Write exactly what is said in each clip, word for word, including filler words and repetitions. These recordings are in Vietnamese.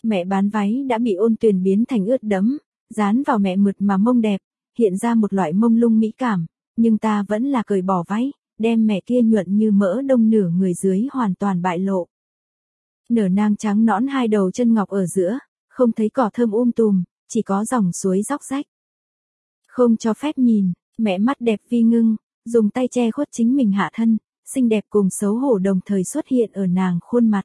Mẹ bán váy đã bị ôn tuyền biến thành ướt đẫm, dán vào mẹ mượt mà mông đẹp, hiện ra một loại mông lung mỹ cảm, nhưng ta vẫn là cởi bỏ váy, đem mẹ kia nhuận như mỡ đông nửa người dưới hoàn toàn bại lộ. Nở nang trắng nõn hai đầu chân ngọc ở giữa, không thấy cỏ thơm um tùm, chỉ có dòng suối róc rách. Không cho phép nhìn, mẹ mắt đẹp vi ngưng, dùng tay che khuất chính mình hạ thân, xinh đẹp cùng xấu hổ đồng thời xuất hiện ở nàng khuôn mặt.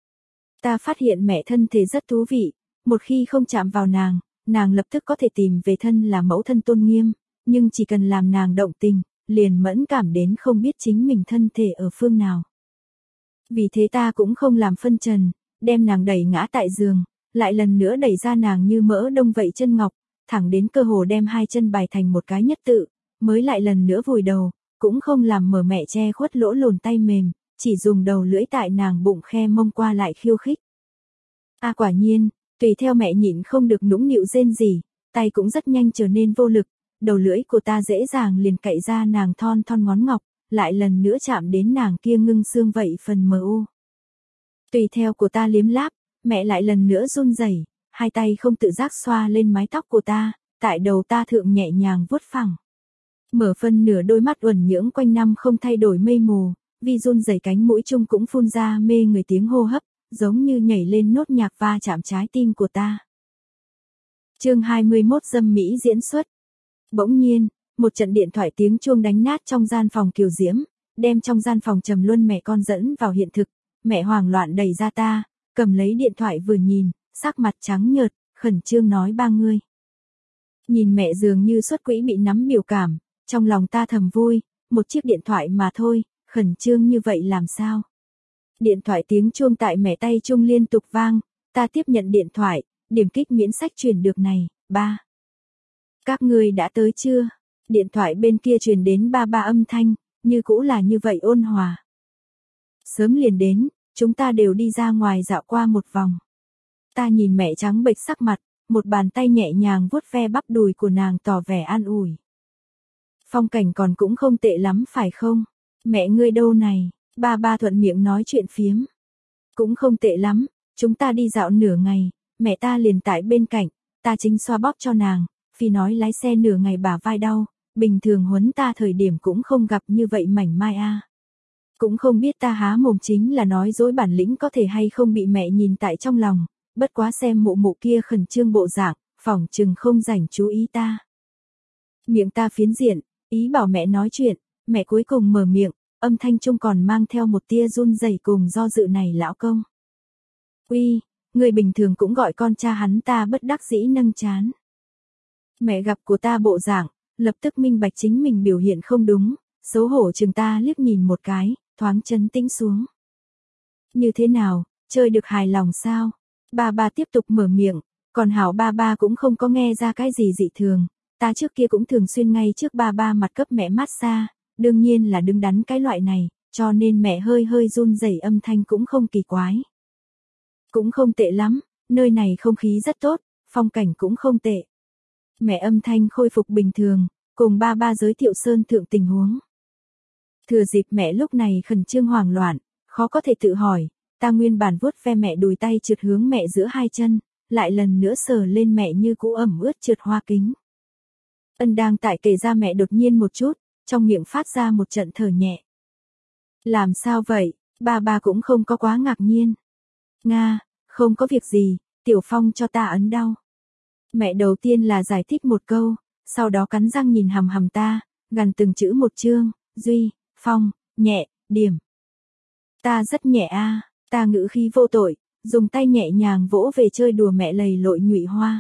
Ta phát hiện mẹ thân thể rất thú vị, một khi không chạm vào nàng, nàng lập tức có thể tìm về thân là mẫu thân tôn nghiêm, nhưng chỉ cần làm nàng động tình, liền mẫn cảm đến không biết chính mình thân thể ở phương nào. Vì thế ta cũng không làm phân trần, đem nàng đẩy ngã tại giường, lại lần nữa đẩy ra nàng như mỡ đông vậy chân ngọc, thẳng đến cơ hồ đem hai chân bài thành một cái nhất tự, mới lại lần nữa vùi đầu, cũng không làm mở mẹ che khuất lỗ lồn tay mềm, chỉ dùng đầu lưỡi tại nàng bụng khe mông qua lại khiêu khích. À quả nhiên, tùy theo mẹ nhịn không được nũng nịu rên rỉ, tay cũng rất nhanh trở nên vô lực, đầu lưỡi của ta dễ dàng liền cạy ra nàng thon thon ngón ngọc, lại lần nữa chạm đến nàng kia ngưng xương vậy phần mờ u. Tùy theo của ta liếm láp, mẹ lại lần nữa run rẩy, hai tay không tự giác xoa lên mái tóc của ta, tại đầu ta thượng nhẹ nhàng vuốt phẳng. Mở phân nửa đôi mắt uẩn nhưỡng quanh năm không thay đổi mây mù, vì run rẩy cánh mũi chung cũng phun ra mê người tiếng hô hấp, giống như nhảy lên nốt nhạc va chạm trái tim của ta. Chương hai mươi mốt dâm mỹ diễn xuất. Bỗng nhiên, một trận điện thoại tiếng chuông đánh nát trong gian phòng kiều diễm, đem trong gian phòng trầm luân mẹ con dẫn vào hiện thực. Mẹ hoảng loạn đẩy ra ta, cầm lấy điện thoại vừa nhìn, sắc mặt trắng nhợt, khẩn trương nói ba ngươi. Nhìn mẹ dường như xuất quỹ bị nắm biểu cảm, trong lòng ta thầm vui, một chiếc điện thoại mà thôi, khẩn trương như vậy làm sao? Điện thoại tiếng chuông tại mẹ tay chuông liên tục vang, ta tiếp nhận điện thoại, điểm kích miễn sách truyền được này, ba. Các ngươi đã tới chưa? Điện thoại bên kia truyền đến ba ba âm thanh, như cũ là như vậy ôn hòa. Sớm liền đến, chúng ta đều đi ra ngoài dạo qua một vòng. Ta nhìn mẹ trắng bệch sắc mặt, một bàn tay nhẹ nhàng vuốt ve bắp đùi của nàng tỏ vẻ an ủi. Phong cảnh còn cũng không tệ lắm phải không? Mẹ ngươi đâu này? Ba ba thuận miệng nói chuyện phiếm. Cũng không tệ lắm, chúng ta đi dạo nửa ngày, mẹ ta liền tại bên cạnh, ta chính xoa bóp cho nàng, phi nói lái xe nửa ngày bả vai đau, bình thường huấn ta thời điểm cũng không gặp như vậy mảnh mai a. Cũng không biết ta há mồm chính là nói dối bản lĩnh có thể hay không bị mẹ nhìn tại trong lòng, bất quá xem mụ mụ kia khẩn trương bộ dạng, phỏng chừng không rảnh chú ý ta. Miệng ta phiến diện, ý bảo mẹ nói chuyện, mẹ cuối cùng mở miệng, âm thanh trung còn mang theo một tia run rẩy cùng do dự này lão công. Uy, người bình thường cũng gọi con cha hắn ta bất đắc dĩ nâng chán. Mẹ gặp của ta bộ dạng, lập tức minh bạch chính mình biểu hiện không đúng, xấu hổ chừng ta liếc nhìn một cái, thoáng chấn tĩnh xuống. Như thế nào, chơi được hài lòng sao? Ba ba tiếp tục mở miệng, còn hảo ba ba cũng không có nghe ra cái gì dị thường, ta trước kia cũng thường xuyên ngay trước ba ba mặt cấp mẹ massage, đương nhiên là đứng đắn cái loại này, cho nên mẹ hơi hơi run rẩy âm thanh cũng không kỳ quái. Cũng không tệ lắm, nơi này không khí rất tốt, phong cảnh cũng không tệ. Mẹ âm thanh khôi phục bình thường, cùng ba ba giới thiệu sơn thượng tình huống. Thừa dịp mẹ lúc này khẩn trương hoảng loạn, khó có thể tự hỏi, ta nguyên bản vuốt ve mẹ đùi tay trượt hướng mẹ giữa hai chân, lại lần nữa sờ lên mẹ như cũ ẩm ướt trượt hoa kính. Ân đang tại kể ra mẹ đột nhiên một chút, trong miệng phát ra một trận thở nhẹ. Làm sao vậy, ba ba cũng không có quá ngạc nhiên. Nga, không có việc gì, Tiểu Phong cho ta ấn đau. Mẹ đầu tiên là giải thích một câu, sau đó cắn răng nhìn hằm hằm ta, gằn từng chữ một chương, Duy, Phong, nhẹ, điểm. Ta rất nhẹ a, à, ta ngữ khí vô tội, dùng tay nhẹ nhàng vỗ về chơi đùa mẹ lầy lội nhụy hoa.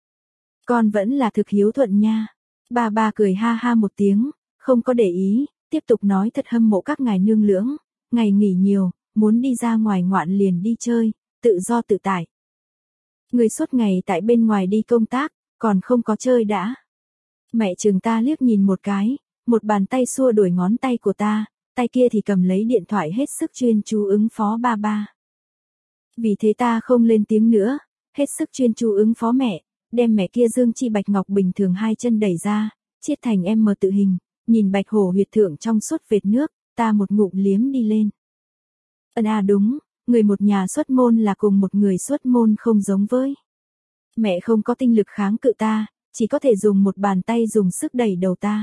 Con vẫn là thực hiếu thuận nha. Ba ba cười ha ha một tiếng, không có để ý, tiếp tục nói thật hâm mộ các ngài nương lưỡng, ngày nghỉ nhiều, muốn đi ra ngoài ngoạn liền đi chơi, tự do tự tại. Người suốt ngày tại bên ngoài đi công tác, còn không có chơi đã. Mẹ chừng ta liếc nhìn một cái, một bàn tay xua đuổi ngón tay của ta, tay kia thì cầm lấy điện thoại hết sức chuyên chú ứng phó ba ba. Vì thế ta không lên tiếng nữa, hết sức chuyên chú ứng phó mẹ, đem mẹ kia dương chi bạch ngọc bình thường hai chân đẩy ra, chiết thành em mờ tự hình, nhìn bạch hổ huyệt thượng trong suốt vệt nước, ta một ngụm liếm đi lên. Ân à đúng, người một nhà xuất môn là cùng một người xuất môn không giống với. Mẹ không có tinh lực kháng cự ta, chỉ có thể dùng một bàn tay dùng sức đẩy đầu ta.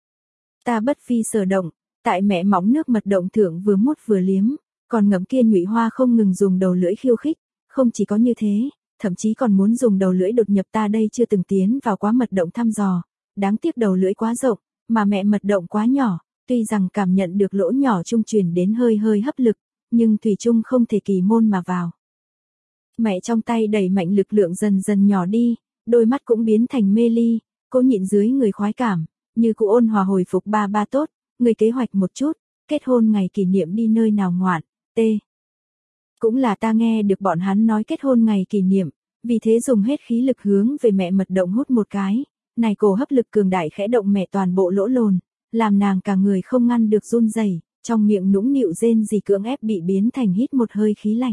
Ta bất phi sở động, tại mẹ móng nước mật động thượng vừa mút vừa liếm, còn ngậm kia nhụy hoa không ngừng dùng đầu lưỡi khiêu khích, không chỉ có như thế, thậm chí còn muốn dùng đầu lưỡi đột nhập ta đây chưa từng tiến vào quá mật động thăm dò, đáng tiếc đầu lưỡi quá rộng, mà mẹ mật động quá nhỏ, tuy rằng cảm nhận được lỗ nhỏ trung truyền đến hơi hơi hấp lực, nhưng thủy chung không thể kỳ môn mà vào. Mẹ trong tay đẩy mạnh lực lượng dần dần nhỏ đi, đôi mắt cũng biến thành mê ly, cô nhịn dưới người khoái cảm, như cụ ôn hòa hồi phục ba ba tốt, người kế hoạch một chút, kết hôn ngày kỷ niệm đi nơi nào ngoạn, t. Cũng là ta nghe được bọn hắn nói kết hôn ngày kỷ niệm, vì thế dùng hết khí lực hướng về mẹ mật động hút một cái, này cổ hấp lực cường đại khẽ động mẹ toàn bộ lỗ lồn, làm nàng cả người không ngăn được run rẩy, trong miệng nũng nịu rên rỉ cưỡng ép bị biến thành hít một hơi khí lạnh.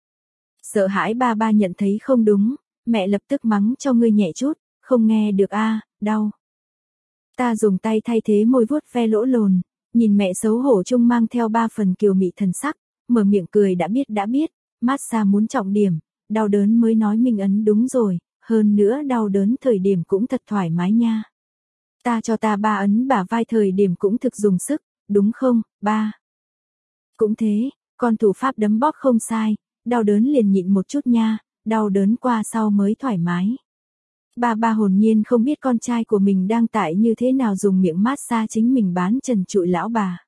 Sợ hãi ba ba nhận thấy không đúng, mẹ lập tức mắng cho ngươi nhẹ chút, không nghe được a, à, đau. Ta dùng tay thay thế môi vuốt ve lỗ lồn, nhìn mẹ xấu hổ chung mang theo ba phần kiều mị thần sắc, mở miệng cười đã biết đã biết, massage muốn trọng điểm, đau đớn mới nói minh ấn đúng rồi, hơn nữa đau đớn thời điểm cũng thật thoải mái nha. Ta cho ta ba ấn bả vai thời điểm cũng thực dùng sức, đúng không, ba? Cũng thế, con thủ pháp đấm bóp không sai, đau đớn liền nhịn một chút nha, đau đớn qua sau mới thoải mái. Ba ba hồn nhiên không biết con trai của mình đang tại như thế nào dùng miệng massage chính mình bán trần trụi lão bà.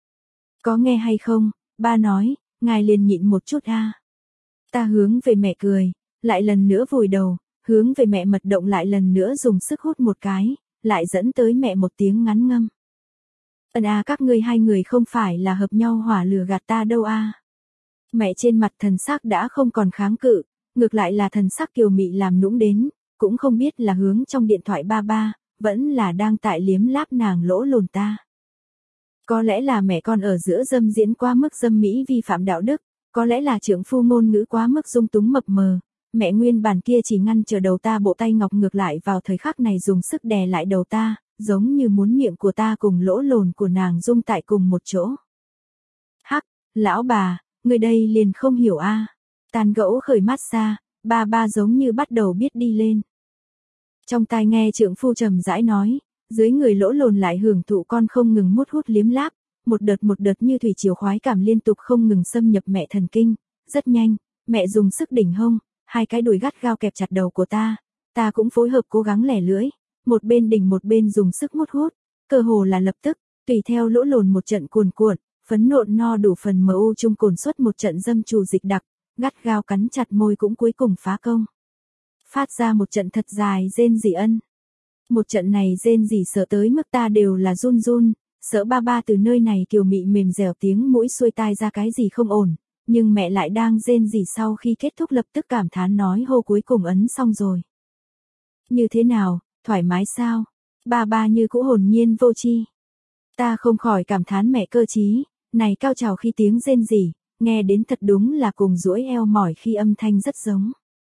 Có nghe hay không, ba nói, ngài liền nhịn một chút a. Ta hướng về mẹ cười, lại lần nữa vùi đầu, hướng về mẹ mật động lại lần nữa dùng sức hút một cái, lại dẫn tới mẹ một tiếng ngắn ngâm. Ân a các ngươi hai người không phải là hợp nhau hỏa lửa gạt ta đâu a. Mẹ trên mặt thần sắc đã không còn kháng cự, ngược lại là thần sắc kiều mị làm nũng đến, cũng không biết là hướng trong điện thoại ba ba, vẫn là đang tại liếm láp nàng lỗ lồn ta. Có lẽ là mẹ con ở giữa dâm diễn quá mức dâm mỹ vi phạm đạo đức, có lẽ là trưởng phu ngôn ngữ quá mức dung túng mập mờ, mẹ nguyên bản kia chỉ ngăn chờ đầu ta bộ tay ngọc ngược lại vào thời khắc này dùng sức đè lại đầu ta, giống như muốn miệng của ta cùng lỗ lồn của nàng dung tại cùng một chỗ. Hắc, lão bà, người đây liền không hiểu a. À. Tàn gẫu khởi massage, ba ba giống như bắt đầu biết đi lên. Trong tai nghe trưởng phu trầm rãi nói, dưới người lỗ lồn lại hưởng thụ con không ngừng mút hút liếm láp, một đợt một đợt như thủy triều khoái cảm liên tục không ngừng xâm nhập mẹ thần kinh, rất nhanh, mẹ dùng sức đỉnh hông, hai cái đùi gắt gao kẹp chặt đầu của ta, ta cũng phối hợp cố gắng lẻ lưỡi, một bên đỉnh một bên dùng sức mút hút, cơ hồ là lập tức, tùy theo lỗ lồn một trận cuồn cuộn, phấn nộn no đủ phần em u trung cồn xuất một trận dâm trù dịch đặc, gắt gao cắn chặt môi cũng cuối cùng phá công. Phát ra một trận thật dài rên rỉ ân. Một trận này rên rỉ sợ tới mức ta đều là run run, sợ ba ba từ nơi này kiều mị mềm dẻo tiếng mũi xuôi tai ra cái gì không ổn, nhưng mẹ lại đang rên rỉ sau khi kết thúc lập tức cảm thán nói hô cuối cùng ấn xong rồi. Như thế nào, thoải mái sao? Ba ba như cũ hồn nhiên vô tri. Ta không khỏi cảm thán mẹ cơ trí, này cao trào khi tiếng rên rỉ, nghe đến thật đúng là cùng duỗi eo mỏi khi âm thanh rất giống.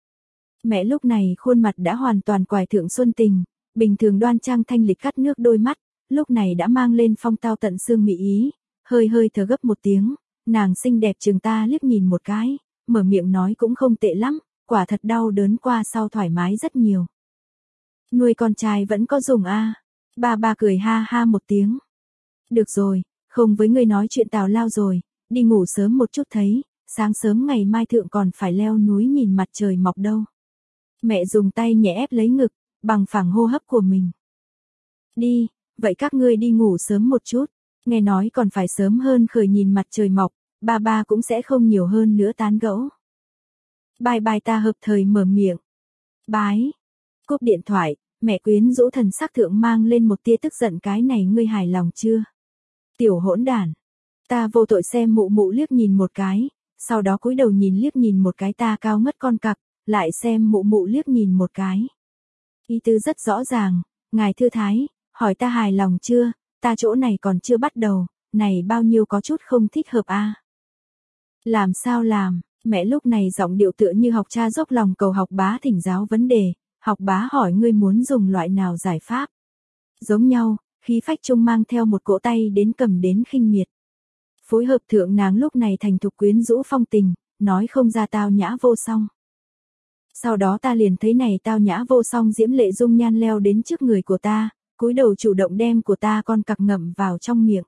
Mẹ lúc này khuôn mặt đã hoàn toàn quải thượng xuân tình, bình thường đoan trang thanh lịch cắt nước đôi mắt, lúc này đã mang lên phong tao tận xương mỹ ý, hơi hơi thở gấp một tiếng, nàng xinh đẹp chừng ta liếc nhìn một cái, mở miệng nói cũng không tệ lắm, quả thật đau đớn qua sau thoải mái rất nhiều. Nuôi con trai vẫn có dùng a. À. Ba ba cười ha ha một tiếng. Được rồi, không với ngươi nói chuyện tào lao rồi, đi ngủ sớm một chút thấy, sáng sớm ngày mai thượng còn phải leo núi nhìn mặt trời mọc đâu. Mẹ dùng tay nhẹ ép lấy ngực, bằng phẳng hô hấp của mình. Đi, vậy các ngươi đi ngủ sớm một chút, nghe nói còn phải sớm hơn khởi nhìn mặt trời mọc, ba ba cũng sẽ không nhiều hơn nữa tán gẫu. Bye bye ta hợp thời mở miệng. Bái. Cúp điện thoại, mẹ quyến rũ thần sắc thượng mang lên một tia tức giận cái này ngươi hài lòng chưa? Tiểu hỗn đản. Ta vô tội xem mụ mụ liếc nhìn một cái, sau đó cúi đầu nhìn liếc nhìn một cái ta cao ngất con cặc, lại xem mụ mụ liếc nhìn một cái. Ý tứ rất rõ ràng, ngài thư thái, hỏi ta hài lòng chưa, ta chỗ này còn chưa bắt đầu, này bao nhiêu có chút không thích hợp a. À? Làm sao làm, mẹ lúc này giọng điệu tựa như học cha dốc lòng cầu học bá thỉnh giáo vấn đề, học bá hỏi ngươi muốn dùng loại nào giải pháp. Giống nhau, khí phách trung mang theo một cỗ tay đến cầm đến khinh miệt. Phối hợp thượng nàng lúc này thành thục quyến rũ phong tình, nói không ra tao nhã vô song. Sau đó ta liền thấy này tao nhã vô song diễm lệ dung nhan leo đến trước người của ta, cúi đầu chủ động đem của ta con cặc ngậm vào trong miệng.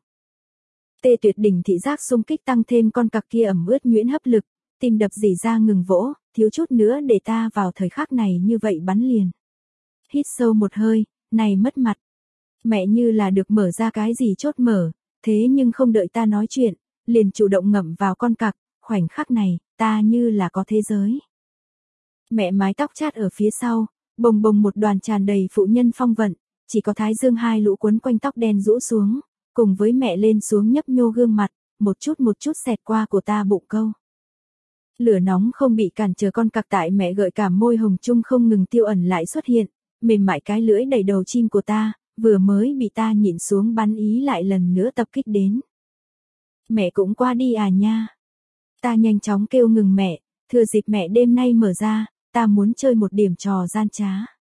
Tê tuyệt đỉnh thị giác xung kích tăng thêm con cặc kia ẩm ướt nhuyễn hấp lực, tim đập rỉ ra ngừng vỗ, thiếu chút nữa để ta vào thời khắc này như vậy bắn liền. Hít sâu một hơi, này mất mặt. Mẹ như là được mở ra cái gì chốt mở, thế nhưng không đợi ta nói chuyện, liền chủ động ngậm vào con cặc, khoảnh khắc này, ta như là có thế giới. Mẹ mái tóc chát ở phía sau, bồng bồng một đoàn tràn đầy phụ nhân phong vận, chỉ có thái dương hai lũ quấn quanh tóc đen rũ xuống, cùng với mẹ lên xuống nhấp nhô gương mặt, một chút một chút xẹt qua của ta bụng câu. Lửa nóng không bị cản trở con cặc tại mẹ gợi cảm môi hồng chung không ngừng tiêu ẩn lại xuất hiện, mềm mại cái lưỡi đầy đầu chim của ta, vừa mới bị ta nhịn xuống bắn ý lại lần nữa tập kích đến. Mẹ cũng qua đi à nha. Ta nhanh chóng kêu ngừng mẹ, thừa dịp mẹ đêm nay mở ra, ta muốn chơi một điểm trò gian trá.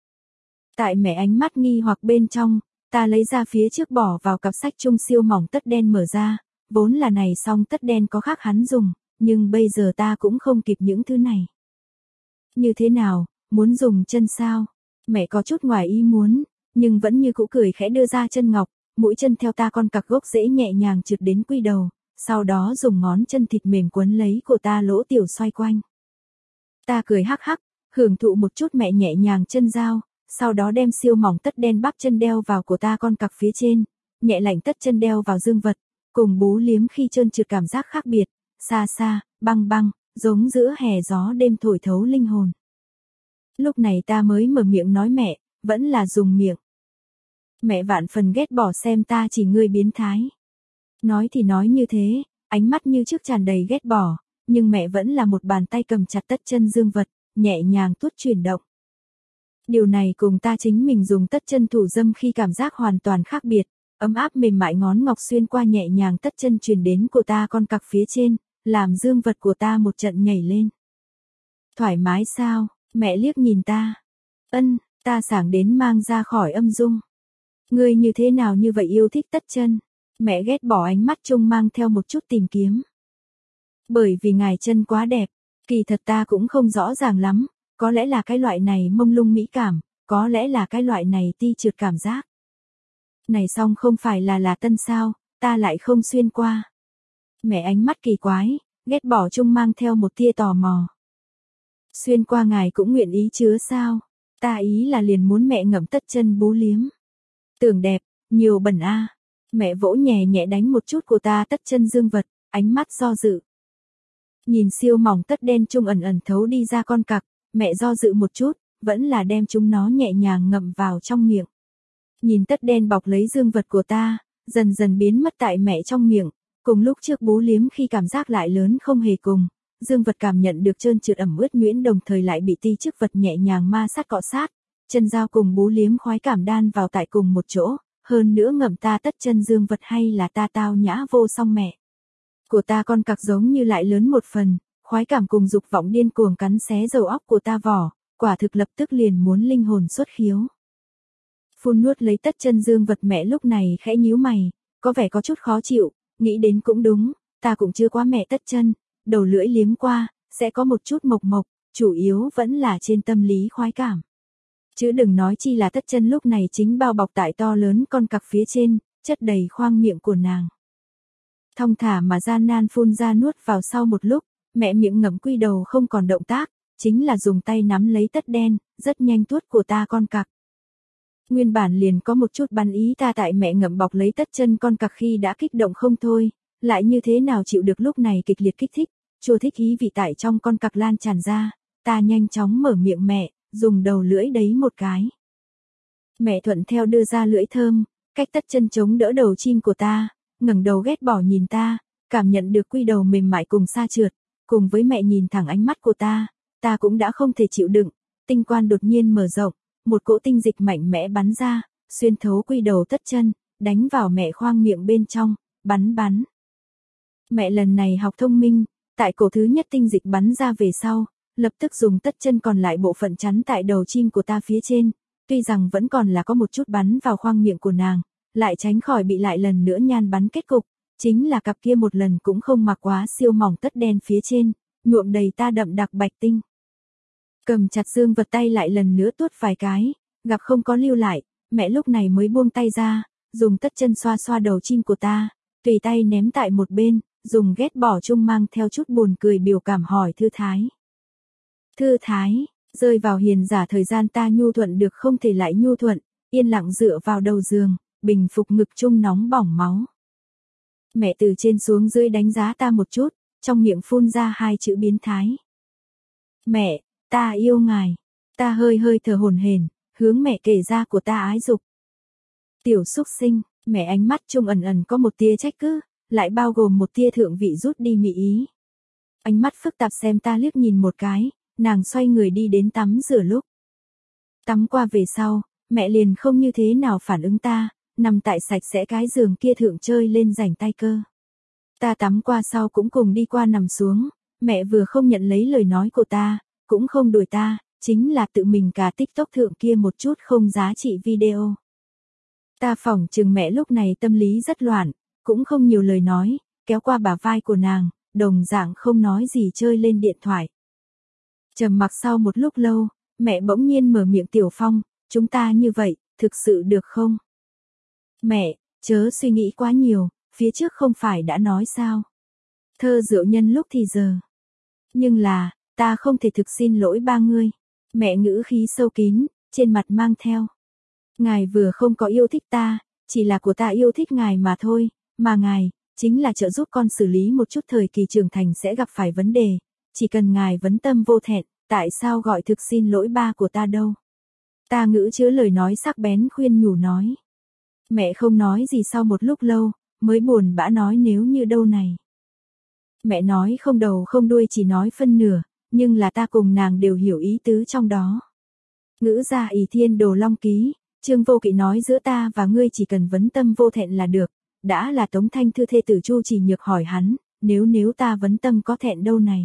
Tại mẹ ánh mắt nghi hoặc bên trong, ta lấy ra phía trước bỏ vào cặp sách chung siêu mỏng tất đen mở ra, vốn là này xong tất đen có khác hắn dùng, nhưng bây giờ ta cũng không kịp những thứ này. Như thế nào, muốn dùng chân sao? Mẹ có chút ngoài ý muốn, nhưng vẫn như cũ cười khẽ đưa ra chân ngọc, mũi chân theo ta con cặc gốc dễ nhẹ nhàng trượt đến quy đầu, sau đó dùng ngón chân thịt mềm quấn lấy của ta lỗ tiểu xoay quanh. Ta cười hắc hắc, hưởng thụ một chút mẹ nhẹ nhàng chân dao, sau đó đem siêu mỏng tất đen bắp chân đeo vào của ta con cặc phía trên, nhẹ lạnh tất chân đeo vào dương vật, cùng bú liếm khi trơn trượt cảm giác khác biệt, xa xa, băng băng, giống giữa hè gió đêm thổi thấu linh hồn. Lúc này ta mới mở miệng nói mẹ, vẫn là dùng miệng. Mẹ vạn phần ghét bỏ xem ta chỉ ngươi biến thái. Nói thì nói như thế, ánh mắt như trước tràn đầy ghét bỏ, nhưng mẹ vẫn là một bàn tay cầm chặt tất chân dương vật, nhẹ nhàng tuốt chuyển động. Điều này cùng ta chính mình dùng tất chân thủ dâm khi cảm giác hoàn toàn khác biệt, ấm áp mềm mại ngón ngọc xuyên qua nhẹ nhàng tất chân truyền đến của ta con cặc phía trên, làm dương vật của ta một trận nhảy lên. Thoải mái sao? Mẹ liếc nhìn ta. Ân, ta sảng đến mang ra khỏi âm dung. Ngươi như thế nào như vậy yêu thích tất chân? Mẹ ghét bỏ ánh mắt trông mang theo một chút tìm kiếm. Bởi vì ngài chân quá đẹp, kỳ thật ta cũng không rõ ràng lắm, có lẽ là cái loại này mông lung mỹ cảm, có lẽ là cái loại này ti trượt cảm giác. Này xong không phải là là tân sao, ta lại không xuyên qua. Mẹ ánh mắt kỳ quái, ghét bỏ trông mang theo một tia tò mò. Xuyên qua ngài cũng nguyện ý chứa sao? Ta ý là liền muốn mẹ ngậm tất chân bú liếm. Tưởng đẹp, nhiều bẩn a. Mẹ vỗ nhẹ nhẹ đánh một chút của ta tất chân dương vật, ánh mắt do dự. Nhìn siêu mỏng tất đen trung ẩn ẩn thấu đi ra con cặc, mẹ do dự một chút, vẫn là đem chúng nó nhẹ nhàng ngậm vào trong miệng. Nhìn tất đen bọc lấy dương vật của ta, dần dần biến mất tại mẹ trong miệng, cùng lúc trước bú liếm khi cảm giác lại lớn không hề cùng. Dương vật cảm nhận được trơn trượt ẩm ướt nhuyễn đồng thời lại bị ti chức vật nhẹ nhàng ma sát cọ sát, chân dao cùng bú liếm khoái cảm đan vào tại cùng một chỗ, hơn nữa ngậm ta tất chân dương vật hay là ta tao nhã vô song mẹ. Của ta con cặc giống như lại lớn một phần, khoái cảm cùng dục vọng điên cuồng cắn xé dầu óc của ta vỏ, quả thực lập tức liền muốn linh hồn xuất khiếu. Phun nuốt lấy tất chân dương vật mẹ lúc này khẽ nhíu mày, có vẻ có chút khó chịu, nghĩ đến cũng đúng, ta cũng chưa quá mẹ tất chân. Đầu lưỡi liếm qua, sẽ có một chút mộc mộc, chủ yếu vẫn là trên tâm lý khoái cảm. Chứ đừng nói chi là tất chân lúc này chính bao bọc tại to lớn con cặc phía trên, chất đầy khoang miệng của nàng. Thong thả mà gian nan phun ra nuốt vào sau một lúc, mẹ miệng ngậm quy đầu không còn động tác, chính là dùng tay nắm lấy tất đen, rất nhanh tuốt của ta con cặc. Nguyên bản liền có một chút bắn ý ta tại mẹ ngậm bọc lấy tất chân con cặc khi đã kích động không thôi. Lại như thế nào chịu được lúc này kịch liệt kích thích, chua thích ý vị tại trong con cặc lan tràn ra, ta nhanh chóng mở miệng mẹ, dùng đầu lưỡi đấy một cái. Mẹ thuận theo đưa ra lưỡi thơm, cách tất chân chống đỡ đầu chim của ta, ngẩng đầu ghét bỏ nhìn ta, cảm nhận được quy đầu mềm mại cùng sa trượt, cùng với mẹ nhìn thẳng ánh mắt của ta, ta cũng đã không thể chịu đựng, tinh quan đột nhiên mở rộng, một cỗ tinh dịch mạnh mẽ bắn ra, xuyên thấu quy đầu tất chân, đánh vào mẹ khoang miệng bên trong, bắn bắn. Mẹ lần này học thông minh, tại cổ thứ nhất tinh dịch bắn ra về sau, lập tức dùng tất chân còn lại bộ phận chắn tại đầu chim của ta phía trên, tuy rằng vẫn còn là có một chút bắn vào khoang miệng của nàng, lại tránh khỏi bị lại lần nữa nhan bắn kết cục, chính là cặp kia một lần cũng không mặc quá siêu mỏng tất đen phía trên, nhuộm đầy ta đậm đặc bạch tinh. Cầm chặt dương vật tay lại lần nữa tuốt vài cái, gặp không có lưu lại, mẹ lúc này mới buông tay ra, dùng tất chân xoa xoa đầu chim của ta, tùy tay ném tại một bên, dùng ghét bỏ chung mang theo chút buồn cười biểu cảm hỏi thư thái. Thư thái, rơi vào hiền giả thời gian ta nhu thuận được không thể lại nhu thuận, yên lặng dựa vào đầu giường, bình phục ngực chung nóng bỏng máu. Mẹ từ trên xuống dưới đánh giá ta một chút, trong miệng phun ra hai chữ biến thái. Mẹ, ta yêu ngài. Ta hơi hơi thở hổn hển, hướng mẹ kể ra của ta ái dục. Tiểu xúc sinh, mẹ ánh mắt chung ẩn ẩn có một tia trách cứ, lại bao gồm một tia thượng vị rút đi mị ý. Ánh mắt phức tạp xem ta liếc nhìn một cái, nàng xoay người đi đến tắm rửa lúc. Tắm qua về sau, mẹ liền không như thế nào phản ứng ta, nằm tại sạch sẽ cái giường kia thượng chơi lên rảnh tay cơ. Ta tắm qua sau cũng cùng đi qua nằm xuống, mẹ vừa không nhận lấy lời nói của ta, cũng không đuổi ta, chính là tự mình cả TikTok thượng kia một chút không giá trị video. Ta phỏng chừng mẹ lúc này tâm lý rất loạn, cũng không nhiều lời nói, kéo qua bả vai của nàng, đồng dạng không nói gì chơi lên điện thoại. Trầm mặc sau một lúc lâu, mẹ bỗng nhiên mở miệng Tiểu Phong, chúng ta như vậy, thực sự được không? Mẹ, chớ suy nghĩ quá nhiều, phía trước không phải đã nói sao? Thơ rượu nhân lúc thì giờ. Nhưng là, ta không thể thực xin lỗi ba ngươi. Mẹ ngữ khí sâu kín, trên mặt mang theo. Ngài vừa không có yêu thích ta, chỉ là của ta yêu thích ngài mà thôi, mà ngài, chính là trợ giúp con xử lý một chút thời kỳ trưởng thành sẽ gặp phải vấn đề. Chỉ cần ngài vấn tâm vô thẹn, tại sao gọi thực xin lỗi ba của ta đâu? Ta ngữ chứa lời nói sắc bén khuyên nhủ nói. Mẹ không nói gì sau một lúc lâu, mới buồn bã nói nếu như đâu này. Mẹ nói không đầu không đuôi chỉ nói phân nửa, nhưng là ta cùng nàng đều hiểu ý tứ trong đó. Ngữ gia ỷ thiên đồ long ký, Trương Vô Kỵ nói giữa ta và ngươi chỉ cần vấn tâm vô thẹn là được, đã là Tống Thanh Thư thê tử Chu Chỉ Nhược hỏi hắn, nếu nếu ta vấn tâm có thẹn đâu này.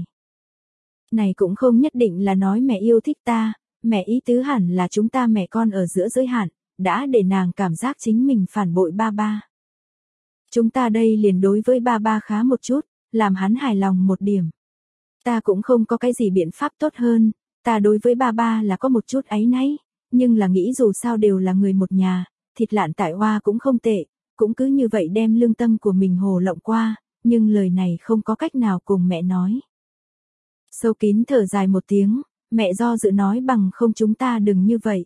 Này cũng không nhất định là nói mẹ yêu thích ta, mẹ ý tứ hẳn là chúng ta mẹ con ở giữa giới hạn, đã để nàng cảm giác chính mình phản bội ba ba. Chúng ta đây liền đối với ba ba khá một chút, làm hắn hài lòng một điểm. Ta cũng không có cái gì biện pháp tốt hơn, ta đối với ba ba là có một chút áy náy, nhưng là nghĩ dù sao đều là người một nhà, thịt lạn tại hoa cũng không tệ, cũng cứ như vậy đem lương tâm của mình hồ lộng qua, nhưng lời này không có cách nào cùng mẹ nói. Sâu kín thở dài một tiếng, mẹ do dự nói bằng không chúng ta đừng như vậy.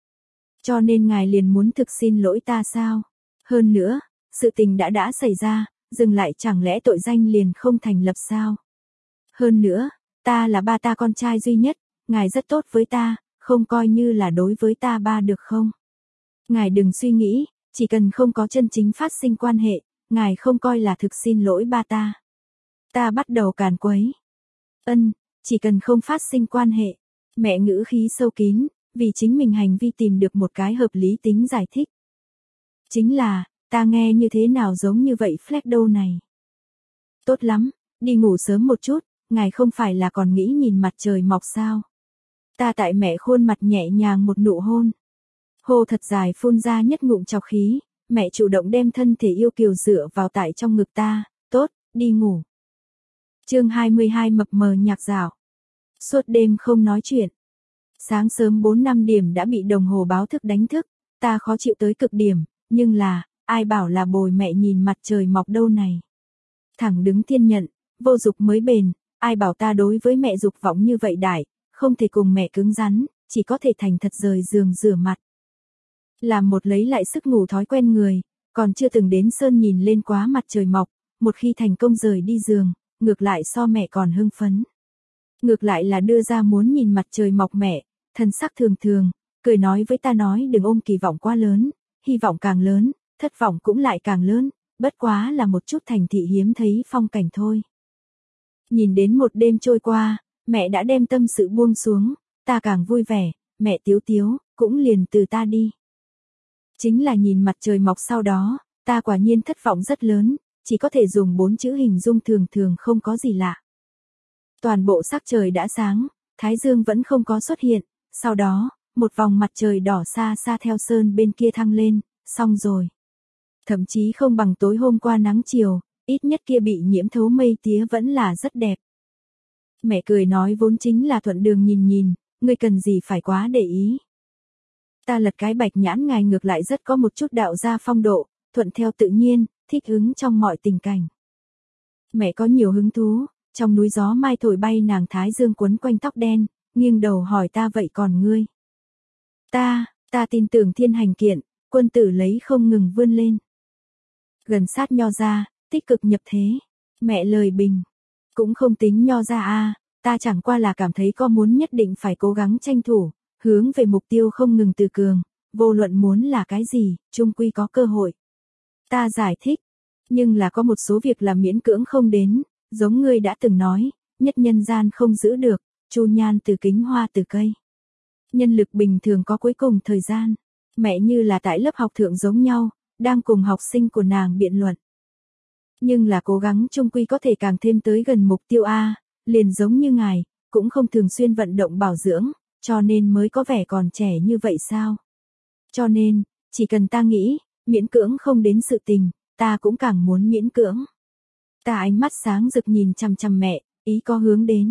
Cho nên ngài liền muốn thực xin lỗi ta sao? Hơn nữa, sự tình đã đã xảy ra, dừng lại chẳng lẽ tội danh liền không thành lập sao? Hơn nữa, ta là ba ta con trai duy nhất, ngài rất tốt với ta, không coi như là đối với ta ba được không? Ngài đừng suy nghĩ, chỉ cần không có chân chính phát sinh quan hệ, ngài không coi là thực xin lỗi ba ta. Ta bắt đầu càn quấy. Ân, chỉ cần không phát sinh quan hệ. Mẹ ngữ khí sâu kín, vì chính mình hành vi tìm được một cái hợp lý tính giải thích. Chính là, ta nghe như thế nào giống như vậy flex đâu này. Tốt lắm, đi ngủ sớm một chút, ngài không phải là còn nghĩ nhìn mặt trời mọc sao. Ta tại mẹ khuôn mặt nhẹ nhàng một nụ hôn. Hô thật dài phun ra nhất ngụm trọc khí, mẹ chủ động đem thân thể yêu kiều dựa vào tại trong ngực ta, tốt, đi ngủ. Chương hai mươi hai mập mờ nhạc dạo. Suốt đêm không nói chuyện. Sáng sớm bốn năm điểm đã bị đồng hồ báo thức đánh thức, ta khó chịu tới cực điểm, nhưng là, ai bảo là bồi mẹ nhìn mặt trời mọc đâu này. Thẳng đứng thiên nhận, vô dục mới bền, ai bảo ta đối với mẹ dục vọng như vậy đại, không thể cùng mẹ cứng rắn, chỉ có thể thành thật rời giường rửa mặt. Làm một lấy lại sức ngủ thói quen người, còn chưa từng đến sơn nhìn lên quá mặt trời mọc, một khi thành công rời đi giường, ngược lại so mẹ còn hưng phấn. Ngược lại là đưa ra muốn nhìn mặt trời mọc mẹ, thân sắc thường thường, cười nói với ta nói đừng ôm kỳ vọng quá lớn, hy vọng càng lớn, thất vọng cũng lại càng lớn, bất quá là một chút thành thị hiếm thấy phong cảnh thôi. Nhìn đến một đêm trôi qua, mẹ đã đem tâm sự buông xuống, ta càng vui vẻ, mẹ tiếu tiếu, cũng liền từ ta đi. Chính là nhìn mặt trời mọc sau đó, ta quả nhiên thất vọng rất lớn, chỉ có thể dùng bốn chữ hình dung thường thường không có gì lạ. Toàn bộ sắc trời đã sáng, thái dương vẫn không có xuất hiện, sau đó, một vòng mặt trời đỏ xa xa theo sơn bên kia thăng lên, xong rồi. Thậm chí không bằng tối hôm qua nắng chiều, ít nhất kia bị nhiễm thấu mây tía vẫn là rất đẹp. Mẹ cười nói vốn chính là thuận đường nhìn nhìn, ngươi cần gì phải quá để ý. Ta lật cái bạch nhãn ngài ngược lại rất có một chút đạo gia phong độ, thuận theo tự nhiên, thích ứng trong mọi tình cảnh. Mẹ có nhiều hứng thú, trong núi gió mai thổi bay nàng thái dương quấn quanh tóc đen, nghiêng đầu hỏi ta vậy còn ngươi? Ta, ta tin tưởng thiên hành kiện, quân tử lấy không ngừng vươn lên. Gần sát nho ra, tích cực nhập thế. Mẹ lời bình. Cũng không tính nho ra a, ta chẳng qua là cảm thấy có muốn nhất định phải cố gắng tranh thủ, hướng về mục tiêu không ngừng từ cường, vô luận muốn là cái gì, chung quy có cơ hội. Ta giải thích, nhưng là có một số việc là miễn cưỡng không đến, giống ngươi đã từng nói, nhất nhân gian không giữ được, chu nhan từ kính hoa từ cây. Nhân lực bình thường có cuối cùng thời gian, mẹ như là tại lớp học thượng giống nhau, đang cùng học sinh của nàng biện luận. Nhưng là cố gắng chung quy có thể càng thêm tới gần mục tiêu A, liền giống như ngài, cũng không thường xuyên vận động bảo dưỡng, cho nên mới có vẻ còn trẻ như vậy sao? Cho nên, chỉ cần ta nghĩ, miễn cưỡng không đến sự tình, ta cũng càng muốn miễn cưỡng. Ta ánh mắt sáng rực nhìn chằm chằm mẹ, ý có hướng đến.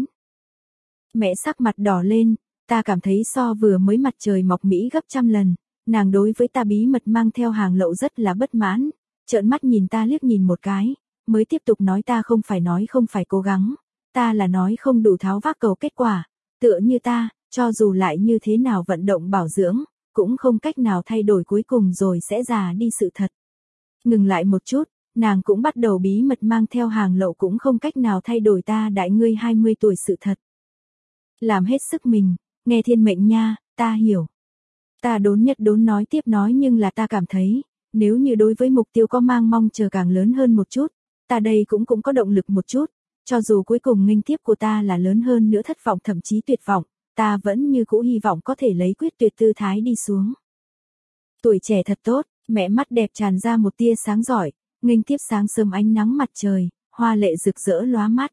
Mẹ sắc mặt đỏ lên, ta cảm thấy so vừa mới mặt trời mọc Mỹ gấp trăm lần, nàng đối với ta bí mật mang theo hàng lậu rất là bất mãn, trợn mắt nhìn ta liếc nhìn một cái, mới tiếp tục nói ta không phải nói không phải cố gắng, ta là nói không đủ tháo vác cầu kết quả, tựa như ta, cho dù lại như thế nào vận động bảo dưỡng, cũng không cách nào thay đổi cuối cùng rồi sẽ già đi sự thật. Ngừng lại một chút, nàng cũng bắt đầu bí mật mang theo hàng lậu cũng không cách nào thay đổi ta đại ngươi hai mươi tuổi sự thật. Làm hết sức mình, nghe thiên mệnh nha, ta hiểu. Ta đốn nhất đốn nói tiếp nói nhưng là ta cảm thấy, nếu như đối với mục tiêu có mang mong chờ càng lớn hơn một chút, ta đây cũng cũng có động lực một chút, cho dù cuối cùng nghênh tiếp của ta là lớn hơn nữa thất vọng thậm chí tuyệt vọng, ta vẫn như cũ hy vọng có thể lấy quyết tuyệt tư thái đi xuống. Tuổi trẻ thật tốt, mẹ mắt đẹp tràn ra một tia sáng giỏi, nghênh tiếp sáng sớm ánh nắng mặt trời, hoa lệ rực rỡ lóa mắt.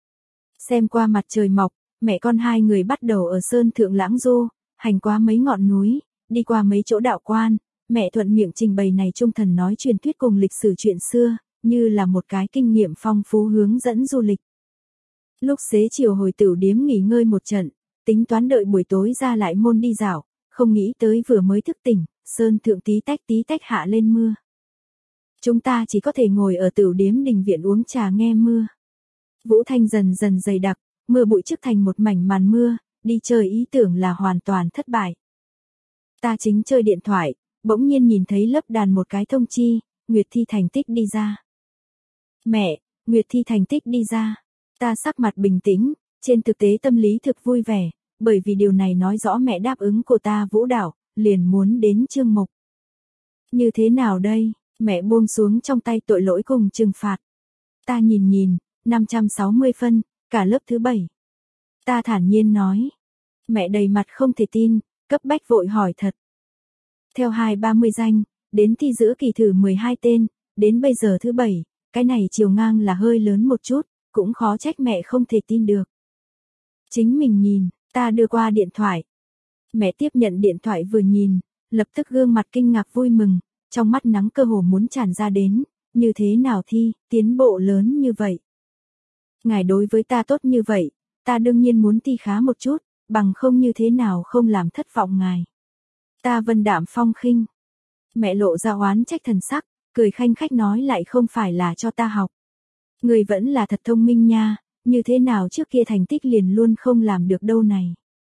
Xem qua mặt trời mọc, mẹ con hai người bắt đầu ở sơn thượng lãng du, hành qua mấy ngọn núi, đi qua mấy chỗ đạo quan, mẹ thuận miệng trình bày này trung thần nói truyền thuyết cùng lịch sử chuyện xưa, như là một cái kinh nghiệm phong phú hướng dẫn du lịch. Lúc xế chiều hồi tửu điếm nghỉ ngơi một trận, tính toán đợi buổi tối ra lại môn đi dạo, không nghĩ tới vừa mới thức tỉnh, sơn thượng tí tách tí tách hạ lên mưa. Chúng ta chỉ có thể ngồi ở tửu điếm đình viện uống trà nghe mưa. Vũ thanh dần dần dày đặc, mưa bụi trước thành một mảnh màn mưa, đi chơi ý tưởng là hoàn toàn thất bại. Ta chính chơi điện thoại, bỗng nhiên nhìn thấy lấp đàn một cái thông chi, Nguyệt Thi thành tích đi ra. Mẹ, Nguyệt Thi thành tích đi ra. Ta sắc mặt bình tĩnh, trên thực tế tâm lý thực vui vẻ, bởi vì điều này nói rõ mẹ đáp ứng của ta vũ đạo, liền muốn đến chương mục. Như thế nào đây, mẹ buông xuống trong tay tội lỗi cùng trừng phạt. Ta nhìn nhìn, năm trăm sáu mươi phân, cả lớp thứ bảy. Ta thản nhiên nói. Mẹ đầy mặt không thể tin, cấp bách vội hỏi thật. Theo hai ba mươi danh, đến thi giữa kỳ thử mười hai tên, đến bây giờ thứ bảy, cái này chiều ngang là hơi lớn một chút, cũng khó trách mẹ không thể tin được. Chính mình nhìn, ta đưa qua điện thoại. Mẹ tiếp nhận điện thoại vừa nhìn, lập tức gương mặt kinh ngạc vui mừng, trong mắt nắng cơ hồ muốn tràn ra đến, như thế nào thi, tiến bộ lớn như vậy. Ngài đối với ta tốt như vậy, ta đương nhiên muốn thi khá một chút, bằng không như thế nào không làm thất vọng ngài. Ta vân đạm phong khinh. Mẹ lộ ra oán trách thần sắc, cười khanh khách nói lại không phải là cho ta học. Người vẫn là thật thông minh nha, như thế nào trước kia thành tích liền luôn không làm được đâu này.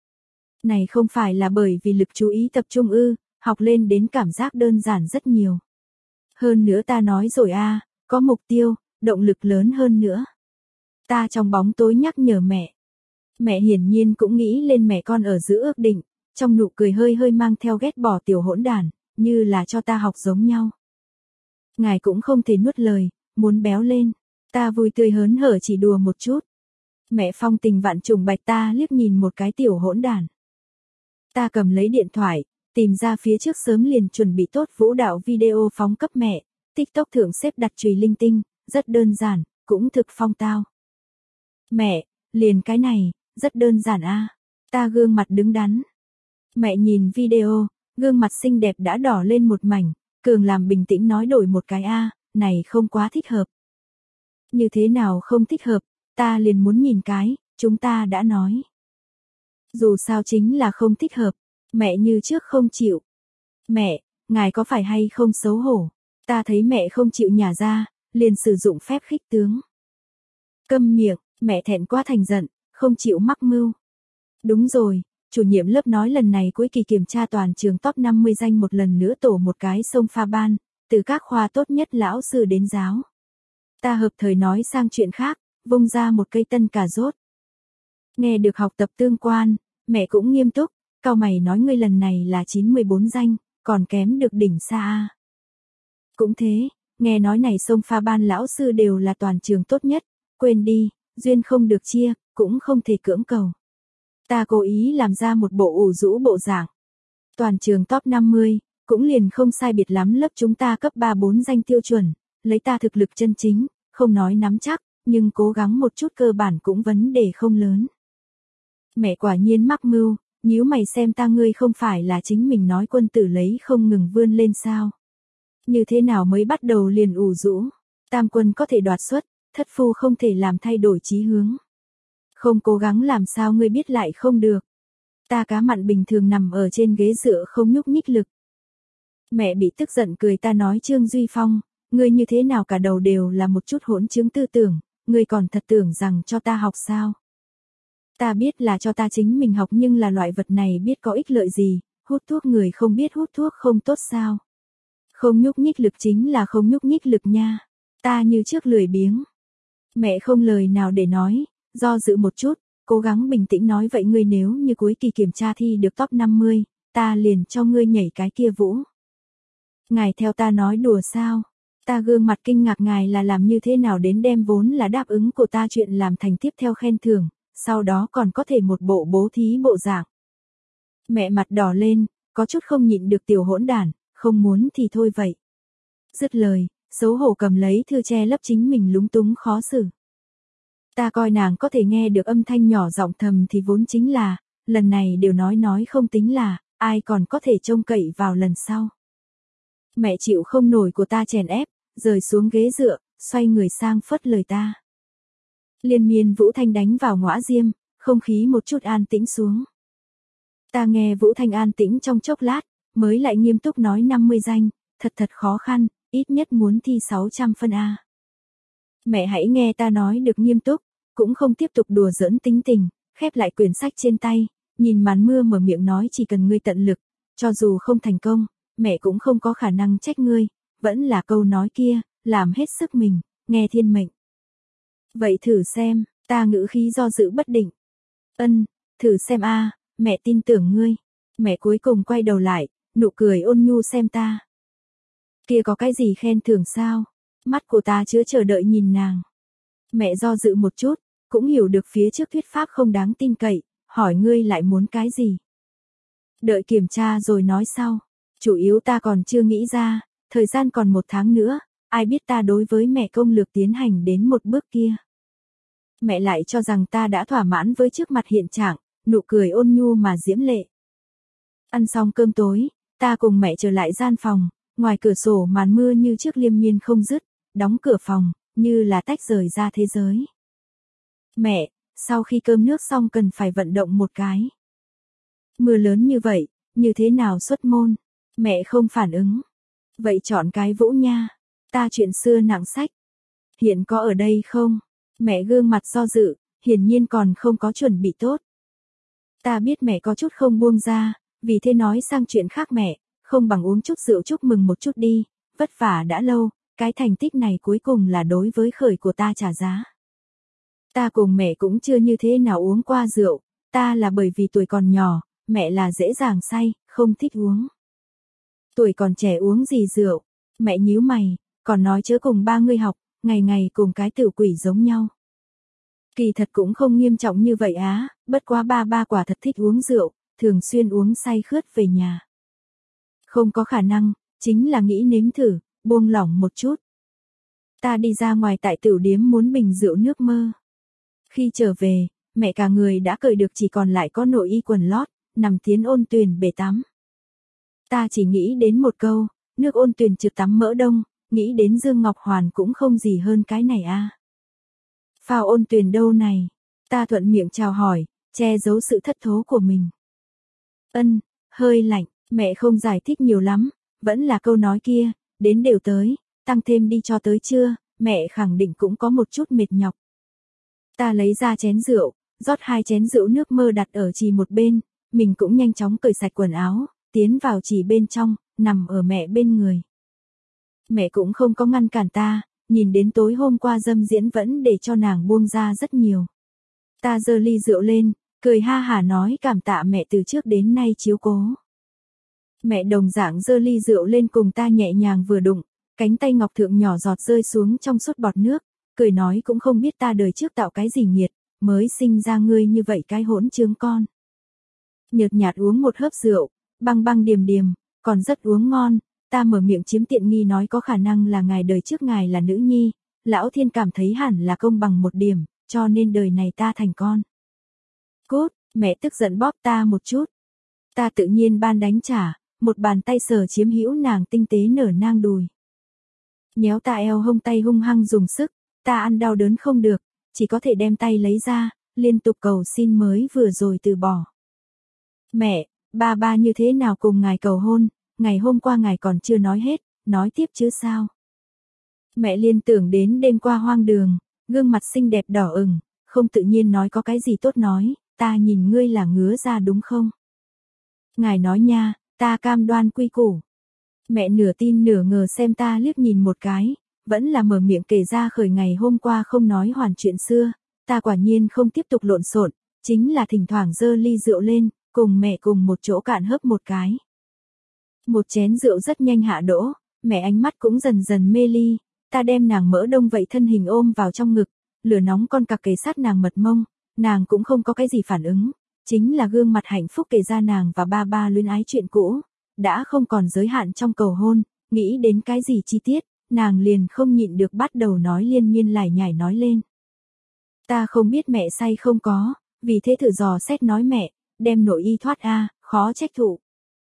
Này không phải là bởi vì lực chú ý tập trung ư, học lên đến cảm giác đơn giản rất nhiều. Hơn nữa ta nói rồi a, có mục tiêu, động lực lớn hơn nữa. Ta trong bóng tối nhắc nhở mẹ. Mẹ hiển nhiên cũng nghĩ lên mẹ con ở giữa ước định, trong nụ cười hơi hơi mang theo ghét bỏ tiểu hỗn đản, như là cho ta học giống nhau. Ngài cũng không thể nuốt lời, muốn béo lên. Ta vui tươi hớn hở chỉ đùa một chút. Mẹ phong tình vạn trùng bạch ta liếc nhìn một cái tiểu hỗn đản. Ta cầm lấy điện thoại, tìm ra phía trước sớm liền chuẩn bị tốt vũ đạo video phóng cấp mẹ, TikTok thượng xếp đặt chùy linh tinh, rất đơn giản, cũng thực phong tao. Mẹ, liền cái này, rất đơn giản a. Ta gương mặt đứng đắn. Mẹ nhìn video, gương mặt xinh đẹp đã đỏ lên một mảnh, cường làm bình tĩnh nói đổi một cái a, này không quá thích hợp. Như thế nào không thích hợp, ta liền muốn nhìn cái, chúng ta đã nói. Dù sao chính là không thích hợp, mẹ như trước không chịu. Mẹ, ngài có phải hay không xấu hổ? Ta thấy mẹ không chịu nhả ra, liền sử dụng phép khích tướng. Câm miệng, mẹ thẹn quá thành giận, không chịu mắc mưu. Đúng rồi, chủ nhiệm lớp nói lần này cuối kỳ kiểm tra toàn trường top năm mươi danh một lần nữa tổ một cái sông pha ban, từ các khoa tốt nhất lão sư đến giáo. Ta hợp thời nói sang chuyện khác, vung ra một cây tân cà rốt. Nghe được học tập tương quan, mẹ cũng nghiêm túc, cau mày nói ngươi lần này là chín mươi bốn danh, còn kém được đỉnh xa a. Cũng thế, nghe nói này sông pha ban lão sư đều là toàn trường tốt nhất, quên đi, duyên không được chia, cũng không thể cưỡng cầu. Ta cố ý làm ra một bộ ủ rũ bộ dạng. Toàn trường top năm mươi, cũng liền không sai biệt lắm lớp chúng ta cấp ba bốn danh tiêu chuẩn, lấy ta thực lực chân chính, không nói nắm chắc, nhưng cố gắng một chút cơ bản cũng vấn đề không lớn. Mẹ quả nhiên mắc mưu, nhíu mày xem ta ngươi không phải là chính mình nói quân tử lấy không ngừng vươn lên sao. Như thế nào mới bắt đầu liền ủ rũ, tam quân có thể đoạt xuất, thất phu không thể làm thay đổi chí hướng. Không cố gắng làm sao ngươi biết lại không được. Ta cá mặn bình thường nằm ở trên ghế dựa không nhúc nhích lực. Mẹ bị tức giận cười ta nói Trương Duy Phong, ngươi như thế nào cả đầu đều là một chút hỗn chứng tư tưởng, ngươi còn thật tưởng rằng cho ta học sao. Ta biết là cho ta chính mình học nhưng là loại vật này biết có ích lợi gì, hút thuốc người không biết hút thuốc không tốt sao. Không nhúc nhích lực chính là không nhúc nhích lực nha, ta như trước lười biếng. Mẹ không lời nào để nói, do dự một chút, cố gắng bình tĩnh nói vậy ngươi nếu như cuối kỳ kiểm tra thi được top năm mươi, ta liền cho ngươi nhảy cái kia vũ. Ngài theo ta nói đùa sao? Ta gương mặt kinh ngạc ngài là làm như thế nào đến đem vốn là đáp ứng của ta chuyện làm thành tiếp theo khen thưởng, sau đó còn có thể một bộ bố thí bộ dạng. Mẹ mặt đỏ lên, có chút không nhịn được tiểu hỗn đản, không muốn thì thôi vậy. Dứt lời, xấu hổ cầm lấy thư che lấp chính mình lúng túng khó xử. Ta coi nàng có thể nghe được âm thanh nhỏ giọng thầm thì vốn chính là, lần này đều nói nói không tính là, ai còn có thể trông cậy vào lần sau. Mẹ chịu không nổi của ta chèn ép, rời xuống ghế dựa, xoay người sang phất lời ta. Liên miên Vũ Thanh đánh vào ngõa diêm, không khí một chút an tĩnh xuống. Ta nghe Vũ Thanh an tĩnh trong chốc lát, mới lại nghiêm túc nói năm mươi danh, thật thật khó khăn, ít nhất muốn thi sáu trăm phân A. Mẹ hãy nghe ta nói được nghiêm túc, cũng không tiếp tục đùa giỡn tính tình, khép lại quyển sách trên tay, nhìn màn mưa mở miệng nói chỉ cần ngươi tận lực, cho dù không thành công, mẹ cũng không có khả năng trách ngươi, vẫn là câu nói kia, làm hết sức mình, nghe thiên mệnh. Vậy thử xem, ta ngữ khí do dự bất định. Ân, thử xem a, mẹ tin tưởng ngươi. Mẹ cuối cùng quay đầu lại, nụ cười ôn nhu xem ta. Kia có cái gì khen thưởng sao? Mắt của ta chứa chờ đợi nhìn nàng. Mẹ do dự một chút, cũng hiểu được phía trước thuyết pháp không đáng tin cậy, hỏi ngươi lại muốn cái gì? Đợi kiểm tra rồi nói sau. Chủ yếu ta còn chưa nghĩ ra, thời gian còn một tháng nữa, ai biết ta đối với mẹ công lược tiến hành đến một bước kia. Mẹ lại cho rằng ta đã thỏa mãn với trước mặt hiện trạng, nụ cười ôn nhu mà diễm lệ. Ăn xong cơm tối, ta cùng mẹ trở lại gian phòng, ngoài cửa sổ màn mưa như trước liên miên không dứt, đóng cửa phòng, như là tách rời ra thế giới. Mẹ, sau khi cơm nước xong cần phải vận động một cái. Mưa lớn như vậy, như thế nào xuất môn? Mẹ không phản ứng. Vậy chọn cái Vũ nha. Ta chuyện xưa nặng sách. Hiện có ở đây không? Mẹ gương mặt do dự, hiển nhiên còn không có chuẩn bị tốt. Ta biết mẹ có chút không buông ra, vì thế nói sang chuyện khác mẹ, không bằng uống chút rượu chúc mừng một chút đi, vất vả đã lâu, cái thành tích này cuối cùng là đối với khởi của ta trả giá. Ta cùng mẹ cũng chưa như thế nào uống qua rượu, ta là bởi vì tuổi còn nhỏ, mẹ là dễ dàng say, không thích uống. Tuổi còn trẻ uống gì rượu, mẹ nhíu mày, còn nói chớ cùng ba người học, ngày ngày cùng cái tiểu quỷ giống nhau. Kỳ thật cũng không nghiêm trọng như vậy á, bất quá ba ba quả thật thích uống rượu, thường xuyên uống say khướt về nhà. Không có khả năng, chính là nghĩ nếm thử, buông lỏng một chút. Ta đi ra ngoài tại tiểu điếm muốn bình rượu nước mơ. Khi trở về, mẹ cả người đã cởi được chỉ còn lại có nội y quần lót, nằm tiến ôn tuyền bể tắm. Ta chỉ nghĩ đến một câu, nước ôn tuyền trượt tắm mỡ đông, nghĩ đến Dương Ngọc Hoàn cũng không gì hơn cái này a. À. Phao ôn tuyền đâu này, Ta thuận miệng chào hỏi, che giấu sự thất thố của mình. Ân, hơi lạnh, mẹ không giải thích nhiều lắm, vẫn là câu nói kia, đến đều tới, tăng thêm đi cho tới trưa, mẹ khẳng định cũng có một chút mệt nhọc. Ta lấy ra chén rượu, rót hai chén rượu nước mơ đặt ở chì một bên, mình cũng nhanh chóng cởi sạch quần áo, tiến vào chì bên trong, nằm ở mẹ bên người. Mẹ cũng không có ngăn cản ta, nhìn đến tối hôm qua dâm diễn vẫn để cho nàng buông ra rất nhiều. Ta giơ ly rượu lên, cười ha hả nói cảm tạ mẹ từ trước đến nay chiếu cố. Mẹ đồng dạng giơ ly rượu lên cùng ta nhẹ nhàng vừa đụng, cánh tay ngọc thượng nhỏ giọt rơi xuống trong suốt bọt nước, cười nói cũng không biết ta đời trước tạo cái gì nghiệt, mới sinh ra ngươi như vậy cái hỗn trướng con. Nhợt nhạt uống một hớp rượu, băng băng điềm điềm, còn rất uống ngon, ta mở miệng chiếm tiện nghi nói có khả năng là ngài đời trước ngài là nữ nhi, lão thiên cảm thấy hẳn là công bằng một điểm, cho nên đời này ta thành con. Cút, mẹ tức giận bóp ta một chút. Ta tự nhiên ban đánh trả, một bàn tay sờ chiếm hữu nàng tinh tế nở nang đùi. Nhéo ta eo hông tay hung hăng dùng sức, ta ăn đau đớn không được, chỉ có thể đem tay lấy ra, liên tục cầu xin mới vừa rồi từ bỏ. Mẹ, ba ba như thế nào cùng ngài cầu hôn, ngày hôm qua ngài còn chưa nói hết, nói tiếp chứ sao. Mẹ liên tưởng đến đêm qua hoang đường, gương mặt xinh đẹp đỏ ửng, không tự nhiên nói có cái gì tốt nói, ta nhìn ngươi là ngứa ra đúng không? Ngài nói nha, ta cam đoan quy củ. Mẹ nửa tin nửa ngờ xem ta liếc nhìn một cái, vẫn là mở miệng kể ra khởi ngày hôm qua không nói hoàn chuyện xưa, ta quả nhiên không tiếp tục lộn xộn, chính là thỉnh thoảng dơ ly rượu lên, cùng mẹ cùng một chỗ cạn hớp một cái. Một chén rượu rất nhanh hạ đỗ, mẹ ánh mắt cũng dần dần mê ly, ta đem nàng mỡ đông vậy thân hình ôm vào trong ngực, lửa nóng con cặc kề sát nàng mật mông, nàng cũng không có cái gì phản ứng, chính là gương mặt hạnh phúc kể ra nàng và ba ba luyến ái chuyện cũ, đã không còn giới hạn trong cầu hôn, nghĩ đến cái gì chi tiết, nàng liền không nhịn được bắt đầu nói liên miên lải nhải nói lên. Ta không biết mẹ say không có, vì thế thử dò xét nói mẹ, đem nội y thoát a, khó trách thụ.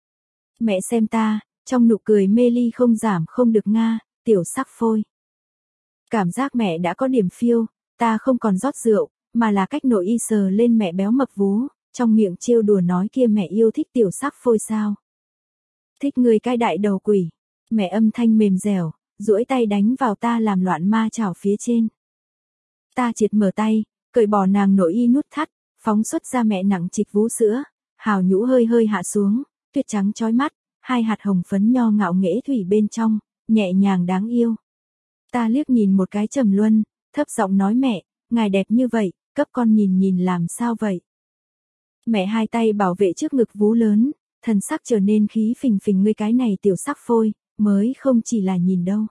Mẹ xem ta, trong nụ cười mê ly không giảm không được nga, tiểu sắc phôi. Cảm giác mẹ đã có điểm phiêu, ta không còn rót rượu, mà là cách nội y sờ lên mẹ béo mập vú, trong miệng trêu đùa nói kia mẹ yêu thích tiểu sắc phôi sao. Thích người cái đại đầu quỷ, mẹ âm thanh mềm dẻo, duỗi tay đánh vào ta làm loạn ma chảo phía trên. Ta triệt mở tay, cởi bỏ nàng nội y nút thắt, phóng xuất ra mẹ nặng trịch vú sữa, hào nhũ hơi hơi hạ xuống, tuyết trắng chói mắt, hai hạt hồng phấn nho ngạo nghễ thủy bên trong, nhẹ nhàng đáng yêu. Ta liếc nhìn một cái Trầm Luân, thấp giọng nói mẹ, ngài đẹp như vậy, cấp con nhìn nhìn làm sao vậy. Mẹ hai tay bảo vệ trước ngực vú lớn, thần sắc trở nên khí phình phình ngươi cái này tiểu sắc phôi, mới không chỉ là nhìn đâu.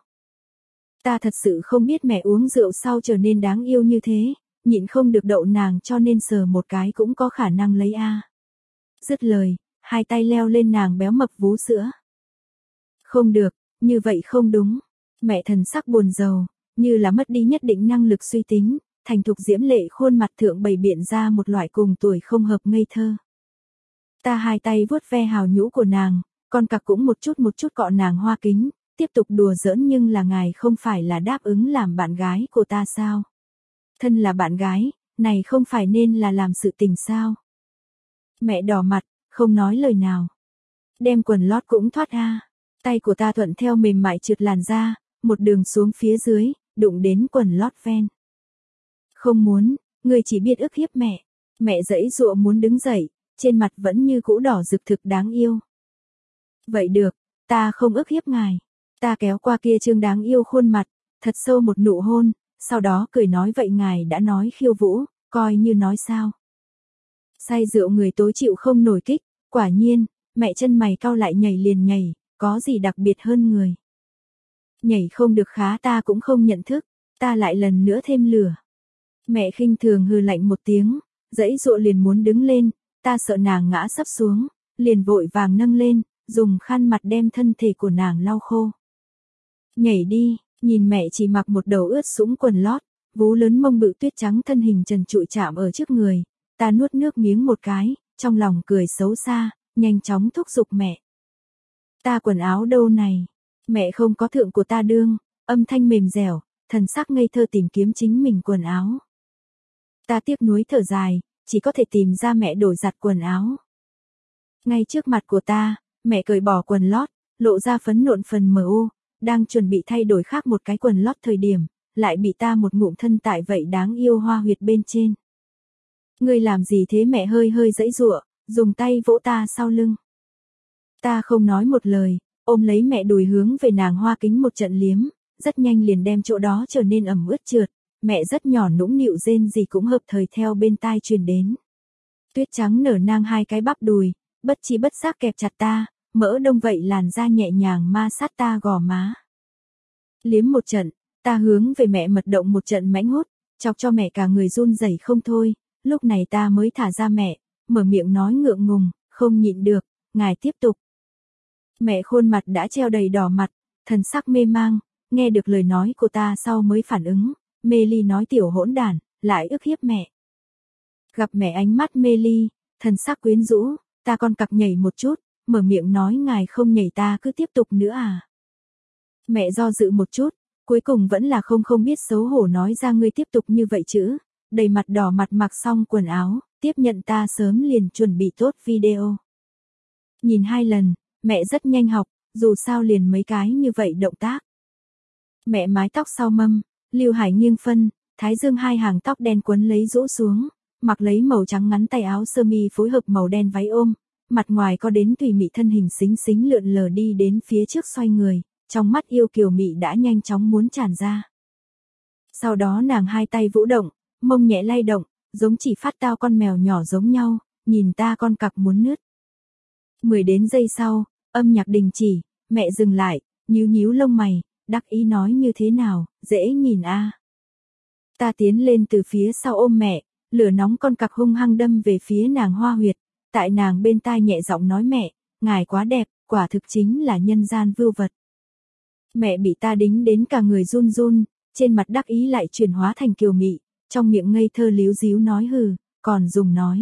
Ta thật sự không biết mẹ uống rượu sau trở nên đáng yêu như thế, nhịn không được đậu nàng cho nên sờ một cái cũng có khả năng lấy a. Dứt lời, hai tay leo lên nàng béo mập vú sữa. Không được, như vậy không đúng. Mẹ thần sắc buồn rầu, như là mất đi nhất định năng lực suy tính, thành thục diễm lệ khuôn mặt thượng bày biện ra một loại cùng tuổi không hợp ngây thơ. Ta hai tay vuốt ve hào nhũ của nàng, con cặc cũng một chút một chút cọ nàng hoa kính, tiếp tục đùa giỡn nhưng là ngài không phải là đáp ứng làm bạn gái của ta sao? Thân là bạn gái, này không phải nên là làm sự tình sao? Mẹ đỏ mặt, không nói lời nào. Đem quần lót cũng thoát ha. Tay của ta thuận theo mềm mại trượt làn da, một đường xuống phía dưới, đụng đến quần lót ven. Không muốn, người chỉ biết ức hiếp mẹ. Mẹ giãy giụa muốn đứng dậy, trên mặt vẫn như cũ đỏ rực thực đáng yêu. Vậy được, ta không ức hiếp ngài. Ta kéo qua kia trương đáng yêu khuôn mặt, thật sâu một nụ hôn, sau đó cười nói vậy ngài đã nói khiêu vũ, coi như nói sao. Say rượu người tối chịu không nổi kích, quả nhiên, mẹ chân mày cau lại nhảy liền nhảy, có gì đặc biệt hơn người. Nhảy không được khá ta cũng không nhận thức, ta lại lần nữa thêm lửa. Mẹ khinh thường hừ lạnh một tiếng, giãy giụa liền muốn đứng lên, ta sợ nàng ngã sấp xuống, liền vội vàng nâng lên, dùng khăn mặt đem thân thể của nàng lau khô. Nhảy đi, nhìn mẹ chỉ mặc một đầu ướt sũng quần lót, vú lớn mông bự tuyết trắng thân hình trần trụi chạm ở trước người, ta nuốt nước miếng một cái, trong lòng cười xấu xa, nhanh chóng thúc giục mẹ. Ta quần áo đâu này? Mẹ không có thượng của ta đương, âm thanh mềm dẻo, thần sắc ngây thơ tìm kiếm chính mình quần áo. Ta tiếc nuối thở dài, chỉ có thể tìm ra mẹ đổi giặt quần áo. Ngay trước mặt của ta, mẹ cởi bỏ quần lót, lộ ra phấn nộn phần mờ u, đang chuẩn bị thay đổi khác một cái quần lót thời điểm, lại bị ta một ngụm thân tại vậy đáng yêu hoa huyệt bên trên. Ngươi làm gì thế? Mẹ hơi hơi giãy giụa, dùng tay vỗ ta sau lưng. Ta không nói một lời, ôm lấy mẹ đùi hướng về nàng hoa kính một trận liếm, rất nhanh liền đem chỗ đó trở nên ẩm ướt trượt, mẹ rất nhỏ nũng nịu rên gì cũng hợp thời theo bên tai truyền đến. Tuyết trắng nở nang hai cái bắp đùi, bất chi bất giác kẹp chặt ta, mỡ đông vậy làn da nhẹ nhàng ma sát ta gò má. Liếm một trận, ta hướng về mẹ mật động một trận mãnh hút, chọc cho mẹ cả người run rẩy không thôi, lúc này ta mới thả ra mẹ, mở miệng nói ngượng ngùng, không nhịn được, ngài tiếp tục. Mẹ khuôn mặt đã treo đầy đỏ mặt, thần sắc mê mang, nghe được lời nói của ta sau mới phản ứng, mê ly nói tiểu hỗn đản, lại ức hiếp mẹ. Gặp mẹ ánh mắt mê ly, thần sắc quyến rũ, ta con cặc nhảy một chút, mở miệng nói ngài không nhảy ta cứ tiếp tục nữa à. Mẹ do dự một chút, cuối cùng vẫn là không không biết xấu hổ nói ra ngươi tiếp tục như vậy chứ, đầy mặt đỏ mặt mặc xong quần áo, tiếp nhận ta sớm liền chuẩn bị tốt video. Nhìn hai lần, mẹ rất nhanh học, dù sao liền mấy cái như vậy động tác. Mẹ mái tóc sau mâm, Lưu Hải nghiêng phân, thái dương hai hàng tóc đen quấn lấy rũ xuống, mặc lấy màu trắng ngắn tay áo sơ mi phối hợp màu đen váy ôm, mặt ngoài có đến tùy mị thân hình xính xính lượn lờ đi đến phía trước xoay người, trong mắt yêu kiều mị đã nhanh chóng muốn tràn ra. Sau đó nàng hai tay vũ động, mông nhẹ lay động, giống chỉ phát tao con mèo nhỏ giống nhau, nhìn ta con cặc muốn nứt. Mười đến giây sau, âm nhạc đình chỉ, mẹ dừng lại, nhíu nhíu lông mày, đắc ý nói như thế nào, dễ nhìn a. À. Ta tiến lên từ phía sau ôm mẹ, lửa nóng con cặc hung hăng đâm về phía nàng hoa huyệt, tại nàng bên tai nhẹ giọng nói mẹ, ngài quá đẹp, quả thực chính là nhân gian vưu vật. Mẹ bị ta đính đến cả người run run, trên mặt đắc ý lại chuyển hóa thành kiều mị, trong miệng ngây thơ líu díu nói hừ, còn dùng nói.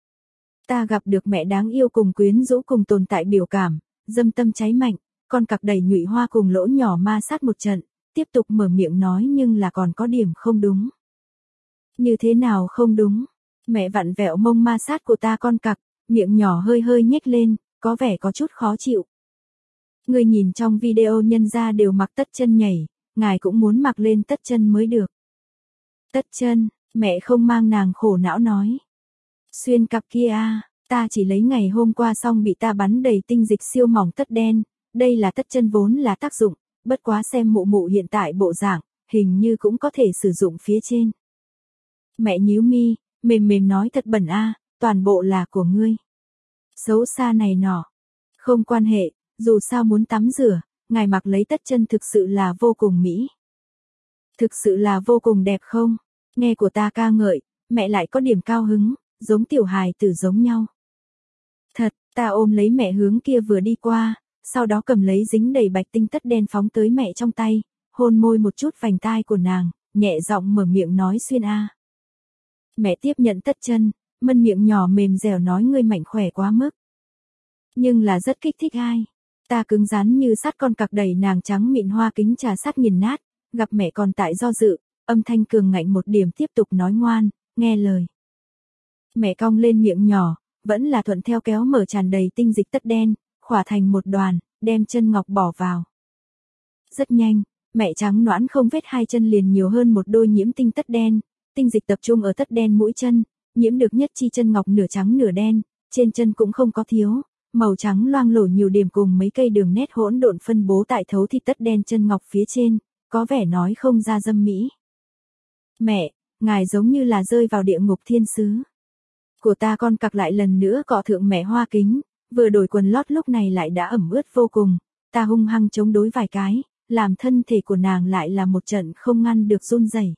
Ta gặp được mẹ đáng yêu cùng quyến rũ cùng tồn tại biểu cảm, dâm tâm cháy mạnh, con cặc đầy nhụy hoa cùng lỗ nhỏ ma sát một trận, tiếp tục mở miệng nói nhưng là còn có điểm không đúng. Như thế nào không đúng? Mẹ vặn vẹo mông ma sát của ta con cặc, miệng nhỏ hơi hơi nhếch lên, có vẻ có chút khó chịu. Người nhìn trong video nhân ra đều mặc tất chân nhảy, ngài cũng muốn mặc lên tất chân mới được. Tất chân, mẹ không mang nàng khổ não nói. Xuyên cặp kia a, ta chỉ lấy ngày hôm qua xong bị ta bắn đầy tinh dịch siêu mỏng tất đen, đây là tất chân vốn là tác dụng, bất quá xem mụ mụ hiện tại bộ dạng, hình như cũng có thể sử dụng phía trên. Mẹ nhíu mi, mềm mềm nói thật bẩn a, toàn bộ là của ngươi. Xấu xa này nọ. Không quan hệ, dù sao muốn tắm rửa, ngài mặc lấy tất chân thực sự là vô cùng mỹ. Thực sự là vô cùng đẹp không? Nghe của ta ca ngợi, mẹ lại có điểm cao hứng, giống tiểu hài tử giống nhau. Thật, ta ôm lấy mẹ hướng kia vừa đi qua, sau đó cầm lấy dính đầy bạch tinh tất đen phóng tới mẹ trong tay, hôn môi một chút vành tai của nàng, nhẹ giọng mở miệng nói xuyên a. Mẹ tiếp nhận tất chân, mân miệng nhỏ mềm dẻo nói ngươi mạnh khỏe quá mức. Nhưng là rất kích thích ai. Ta cứng rắn như sắt con cặc đẩy nàng trắng mịn hoa kính trà sắt nghiền nát, gặp mẹ còn tại do dự, âm thanh cường ngạnh một điểm tiếp tục nói ngoan, nghe lời. Mẹ cong lên miệng nhỏ, vẫn là thuận theo kéo mở tràn đầy tinh dịch tất đen, khỏa thành một đoàn, đem chân ngọc bỏ vào. Rất nhanh, mẹ trắng nõn không vết hai chân liền nhiều hơn một đôi nhiễm tinh tất đen, tinh dịch tập trung ở tất đen mũi chân, nhiễm được nhất chi chân ngọc nửa trắng nửa đen, trên chân cũng không có thiếu, màu trắng loang lổ nhiều điểm cùng mấy cây đường nét hỗn độn phân bố tại thấu thịt tất đen chân ngọc phía trên, có vẻ nói không ra dâm mỹ. Mẹ, ngài giống như là rơi vào địa ngục thiên sứ. Của ta con cặc lại lần nữa cọ thượng mẹ hoa kính, vừa đổi quần lót lúc này lại đã ẩm ướt vô cùng, ta hung hăng chống đối vài cái, làm thân thể của nàng lại là một trận không ngăn được run rẩy.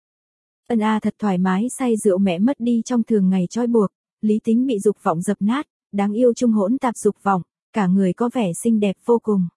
Ân a thật thoải mái say rượu mẹ mất đi trong thường ngày trói buộc, lý tính bị dục vọng dập nát, đáng yêu trung hỗn tạp dục vọng, cả người có vẻ xinh đẹp vô cùng.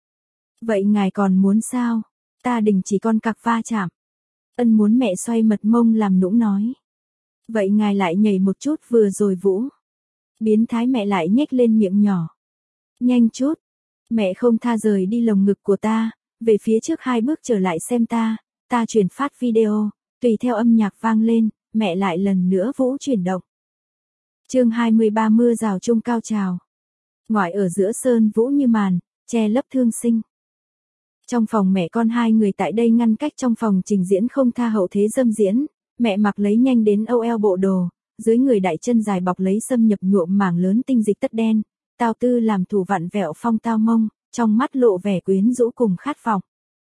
Vậy ngài còn muốn sao? Ta đình chỉ con cặc va chạm. Ân muốn mẹ xoay mật mông làm nũng nói. Vậy ngài lại nhảy một chút vừa rồi vũ. Biến thái mẹ lại nhếch lên miệng nhỏ. Nhanh chút. Mẹ không tha rời đi lồng ngực của ta, về phía trước hai bước trở lại xem ta, ta chuyển phát video, tùy theo âm nhạc vang lên, mẹ lại lần nữa vũ chuyển động. Chương hai mươi ba mưa rào chung cao trào. Ngoại ở giữa sơn vũ như màn, che lấp thương sinh. Trong phòng mẹ con hai người tại đây ngăn cách trong phòng trình diễn không tha hậu thế dâm diễn, mẹ mặc lấy nhanh đến âu eo bộ đồ, dưới người đại chân dài bọc lấy xâm nhập nhuộm mảng lớn tinh dịch tất đen, tao tư làm thủ vặn vẹo phong tao mông, trong mắt lộ vẻ quyến rũ cùng khát vọng.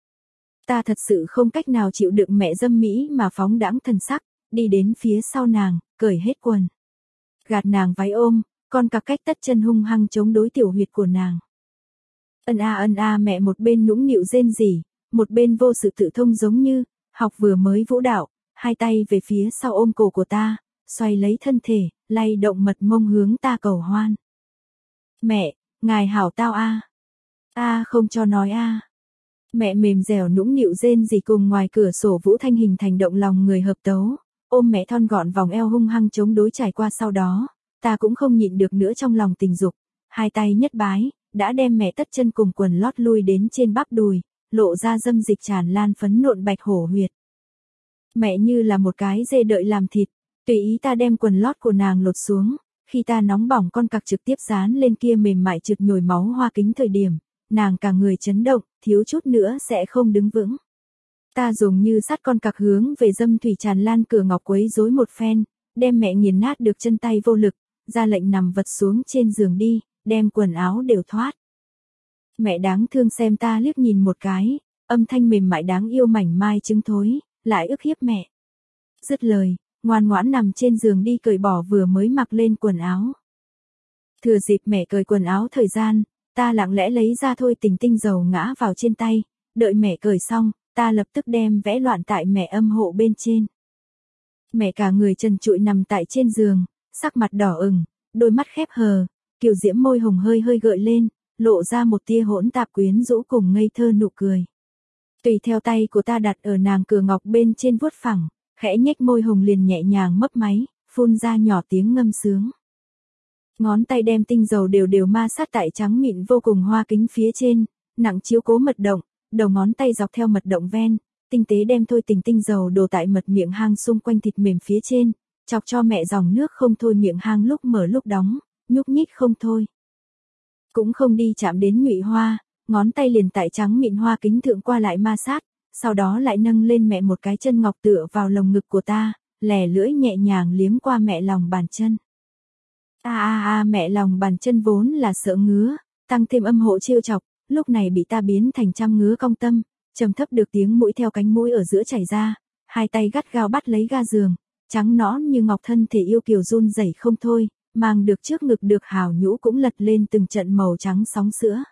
Ta thật sự không cách nào chịu đựng mẹ dâm mỹ mà phóng đãng thần sắc, đi đến phía sau nàng, cởi hết quần. Gạt nàng váy ôm, con cặc cách tất chân hung hăng chống đối tiểu huyệt của nàng. Ân a ân a mẹ một bên nũng nịu rên rỉ, một bên vô sự tự thông giống như, học vừa mới vũ đạo, hai tay về phía sau ôm cổ của ta, xoay lấy thân thể, lay động mật mông hướng ta cầu hoan. Mẹ, ngài hảo tao a. A không cho nói a. Mẹ mềm dẻo nũng nịu rên rỉ cùng ngoài cửa sổ Vũ Thanh hình thành động lòng người hợp tấu, ôm mẹ thon gọn vòng eo hung hăng chống đối trải qua sau đó, ta cũng không nhịn được nữa trong lòng tình dục, hai tay nhất bái, đã đem mẹ tất chân cùng quần lót lui đến trên bắp đùi, lộ ra dâm dịch tràn lan phấn nộn bạch hổ huyệt. Mẹ như là một cái dê đợi làm thịt, tùy ý ta đem quần lót của nàng lột xuống, khi ta nóng bỏng con cặc trực tiếp dán lên kia mềm mại trượt nhồi máu hoa kính thời điểm, nàng cả người chấn động, thiếu chút nữa sẽ không đứng vững. Ta dùng như sắt con cặc hướng về dâm thủy tràn lan cửa ngọc quấy rối một phen, đem mẹ nghiền nát được chân tay vô lực, ra lệnh nằm vật xuống trên giường đi, đem quần áo đều thoát. Mẹ đáng thương xem ta liếc nhìn một cái, âm thanh mềm mại đáng yêu mảnh mai trứng thối, lại ức hiếp mẹ. Dứt lời, ngoan ngoãn nằm trên giường đi cởi bỏ vừa mới mặc lên quần áo. Thừa dịp mẹ cởi quần áo thời gian, ta lặng lẽ lấy ra thôi tình tinh dầu ngã vào trên tay, đợi mẹ cởi xong, ta lập tức đem vẽ loạn tại mẹ âm hộ bên trên. Mẹ cả người trần trụi nằm tại trên giường, sắc mặt đỏ ửng, đôi mắt khép hờ, kiều diễm môi hồng hơi hơi gợi lên, lộ ra một tia hỗn tạp quyến rũ cùng ngây thơ nụ cười. Tùy theo tay của ta đặt ở nàng cửa ngọc bên trên vuốt phẳng, khẽ nhếch môi hồng liền nhẹ nhàng mấp máy, phun ra nhỏ tiếng ngâm sướng. Ngón tay đem tinh dầu đều đều ma sát tại trắng mịn vô cùng hoa kính phía trên, nặng chiếu cố mật động, đầu ngón tay dọc theo mật động ven, tinh tế đem thôi tình tinh dầu đổ tại mật miệng hang xung quanh thịt mềm phía trên, chọc cho mẹ dòng nước không thôi miệng hang lúc mở lúc đóng, nhúc nhích không thôi. Cũng không đi chạm đến nhụy hoa, ngón tay liền tại trắng mịn hoa kính thượng qua lại ma sát, sau đó lại nâng lên mẹ một cái chân ngọc tựa vào lồng ngực của ta, lè lưỡi nhẹ nhàng liếm qua mẹ lòng bàn chân. A a a mẹ lòng bàn chân vốn là sợ ngứa, tăng thêm âm hộ trêu chọc, lúc này bị ta biến thành trăm ngứa cong tâm, trầm thấp được tiếng mũi theo cánh mũi ở giữa chảy ra, hai tay gắt gao bắt lấy ga giường, trắng nõn như ngọc thân thể yêu kiều run rẩy không thôi, mang được trước ngực được hào nhũ cũng lật lên từng trận màu trắng sóng sữa.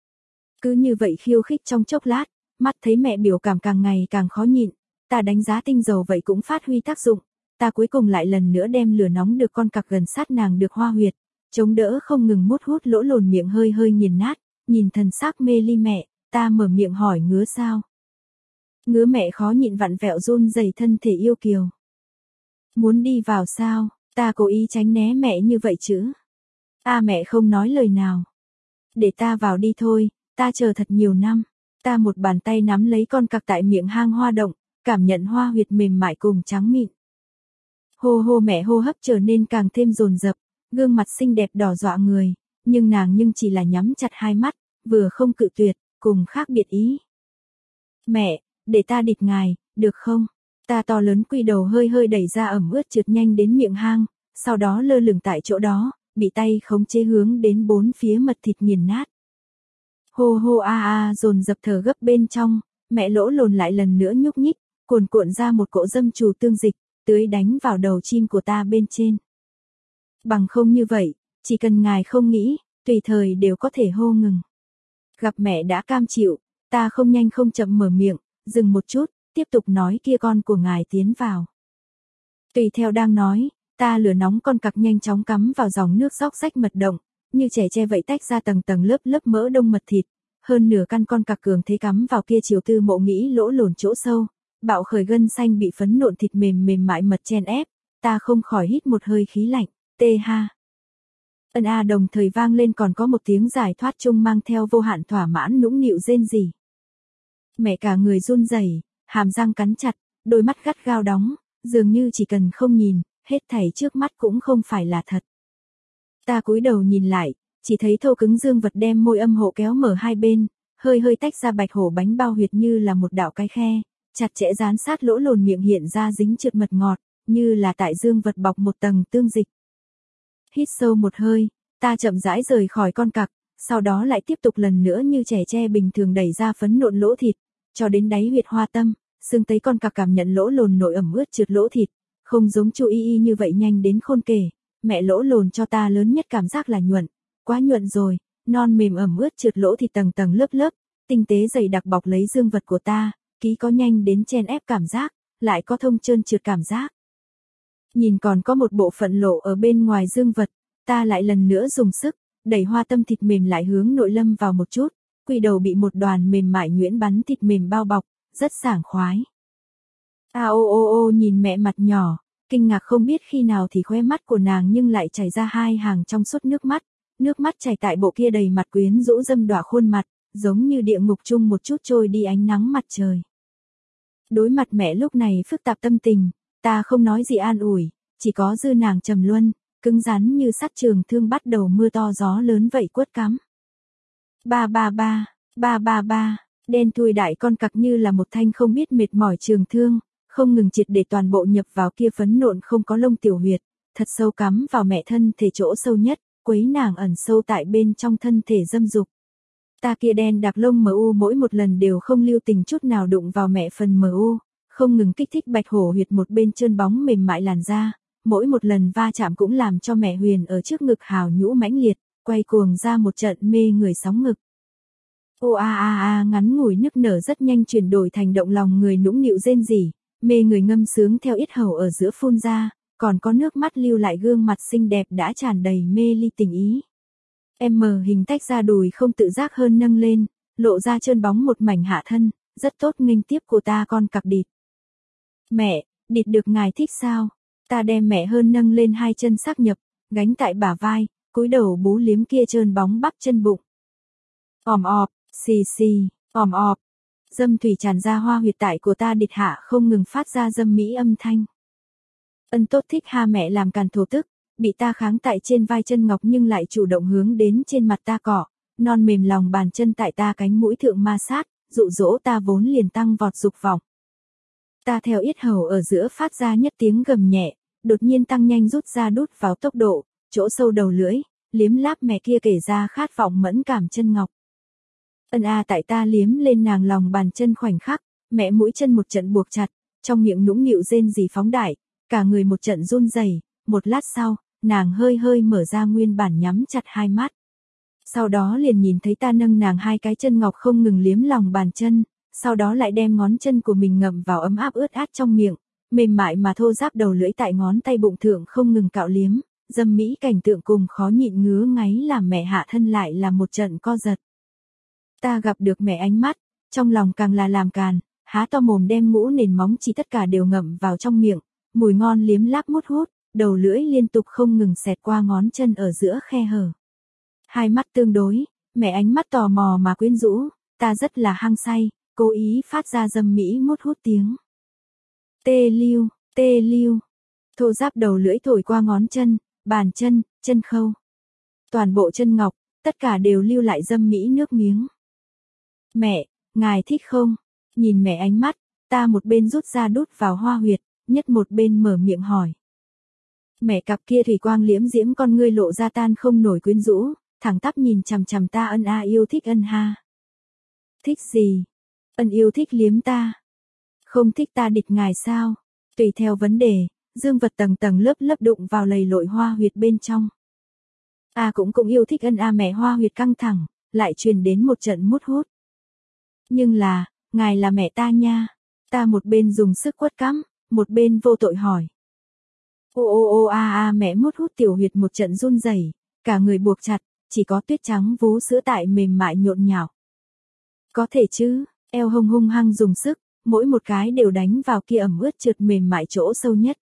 Cứ như vậy khiêu khích trong chốc lát, mắt thấy mẹ biểu cảm càng ngày càng khó nhịn, ta đánh giá tinh dầu vậy cũng phát huy tác dụng, ta cuối cùng lại lần nữa đem lửa nóng được con cặc gần sát nàng được hoa huyệt, chống đỡ không ngừng mút hút lỗ lồn miệng hơi hơi nghiền nát, nhìn thần sắc mê ly mẹ, ta mở miệng hỏi ngứa sao. Ngứa mẹ khó nhịn vặn vẹo run rẩy thân thể yêu kiều. Muốn đi vào sao, ta cố ý tránh né mẹ như vậy chứ. A mẹ không nói lời nào. Để ta vào đi thôi, ta chờ thật nhiều năm. Ta một bàn tay nắm lấy con cặc tại miệng hang hoa động, cảm nhận hoa huyệt mềm mại cùng trắng mịn. Hô hô mẹ hô hấp trở nên càng thêm dồn dập, gương mặt xinh đẹp đỏ dọa người, nhưng nàng nhưng chỉ là nhắm chặt hai mắt, vừa không cự tuyệt, cùng khác biệt ý. Mẹ, để ta địt ngài, được không? Ta to lớn quy đầu hơi hơi đẩy ra ẩm ướt trượt nhanh đến miệng hang, sau đó lơ lửng tại chỗ đó, bị tay khống chế hướng đến bốn phía mật thịt nghiền nát. Hô hô a a dồn dập thở gấp bên trong, mẹ lỗ lồn lại lần nữa nhúc nhích, cuồn cuộn ra một cỗ dâm trù tương dịch, tưới đánh vào đầu chim của ta bên trên. Bằng không như vậy, chỉ cần ngài không nghĩ, tùy thời đều có thể hô ngừng. Gặp mẹ đã cam chịu, ta không nhanh không chậm mở miệng, dừng một chút, tiếp tục nói kia con của ngài tiến vào. Tùy theo đang nói, ta lửa nóng con cặc nhanh chóng cắm vào dòng nước róc rách mật động, như trẻ tre vậy tách ra tầng tầng lớp lớp mỡ đông mật thịt, hơn nửa căn con cặc cường thế cắm vào kia chiều tư mộ nghĩ lỗ lồn chỗ sâu, bạo khởi gân xanh bị phấn nộn thịt mềm mềm mại mật chen ép, ta không khỏi hít một hơi khí lạnh, tê ha. Ân a đồng thời vang lên còn có một tiếng giải thoát chung mang theo vô hạn thỏa mãn nũng nịu rên rỉ. Mẹ cả người run rẩy, hàm răng cắn chặt, đôi mắt gắt gao đóng, dường như chỉ cần không nhìn, hết thảy trước mắt cũng không phải là thật. Ta cúi đầu nhìn lại, chỉ thấy thô cứng dương vật đem môi âm hộ kéo mở hai bên, hơi hơi tách ra bạch hổ bánh bao huyệt như là một đạo cái khe, chặt chẽ dán sát lỗ lồn miệng hiện ra dính trượt mật ngọt, như là tại dương vật bọc một tầng tương dịch. Hít sâu một hơi, ta chậm rãi rời khỏi con cặc, sau đó lại tiếp tục lần nữa như trẻ tre bình thường đẩy ra phấn nộn lỗ thịt, cho đến đáy huyệt hoa tâm, xương tấy con cặc cảm nhận lỗ lồn nội ẩm ướt trượt lỗ thịt, không giống Chu Y Y như vậy nhanh đến khôn kể, mẹ lỗ lồn cho ta lớn nhất cảm giác là nhuận, quá nhuận rồi, non mềm ẩm ướt trượt lỗ thịt tầng tầng lớp lớp, tinh tế dày đặc bọc lấy dương vật của ta, ký có nhanh đến chen ép cảm giác, lại có thông trơn trượt cảm giác. Nhìn còn có một bộ phận lộ ở bên ngoài dương vật, ta lại lần nữa dùng sức, đẩy hoa tâm thịt mềm lại hướng nội lâm vào một chút, quỳ đầu bị một đoàn mềm mại nhuyễn bắn thịt mềm bao bọc, rất sảng khoái. A ô ô ô nhìn mẹ mặt nhỏ, kinh ngạc không biết khi nào thì khóe mắt của nàng nhưng lại chảy ra hai hàng trong suốt nước mắt, nước mắt chảy tại bộ kia đầy mặt quyến rũ dâm đọa khuôn mặt, giống như địa ngục chung một chút trôi đi ánh nắng mặt trời. Đối mặt mẹ lúc này phức tạp tâm tình, ta không nói gì an ủi, chỉ có dư nàng trầm luân, cứng rắn như sắt trường thương bắt đầu mưa to gió lớn vậy quất cắm. Ba ba ba, ba ba ba, đen thui đại con cặc như là một thanh không biết mệt mỏi trường thương, không ngừng triệt để toàn bộ nhập vào kia phấn nộn không có lông tiểu huyệt, thật sâu cắm vào mẹ thân thể chỗ sâu nhất, quấy nàng ẩn sâu tại bên trong thân thể dâm dục. Ta kia đen đặc lông mờ u mỗi một lần đều không lưu tình chút nào đụng vào mẹ phần mờ u, không ngừng kích thích bạch hổ huyệt một bên trơn bóng mềm mại làn da, mỗi một lần va chạm cũng làm cho mẹ Huyền ở trước ngực hào nhũ mãnh liệt, quay cuồng ra một trận mê người sóng ngực. Ô a a a ngắn ngủi nức nở rất nhanh chuyển đổi thành động lòng người nũng nịu rên rỉ, mê người ngâm sướng theo yết hầu ở giữa phun ra, còn có nước mắt lưu lại gương mặt xinh đẹp đã tràn đầy mê ly tình ý. Em mờ hình tách ra đùi không tự giác hơn nâng lên, lộ ra trơn bóng một mảnh hạ thân, rất tốt nghênh tiếp của ta con cặc địt. Mẹ, địt được ngài thích sao? Ta đem mẹ hơn nâng lên hai chân xác nhập, gánh tại bả vai, cúi đầu bú liếm kia trơn bóng bắp chân bụng. Òm ọp, xì xì, òm ọp. Dâm thủy tràn ra hoa huyệt tại của ta địt hạ không ngừng phát ra dâm mỹ âm thanh. Ân tốt thích ha mẹ làm càn thổ tức, bị ta kháng tại trên vai chân ngọc nhưng lại chủ động hướng đến trên mặt ta cọ, non mềm lòng bàn chân tại ta cánh mũi thượng ma sát, dụ dỗ ta vốn liền tăng vọt dục vọng. Ta theo yết hầu ở giữa phát ra nhất tiếng gầm nhẹ, đột nhiên tăng nhanh rút ra đút vào tốc độ, chỗ sâu đầu lưỡi, liếm láp mẹ kia kể ra khát vọng mẫn cảm chân ngọc. Ân a tại ta liếm lên nàng lòng bàn chân khoảnh khắc, mẹ mũi chân một trận buộc chặt, trong miệng nũng nịu rên rỉ phóng đại, cả người một trận run rẩy, một lát sau, nàng hơi hơi mở ra nguyên bản nhắm chặt hai mắt. Sau đó liền nhìn thấy ta nâng nàng hai cái chân ngọc không ngừng liếm lòng bàn chân, sau đó lại đem ngón chân của mình ngậm vào ấm áp ướt át trong miệng, mềm mại mà thô ráp đầu lưỡi tại ngón tay bụng thượng không ngừng cạo liếm, dâm mỹ cảnh tượng cùng khó nhịn ngứa ngáy làm mẹ hạ thân lại là một trận co giật. Ta gặp được mẹ ánh mắt, trong lòng càng là làm càn, há to mồm đem ngũ nền móng chỉ tất cả đều ngậm vào trong miệng, mùi ngon liếm láp mút hút, đầu lưỡi liên tục không ngừng xẹt qua ngón chân ở giữa khe hở. Hai mắt tương đối, mẹ ánh mắt tò mò mà quyến rũ, ta rất là hăng say, cố ý phát ra dâm mỹ mút hút tiếng. Tê lưu, tê lưu, thô ráp đầu lưỡi thổi qua ngón chân, bàn chân, chân khâu. Toàn bộ chân ngọc, tất cả đều lưu lại dâm mỹ nước miếng. Mẹ, ngài thích không? Nhìn mẹ ánh mắt, ta một bên rút ra đút vào hoa huyệt, nhất một bên mở miệng hỏi. Mẹ cặp kia thủy quang liễm diễm con ngươi lộ ra tan không nổi quyến rũ, thẳng tắp nhìn chằm chằm ta ân a yêu thích ân ha. Thích gì? Ân yêu thích liếm ta. Không thích ta địch ngài sao? Tùy theo vấn đề, dương vật tầng tầng lớp lớp đụng vào lầy lội hoa huyệt bên trong. A cũng cũng yêu thích ân a mẹ hoa huyệt căng thẳng, lại truyền đến một trận mút hút. Nhưng là, ngài là mẹ ta nha. Ta một bên dùng sức quất cắm, một bên vô tội hỏi. Ô ô ô a a mẹ mút hút tiểu huyệt một trận run rẩy, cả người buộc chặt, chỉ có tuyết trắng vú sữa tại mềm mại nhộn nhạo. Có thể chứ, eo hông hung hăng dùng sức, mỗi một cái đều đánh vào kia ẩm ướt trượt mềm mại chỗ sâu nhất.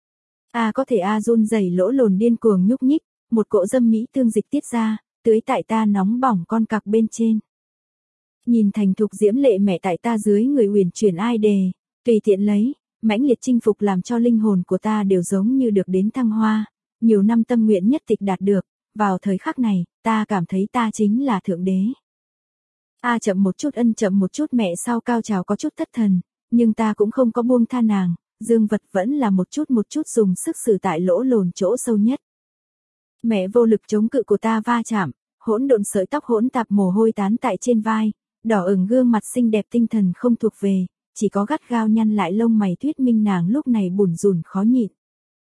A có thể a run rẩy lỗ lồn điên cuồng nhúc nhích, một cỗ dâm mỹ tương dịch tiết ra, tưới tại ta nóng bỏng con cặc bên trên. Nhìn thành thục diễm lệ mẹ tại ta dưới người uyển chuyển ai đề, tùy tiện lấy, mãnh liệt chinh phục làm cho linh hồn của ta đều giống như được đến thăng hoa, nhiều năm tâm nguyện nhất tịch đạt được, vào thời khắc này, ta cảm thấy ta chính là thượng đế. A chậm một chút ân chậm một chút mẹ sau cao trào có chút thất thần, nhưng ta cũng không có buông tha nàng, dương vật vẫn là một chút một chút dùng sức xử tại lỗ lồn chỗ sâu nhất. Mẹ vô lực chống cự của ta va chạm, hỗn độn sợi tóc hỗn tạp mồ hôi tán tại trên vai, đỏ ửng gương mặt xinh đẹp tinh thần không thuộc về, chỉ có gắt gao nhăn lại lông mày thuyết minh nàng lúc này bủn rủn khó nhịn.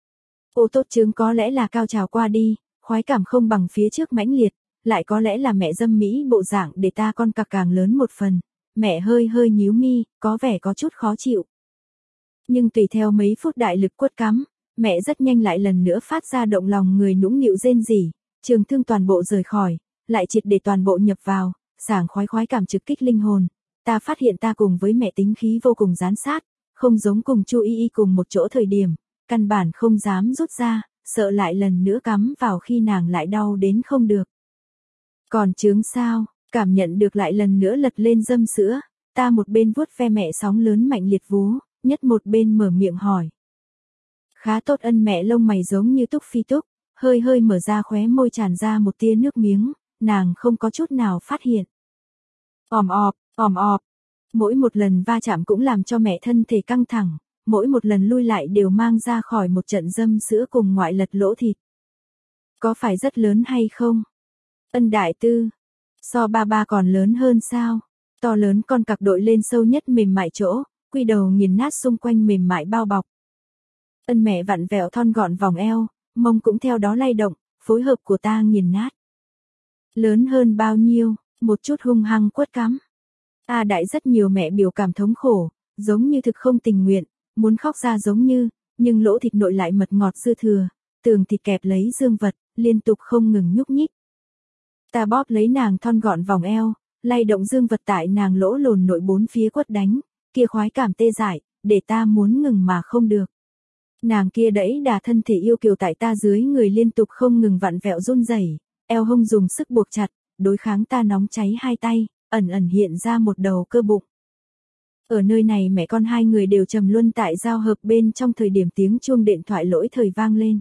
Ô tốt chứng có lẽ là cao trào qua đi, khoái cảm không bằng phía trước mãnh liệt, lại có lẽ là mẹ dâm mỹ bộ dạng để ta con cặc càng lớn một phần, mẹ hơi hơi nhíu mi, có vẻ có chút khó chịu. Nhưng tùy theo mấy phút đại lực quất cắm, mẹ rất nhanh lại lần nữa phát ra động lòng người nũng nịu rên rỉ, trường thương toàn bộ rời khỏi, lại triệt để toàn bộ nhập vào, sảng khoái khoái cảm trực kích linh hồn. Ta phát hiện ta cùng với mẹ tính khí vô cùng gián sát, không giống cùng Chu Y Y cùng một chỗ thời điểm, căn bản không dám rút ra, sợ lại lần nữa cắm vào khi nàng lại đau đến không được. Còn chướng sao, cảm nhận được lại lần nữa lật lên dâm sữa, ta một bên vuốt ve mẹ sóng lớn mạnh liệt vú, nhất một bên mở miệng hỏi. Khá tốt ân mẹ lông mày giống như túc phi túc, hơi hơi mở ra khóe môi tràn ra một tia nước miếng, nàng không có chút nào phát hiện. Òm ọp, òm ọp, mỗi một lần va chạm cũng làm cho mẹ thân thể căng thẳng, mỗi một lần lui lại đều mang ra khỏi một trận dâm sữa cùng ngoại lật lỗ thịt. Có phải rất lớn hay không? Ân đại tư, so ba ba còn lớn hơn sao? To lớn con cặc đội lên sâu nhất mềm mại chỗ, quy đầu nghiền nát xung quanh mềm mại bao bọc. Ân mẹ vặn vẹo thon gọn vòng eo, mông cũng theo đó lay động, phối hợp của ta nghiền nát. Lớn hơn bao nhiêu, một chút hung hăng quất cắm. A đại rất nhiều mẹ biểu cảm thống khổ, giống như thực không tình nguyện, muốn khóc ra giống như, nhưng lỗ thịt nội lại mật ngọt dư thừa, tường thịt kẹp lấy dương vật, liên tục không ngừng nhúc nhích. Ta bóp lấy nàng thon gọn vòng eo, lay động dương vật tại nàng lỗ lồn nội bốn phía quất đánh, kia khoái cảm tê dại, để ta muốn ngừng mà không được. Nàng kia đẩy đà thân thể yêu kiều tại ta dưới người liên tục không ngừng vặn vẹo run rẩy, eo hông dùng sức buộc chặt, đối kháng ta nóng cháy hai tay, ẩn ẩn hiện ra một đầu cơ bụng. Ở nơi này mẹ con hai người đều trầm luân tại giao hợp bên trong thời điểm tiếng chuông điện thoại lỗi thời vang lên.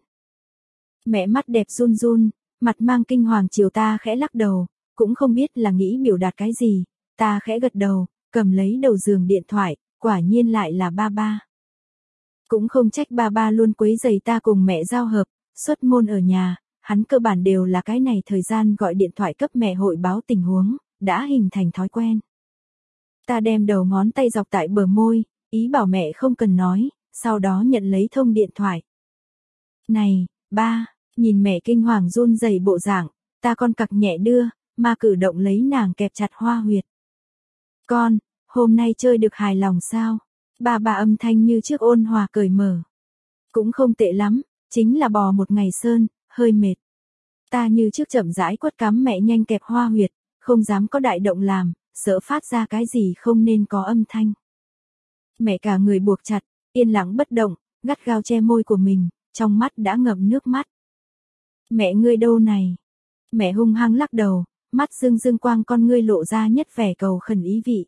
Mẹ mắt đẹp run run, mặt mang kinh hoàng chiều ta khẽ lắc đầu, cũng không biết là nghĩ biểu đạt cái gì, ta khẽ gật đầu, cầm lấy đầu giường điện thoại, quả nhiên lại là ba ba. Cũng không trách ba ba luôn quấy rầy ta cùng mẹ giao hợp, xuất môn ở nhà, hắn cơ bản đều là cái này thời gian gọi điện thoại cấp mẹ hội báo tình huống, đã hình thành thói quen. Ta đem đầu ngón tay dọc tại bờ môi, ý bảo mẹ không cần nói, sau đó nhận lấy thông điện thoại. Này, ba, nhìn mẹ kinh hoàng run rẩy bộ dạng, ta con cặc nhẹ đưa, mà cử động lấy nàng kẹp chặt hoa huyệt. Con, hôm nay chơi được hài lòng sao? Ba ba âm thanh như trước ôn hòa cởi mở. Cũng không tệ lắm, chính là bò một ngày sơn, hơi mệt. Ta như trước chậm rãi quất cắm mẹ nhanh kẹp hoa huyệt, không dám có đại động làm, sợ phát ra cái gì không nên có âm thanh. Mẹ cả người buộc chặt, yên lặng bất động, gắt gao che môi của mình, trong mắt đã ngậm nước mắt. Mẹ ngươi đâu này? Mẹ hung hăng lắc đầu, mắt dương dương quang con ngươi lộ ra nhất vẻ cầu khẩn ý vị.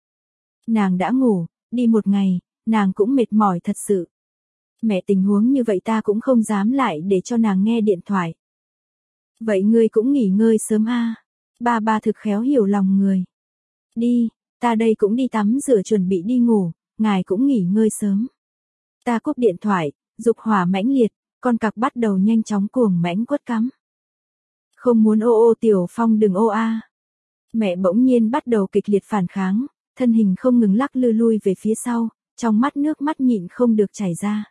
Nàng đã ngủ, đi một ngày, nàng cũng mệt mỏi thật sự. Mẹ tình huống như vậy ta cũng không dám lại để cho nàng nghe điện thoại. Vậy ngươi cũng nghỉ ngơi sớm a. Ba ba thực khéo hiểu lòng người. Đi, ta đây cũng đi tắm rửa chuẩn bị đi ngủ, ngài cũng nghỉ ngơi sớm. Ta cúp điện thoại, dục hỏa mãnh liệt, con cặc bắt đầu nhanh chóng cuồng mãnh quất cắm. Không muốn ô ô Tiểu Phong đừng ô a. Mẹ bỗng nhiên bắt đầu kịch liệt phản kháng, thân hình không ngừng lắc lư lui về phía sau, trong mắt nước mắt nhịn không được chảy ra.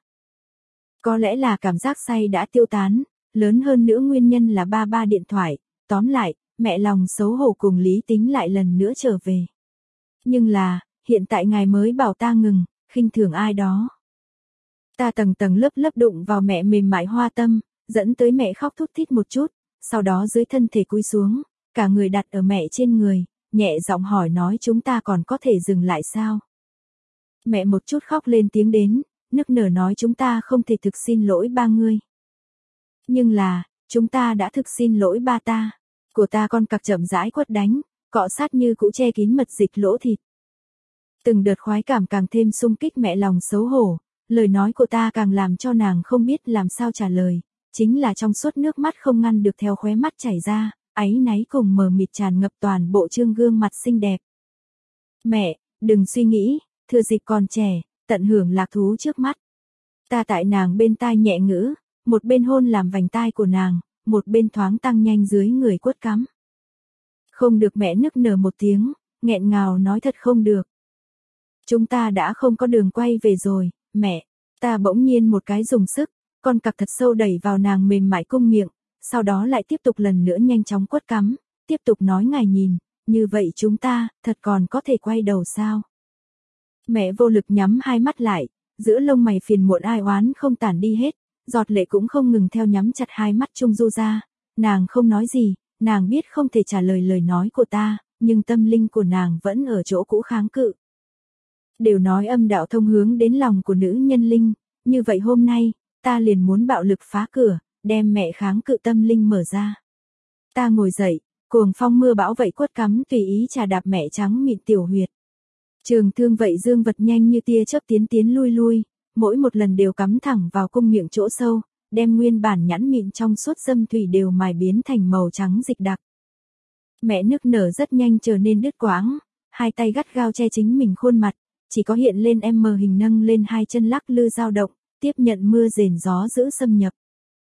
Có lẽ là cảm giác say đã tiêu tán, lớn hơn nữa nguyên nhân là ba ba điện thoại, tóm lại, mẹ lòng xấu hổ cùng lý tính lại lần nữa trở về. Nhưng là, hiện tại ngài mới bảo ta ngừng, khinh thường ai đó. Ta tầng tầng lớp lớp đụng vào mẹ mềm mại hoa tâm, dẫn tới mẹ khóc thút thít một chút, sau đó dưới thân thể cúi xuống, cả người đặt ở mẹ trên người, nhẹ giọng hỏi nói chúng ta còn có thể dừng lại sao? Mẹ một chút khóc lên tiếng đến, nức nở nói chúng ta không thể thực xin lỗi ba ngươi. Nhưng là, chúng ta đã thực xin lỗi ba ta. Của ta con cặc chậm rãi quất đánh, cọ sát như cũ che kín mật dịch lỗ thịt. Từng đợt khoái cảm càng thêm sung kích mẹ lòng xấu hổ, Lời nói của ta càng làm cho nàng không biết làm sao trả lời, chính là trong suốt nước mắt không ngăn được theo khóe mắt chảy ra, áy náy cùng mờ mịt tràn ngập toàn bộ trương gương mặt xinh đẹp. Mẹ, đừng suy nghĩ, thừa dịp còn trẻ, tận hưởng lạc thú trước mắt. Ta tại nàng bên tai nhẹ ngữ, một bên hôn làm vành tai của nàng, một bên thoáng tăng nhanh dưới người quất cắm. Không được, mẹ nức nở một tiếng, nghẹn ngào nói, thật không được. Chúng ta đã không có đường quay về rồi, mẹ. Ta bỗng nhiên một cái dùng sức, con cặc thật sâu đẩy vào nàng mềm mại cung miệng, sau đó lại tiếp tục lần nữa nhanh chóng quất cắm, tiếp tục nói, ngài nhìn, như vậy chúng ta, thật còn có thể quay đầu sao? Mẹ vô lực nhắm hai mắt lại, giữa lông mày phiền muộn ai oán không tản đi hết, giọt lệ cũng không ngừng theo nhắm chặt hai mắt trung du ra, nàng không nói gì, nàng biết không thể trả lời lời nói của ta, nhưng tâm linh của nàng vẫn ở chỗ cũ kháng cự. Đều nói âm đạo thông hướng đến lòng của nữ nhân linh, như vậy hôm nay, ta liền muốn bạo lực phá cửa, đem mẹ kháng cự tâm linh mở ra. Ta ngồi dậy, cuồng phong mưa bão vậy quất cắm tùy ý trà đạp mẹ trắng mịn tiểu huyệt. Trường thương vậy dương vật nhanh như tia chớp tiến tiến lui lui, mỗi một lần đều cắm thẳng vào cung miệng chỗ sâu, đem nguyên bản nhẵn mịn trong suốt dâm thủy đều mài biến thành màu trắng dịch đặc. Mẹ nức nở rất nhanh trở nên đứt quãng, hai tay gắt gao che chính mình khuôn mặt, chỉ có hiện lên em mờ hình nâng lên hai chân lắc lư dao động, tiếp nhận mưa rền gió dữ xâm nhập.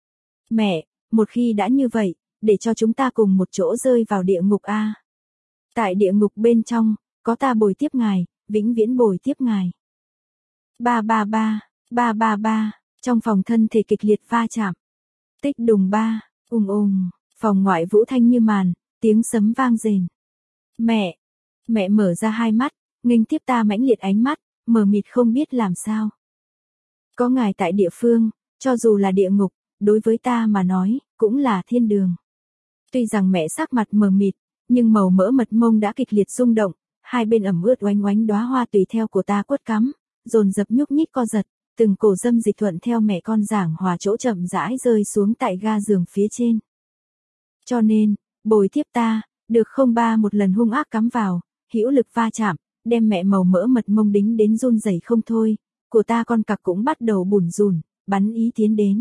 Mẹ, một khi đã như vậy, để cho chúng ta cùng một chỗ rơi vào địa ngục a. Tại địa ngục bên trong, có ta bồi tiếp ngài, vĩnh viễn bồi tiếp ngài. Ba ba ba, ba ba ba, trong phòng thân thể kịch liệt va chạm. Tích đùng ba, ùng ùng, phòng ngoại vũ thanh như màn, tiếng sấm vang rền. Mẹ, mẹ mở ra hai mắt, nghênh tiếp ta mãnh liệt ánh mắt, mờ mịt không biết làm sao. Có ngài tại địa phương, cho dù là địa ngục, đối với ta mà nói, cũng là thiên đường. Tuy rằng mẹ sắc mặt mờ mịt, nhưng màu mỡ mật mông đã kịch liệt rung động, hai bên ẩm ướt oánh oánh đóa hoa tùy theo của ta quất cắm, dồn dập nhúc nhích co giật, từng cổ dâm dịch thuận theo mẹ con giảng hòa chỗ chậm rãi rơi xuống tại ga giường phía trên. Cho nên, bồi tiếp ta, được không? Ba một lần hung ác cắm vào, hữu lực va chạm, đem mẹ màu mỡ mật mông đính đến run rẩy không thôi, của ta con cặc cũng bắt đầu bủn rủn, bắn ý tiến đến.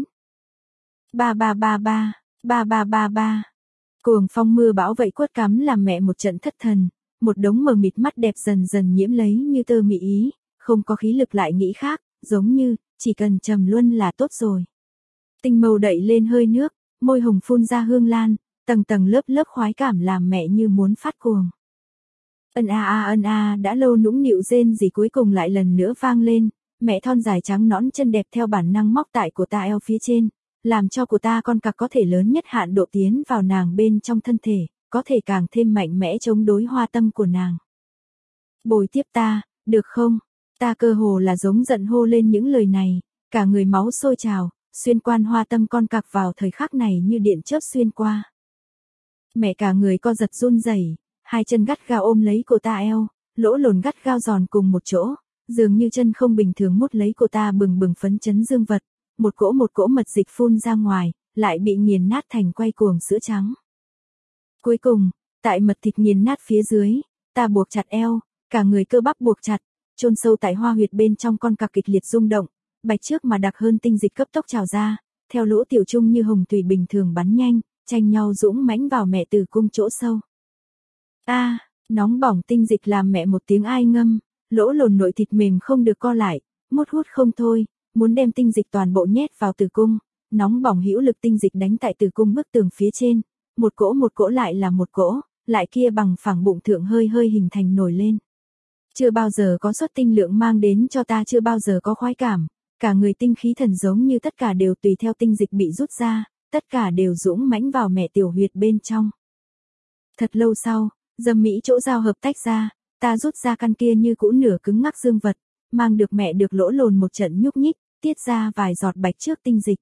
Ba ba ba ba, ba ba ba ba. Cuồng phong mưa bão vậy quất cắm làm mẹ một trận thất thần, một đống mờ mịt mắt đẹp dần dần nhiễm lấy như tơ mị ý, không có khí lực lại nghĩ khác, giống như, chỉ cần trầm luân là tốt rồi. Tinh màu đậy lên hơi nước, môi hồng phun ra hương lan, tầng tầng lớp lớp khoái cảm làm mẹ như muốn phát cuồng. Ân a a ân a đã lâu nũng nịu rên rỉ cuối cùng lại lần nữa vang lên, mẹ thon dài trắng nõn chân đẹp theo bản năng móc tại của ta eo phía trên, làm cho của ta con cặc có thể lớn nhất hạn độ tiến vào nàng bên trong thân thể, có thể càng thêm mạnh mẽ chống đối hoa tâm của nàng. Bồi tiếp ta, được không? Ta cơ hồ là giống giận hô lên những lời này, cả người máu sôi trào, xuyên quan hoa tâm con cặc vào thời khắc này như điện chớp xuyên qua. Mẹ cả người co giật run rẩy, hai chân gắt gao ôm lấy cô ta eo, lỗ lồn gắt gao giòn cùng một chỗ, dường như chân không bình thường mút lấy cô ta bừng bừng phấn chấn dương vật, một cỗ một cỗ mật dịch phun ra ngoài, lại bị nghiền nát thành quay cuồng sữa trắng. Cuối cùng, tại mật thịt nghiền nát phía dưới, ta buộc chặt eo, cả người cơ bắp buộc chặt, chôn sâu tại hoa huyệt bên trong con cặc kịch liệt rung động, bạch trước mà đặc hơn tinh dịch cấp tốc trào ra, theo lỗ tiểu trung như hồng thủy bình thường bắn nhanh, tranh nhau dũng mãnh vào mẹ tử cung chỗ sâu. A, à, nóng bỏng tinh dịch làm mẹ một tiếng ai ngâm, lỗ lồn nội thịt mềm không được co lại, mút hút không thôi, muốn đem tinh dịch toàn bộ nhét vào tử cung, nóng bỏng hữu lực tinh dịch đánh tại tử cung bức tường phía trên, một cỗ một cỗ lại là một cỗ, lại kia bằng phẳng bụng thượng hơi hơi hình thành nổi lên. Chưa bao giờ có suất tinh lượng mang đến cho ta, chưa bao giờ có khoái cảm, cả người tinh khí thần giống như tất cả đều tùy theo tinh dịch bị rút ra, tất cả đều dũng mãnh vào mẹ tiểu huyệt bên trong. Thật lâu sau, dâm mỹ chỗ giao hợp tách ra, ta rút ra căn kia như cũ nửa cứng ngắc dương vật, mang được mẹ được lỗ lồn một trận nhúc nhích, tiết ra vài giọt bạch trước tinh dịch.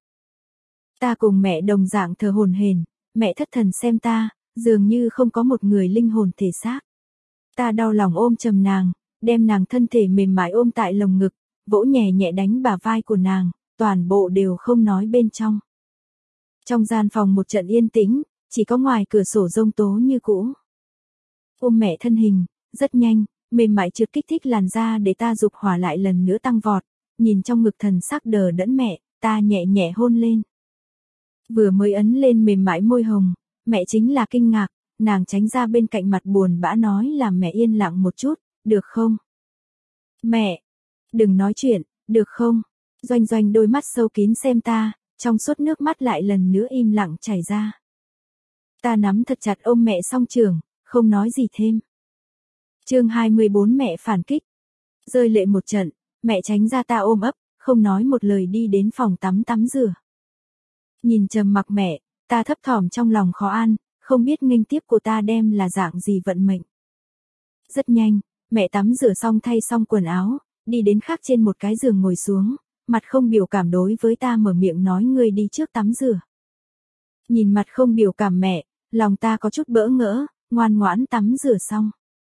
Ta cùng mẹ đồng dạng thờ hổn hển, mẹ thất thần xem ta, dường như không có một người linh hồn thể xác. Ta đau lòng ôm chầm nàng, đem nàng thân thể mềm mại ôm tại lồng ngực, vỗ nhẹ nhẹ đánh bả vai của nàng, toàn bộ đều không nói bên trong. Trong gian phòng một trận yên tĩnh, chỉ có ngoài cửa sổ rông tố như cũ. Ôm mẹ thân hình, rất nhanh, mềm mại trượt kích thích làn da để ta dục hỏa lại lần nữa tăng vọt, nhìn trong ngực thần sắc đờ đẫn mẹ, ta nhẹ nhẹ hôn lên. Vừa mới ấn lên mềm mại môi hồng, mẹ chính là kinh ngạc, nàng tránh ra bên cạnh mặt buồn bã nói làm mẹ yên lặng một chút, được không? Mẹ, đừng nói chuyện, được không? Doanh Doanh đôi mắt sâu kín xem ta, trong suốt nước mắt lại lần nữa im lặng chảy ra. Ta nắm thật chặt ôm mẹ song trường, không nói gì thêm. Chương hai mươi bốn mẹ phản kích. Rơi lệ một trận, mẹ tránh ra ta ôm ấp, không nói một lời đi đến phòng tắm tắm rửa. Nhìn trầm mặc mẹ, ta thấp thỏm trong lòng khó an, không biết nghênh tiếp của ta đem là dạng gì vận mệnh. Rất nhanh, mẹ tắm rửa xong thay xong quần áo, đi đến khác trên một cái giường ngồi xuống, mặt không biểu cảm đối với ta mở miệng nói ngươi đi trước tắm rửa. Nhìn mặt không biểu cảm mẹ, lòng ta có chút bỡ ngỡ, ngoan ngoãn tắm rửa xong.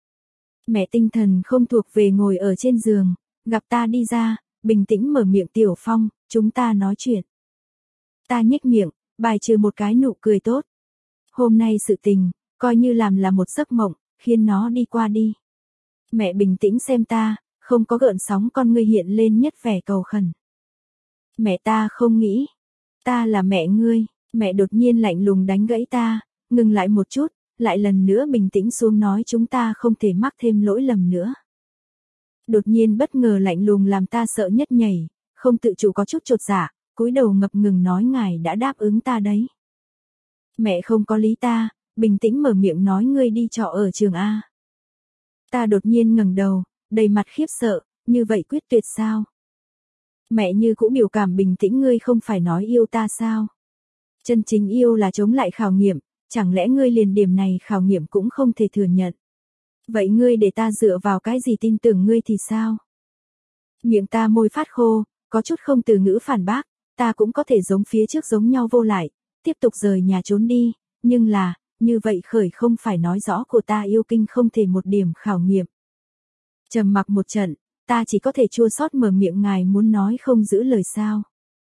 Mẹ tinh thần không thuộc về ngồi ở trên giường, gặp ta đi ra, bình tĩnh mở miệng Tiểu Phong, chúng ta nói chuyện. Ta nhếch miệng, bài trừ một cái nụ cười tốt. Hôm nay sự tình, coi như làm là một giấc mộng, khiến nó đi qua đi. Mẹ bình tĩnh xem ta, không có gợn sóng con ngươi hiện lên nhất vẻ cầu khẩn. Mẹ ta không nghĩ, ta là mẹ ngươi, mẹ đột nhiên lạnh lùng đánh gãy ta, ngừng lại một chút, lại lần nữa bình tĩnh xuống nói chúng ta không thể mắc thêm lỗi lầm nữa. Đột nhiên bất ngờ lạnh lùng làm ta sợ nhất nhảy, không tự chủ có chút chột dạ, cúi đầu ngập ngừng nói ngài đã đáp ứng ta đấy. Mẹ không có lý ta, bình tĩnh mở miệng nói ngươi đi trọ ở trường A. Ta đột nhiên ngẩng đầu, đầy mặt khiếp sợ, như vậy quyết tuyệt sao? Mẹ như cũ biểu cảm bình tĩnh ngươi không phải nói yêu ta sao? Chân chính yêu là chống lại khảo nghiệm, chẳng lẽ ngươi liền điểm này khảo nghiệm cũng không thể thừa nhận? Vậy ngươi để ta dựa vào cái gì tin tưởng ngươi thì sao? Miệng ta môi phát khô, có chút không từ ngữ phản bác, ta cũng có thể giống phía trước giống nhau vô lại, tiếp tục rời nhà trốn đi, nhưng là, như vậy khởi không phải nói rõ của ta yêu kinh không thể một điểm khảo nghiệm. Trầm mặc một trận, ta chỉ có thể chua xót mở miệng ngài muốn nói không giữ lời sao.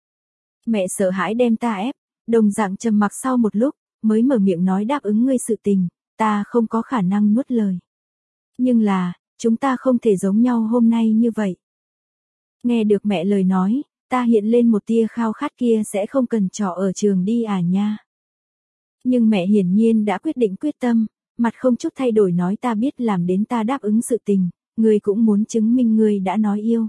Mẹ sợ hãi đem ta ép, đồng dạng trầm mặc sau một lúc, mới mở miệng nói đáp ứng ngươi sự tình, ta không có khả năng nuốt lời. Nhưng là, chúng ta không thể giống nhau hôm nay như vậy. Nghe được mẹ lời nói, ta hiện lên một tia khao khát kia sẽ không cần trọ ở trường đi à nha. Nhưng mẹ hiển nhiên đã quyết định quyết tâm, mặt không chút thay đổi nói ta biết làm đến ta đáp ứng sự tình, ngươi cũng muốn chứng minh ngươi đã nói yêu.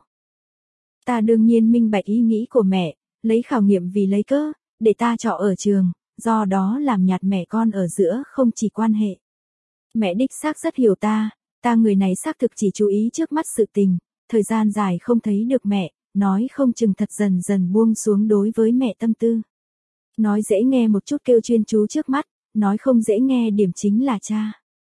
Ta đương nhiên minh bạch ý nghĩ của mẹ, lấy khảo nghiệm vì lấy cớ, để ta trọ ở trường, do đó làm nhạt mẹ con ở giữa không chỉ quan hệ. Mẹ đích xác rất hiểu ta, ta người này xác thực chỉ chú ý trước mắt sự tình, thời gian dài không thấy được mẹ, nói không chừng thật dần dần buông xuống đối với mẹ tâm tư. Nói dễ nghe một chút kêu chuyên chú trước mắt, nói không dễ nghe điểm chính là cha.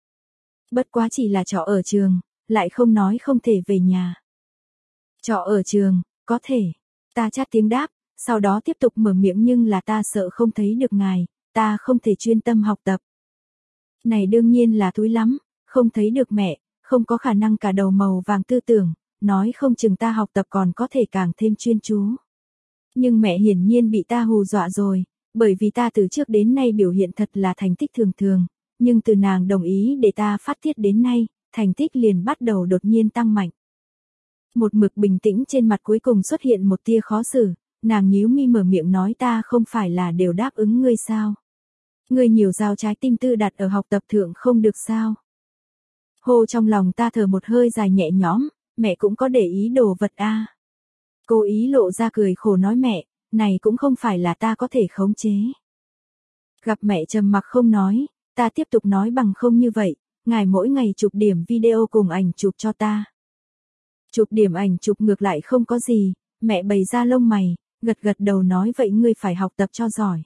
Bất quá chỉ là trọ ở trường, lại không nói không thể về nhà. Trọ ở trường, có thể. Ta chát tiếng đáp, sau đó tiếp tục mở miệng nhưng là ta sợ không thấy được ngài, ta không thể chuyên tâm học tập. Này đương nhiên là thúi lắm, không thấy được mẹ, không có khả năng cả đầu màu vàng tư tưởng, nói không chừng ta học tập còn có thể càng thêm chuyên chú. Nhưng mẹ hiển nhiên bị ta hù dọa rồi, bởi vì ta từ trước đến nay biểu hiện thật là thành tích thường thường, nhưng từ nàng đồng ý để ta phát tiết đến nay, thành tích liền bắt đầu đột nhiên tăng mạnh. Một mực bình tĩnh trên mặt cuối cùng xuất hiện một tia khó xử, nàng nhíu mi mở miệng nói ta không phải là đều đáp ứng ngươi sao? Ngươi nhiều giao trái tim tư đặt ở học tập thượng không được sao? Hô trong lòng ta thở một hơi dài nhẹ nhõm, mẹ cũng có để ý đồ vật a. À. Cô ý lộ ra cười khổ nói mẹ, này cũng không phải là ta có thể khống chế. Gặp mẹ trầm mặc không nói, ta tiếp tục nói bằng không như vậy, ngài mỗi ngày chụp điểm video cùng ảnh chụp cho ta. Chụp điểm ảnh chụp ngược lại không có gì, mẹ bày ra lông mày, gật gật đầu nói vậy ngươi phải học tập cho giỏi.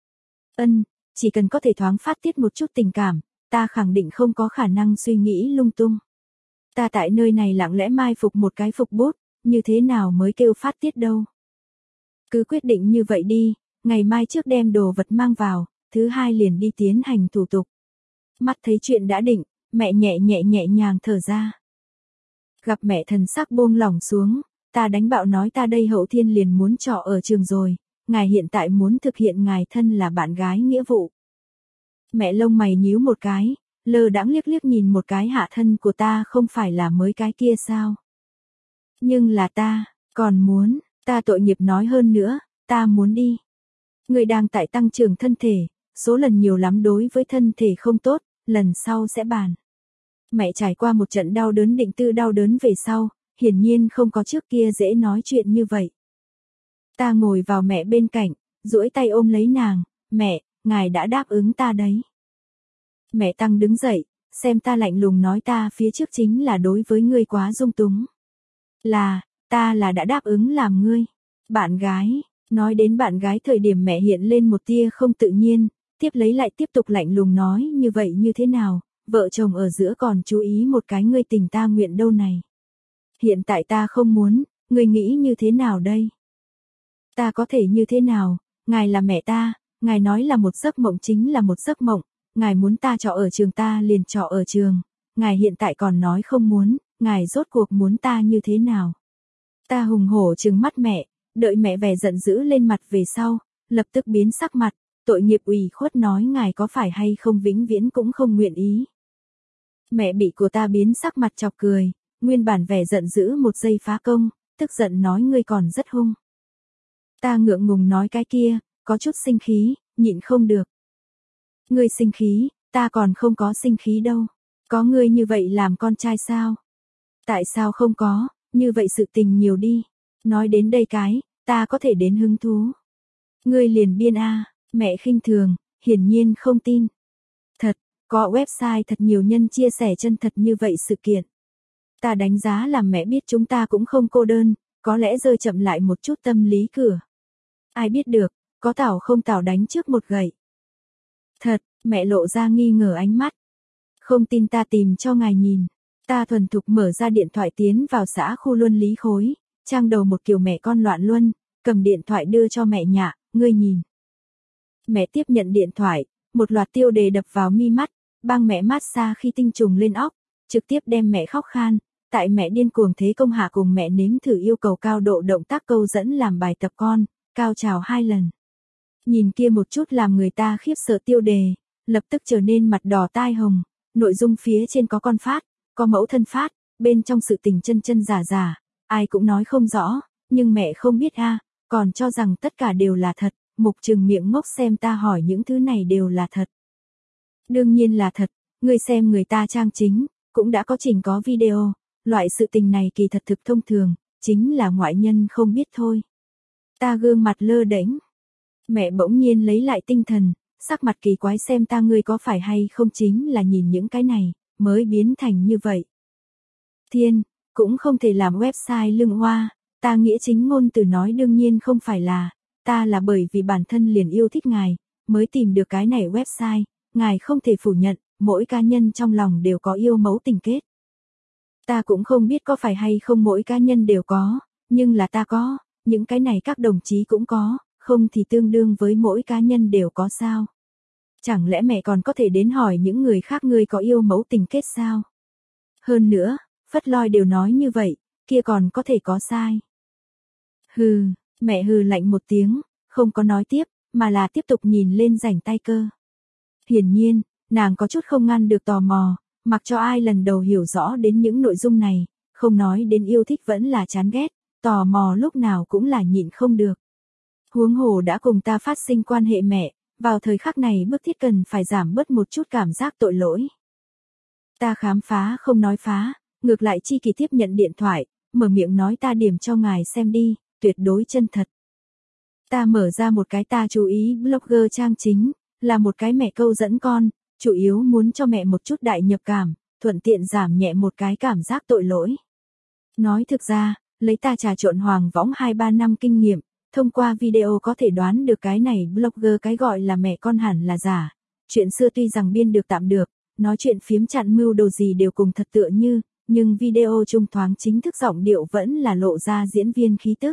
Ân, chỉ cần có thể thoáng phát tiết một chút tình cảm, ta khẳng định không có khả năng suy nghĩ lung tung. Ta tại nơi này lặng lẽ mai phục một cái phục bút, như thế nào mới kêu phát tiết đâu. Cứ quyết định như vậy đi, ngày mai trước đem đồ vật mang vào, thứ hai liền đi tiến hành thủ tục. Mắt thấy chuyện đã định, mẹ nhẹ nhẹ nhẹ nhàng thở ra. Gặp mẹ thần sắc buông lỏng xuống, ta đánh bạo nói ta đây hậu thiên liền muốn trọ ở trường rồi, ngài hiện tại muốn thực hiện ngài thân là bạn gái nghĩa vụ. Mẹ lông mày nhíu một cái, lơ đãng liếc liếc nhìn một cái hạ thân của ta không phải là mới cái kia sao. Nhưng là ta, Còn muốn, ta tội nghiệp nói hơn nữa, ta muốn đi. Ngươi đang tại tăng trưởng thân thể, số lần nhiều lắm đối với thân thể không tốt, lần sau sẽ bàn. Mẹ trải qua một trận đau đớn định tư đau đớn về sau, hiển nhiên không có trước kia dễ nói chuyện như vậy. Ta ngồi vào mẹ bên cạnh, duỗi tay ôm lấy nàng, mẹ, ngài đã đáp ứng ta đấy. Mẹ Tăng đứng dậy, xem ta lạnh lùng nói ta phía trước chính là đối với ngươi quá dung túng. Là, ta là đã đáp ứng làm ngươi. Bạn gái, nói đến bạn gái thời điểm mẹ hiện lên một tia không tự nhiên, tiếp lấy lại tiếp tục lạnh lùng nói như vậy như thế nào, vợ chồng ở giữa còn chú ý một cái ngươi tình ta nguyện đâu này. Hiện tại ta không muốn, ngươi nghĩ như thế nào đây? Ta có thể như thế nào, ngài là mẹ ta, ngài nói là một giấc mộng chính là một giấc mộng, ngài muốn ta trọ ở trường ta liền trọ ở trường, ngài hiện tại còn nói không muốn, ngài rốt cuộc muốn ta như thế nào? Ta hùng hổ trừng mắt mẹ, đợi mẹ vẻ giận dữ lên mặt về sau, lập tức biến sắc mặt, tội nghiệp ủy khuất nói ngài có phải hay không vĩnh viễn cũng không nguyện ý. Mẹ bị của ta biến sắc mặt chọc cười, nguyên bản vẻ giận dữ một giây phá công, tức giận nói ngươi còn rất hung. Ta ngượng ngùng nói cái kia, có chút sinh khí, nhịn không được. Ngươi sinh khí, ta còn không có sinh khí đâu. Có ngươi như vậy làm con trai sao? Tại sao không có, như vậy sự tình nhiều đi. Nói đến đây cái, ta có thể đến hứng thú. Ngươi liền biên a, mẹ khinh thường, hiển nhiên không tin. Thật, có website thật nhiều nhân chia sẻ chân thật như vậy sự kiện. Ta đánh giá làm mẹ biết chúng ta cũng không cô đơn, có lẽ rơi chậm lại một chút tâm lý cửa. Ai biết được, có tảo không tảo đánh trước một gậy. Thật, mẹ lộ ra nghi ngờ ánh mắt. Không tin ta tìm cho ngài nhìn. Ta thuần thục mở ra điện thoại tiến vào xã khu Luân Lý Khối, trang đầu một kiểu mẹ con loạn luân, cầm điện thoại đưa cho mẹ nhạ, ngươi nhìn. Mẹ tiếp nhận điện thoại, một loạt tiêu đề đập vào mi mắt, bang mẹ mát xa khi tinh trùng lên óc, trực tiếp đem mẹ khóc khan, tại mẹ điên cuồng thế công hạ cùng mẹ nếm thử yêu cầu cao độ động tác câu dẫn làm bài tập con, cao trào hai lần. Nhìn kia một chút làm người ta khiếp sợ tiêu đề, lập tức trở nên mặt đỏ tai hồng, nội dung phía trên có con phát, có mẫu thân phát, bên trong sự tình chân chân giả giả, ai cũng nói không rõ, nhưng mẹ không biết a, còn cho rằng tất cả đều là thật, mục trừng miệng ngốc xem ta hỏi những thứ này đều là thật. Đương nhiên là thật, ngươi xem người ta trang chính, cũng đã có trình có video, loại sự tình này kỳ thật thực thông thường, chính là ngoại nhân không biết thôi. Ta gương mặt lơ đễnh. Mẹ bỗng nhiên lấy lại tinh thần, sắc mặt kỳ quái xem ta ngươi có phải hay không chính là nhìn những cái này, mới biến thành như vậy. Thiên, cũng không thể làm website lưng hoa, ta nghĩa chính ngôn từ nói đương nhiên không phải là, ta là bởi vì bản thân liền yêu thích ngài, mới tìm được cái này website, ngài không thể phủ nhận, mỗi cá nhân trong lòng đều có yêu mẫu tình kết. Ta cũng không biết có phải hay không mỗi cá nhân đều có, nhưng là ta có, những cái này các đồng chí cũng có, không thì tương đương với mỗi cá nhân đều có sao. Chẳng lẽ mẹ còn có thể đến hỏi những người khác ngươi có yêu mẫu tình kết sao? Hơn nữa, phất loi đều nói như vậy, kia còn có thể có sai. Hừ, mẹ hừ lạnh một tiếng, không có nói tiếp, mà là tiếp tục nhìn lên rảnh tay cơ. Hiển nhiên, nàng có chút không ngăn được tò mò, mặc cho ai lần đầu hiểu rõ đến những nội dung này, không nói đến yêu thích vẫn là chán ghét, tò mò lúc nào cũng là nhịn không được. Huống hồ đã cùng ta phát sinh quan hệ mẹ, vào thời khắc này bức thiết cần phải giảm bớt một chút cảm giác tội lỗi. Ta khám phá không nói phá, ngược lại chi kỳ tiếp nhận điện thoại, mở miệng nói ta điểm cho ngài xem đi, tuyệt đối chân thật. Ta mở ra một cái ta chú ý blogger trang chính, là một cái mẹ câu dẫn con, chủ yếu muốn cho mẹ một chút đại nhập cảm, thuận tiện giảm nhẹ một cái cảm giác tội lỗi. Nói thực ra, lấy ta trà trộn hoàng võng hai ba năm kinh nghiệm, thông qua video có thể đoán được cái này blogger cái gọi là mẹ con hẳn là giả. Chuyện xưa tuy rằng biên được tạm được, nói chuyện phiếm chặn mưu đồ gì đều cùng thật tựa như, nhưng video trung thoáng chính thức giọng điệu vẫn là lộ ra diễn viên khí tức.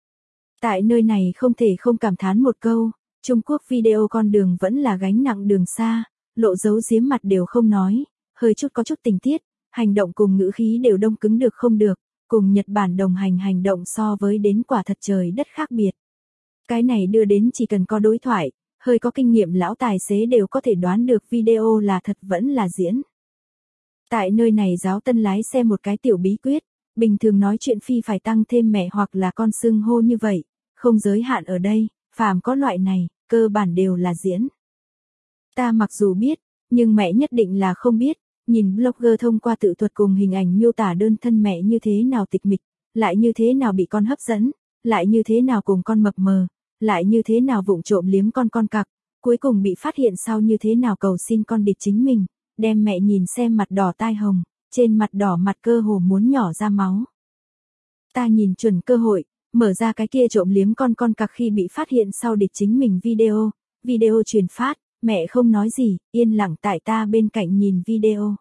Tại nơi này không thể không cảm thán một câu, Trung Quốc video con đường vẫn là gánh nặng đường xa, lộ dấu giếm mặt đều không nói, hơi chút có chút tình tiết, hành động cùng ngữ khí đều đông cứng được không được, cùng Nhật Bản đồng hành hành động so với đến quả thật trời đất khác biệt. Cái này đưa đến chỉ cần có đối thoại, hơi có kinh nghiệm lão tài xế đều có thể đoán được video là thật vẫn là diễn. Tại nơi này giáo tân lái xe một cái tiểu bí quyết, bình thường nói chuyện phi phải tăng thêm mẹ hoặc là con xưng hô như vậy, không giới hạn ở đây, phàm có loại này, cơ bản đều là diễn. Ta mặc dù biết, nhưng mẹ nhất định là không biết, nhìn blogger thông qua tự thuật cùng hình ảnh miêu tả đơn thân mẹ như thế nào tịch mịch, lại như thế nào bị con hấp dẫn, lại như thế nào cùng con mập mờ, lại như thế nào vụng trộm liếm con con cặc, cuối cùng bị phát hiện sau như thế nào cầu xin con địt chính mình, đem mẹ nhìn xem mặt đỏ tai hồng, trên mặt đỏ mặt cơ hồ muốn nhỏ ra máu. Ta nhìn chuẩn cơ hội, mở ra cái kia trộm liếm con con cặc khi bị phát hiện sau địt chính mình video, video truyền phát, mẹ không nói gì, yên lặng tại ta bên cạnh nhìn video.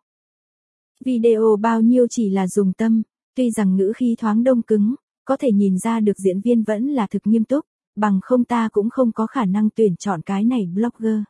Video bao nhiêu chỉ là dùng tâm, tuy rằng ngữ khí thoáng đông cứng, có thể nhìn ra được diễn viên vẫn là thực nghiêm túc, bằng không ta cũng không có khả năng tuyển chọn cái này blogger.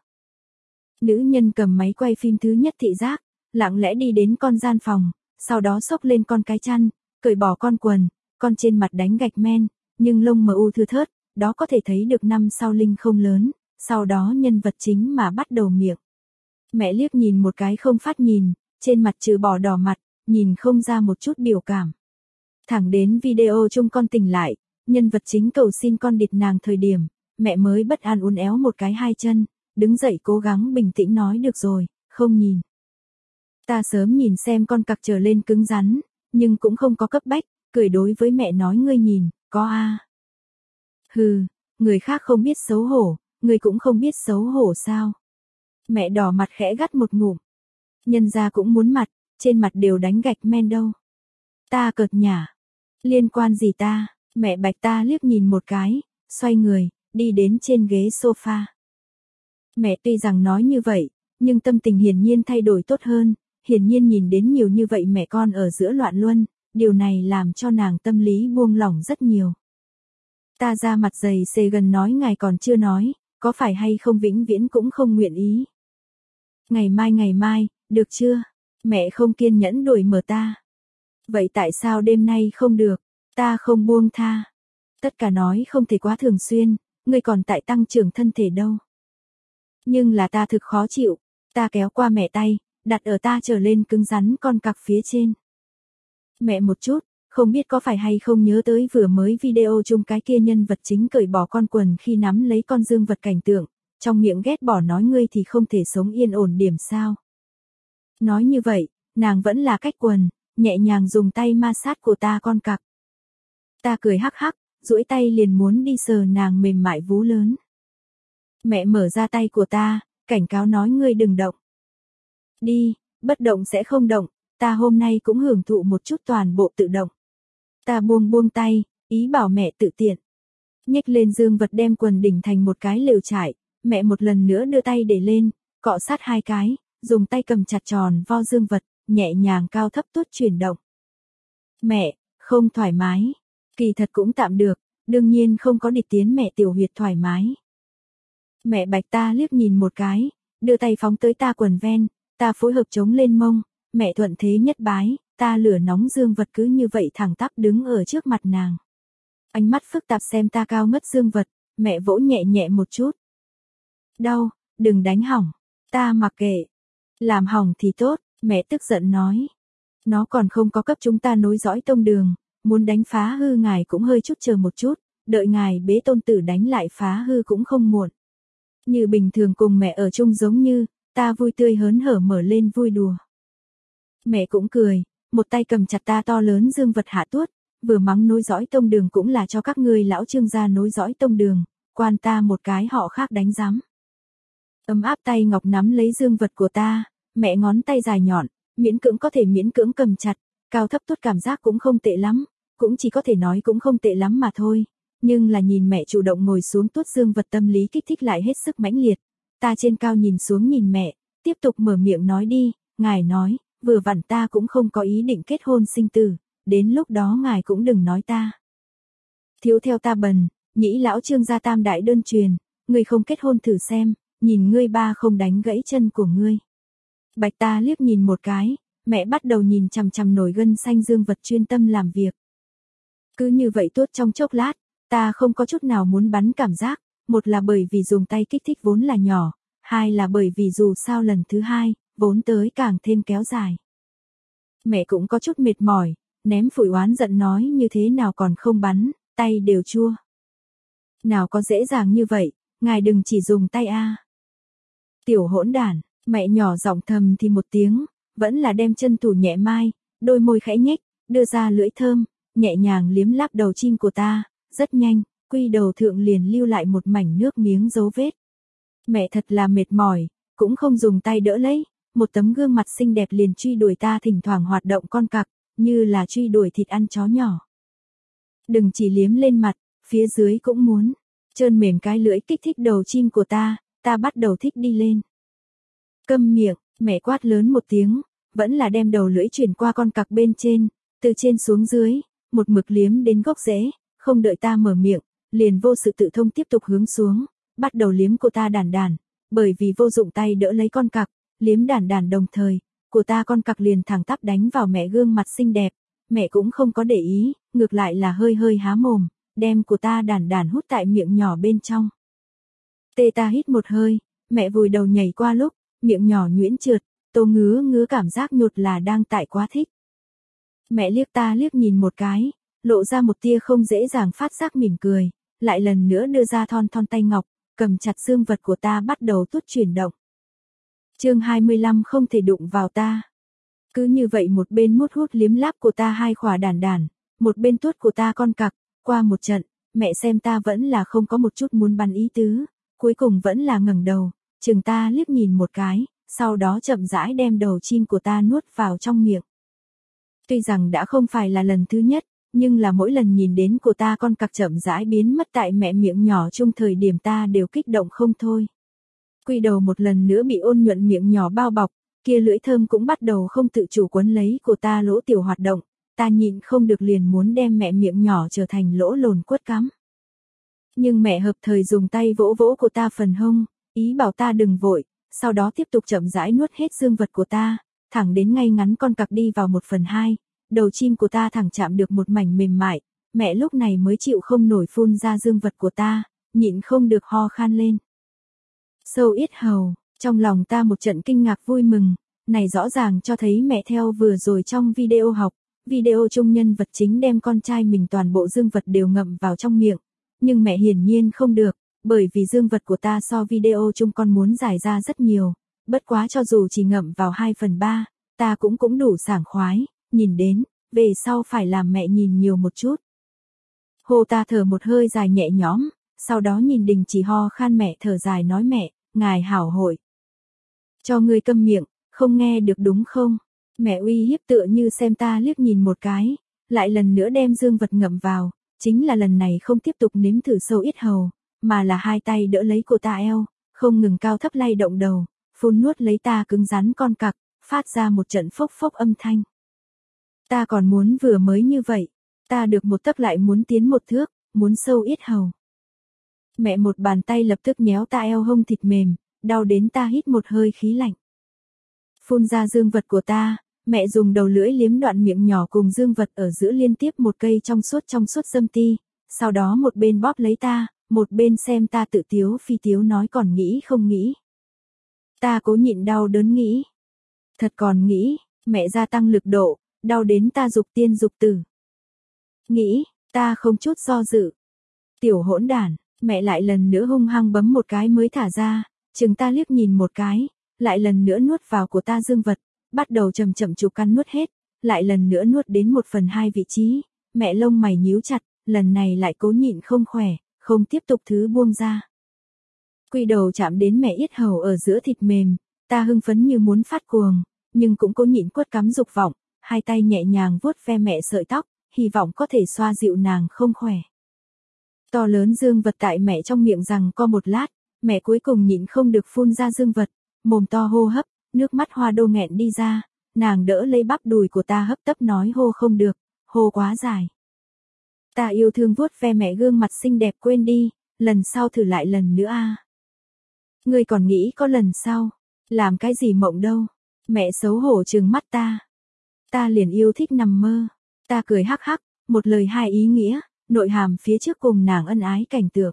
Nữ nhân cầm máy quay phim thứ nhất thị giác, lặng lẽ đi đến con gian phòng, sau đó xốc lên con cái chăn, cởi bỏ con quần, con trên mặt đánh gạch men, nhưng lông mờ u thưa thớt, đó có thể thấy được năm sau linh không lớn, sau đó nhân vật chính mà bắt đầu miệng. Mẹ liếc nhìn một cái không phát nhìn, trên mặt trừ bỏ đỏ mặt, nhìn không ra một chút biểu cảm. Thẳng đến video chung con tỉnh lại, nhân vật chính cầu xin con địt nàng thời điểm, mẹ mới bất an uốn éo một cái hai chân, đứng dậy cố gắng bình tĩnh nói được rồi, không nhìn. Ta sớm nhìn xem con cặc trở lên cứng rắn, nhưng cũng không có cấp bách, cười đối với mẹ nói ngươi nhìn, có a. À. Hừ, người khác không biết xấu hổ, người cũng không biết xấu hổ sao. Mẹ đỏ mặt khẽ gắt một ngụm. Nhân gia cũng muốn mặt, trên mặt đều đánh gạch men đâu. Ta cợt nhả. Liên quan gì ta, mẹ bạch ta liếc nhìn một cái, xoay người, đi đến trên ghế sofa. Mẹ tuy rằng nói như vậy, nhưng tâm tình hiển nhiên thay đổi tốt hơn, hiển nhiên nhìn đến nhiều như vậy mẹ con ở giữa loạn luân, điều này làm cho nàng tâm lý buông lỏng rất nhiều. Ta ra mặt dày xề gần nói ngài còn chưa nói, có phải hay không vĩnh viễn cũng không nguyện ý. Ngày mai ngày mai, được chưa? Mẹ không kiên nhẫn đuổi mở ta. Vậy tại sao đêm nay không được? Ta không buông tha. Tất cả nói không thể quá thường xuyên, ngươi còn tại tăng trưởng thân thể đâu. Nhưng là ta thực khó chịu, ta kéo qua mẹ tay, đặt ở ta trở lên cứng rắn con cặc phía trên. Mẹ một chút, không biết có phải hay không nhớ tới vừa mới video chung cái kia nhân vật chính cởi bỏ con quần khi nắm lấy con dương vật cảnh tượng, trong miệng ghét bỏ nói ngươi thì không thể sống yên ổn điểm sao. Nói như vậy, nàng vẫn là cách quần, nhẹ nhàng dùng tay ma sát của ta con cặc. Ta cười hắc hắc, duỗi tay liền muốn đi sờ nàng mềm mại vú lớn. Mẹ mở ra tay của ta, cảnh cáo nói ngươi đừng động. Đi, bất động sẽ không động, ta hôm nay cũng hưởng thụ một chút toàn bộ tự động. Ta buông buông tay, ý bảo mẹ tự tiện. Nhếch lên dương vật đem quần đỉnh thành một cái lều trải, mẹ một lần nữa đưa tay để lên, cọ sát hai cái, dùng tay cầm chặt tròn vo dương vật, nhẹ nhàng cao thấp tuốt chuyển động. Mẹ, không thoải mái. Kỳ thật cũng tạm được, đương nhiên không có địt tiến mẹ tiểu huyệt thoải mái. Mẹ bạch ta liếc nhìn một cái, đưa tay phóng tới ta quần ven, ta phối hợp chống lên mông, mẹ thuận thế nhất bái, ta lửa nóng dương vật cứ như vậy thẳng tắp đứng ở trước mặt nàng. Ánh mắt phức tạp xem ta cao ngất dương vật, mẹ vỗ nhẹ nhẹ một chút. Đau, đừng đánh hỏng, ta mặc kệ. Làm hỏng thì tốt, mẹ tức giận nói. Nó còn không có cấp chúng ta nối dõi tông đường, muốn đánh phá hư ngài cũng hơi chút chờ một chút, đợi ngài bế tôn tử đánh lại phá hư cũng không muộn. Như bình thường cùng mẹ ở chung giống như, ta vui tươi hớn hở mở lên vui đùa. Mẹ cũng cười, một tay cầm chặt ta to lớn dương vật hạ tuốt, vừa mắng nối dõi tông đường cũng là cho các ngươi lão Trương gia nối dõi tông đường, quan ta một cái họ khác đánh giám. Ấm áp tay ngọc nắm lấy dương vật của ta, mẹ ngón tay dài nhọn, miễn cưỡng có thể miễn cưỡng cầm chặt, cao thấp tuốt cảm giác cũng không tệ lắm, cũng chỉ có thể nói cũng không tệ lắm mà thôi. Nhưng là nhìn mẹ chủ động ngồi xuống tuốt dương vật tâm lý kích thích lại hết sức mãnh liệt. Ta trên cao nhìn xuống nhìn mẹ, tiếp tục mở miệng nói đi, ngài nói, vừa vặn ta cũng không có ý định kết hôn sinh tử, đến lúc đó ngài cũng đừng nói ta. Thiếu theo ta bần, nhĩ lão Trương gia tam đại đơn truyền, ngươi không kết hôn thử xem, nhìn ngươi ba không đánh gãy chân của ngươi. Bạch ta liếc nhìn một cái, mẹ bắt đầu nhìn chằm chằm nổi gân xanh dương vật chuyên tâm làm việc. Cứ như vậy tuốt trong chốc lát, ta không có chút nào muốn bắn cảm giác, một là bởi vì dùng tay kích thích vốn là nhỏ, hai là bởi vì dù sao lần thứ hai, vốn tới càng thêm kéo dài. Mẹ cũng có chút mệt mỏi, ném phủi oán giận nói như thế nào còn không bắn, tay đều chua. Nào có dễ dàng như vậy, ngài đừng chỉ dùng tay a. Tiểu hỗn đản, mẹ nhỏ giọng thầm thì một tiếng, vẫn là đem chân thủ nhẹ mai, đôi môi khẽ nhếch, đưa ra lưỡi thơm, nhẹ nhàng liếm láp đầu chim của ta, rất nhanh, quy đầu thượng liền lưu lại một mảnh nước miếng dấu vết. Mẹ thật là mệt mỏi, cũng không dùng tay đỡ lấy, một tấm gương mặt xinh đẹp liền truy đuổi ta thỉnh thoảng hoạt động con cặc, như là truy đuổi thịt ăn chó nhỏ. Đừng chỉ liếm lên mặt, phía dưới cũng muốn, trơn mềm cái lưỡi kích thích đầu chim của ta, ta bắt đầu thích đi lên. Câm miệng, mẹ quát lớn một tiếng, vẫn là đem đầu lưỡi chuyển qua con cặc bên trên, từ trên xuống dưới, một mực liếm đến gốc rễ, không đợi ta mở miệng, liền vô sự tự thông tiếp tục hướng xuống, bắt đầu liếm của ta đàn đàn, bởi vì vô dụng tay đỡ lấy con cặc, liếm đàn đàn đồng thời, của ta con cặc liền thẳng tắp đánh vào mẹ gương mặt xinh đẹp, mẹ cũng không có để ý, ngược lại là hơi hơi há mồm, đem của ta đàn đàn hút tại miệng nhỏ bên trong. Tê ta hít một hơi, mẹ vùi đầu nhảy qua lúc, miệng nhỏ nhuyễn trượt, tô ngứa ngứa cảm giác nhột là đang tại quá thích. Mẹ liếc ta liếc nhìn một cái, lộ ra một tia không dễ dàng phát giác mỉm cười, lại lần nữa đưa ra thon thon tay ngọc, cầm chặt dương vật của ta bắt đầu tuốt chuyển động. Chương hai mươi lăm không thể đụng vào ta. Cứ như vậy một bên mút hút liếm láp của ta hai khỏa đàn đàn, một bên tuốt của ta con cặc, qua một trận, mẹ xem ta vẫn là không có một chút muốn bắn ý tứ, cuối cùng vẫn là ngẩng đầu, chừng ta liếc nhìn một cái, sau đó chậm rãi đem đầu chim của ta nuốt vào trong miệng. Tuy rằng đã không phải là lần thứ nhất, nhưng là mỗi lần nhìn đến của ta con cặc chậm rãi biến mất tại mẹ miệng nhỏ chung thời điểm ta đều kích động không thôi. Quy đầu một lần nữa bị ôn nhuận miệng nhỏ bao bọc, kia lưỡi thơm cũng bắt đầu không tự chủ quấn lấy của ta lỗ tiểu hoạt động, ta nhịn không được liền muốn đem mẹ miệng nhỏ trở thành lỗ lồn quất cắm. Nhưng mẹ hợp thời dùng tay vỗ vỗ của ta phần hông, ý bảo ta đừng vội, sau đó tiếp tục chậm rãi nuốt hết dương vật của ta, thẳng đến ngay ngắn con cặc đi vào một phần hai, đầu chim của ta thẳng chạm được một mảnh mềm mại, mẹ lúc này mới chịu không nổi phun ra dương vật của ta, nhịn không được ho khan lên. Sâu yết hầu, trong lòng ta một trận kinh ngạc vui mừng, này rõ ràng cho thấy mẹ theo vừa rồi trong video học, video chung nhân vật chính đem con trai mình toàn bộ dương vật đều ngậm vào trong miệng, nhưng mẹ hiển nhiên không được, bởi vì dương vật của ta so video chung con muốn giải ra rất nhiều, bất quá cho dù chỉ ngậm vào hai phần ba, ta cũng cũng đủ sảng khoái, nhìn đến, về sau phải làm mẹ nhìn nhiều một chút. Hồ ta thở một hơi dài nhẹ nhõm, sau đó nhìn đình chỉ ho khan mẹ thở dài nói mẹ, ngài hảo hội. Cho ngươi câm miệng, không nghe được đúng không? Mẹ uy hiếp tựa như xem ta liếc nhìn một cái, lại lần nữa đem dương vật ngậm vào, chính là lần này không tiếp tục nếm thử sâu yết hầu, mà là hai tay đỡ lấy cô ta eo, không ngừng cao thấp lay động đầu, phun nuốt lấy ta cứng rắn con cặc, phát ra một trận phốc phốc âm thanh. Ta còn muốn vừa mới như vậy, ta được một tấc lại muốn tiến một thước, muốn sâu yết hầu. Mẹ một bàn tay lập tức nhéo ta eo hông thịt mềm, đau đến ta hít một hơi khí lạnh. Phun ra dương vật của ta, mẹ dùng đầu lưỡi liếm đoạn miệng nhỏ cùng dương vật ở giữa liên tiếp một cây trong suốt trong suốt dâm ti, sau đó một bên bóp lấy ta, một bên xem ta tự tiếu phi tiếu nói còn nghĩ không nghĩ. Ta cố nhịn đau đớn nghĩ. Thật còn nghĩ, mẹ gia tăng lực độ, đau đến ta dục tiên dục tử. Nghĩ, ta không chút do dự. Tiểu hỗn đản, mẹ lại lần nữa hung hăng bấm một cái mới thả ra, chừng ta liếc nhìn một cái, lại lần nữa nuốt vào của ta dương vật, bắt đầu chậm chậm chụp căn nuốt hết, lại lần nữa nuốt đến một phần hai vị trí, mẹ lông mày nhíu chặt, lần này lại cố nhịn không khỏe, không tiếp tục thứ buông ra. Quy đầu chạm đến mẹ yết hầu ở giữa thịt mềm, ta hưng phấn như muốn phát cuồng, nhưng cũng cố nhịn quất cắm dục vọng, hai tay nhẹ nhàng vuốt ve mẹ sợi tóc, hy vọng có thể xoa dịu nàng không khỏe. To lớn dương vật tại mẹ trong miệng rằng co một lát, mẹ cuối cùng nhịn không được phun ra dương vật, mồm to hô hấp, nước mắt hoa đô nghẹn đi ra, nàng đỡ lấy bắp đùi của ta hấp tấp nói hô không được, hô quá dài. Ta yêu thương vuốt ve mẹ gương mặt xinh đẹp quên đi, lần sau thử lại lần nữa a. Ngươi còn nghĩ có lần sau, làm cái gì mộng đâu, mẹ xấu hổ trừng mắt ta. Ta liền yêu thích nằm mơ, ta cười hắc hắc, một lời hai ý nghĩa, nội hàm phía trước cùng nàng ân ái cảnh tượng.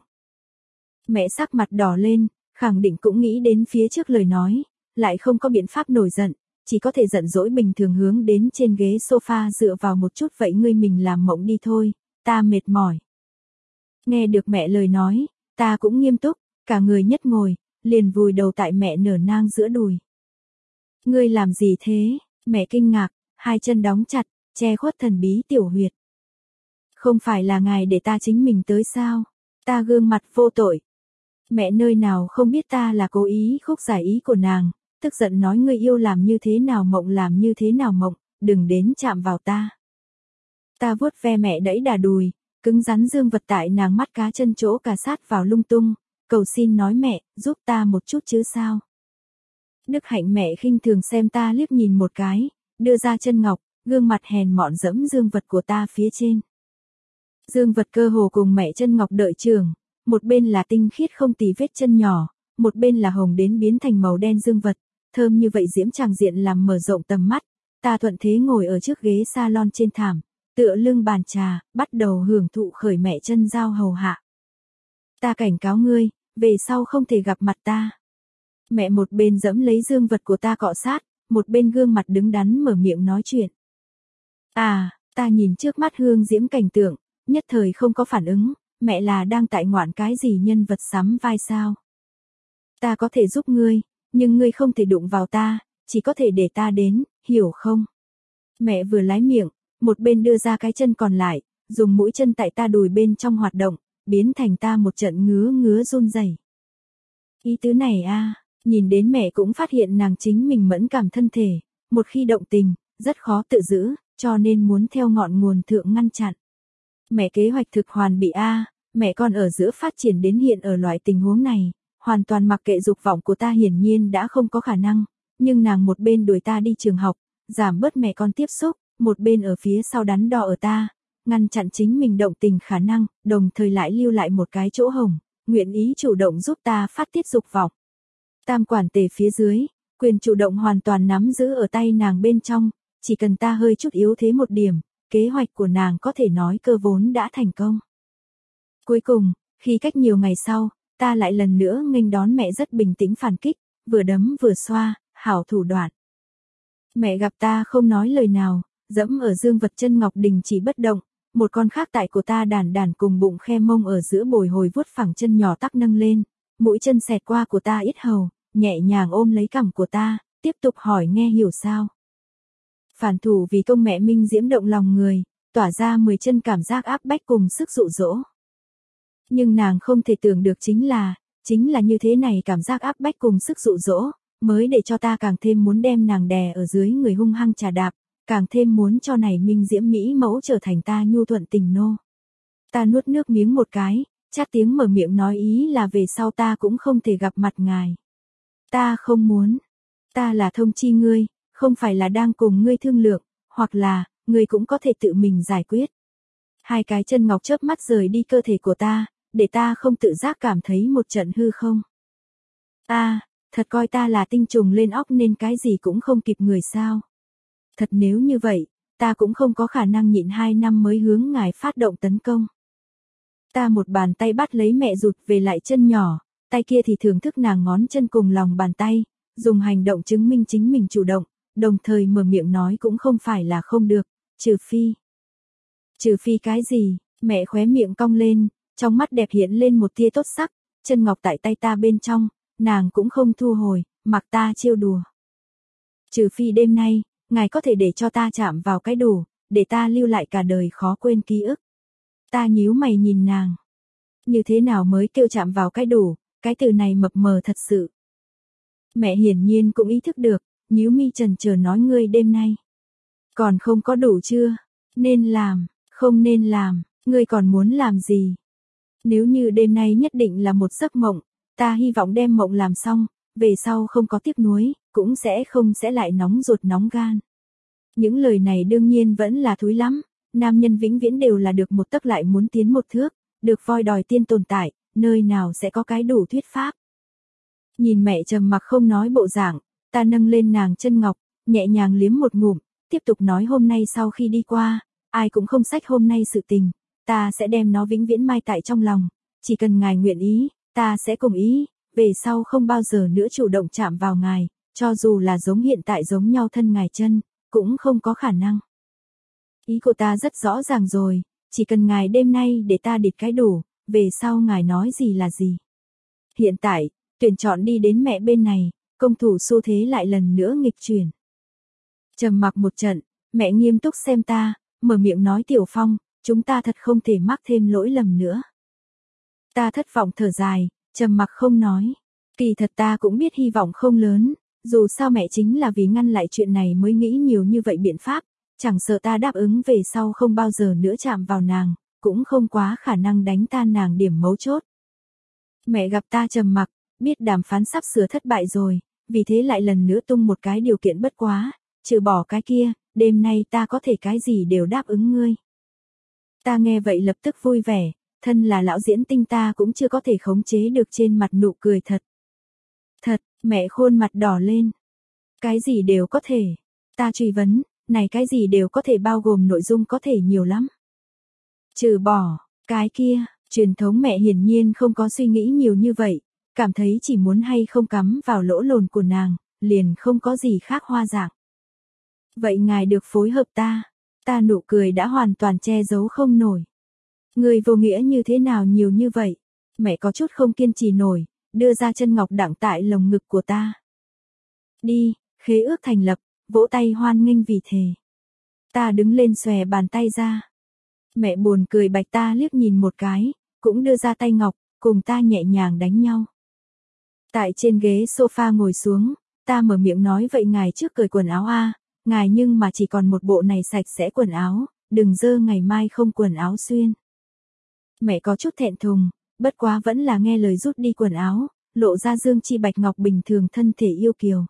Mẹ sắc mặt đỏ lên, khẳng định cũng nghĩ đến phía trước lời nói, lại không có biện pháp nổi giận, chỉ có thể giận dỗi bình thường hướng đến trên ghế sofa dựa vào một chút. Vậy ngươi mình làm mộng đi thôi, ta mệt mỏi. Nghe được mẹ lời nói, ta cũng nghiêm túc, cả người nhất ngồi, liền vùi đầu tại mẹ nở nang giữa đùi. Ngươi làm gì thế? Mẹ kinh ngạc, hai chân đóng chặt, che khuất thần bí tiểu huyệt. Không phải là ngài để ta chính mình tới sao? Ta gương mặt vô tội. Mẹ nơi nào không biết ta là cố ý khúc giải ý của nàng, tức giận nói ngươi yêu làm như thế nào mộng làm như thế nào mộng, đừng đến chạm vào ta. Ta vuốt ve mẹ đẫy đà đùi, cứng rắn dương vật tại nàng mắt cá chân chỗ cà sát vào lung tung, cầu xin nói mẹ, giúp ta một chút chứ sao. Đức Hạnh mẹ khinh thường xem ta liếc nhìn một cái, đưa ra chân ngọc, gương mặt hèn mọn dẫm dương vật của ta phía trên. Dương vật cơ hồ cùng mẹ chân ngọc đợi trưởng, một bên là tinh khiết không tì vết chân nhỏ, một bên là hồng đến biến thành màu đen dương vật, thơm như vậy diễm tràng diện làm mở rộng tầm mắt. Ta thuận thế ngồi ở trước ghế salon trên thảm, tựa lưng bàn trà, bắt đầu hưởng thụ khởi mẹ chân giao hầu hạ. Ta cảnh cáo ngươi, về sau không thể gặp mặt ta. Mẹ một bên dẫm lấy dương vật của ta cọ sát, một bên gương mặt đứng đắn mở miệng nói chuyện. À, ta nhìn trước mắt hương diễm cảnh tượng, nhất thời không có phản ứng, mẹ là đang tại ngoạn cái gì nhân vật sắm vai sao? Ta có thể giúp ngươi, nhưng ngươi không thể đụng vào ta, chỉ có thể để ta đến, hiểu không? Mẹ vừa lái miệng, một bên đưa ra cái chân còn lại, dùng mũi chân tại ta đùi bên trong hoạt động, biến thành ta một trận ngứa ngứa run rẩy. Ý tứ này a, nhìn đến mẹ cũng phát hiện nàng chính mình mẫn cảm thân thể, một khi động tình, rất khó tự giữ, cho nên muốn theo ngọn nguồn thượng ngăn chặn. Mẹ kế hoạch thực hoàn bị a, mẹ con ở giữa phát triển đến hiện ở loại tình huống này, hoàn toàn mặc kệ dục vọng của ta hiển nhiên đã không có khả năng, nhưng nàng một bên đuổi ta đi trường học, giảm bớt mẹ con tiếp xúc, một bên ở phía sau đắn đo ở ta, ngăn chặn chính mình động tình khả năng, đồng thời lại lưu lại một cái chỗ hổng, nguyện ý chủ động giúp ta phát tiết dục vọng. Tam quản tề phía dưới, quyền chủ động hoàn toàn nắm giữ ở tay nàng bên trong, chỉ cần ta hơi chút yếu thế một điểm, kế hoạch của nàng có thể nói cơ vốn đã thành công. Cuối cùng, khi cách nhiều ngày sau, ta lại lần nữa nghênh đón mẹ rất bình tĩnh phản kích, vừa đấm vừa xoa, hảo thủ đoạn. Mẹ gặp ta không nói lời nào, dẫm ở dương vật chân ngọc đình chỉ bất động, một con khác tại của ta đàn đàn cùng bụng khe mông ở giữa bồi hồi vuốt phẳng chân nhỏ tắc nâng lên, mũi chân xẹt qua của ta yết hầu, nhẹ nhàng ôm lấy cằm của ta, tiếp tục hỏi nghe hiểu sao. Phản thủ vì công mẹ minh diễm động lòng người, tỏa ra mười chân cảm giác áp bách cùng sức dụ dỗ. Nhưng nàng không thể tưởng được chính là, chính là như thế này cảm giác áp bách cùng sức dụ dỗ, mới để cho ta càng thêm muốn đem nàng đè ở dưới người hung hăng trà đạp, càng thêm muốn cho này minh diễm mỹ mẫu trở thành ta nhu thuận tình nô. Ta nuốt nước miếng một cái, chát tiếng mở miệng nói ý là về sau ta cũng không thể gặp mặt ngài. Ta không muốn. Ta là thông chi ngươi, không phải là đang cùng ngươi thương lượng, hoặc là, ngươi cũng có thể tự mình giải quyết. Hai cái chân ngọc chớp mắt rời đi cơ thể của ta, để ta không tự giác cảm thấy một trận hư không. Ta, thật coi ta là tinh trùng lên óc nên cái gì cũng không kịp người sao. Thật nếu như vậy, ta cũng không có khả năng nhịn hai năm mới hướng ngài phát động tấn công. Ta một bàn tay bắt lấy mẹ rụt về lại chân nhỏ, tay kia thì thưởng thức nàng ngón chân cùng lòng bàn tay, dùng hành động chứng minh chính mình chủ động, đồng thời mở miệng nói cũng không phải là không được, trừ phi. Trừ phi cái gì, mẹ khóe miệng cong lên, trong mắt đẹp hiện lên một tia tốt sắc, chân ngọc tại tay ta bên trong, nàng cũng không thu hồi, mặc ta trêu đùa. Trừ phi đêm nay, ngài có thể để cho ta chạm vào cái đủ, để ta lưu lại cả đời khó quên ký ức. Ta nhíu mày nhìn nàng. Như thế nào mới kêu chạm vào cái đủ, cái từ này mập mờ thật sự. Mẹ hiển nhiên cũng ý thức được, nhíu mi chần chờ nói ngươi đêm nay. Còn không có đủ chưa? Nên làm, không nên làm, ngươi còn muốn làm gì? Nếu như đêm nay nhất định là một giấc mộng, ta hy vọng đem mộng làm xong, về sau không có tiếc nuối, cũng sẽ không sẽ lại nóng ruột nóng gan. Những lời này đương nhiên vẫn là thúi lắm, nam nhân vĩnh viễn đều là được một tấc lại muốn tiến một thước, được voi đòi tiên tồn tại, nơi nào sẽ có cái đủ thuyết pháp. Nhìn mẹ trầm mặc không nói bộ dạng, ta nâng lên nàng chân ngọc, nhẹ nhàng liếm một ngụm, tiếp tục nói hôm nay sau khi đi qua, ai cũng không sách hôm nay sự tình, ta sẽ đem nó vĩnh viễn mai tại trong lòng, chỉ cần ngài nguyện ý, ta sẽ cùng ý, về sau không bao giờ nữa chủ động chạm vào ngài, cho dù là giống hiện tại giống nhau thân ngài chân, cũng không có khả năng. Ý của ta rất rõ ràng rồi, chỉ cần ngài đêm nay để ta địt cái đủ, về sau ngài nói gì là gì. Hiện tại, tuyển chọn đi đến mẹ bên này, công thủ xu thế lại lần nữa nghịch chuyển. Trầm mặc một trận, mẹ nghiêm túc xem ta, mở miệng nói Tiểu Phong, chúng ta thật không thể mắc thêm lỗi lầm nữa. Ta thất vọng thở dài, trầm mặc không nói. Kỳ thật ta cũng biết hy vọng không lớn, dù sao mẹ chính là vì ngăn lại chuyện này mới nghĩ nhiều như vậy biện pháp, chẳng sợ ta đáp ứng về sau không bao giờ nữa chạm vào nàng, cũng không quá khả năng đánh tan nàng điểm mấu chốt. Mẹ gặp ta trầm mặc, biết đàm phán sắp sửa thất bại rồi, vì thế lại lần nữa tung một cái điều kiện bất quá, trừ bỏ cái kia, đêm nay ta có thể cái gì đều đáp ứng ngươi. Ta nghe vậy lập tức vui vẻ, thân là lão diễn tinh ta cũng chưa có thể khống chế được trên mặt nụ cười thật. Thật, mẹ khuôn mặt đỏ lên. Cái gì đều có thể. Ta truy vấn, này cái gì đều có thể bao gồm nội dung có thể nhiều lắm. Trừ bỏ, cái kia, truyền thống mẹ hiển nhiên không có suy nghĩ nhiều như vậy, cảm thấy chỉ muốn hay không cắm vào lỗ lồn của nàng, liền không có gì khác hoa dạng. Vậy ngài được phối hợp ta, ta nụ cười đã hoàn toàn che giấu không nổi. Người vô nghĩa như thế nào nhiều như vậy, mẹ có chút không kiên trì nổi, đưa ra chân ngọc đặng tại lồng ngực của ta. Đi, khế ước thành lập, vỗ tay hoan nghênh vì thề. Ta đứng lên xòe bàn tay ra. Mẹ buồn cười bạch ta liếc nhìn một cái, cũng đưa ra tay ngọc, cùng ta nhẹ nhàng đánh nhau. Tại trên ghế sofa ngồi xuống, ta mở miệng nói vậy ngài trước cởi quần áo a, ngài nhưng mà chỉ còn một bộ này sạch sẽ quần áo, đừng dơ ngày mai không quần áo xuyên. Mẹ có chút thẹn thùng, bất quá vẫn là nghe lời rút đi quần áo, lộ ra dương chi bạch ngọc bình thường thân thể yêu kiều.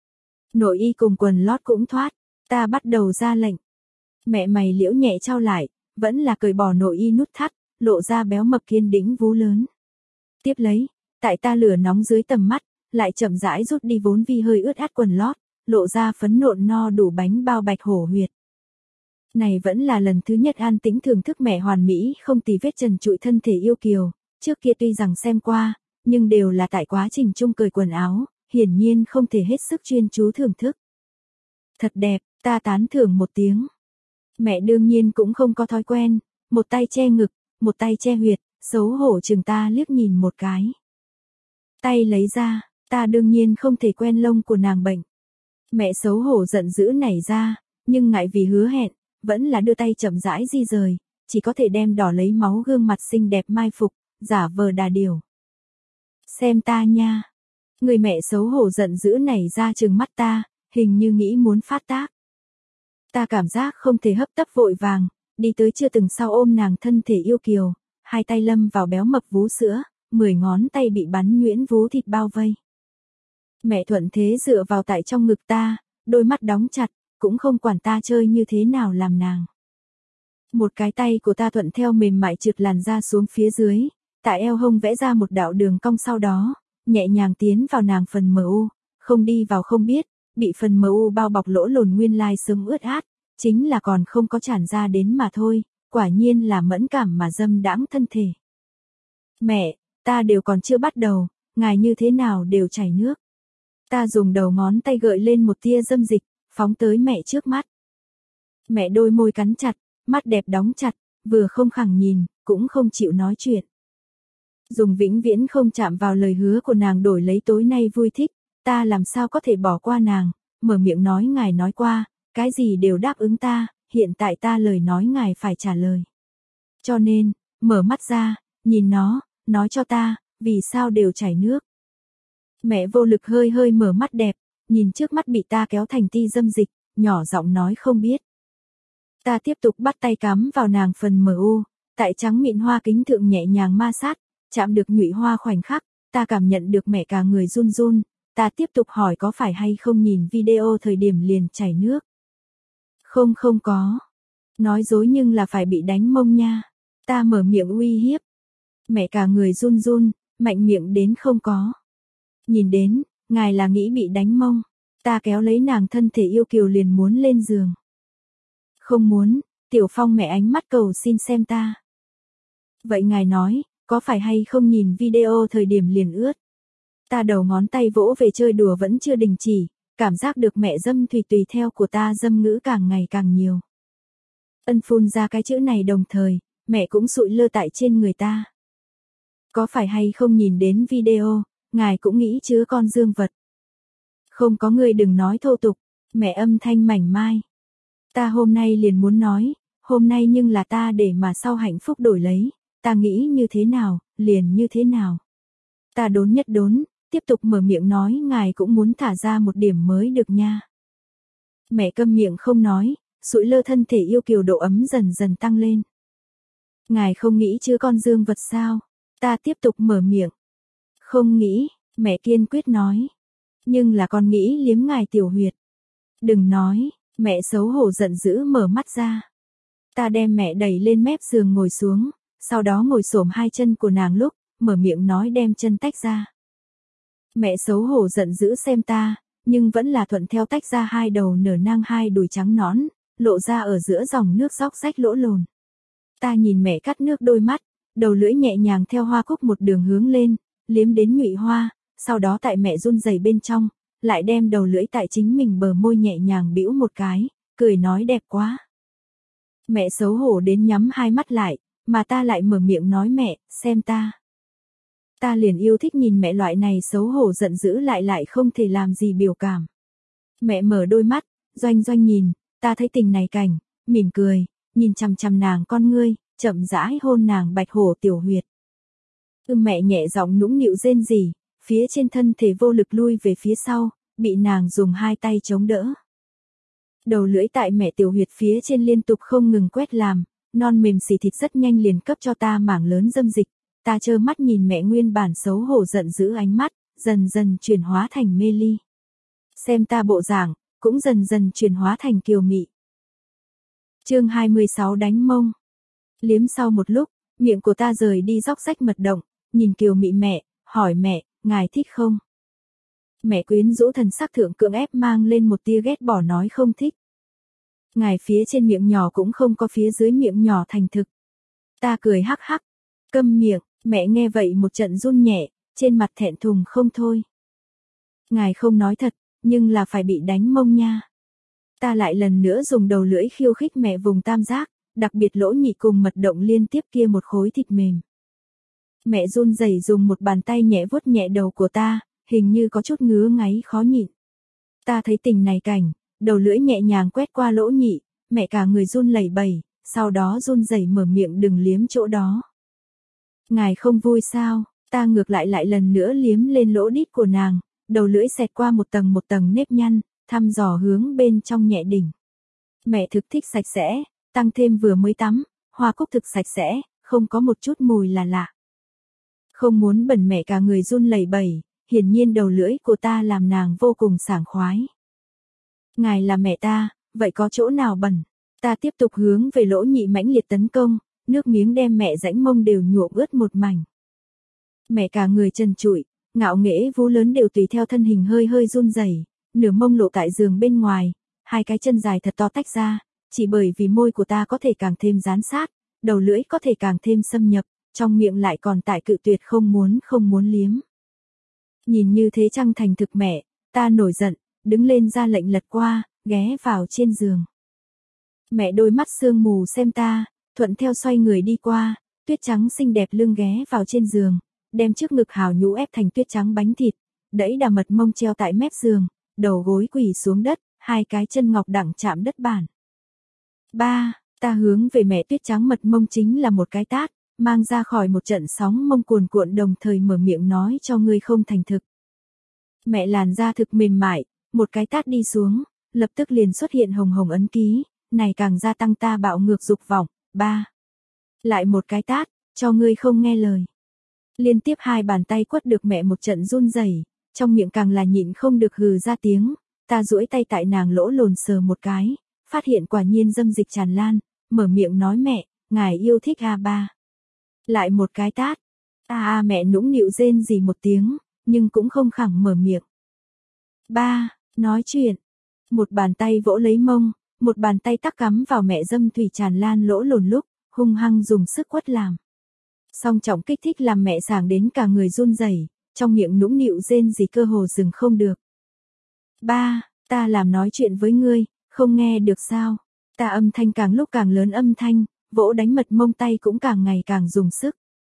Nội y cùng quần lót cũng thoát, ta bắt đầu ra lệnh. Mẹ mày liễu nhẹ trao lại, vẫn là cởi bỏ nội y nút thắt, lộ ra béo mập kiên đĩnh vú lớn. Tiếp lấy, tại ta lửa nóng dưới tầm mắt, lại chậm rãi rút đi vốn vi hơi ướt át quần lót, lộ ra phấn nộn no đủ bánh bao bạch hổ huyệt. Này vẫn là lần thứ nhất an tĩnh thưởng thức mẹ hoàn mỹ không tì vết trần trụi thân thể yêu kiều, trước kia tuy rằng xem qua, nhưng đều là tại quá trình chung cởi quần áo, hiển nhiên không thể hết sức chuyên chú thưởng thức. Thật đẹp, ta tán thưởng một tiếng. Mẹ đương nhiên cũng không có thói quen, một tay che ngực, một tay che huyệt, xấu hổ chừng ta liếc nhìn một cái. Tay lấy ra, ta đương nhiên không thể quen lông của nàng bệnh. Mẹ xấu hổ giận dữ nảy ra, nhưng ngại vì hứa hẹn, vẫn là đưa tay chậm rãi di rời, chỉ có thể đem đỏ lấy máu gương mặt xinh đẹp mai phục, giả vờ đà điểu. Xem ta nha. Người mẹ xấu hổ giận dữ nảy ra trừng mắt ta, hình như nghĩ muốn phát tác. Ta cảm giác không thể hấp tấp vội vàng, đi tới chưa từng sau ôm nàng thân thể yêu kiều, hai tay lâm vào béo mập vú sữa, mười ngón tay bị bắn nhuyễn vú thịt bao vây. Mẹ thuận thế dựa vào tại trong ngực ta, đôi mắt đóng chặt, cũng không quản ta chơi như thế nào làm nàng. Một cái tay của ta thuận theo mềm mại trượt làn da xuống phía dưới, tại eo hông vẽ ra một đạo đường cong sau đó, nhẹ nhàng tiến vào nàng phần mờ u, không đi vào không biết, bị phần mờ u bao bọc lỗ lồn nguyên lai sớm ướt át, chính là còn không có tràn ra đến mà thôi, quả nhiên là mẫn cảm mà dâm đãng thân thể. Mẹ, ta đều còn chưa bắt đầu, ngài như thế nào đều chảy nước. Ta dùng đầu ngón tay gợi lên một tia dâm dịch, phóng tới mẹ trước mắt. Mẹ đôi môi cắn chặt, mắt đẹp đóng chặt, vừa không khẳng nhìn, cũng không chịu nói chuyện. Dùng vĩnh viễn không chạm vào lời hứa của nàng đổi lấy tối nay vui thích, ta làm sao có thể bỏ qua nàng, mở miệng nói ngài nói qua, cái gì đều đáp ứng ta, hiện tại ta lời nói ngài phải trả lời. Cho nên, mở mắt ra, nhìn nó, nói cho ta, vì sao đều chảy nước. Mẹ vô lực hơi hơi mở mắt đẹp, nhìn trước mắt bị ta kéo thành ti dâm dịch, nhỏ giọng nói không biết. Ta tiếp tục bắt tay cắm vào nàng phần mờ u, tại trắng mịn hoa kính thượng nhẹ nhàng ma sát, chạm được nhụy hoa khoảnh khắc, ta cảm nhận được mẹ cả người run run, ta tiếp tục hỏi có phải hay không nhìn video thời điểm liền chảy nước. Không không có. Nói dối nhưng là phải bị đánh mông nha. Ta mở miệng uy hiếp. Mẹ cả người run run, mạnh miệng đến không có. Nhìn đến, ngài là nghĩ bị đánh mông. Ta kéo lấy nàng thân thể yêu kiều liền muốn lên giường. Không muốn, Tiểu Phong mẹ ánh mắt cầu xin xem ta. Vậy ngài nói, có phải hay không nhìn video thời điểm liền ướt? Ta đầu ngón tay vỗ về chơi đùa vẫn chưa đình chỉ, cảm giác được mẹ dâm thùy tùy theo của ta dâm ngữ càng ngày càng nhiều. Ân phun ra cái chữ này đồng thời, mẹ cũng sụi lơ tại trên người ta. Có phải hay không nhìn đến video, ngài cũng nghĩ chứa con dương vật. Không có người đừng nói thô tục, mẹ âm thanh mảnh mai. Ta hôm nay liền muốn nói, hôm nay nhưng là ta để mà sau hạnh phúc đổi lấy, ta nghĩ như thế nào, liền như thế nào. Ta đốn nhất đốn, tiếp tục mở miệng nói ngài cũng muốn thả ra một điểm mới được nha. Mẹ câm miệng không nói, sụi lơ thân thể yêu kiều độ ấm dần dần tăng lên. Ngài không nghĩ chứa con dương vật sao? Ta tiếp tục mở miệng. Không nghĩ, mẹ kiên quyết nói. Nhưng là con nghĩ liếm ngài tiểu huyệt. Đừng nói, mẹ xấu hổ giận dữ mở mắt ra. Ta đem mẹ đẩy lên mép giường ngồi xuống, sau đó ngồi xổm hai chân của nàng lúc, mở miệng nói đem chân tách ra. Mẹ xấu hổ giận dữ xem ta, nhưng vẫn là thuận theo tách ra hai đầu nở nang hai đùi trắng nõn, lộ ra ở giữa dòng nước róc rách lỗ lồn. Ta nhìn mẹ cắt nước đôi mắt, đầu lưỡi nhẹ nhàng theo hoa cúc một đường hướng lên, liếm đến nhụy hoa, sau đó tại mẹ run rẩy bên trong, lại đem đầu lưỡi tại chính mình bờ môi nhẹ nhàng bĩu một cái, cười nói đẹp quá. Mẹ xấu hổ đến nhắm hai mắt lại, mà ta lại mở miệng nói mẹ, xem ta. Ta liền yêu thích nhìn mẹ loại này xấu hổ giận dữ lại lại không thể làm gì biểu cảm. Mẹ mở đôi mắt, doanh doanh nhìn, ta thấy tình này cảnh, mỉm cười, nhìn chằm chằm nàng con ngươi, chậm rãi hôn nàng bạch hổ tiểu huyệt. Ư mẹ nhẹ giọng nũng nịu rên rỉ, phía trên thân thể vô lực lui về phía sau, bị nàng dùng hai tay chống đỡ. Đầu lưỡi tại mẹ tiểu huyệt phía trên liên tục không ngừng quét làm, non mềm xì thịt rất nhanh liền cấp cho ta mảng lớn dâm dịch. Ta trơ mắt nhìn mẹ nguyên bản xấu hổ giận dữ ánh mắt, dần dần chuyển hóa thành mê ly. Xem ta bộ dạng, cũng dần dần chuyển hóa thành kiều mị. Chương hai mươi sáu đánh mông. Liếm sau một lúc, miệng của ta rời đi róc rách mật động, nhìn kiều mị mẹ, hỏi mẹ, ngài thích không? Mẹ quyến rũ thần sắc thượng cưỡng ép mang lên một tia ghét bỏ nói không thích. Ngài phía trên miệng nhỏ cũng không có phía dưới miệng nhỏ thành thực. Ta cười hắc hắc, câm miệng. Mẹ nghe vậy một trận run nhẹ, trên mặt thẹn thùng không thôi. Ngài không nói thật, nhưng là phải bị đánh mông nha. Ta lại lần nữa dùng đầu lưỡi khiêu khích mẹ vùng tam giác, đặc biệt lỗ nhị cùng mật động liên tiếp kia một khối thịt mềm. Mẹ run rẩy dùng một bàn tay nhẹ vuốt nhẹ đầu của ta, hình như có chút ngứa ngáy khó nhịn. Ta thấy tình này cảnh, đầu lưỡi nhẹ nhàng quét qua lỗ nhị, mẹ cả người run lẩy bẩy, sau đó run rẩy mở miệng đừng liếm chỗ đó. Ngài không vui sao, ta ngược lại lại lần nữa liếm lên lỗ đít của nàng, đầu lưỡi xẹt qua một tầng một tầng nếp nhăn, thăm dò hướng bên trong nhẹ đỉnh. Mẹ thực thích sạch sẽ, tăng thêm vừa mới tắm, hoa cúc thực sạch sẽ, không có một chút mùi là lạ. Không muốn bẩn mẹ cả người run lẩy bẩy, hiển nhiên đầu lưỡi của ta làm nàng vô cùng sảng khoái. Ngài là mẹ ta, vậy có chỗ nào bẩn? Ta tiếp tục hướng về lỗ nhị mãnh liệt tấn công. Nước miếng đem mẹ rãnh mông đều nhuộm ướt một mảnh. Mẹ cả người trần trụi, ngạo nghễ vú lớn đều tùy theo thân hình hơi hơi run rẩy, nửa mông lộ tại giường bên ngoài, hai cái chân dài thật to tách ra, chỉ bởi vì môi của ta có thể càng thêm dán sát, đầu lưỡi có thể càng thêm xâm nhập, trong miệng lại còn tại cự tuyệt không muốn không muốn liếm. Nhìn như thế chăng thành thực mẹ, ta nổi giận, đứng lên ra lệnh lật qua, ghé vào trên giường. Mẹ đôi mắt sương mù xem ta. Thuận theo xoay người đi qua, tuyết trắng xinh đẹp lưng ghé vào trên giường, đem trước ngực hào nhũ ép thành tuyết trắng bánh thịt, đẫy đà mật mông treo tại mép giường, đầu gối quỳ xuống đất, hai cái chân ngọc đẳng chạm đất bàn. Ba, ta hướng về mẹ tuyết trắng mật mông chính là một cái tát, mang ra khỏi một trận sóng mông cuồn cuộn đồng thời mở miệng nói cho ngươi không thành thực. Mẹ làn da thực mềm mại, một cái tát đi xuống, lập tức liền xuất hiện hồng hồng ấn ký, này càng gia tăng ta bạo ngược dục vọng. Ba. Lại một cái tát, cho ngươi không nghe lời. Liên tiếp hai bàn tay quất được mẹ một trận run rẩy, trong miệng càng là nhịn không được hừ ra tiếng, ta duỗi tay tại nàng lỗ lồn sờ một cái, phát hiện quả nhiên dâm dịch tràn lan, mở miệng nói mẹ, ngài yêu thích a ba. Lại một cái tát, a a mẹ nũng nịu rên rỉ một tiếng, nhưng cũng không khẳng mở miệng. Ba, nói chuyện. Một bàn tay vỗ lấy mông. Một bàn tay tắc cắm vào mẹ dâm thủy tràn lan lỗ lồn lúc, hung hăng dùng sức quất làm. Song trọng kích thích làm mẹ sảng đến cả người run rẩy, trong miệng nũng nịu rên rỉ cơ hồ dừng không được. Ba, ta làm nói chuyện với ngươi, không nghe được sao? Ta âm thanh càng lúc càng lớn âm thanh, vỗ đánh mật mông tay cũng càng ngày càng dùng sức.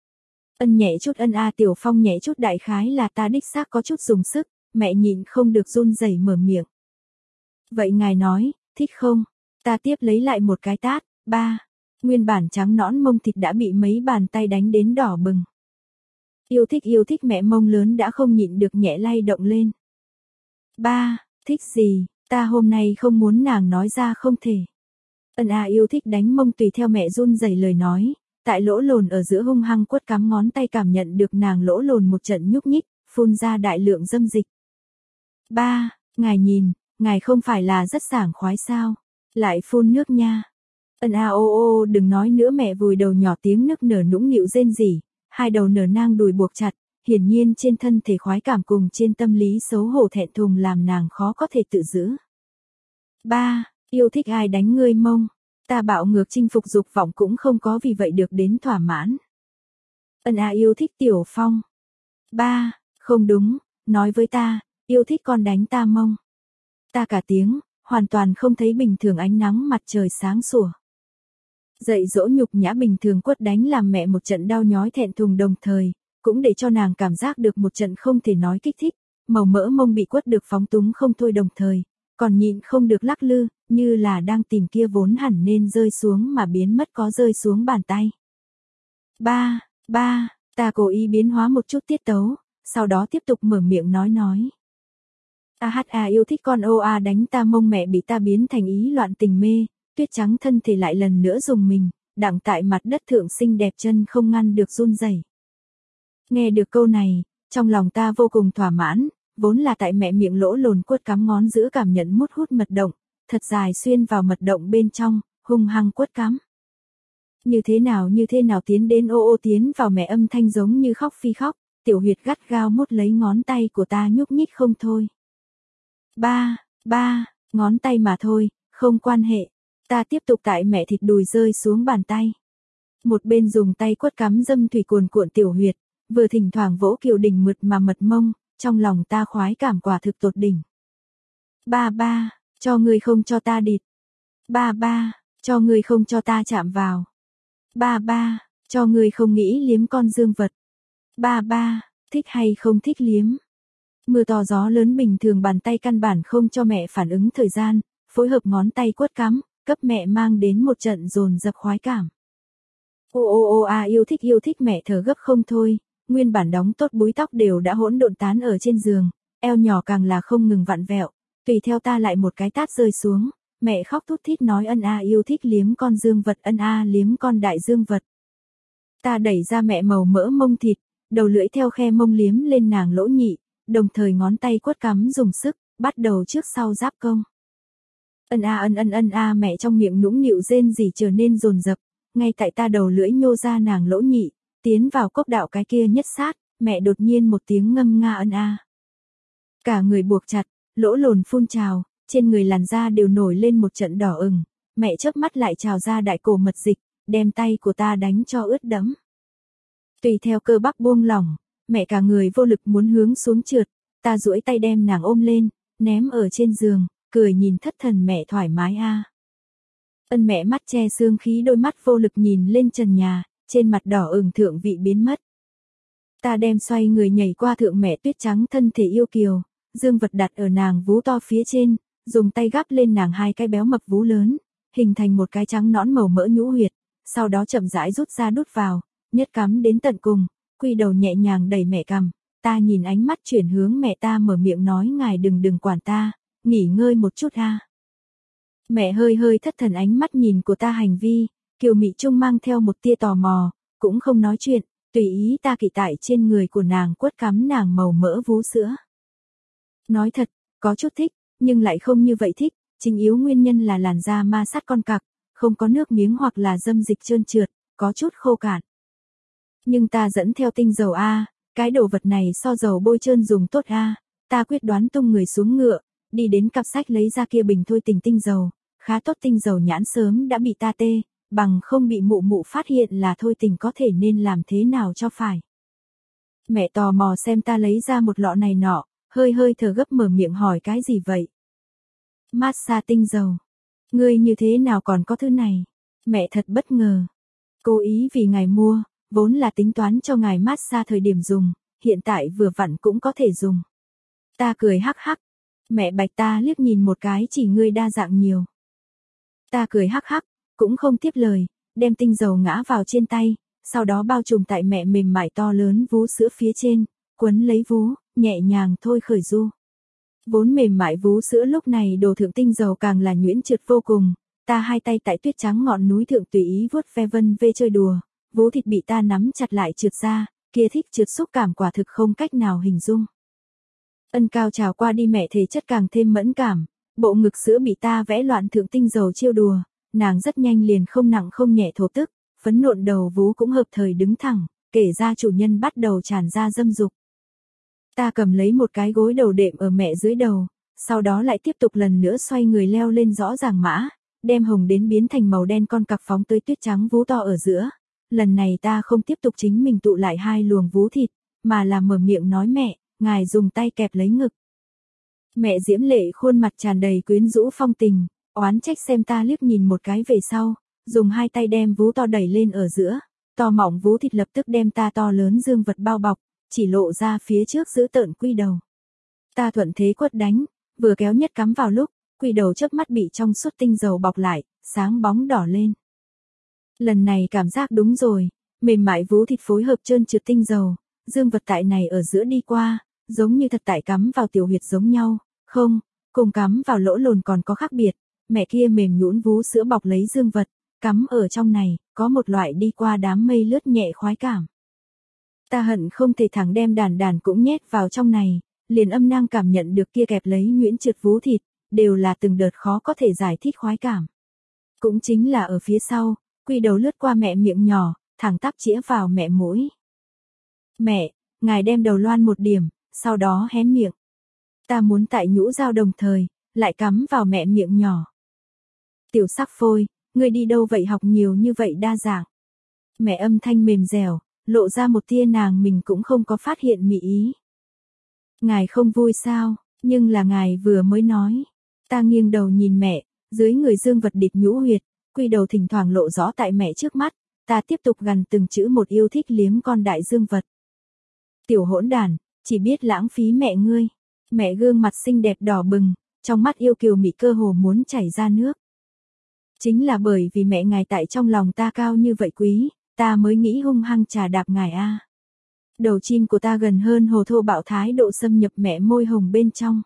Ân nhẹ chút ân a Tiểu Phong nhẹ chút đại khái là ta đích xác có chút dùng sức, mẹ nhịn không được run rẩy mở miệng. Vậy ngài nói, thích không? Ta tiếp lấy lại một cái tát, ba. Nguyên bản trắng nõn mông thịt đã bị mấy bàn tay đánh đến đỏ bừng. Yêu thích yêu thích mẹ mông lớn đã không nhịn được nhẹ lay động lên. Ba, thích gì, ta hôm nay không muốn nàng nói ra không thể. Ân a yêu thích đánh mông tùy theo mẹ run rẩy lời nói, tại lỗ lồn ở giữa hung hăng quất cắm ngón tay cảm nhận được nàng lỗ lồn một trận nhúc nhích, phun ra đại lượng dâm dịch. Ba, ngài nhìn, ngài không phải là rất sảng khoái sao, lại phun nước nha. Ân a ô ô đừng nói nữa mẹ vùi đầu nhỏ tiếng nức nở nũng nịu rên rỉ, hai đầu nở nang đùi buộc chặt, hiển nhiên trên thân thể khoái cảm cùng trên tâm lý xấu hổ thẹn thùng làm nàng khó có thể tự giữ. Ba, yêu thích ai đánh ngươi mông, ta bạo ngược chinh phục dục vọng cũng không có vì vậy được đến thỏa mãn. Ân a yêu thích Tiểu Phong. Ba, không đúng, nói với ta, yêu thích con đánh ta mông. Ta cả tiếng, hoàn toàn không thấy bình thường ánh nắng mặt trời sáng sủa. Dạy dỗ nhục nhã bình thường quất đánh làm mẹ một trận đau nhói thẹn thùng đồng thời, cũng để cho nàng cảm giác được một trận không thể nói kích thích, màu mỡ mông bị quất được phóng túng không thôi đồng thời, còn nhịn không được lắc lư, như là đang tìm kia vốn hẳn nên rơi xuống mà biến mất có rơi xuống bàn tay. Ba, ba, ta cố ý biến hóa một chút tiết tấu, sau đó tiếp tục mở miệng nói nói. A hát a yêu thích con ô a đánh ta mông mẹ bị ta biến thành ý loạn tình mê, tuyết trắng thân thể lại lần nữa dùng mình, đặng tại mặt đất thượng xinh đẹp chân không ngăn được run rẩy. Nghe được câu này, trong lòng ta vô cùng thỏa mãn, vốn là tại mẹ miệng lỗ lồn quất cắm ngón giữa cảm nhận mút hút mật động, thật dài xuyên vào mật động bên trong, hung hăng quất cắm. Như thế nào như thế nào tiến đến ô ô tiến vào mẹ âm thanh giống như khóc phi khóc, tiểu huyệt gắt gao mút lấy ngón tay của ta nhúc nhích không thôi. Ba, ba, ngón tay mà thôi, không quan hệ. Ta tiếp tục tại mẹ thịt đùi rơi xuống bàn tay. Một bên dùng tay quất cắm dâm thủy cuồn cuộn tiểu huyệt, vừa thỉnh thoảng vỗ kiều đỉnh mượt mà mật mông, trong lòng ta khoái cảm quả thực tột đỉnh. Ba ba, cho ngươi không cho ta địt. Ba ba, cho ngươi không cho ta chạm vào. Ba ba, cho ngươi không nghĩ liếm con dương vật. Ba ba, thích hay không thích liếm. Mưa to gió lớn bình thường bàn tay căn bản không cho mẹ phản ứng thời gian, phối hợp ngón tay quất cắm, cấp mẹ mang đến một trận dồn dập khoái cảm. Ô ô ô a yêu thích yêu thích mẹ thở gấp không thôi, nguyên bản đóng tốt búi tóc đều đã hỗn độn tán ở trên giường, eo nhỏ càng là không ngừng vặn vẹo, tùy theo ta lại một cái tát rơi xuống, mẹ khóc thút thít nói ân a yêu thích liếm con dương vật ân a liếm con đại dương vật. Ta đẩy ra mẹ màu mỡ mông thịt, đầu lưỡi theo khe mông liếm lên nàng lỗ nhị, đồng thời ngón tay quất cắm dùng sức, bắt đầu trước sau giáp công. Ân a ân ân ân a mẹ trong miệng nũng nịu rên rỉ trở nên dồn dập, ngay tại ta đầu lưỡi nhô ra nàng lỗ nhị, tiến vào cốc đạo cái kia nhất sát, mẹ đột nhiên một tiếng ngâm nga ân a. Cả người buộc chặt, lỗ lồn phun trào, trên người làn da đều nổi lên một trận đỏ ửng, mẹ chớp mắt lại trào ra đại cổ mật dịch, đem tay của ta đánh cho ướt đẫm. Tùy theo cơ bắp buông lỏng, mẹ cả người vô lực muốn hướng xuống trượt, ta duỗi tay đem nàng ôm lên, ném ở trên giường, cười nhìn thất thần mẹ thoải mái a. Ân mẹ mắt che xương khí đôi mắt vô lực nhìn lên trần nhà, trên mặt đỏ ửng thượng vị biến mất. Ta đem xoay người nhảy qua thượng mẹ tuyết trắng thân thể yêu kiều, dương vật đặt ở nàng vú to phía trên, dùng tay gắp lên nàng hai cái béo mập vú lớn, hình thành một cái trắng nõn màu mỡ nhũ huyệt, sau đó chậm rãi rút ra đút vào, nhất cắm đến tận cùng, quy đầu nhẹ nhàng đẩy mẹ cằm, ta nhìn ánh mắt chuyển hướng mẹ ta mở miệng nói ngài đừng đừng quản ta, nghỉ ngơi một chút ha. Mẹ hơi hơi thất thần ánh mắt nhìn của ta hành vi, kiều mị trung mang theo một tia tò mò, cũng không nói chuyện, tùy ý ta kỵ tại trên người của nàng quất cắm nàng màu mỡ vú sữa. Nói thật, có chút thích, nhưng lại không như vậy thích, chính yếu nguyên nhân là làn da ma sát con cặc, không có nước miếng hoặc là dâm dịch trơn trượt, có chút khô cạn. Nhưng ta dẫn theo tinh dầu A, cái đồ vật này so dầu bôi trơn dùng tốt A, ta quyết đoán tung người xuống ngựa, đi đến cặp sách lấy ra kia bình thôi tình tinh dầu, khá tốt tinh dầu nhãn sớm đã bị ta tê, bằng không bị mụ mụ phát hiện là thôi tình có thể nên làm thế nào cho phải. Mẹ tò mò xem ta lấy ra một lọ này nọ, hơi hơi thở gấp mở miệng hỏi cái gì vậy. Massage tinh dầu. Ngươi như thế nào còn có thứ này? Mẹ thật bất ngờ. Cố ý vì ngài mua, vốn là tính toán cho ngài massage thời điểm dùng, hiện tại vừa vặn cũng có thể dùng. Ta cười hắc hắc. Mẹ bạch ta liếc nhìn một cái chỉ ngươi đa dạng nhiều. Ta cười hắc hắc, cũng không tiếp lời, đem tinh dầu ngã vào trên tay, sau đó bao trùm tại mẹ mềm mại to lớn vú sữa phía trên, quấn lấy vú, nhẹ nhàng thôi khởi du. Vốn mềm mại vú sữa lúc này đổ thượng tinh dầu càng là nhuyễn trượt vô cùng, ta hai tay tại tuyết trắng ngọn núi thượng tùy ý vuốt ve vân vê chơi đùa, vú thịt bị ta nắm chặt lại trượt ra, kia thích trượt xúc cảm quả thực không cách nào hình dung. Ân cao trào qua đi mẹ thể chất càng thêm mẫn cảm, bộ ngực sữa bị ta vẽ loạn thượng tinh dầu chiêu đùa, nàng rất nhanh liền không nặng không nhẹ thổ tức, phấn nộn đầu vú cũng hợp thời đứng thẳng, kể ra chủ nhân bắt đầu tràn ra dâm dục. Ta cầm lấy một cái gối đầu đệm ở mẹ dưới đầu, sau đó lại tiếp tục lần nữa xoay người leo lên rõ ràng mã, đem hồng đến biến thành màu đen con cặc phóng tới tuyết trắng vú to ở giữa. Lần này ta không tiếp tục chính mình tụ lại hai luồng vú thịt, mà là mở miệng nói mẹ, ngài dùng tay kẹp lấy ngực. Mẹ diễm lệ khuôn mặt tràn đầy quyến rũ phong tình, oán trách xem ta liếc nhìn một cái về sau, dùng hai tay đem vú to đẩy lên ở giữa, to mỏng vú thịt lập tức đem ta to lớn dương vật bao bọc, chỉ lộ ra phía trước giữ tợn quy đầu. Ta thuận thế quất đánh, vừa kéo nhất cắm vào lúc, quy đầu chớp mắt bị trong suốt tinh dầu bọc lại, sáng bóng đỏ lên. Lần này cảm giác đúng rồi, mềm mại vú thịt phối hợp trơn trượt tinh dầu, dương vật tại này ở giữa đi qua, giống như thật tại cắm vào tiểu huyệt giống nhau, không, cùng cắm vào lỗ lồn còn có khác biệt, mẹ kia mềm nhũn vú sữa bọc lấy dương vật, cắm ở trong này, có một loại đi qua đám mây lướt nhẹ khoái cảm. Ta hận không thể thẳng đem đàn đàn cũng nhét vào trong này, liền âm năng cảm nhận được kia kẹp lấy nhuyễn trượt vú thịt, đều là từng đợt khó có thể giải thích khoái cảm. Cũng chính là ở phía sau, quy đầu lướt qua mẹ miệng nhỏ, thẳng tắp chĩa vào mẹ mũi. Mẹ, ngài đem đầu loan một điểm, sau đó hé miệng. Ta muốn tại nhũ dao đồng thời, lại cắm vào mẹ miệng nhỏ. Tiểu sắc phôi, ngươi đi đâu vậy học nhiều như vậy đa dạng. Mẹ âm thanh mềm dẻo, lộ ra một tia nàng mình cũng không có phát hiện mị ý. Ngài không vui sao, nhưng là ngài vừa mới nói. Ta nghiêng đầu nhìn mẹ, dưới người dương vật địch nhũ huyệt, quy đầu thỉnh thoảng lộ rõ tại mẹ trước mắt, ta tiếp tục gằn từng chữ một yêu thích liếm con đại dương vật. Tiểu hỗn đản, chỉ biết lãng phí mẹ ngươi. Mẹ gương mặt xinh đẹp đỏ bừng, trong mắt yêu kiều mị cơ hồ muốn chảy ra nước. Chính là bởi vì mẹ ngài tại trong lòng ta cao như vậy quý, ta mới nghĩ hung hăng trà đạp ngài a. Đầu chim của ta gần hơn hồ thô bạo thái độ xâm nhập mẹ môi hồng bên trong.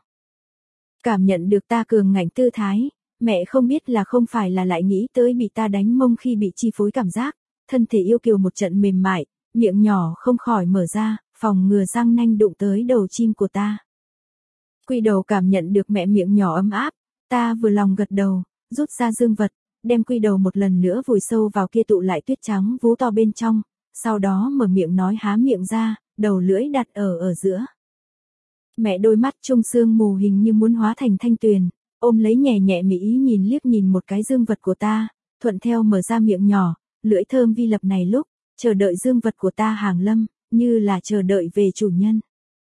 Cảm nhận được ta cường ngạnh tư thái, mẹ không biết là không phải là lại nghĩ tới bị ta đánh mông khi bị chi phối cảm giác, thân thể yêu kiều một trận mềm mại, miệng nhỏ không khỏi mở ra, phòng ngừa răng nanh đụng tới đầu chim của ta. Quy đầu cảm nhận được mẹ miệng nhỏ ấm áp, ta vừa lòng gật đầu, rút ra dương vật, đem quy đầu một lần nữa vùi sâu vào kia tụ lại tuyết trắng vú to bên trong, sau đó mở miệng nói há miệng ra, đầu lưỡi đặt ở ở giữa. Mẹ đôi mắt trung sương mù hình như muốn hóa thành thanh tuyền, ôm lấy nhẹ nhẹ mỹ ý nhìn liếc nhìn một cái dương vật của ta, thuận theo mở ra miệng nhỏ, lưỡi thơm vi lập này lúc, chờ đợi dương vật của ta hàng lâm, như là chờ đợi về chủ nhân.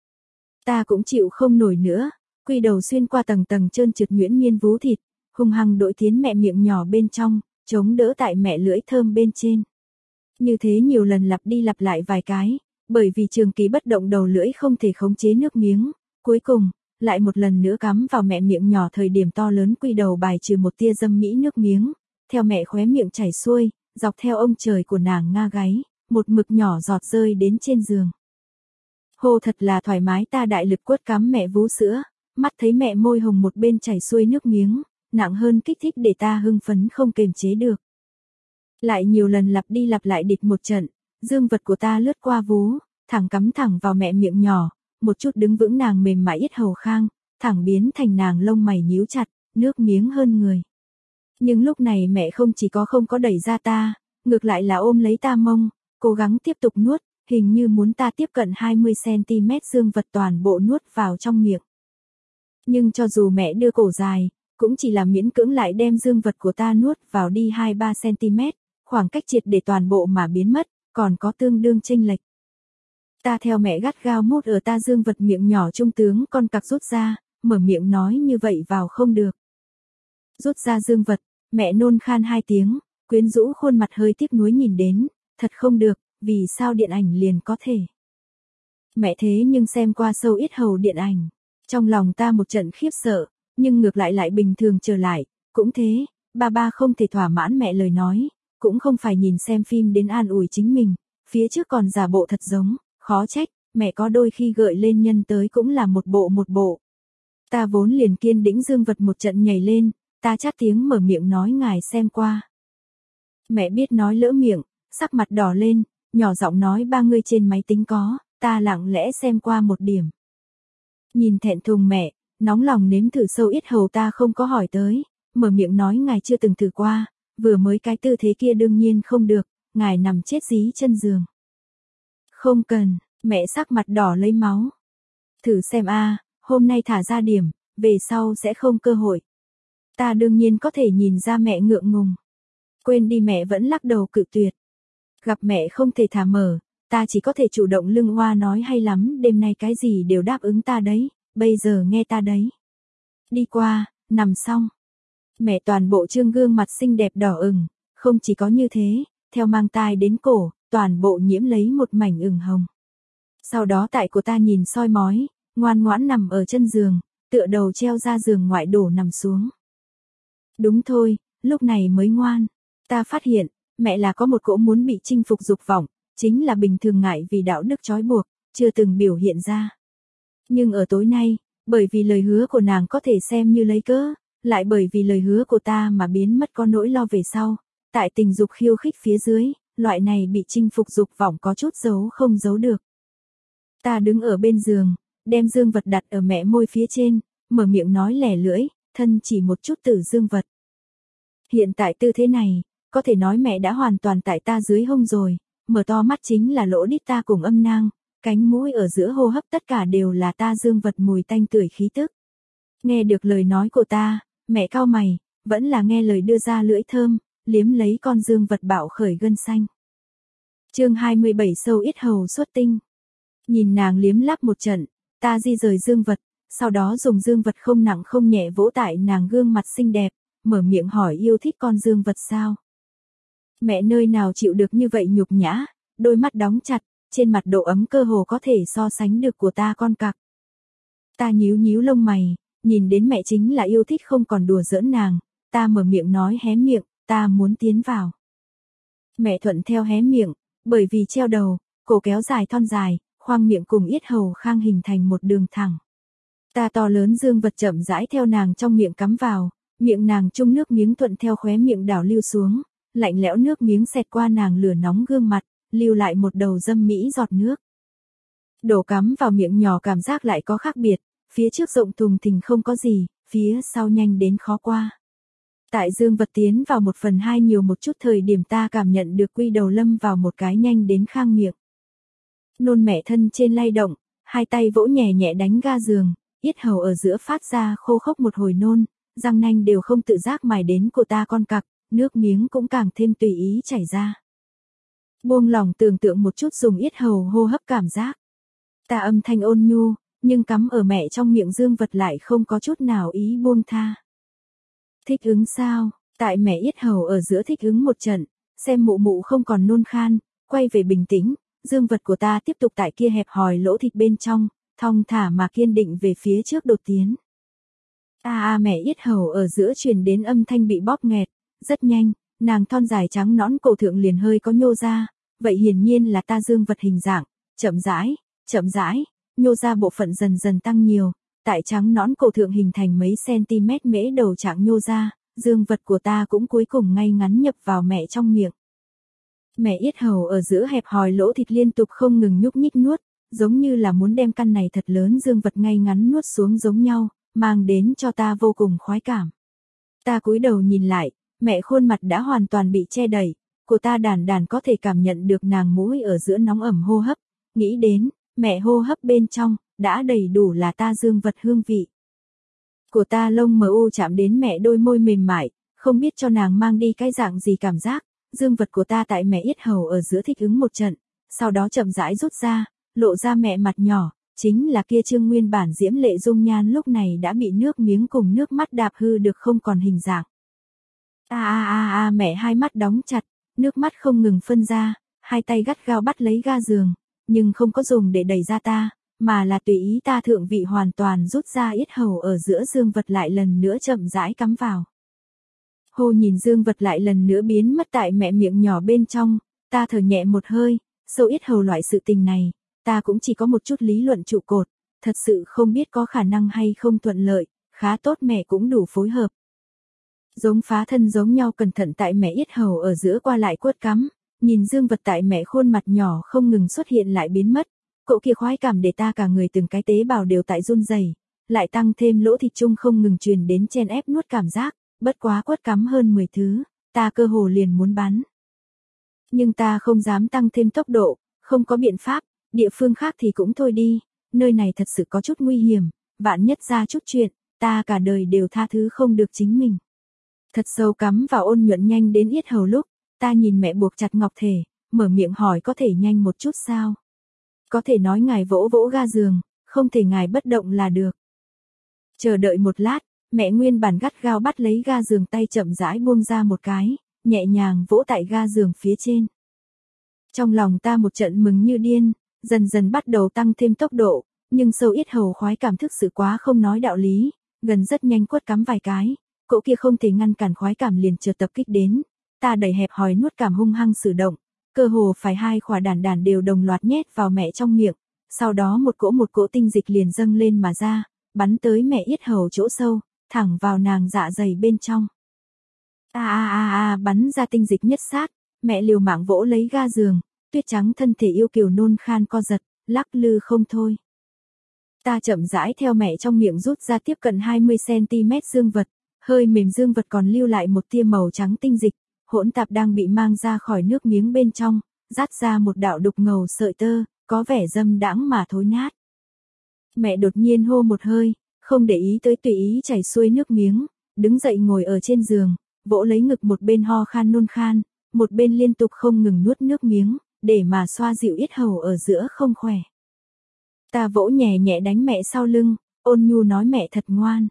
Ta cũng chịu không nổi nữa, quy đầu xuyên qua tầng tầng trơn trượt nhuyễn miên vú thịt, hung hăng đội tiến mẹ miệng nhỏ bên trong, chống đỡ tại mẹ lưỡi thơm bên trên. Như thế nhiều lần lặp đi lặp lại vài cái, bởi vì trường kỳ bất động đầu lưỡi không thể khống chế nước miếng, cuối cùng, lại một lần nữa cắm vào mẹ miệng nhỏ thời điểm to lớn quy đầu bài trừ một tia dâm mỹ nước miếng, theo mẹ khóe miệng chảy xuôi, dọc theo ông trời của nàng nga gáy, một mực nhỏ giọt rơi đến trên giường. Hô thật là thoải mái ta đại lực quất cắm mẹ vú sữa, mắt thấy mẹ môi hồng một bên chảy xuôi nước miếng, nặng hơn kích thích để ta hưng phấn không kềm chế được. Lại nhiều lần lặp đi lặp lại địch một trận, dương vật của ta lướt qua vú, thẳng cắm thẳng vào mẹ miệng nhỏ, một chút đứng vững nàng mềm mại yết hầu khang, thẳng biến thành nàng lông mày nhíu chặt, nước miếng hơn người. Nhưng lúc này mẹ không chỉ có không có đẩy ra ta, ngược lại là ôm lấy ta mông, cố gắng tiếp tục nuốt, hình như muốn ta tiếp cận hai mươi xăng ti mét dương vật toàn bộ nuốt vào trong miệng. Nhưng cho dù mẹ đưa cổ dài, cũng chỉ là miễn cưỡng lại đem dương vật của ta nuốt vào đi hai ba xăng ti mét, khoảng cách triệt để toàn bộ mà biến mất, còn có tương đương chênh lệch. Ta theo mẹ gắt gao mút ở ta dương vật miệng nhỏ trung tướng con cặc rút ra, mở miệng nói như vậy vào không được. Rút ra dương vật, mẹ nôn khan hai tiếng, quyến rũ khuôn mặt hơi tiếc nuối nhìn đến, thật không được, vì sao điện ảnh liền có thể. Mẹ thế nhưng xem qua sâu ít hầu điện ảnh, trong lòng ta một trận khiếp sợ, nhưng ngược lại lại bình thường trở lại, cũng thế, ba ba không thể thỏa mãn mẹ lời nói, cũng không phải nhìn xem phim đến an ủi chính mình, phía trước còn giả bộ thật giống, khó trách, mẹ có đôi khi gợi lên nhân tới cũng là một bộ một bộ. Ta vốn liền kiên đĩnh dương vật một trận nhảy lên, ta chát tiếng mở miệng nói ngài xem qua. Mẹ biết nói lỡ miệng, sắc mặt đỏ lên, nhỏ giọng nói ba ngươi trên máy tính có, ta lặng lẽ xem qua một điểm. Nhìn thẹn thùng mẹ, nóng lòng nếm thử sâu ít hầu ta không có hỏi tới, mở miệng nói ngài chưa từng thử qua, vừa mới cái tư thế kia đương nhiên không được, ngài nằm chết dí chân giường. Không cần, mẹ sắc mặt đỏ lấy máu. Thử xem a, hôm nay thả ra điểm, về sau sẽ không cơ hội. Ta đương nhiên có thể nhìn ra mẹ ngượng ngùng. Quên đi mẹ vẫn lắc đầu cự tuyệt. Gặp mẹ không thể thả mở, ta chỉ có thể chủ động lưng hoa nói hay lắm, đêm nay cái gì đều đáp ứng ta đấy, bây giờ nghe ta đấy. Đi qua, nằm xong. Mẹ toàn bộ trương gương mặt xinh đẹp đỏ ửng, không chỉ có như thế, theo mang tai đến cổ, toàn bộ nhiễm lấy một mảnh ửng hồng. Sau đó tại của ta nhìn soi mói, ngoan ngoãn nằm ở chân giường, tựa đầu treo ra giường ngoại đổ nằm xuống. Đúng thôi, lúc này mới ngoan. Ta phát hiện, mẹ là có một cỗ muốn bị chinh phục dục vọng, chính là bình thường ngại vì đạo đức trói buộc, chưa từng biểu hiện ra. Nhưng ở tối nay, bởi vì lời hứa của nàng có thể xem như lấy cớ, lại bởi vì lời hứa của ta mà biến mất có nỗi lo về sau, tại tình dục khiêu khích phía dưới, loại này bị chinh phục dục vọng có chút giấu không giấu được. Ta đứng ở bên giường, đem dương vật đặt ở mẹ môi phía trên, mở miệng nói lẻ lưỡi, thân chỉ một chút từ dương vật. Hiện tại tư thế này, có thể nói mẹ đã hoàn toàn tại ta dưới hông rồi, mở to mắt chính là lỗ đít ta cùng âm nang, cánh mũi ở giữa hô hấp tất cả đều là ta dương vật mùi tanh tưởi khí tức. Nghe được lời nói của ta, mẹ cau mày, vẫn là nghe lời đưa ra lưỡi thơm, liếm lấy con dương vật bạo khởi gân xanh. Chương hai mươi bảy sâu ít hầu xuất tinh. Nhìn nàng liếm láp một trận, ta di rời dương vật, sau đó dùng dương vật không nặng không nhẹ vỗ tại nàng gương mặt xinh đẹp, mở miệng hỏi yêu thích con dương vật sao. Mẹ nơi nào chịu được như vậy nhục nhã, đôi mắt đóng chặt, trên mặt độ ấm cơ hồ có thể so sánh được của ta con cặc. Ta nhíu nhíu lông mày, nhìn đến mẹ chính là yêu thích không còn đùa giỡn nàng, ta mở miệng nói hé miệng, ta muốn tiến vào. Mẹ thuận theo hé miệng, bởi vì treo đầu, cổ kéo dài thon dài, khoang miệng cùng yết hầu khang hình thành một đường thẳng. Ta to lớn dương vật chậm rãi theo nàng trong miệng cắm vào, miệng nàng chung nước miếng thuận theo khóe miệng đảo lưu xuống, lạnh lẽo nước miếng xẹt qua nàng lửa nóng gương mặt, lưu lại một đầu dâm mỹ giọt nước. Đổ cắm vào miệng nhỏ cảm giác lại có khác biệt, phía trước rộng thùng thình không có gì, phía sau nhanh đến khó qua. Tại dương vật tiến vào một phần hai nhiều một chút thời điểm ta cảm nhận được quy đầu lâm vào một cái nhanh đến khang miệng. Nôn mẹ thân trên lay động, hai tay vỗ nhẹ nhẹ đánh ga giường, yết hầu ở giữa phát ra khô khốc một hồi nôn, răng nanh đều không tự giác mài đến của ta con cặc, nước miếng cũng càng thêm tùy ý chảy ra. Buông lòng tưởng tượng một chút dùng yết hầu hô hấp cảm giác. Ta âm thanh ôn nhu, nhưng cắm ở mẹ trong miệng dương vật lại không có chút nào ý buông tha. Thích ứng sao? Tại mẹ yết hầu ở giữa thích ứng một trận, xem mụ mụ không còn nôn khan, quay về bình tĩnh, dương vật của ta tiếp tục tại kia hẹp hòi lỗ thịt bên trong, thong thả mà kiên định về phía trước đột tiến. A a mẹ yết hầu ở giữa truyền đến âm thanh bị bóp nghẹt, rất nhanh, nàng thon dài trắng nõn cổ thượng liền hơi có nhô ra, vậy hiển nhiên là ta dương vật hình dạng, chậm rãi, chậm rãi, nhô ra bộ phận dần dần tăng nhiều, tại trắng nõn cổ thượng hình thành mấy centimet mễ đầu trạng nhô ra, dương vật của ta cũng cuối cùng ngay ngắn nhập vào mẹ trong miệng. Mẹ yết hầu ở giữa hẹp hòi lỗ thịt liên tục không ngừng nhúc nhích nuốt, giống như là muốn đem căn này thật lớn dương vật ngay ngắn nuốt xuống giống nhau, mang đến cho ta vô cùng khoái cảm. Ta cúi đầu nhìn lại, mẹ khuôn mặt đã hoàn toàn bị che đậy, của ta đàn đàn có thể cảm nhận được nàng mũi ở giữa nóng ẩm hô hấp, nghĩ đến, mẹ hô hấp bên trong, đã đầy đủ là ta dương vật hương vị. Của ta lông mờ u chạm đến mẹ đôi môi mềm mại, không biết cho nàng mang đi cái dạng gì cảm giác, dương vật của ta tại mẹ yết hầu ở giữa thích ứng một trận, sau đó chậm rãi rút ra, lộ ra mẹ mặt nhỏ, chính là kia trương nguyên bản diễm lệ dung nhan lúc này đã bị nước miếng cùng nước mắt đạp hư được không còn hình dạng. A a a a mẹ hai mắt đóng chặt, nước mắt không ngừng phân ra, hai tay gắt gao bắt lấy ga giường, nhưng không có dùng để đẩy ra ta, mà là tùy ý ta thượng vị hoàn toàn rút ra yết hầu ở giữa dương vật lại lần nữa chậm rãi cắm vào. Hô nhìn dương vật lại lần nữa biến mất tại mẹ miệng nhỏ bên trong, ta thở nhẹ một hơi, sâu yết hầu loại sự tình này, ta cũng chỉ có một chút lý luận trụ cột, thật sự không biết có khả năng hay không thuận lợi, khá tốt mẹ cũng đủ phối hợp. Giống phá thân giống nhau cẩn thận tại mẹ yết hầu ở giữa qua lại quất cắm, nhìn dương vật tại mẹ khuôn mặt nhỏ không ngừng xuất hiện lại biến mất, cỗ kia khoái cảm để ta cả người từng cái tế bào đều tại run rẩy, lại tăng thêm lỗ thịt chung không ngừng truyền đến chen ép nuốt cảm giác, bất quá quất cắm hơn mười thứ, ta cơ hồ liền muốn bắn. Nhưng ta không dám tăng thêm tốc độ, không có biện pháp, địa phương khác thì cũng thôi đi, nơi này thật sự có chút nguy hiểm, vạn nhất ra chút chuyện, ta cả đời đều tha thứ không được chính mình. Thật sâu cắm vào ôn nhuận nhanh đến yết hầu lúc, ta nhìn mẹ buộc chặt ngọc thể, mở miệng hỏi có thể nhanh một chút sao? Có thể nói ngài vỗ vỗ ga giường, không thể ngài bất động là được. Chờ đợi một lát, mẹ nguyên bản gắt gao bắt lấy ga giường tay chậm rãi buông ra một cái, nhẹ nhàng vỗ tại ga giường phía trên. Trong lòng ta một trận mừng như điên, dần dần bắt đầu tăng thêm tốc độ, nhưng sâu yết hầu khoái cảm thức sự quá không nói đạo lý, gần rất nhanh quất cắm vài cái, cỗ kia không thể ngăn cản khoái cảm liền chợt tập kích đến, ta đẩy hẹp hòi nuốt cảm hung hăng sử động, cơ hồ phải hai khỏa đàn đàn đều đồng loạt nhét vào mẹ trong miệng, sau đó một cỗ một cỗ tinh dịch liền dâng lên mà ra, bắn tới mẹ yết hầu chỗ sâu, thẳng vào nàng dạ dày bên trong. A a a a bắn ra tinh dịch nhất sát, mẹ liều mạng vỗ lấy ga giường, tuyết trắng thân thể yêu kiều nôn khan co giật, lắc lư không thôi. Ta chậm rãi theo mẹ trong miệng rút ra tiếp cận hai mươi xăng ti mét dương vật, hơi mềm dương vật còn lưu lại một tia màu trắng tinh dịch, hỗn tạp đang bị mang ra khỏi nước miếng bên trong, rát ra một đạo đục ngầu sợi tơ, có vẻ dâm đãng mà thối nát. Mẹ đột nhiên hô một hơi, không để ý tới tùy ý chảy xuôi nước miếng, đứng dậy ngồi ở trên giường, vỗ lấy ngực một bên ho khan nôn khan, một bên liên tục không ngừng nuốt nước miếng, để mà xoa dịu yết hầu ở giữa không khỏe. Ta vỗ nhẹ nhẹ đánh mẹ sau lưng, ôn nhu nói mẹ thật ngoan.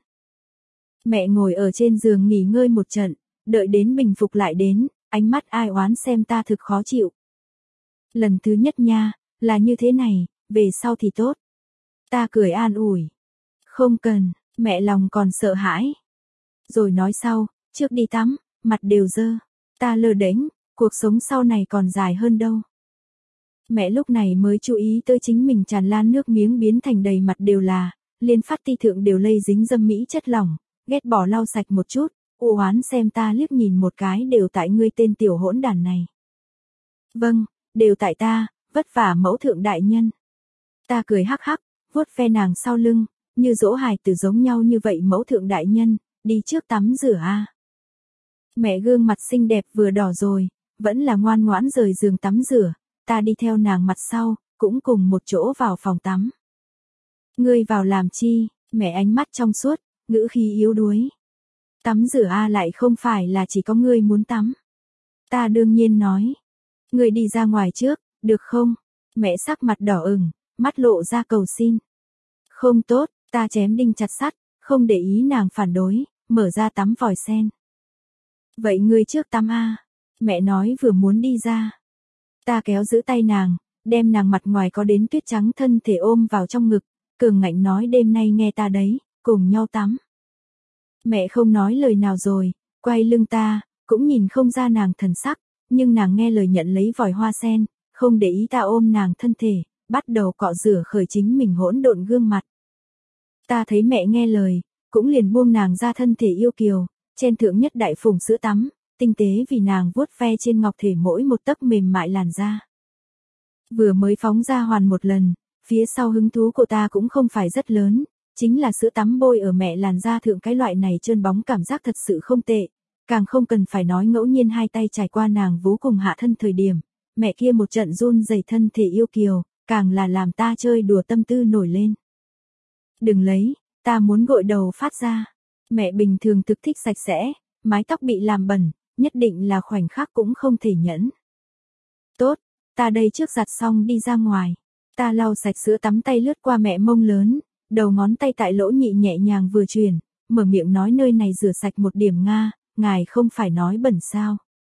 Mẹ ngồi ở trên giường nghỉ ngơi một trận, đợi đến bình phục lại đến, ánh mắt ai oán xem ta thực khó chịu. Lần thứ nhất nha, là như thế này, về sau thì tốt. Ta cười an ủi. Không cần, mẹ lòng còn sợ hãi. Rồi nói sau, trước đi tắm, mặt đều dơ. Ta lơ đễnh, cuộc sống sau này còn dài hơn đâu. Mẹ lúc này mới chú ý tới chính mình tràn lan nước miếng biến thành đầy mặt đều là, liên phát ti thượng đều lây dính dâm mỹ chất lỏng, ghét bỏ lau sạch một chút, u oán xem ta liếc nhìn một cái đều tại ngươi tên tiểu hỗn đàn này. Vâng, đều tại ta, vất vả mẫu thượng đại nhân. Ta cười hắc hắc, vuốt ve nàng sau lưng, như dỗ hài tử giống nhau như vậy mẫu thượng đại nhân, đi trước tắm rửa a. Mẹ gương mặt xinh đẹp vừa đỏ rồi, vẫn là ngoan ngoãn rời giường tắm rửa, ta đi theo nàng mặt sau, cũng cùng một chỗ vào phòng tắm. Ngươi vào làm chi, mẹ ánh mắt trong suốt, ngữ khí yếu đuối. Tắm rửa a lại không phải là chỉ có ngươi muốn tắm. Ta đương nhiên nói. Ngươi đi ra ngoài trước, được không? Mẹ sắc mặt đỏ ửng, mắt lộ ra cầu xin. Không tốt, ta chém đinh chặt sắt, không để ý nàng phản đối, mở ra tắm vòi sen. Vậy ngươi trước tắm a. Mẹ nói vừa muốn đi ra. Ta kéo giữ tay nàng, đem nàng mặt ngoài có đến tuyết trắng thân thể ôm vào trong ngực, cường ngạnh nói đêm nay nghe ta đấy, cùng nhau tắm. Mẹ không nói lời nào rồi, quay lưng ta, cũng nhìn không ra nàng thần sắc, nhưng nàng nghe lời nhận lấy vòi hoa sen, không để ý ta ôm nàng thân thể, bắt đầu cọ rửa khởi chính mình hỗn độn gương mặt. Ta thấy mẹ nghe lời, cũng liền buông nàng ra thân thể yêu kiều, trên thượng nhất đại phùng sữa tắm, tinh tế vì nàng vuốt ve trên ngọc thể mỗi một tấc mềm mại làn da. Vừa mới phóng ra hoàn một lần, phía sau hứng thú của ta cũng không phải rất lớn, chính là sữa tắm bôi ở mẹ làn da thượng cái loại này trơn bóng cảm giác thật sự không tệ, càng không cần phải nói ngẫu nhiên hai tay trải qua nàng vú cùng hạ thân thời điểm, mẹ kia một trận run rẩy thân thể yêu kiều, càng là làm ta chơi đùa tâm tư nổi lên. Đừng lấy, ta muốn gội đầu phát ra. Mẹ bình thường thực thích sạch sẽ, mái tóc bị làm bẩn, nhất định là khoảnh khắc cũng không thể nhẫn. Tốt, ta đây trước giặt xong đi ra ngoài. Ta lau sạch sữa tắm tay lướt qua mẹ mông lớn, đầu ngón tay tại lỗ nhị nhẹ nhàng vừa chuyển, mở miệng nói nơi này rửa sạch một điểm Nga, ngài không phải nói bẩn sao.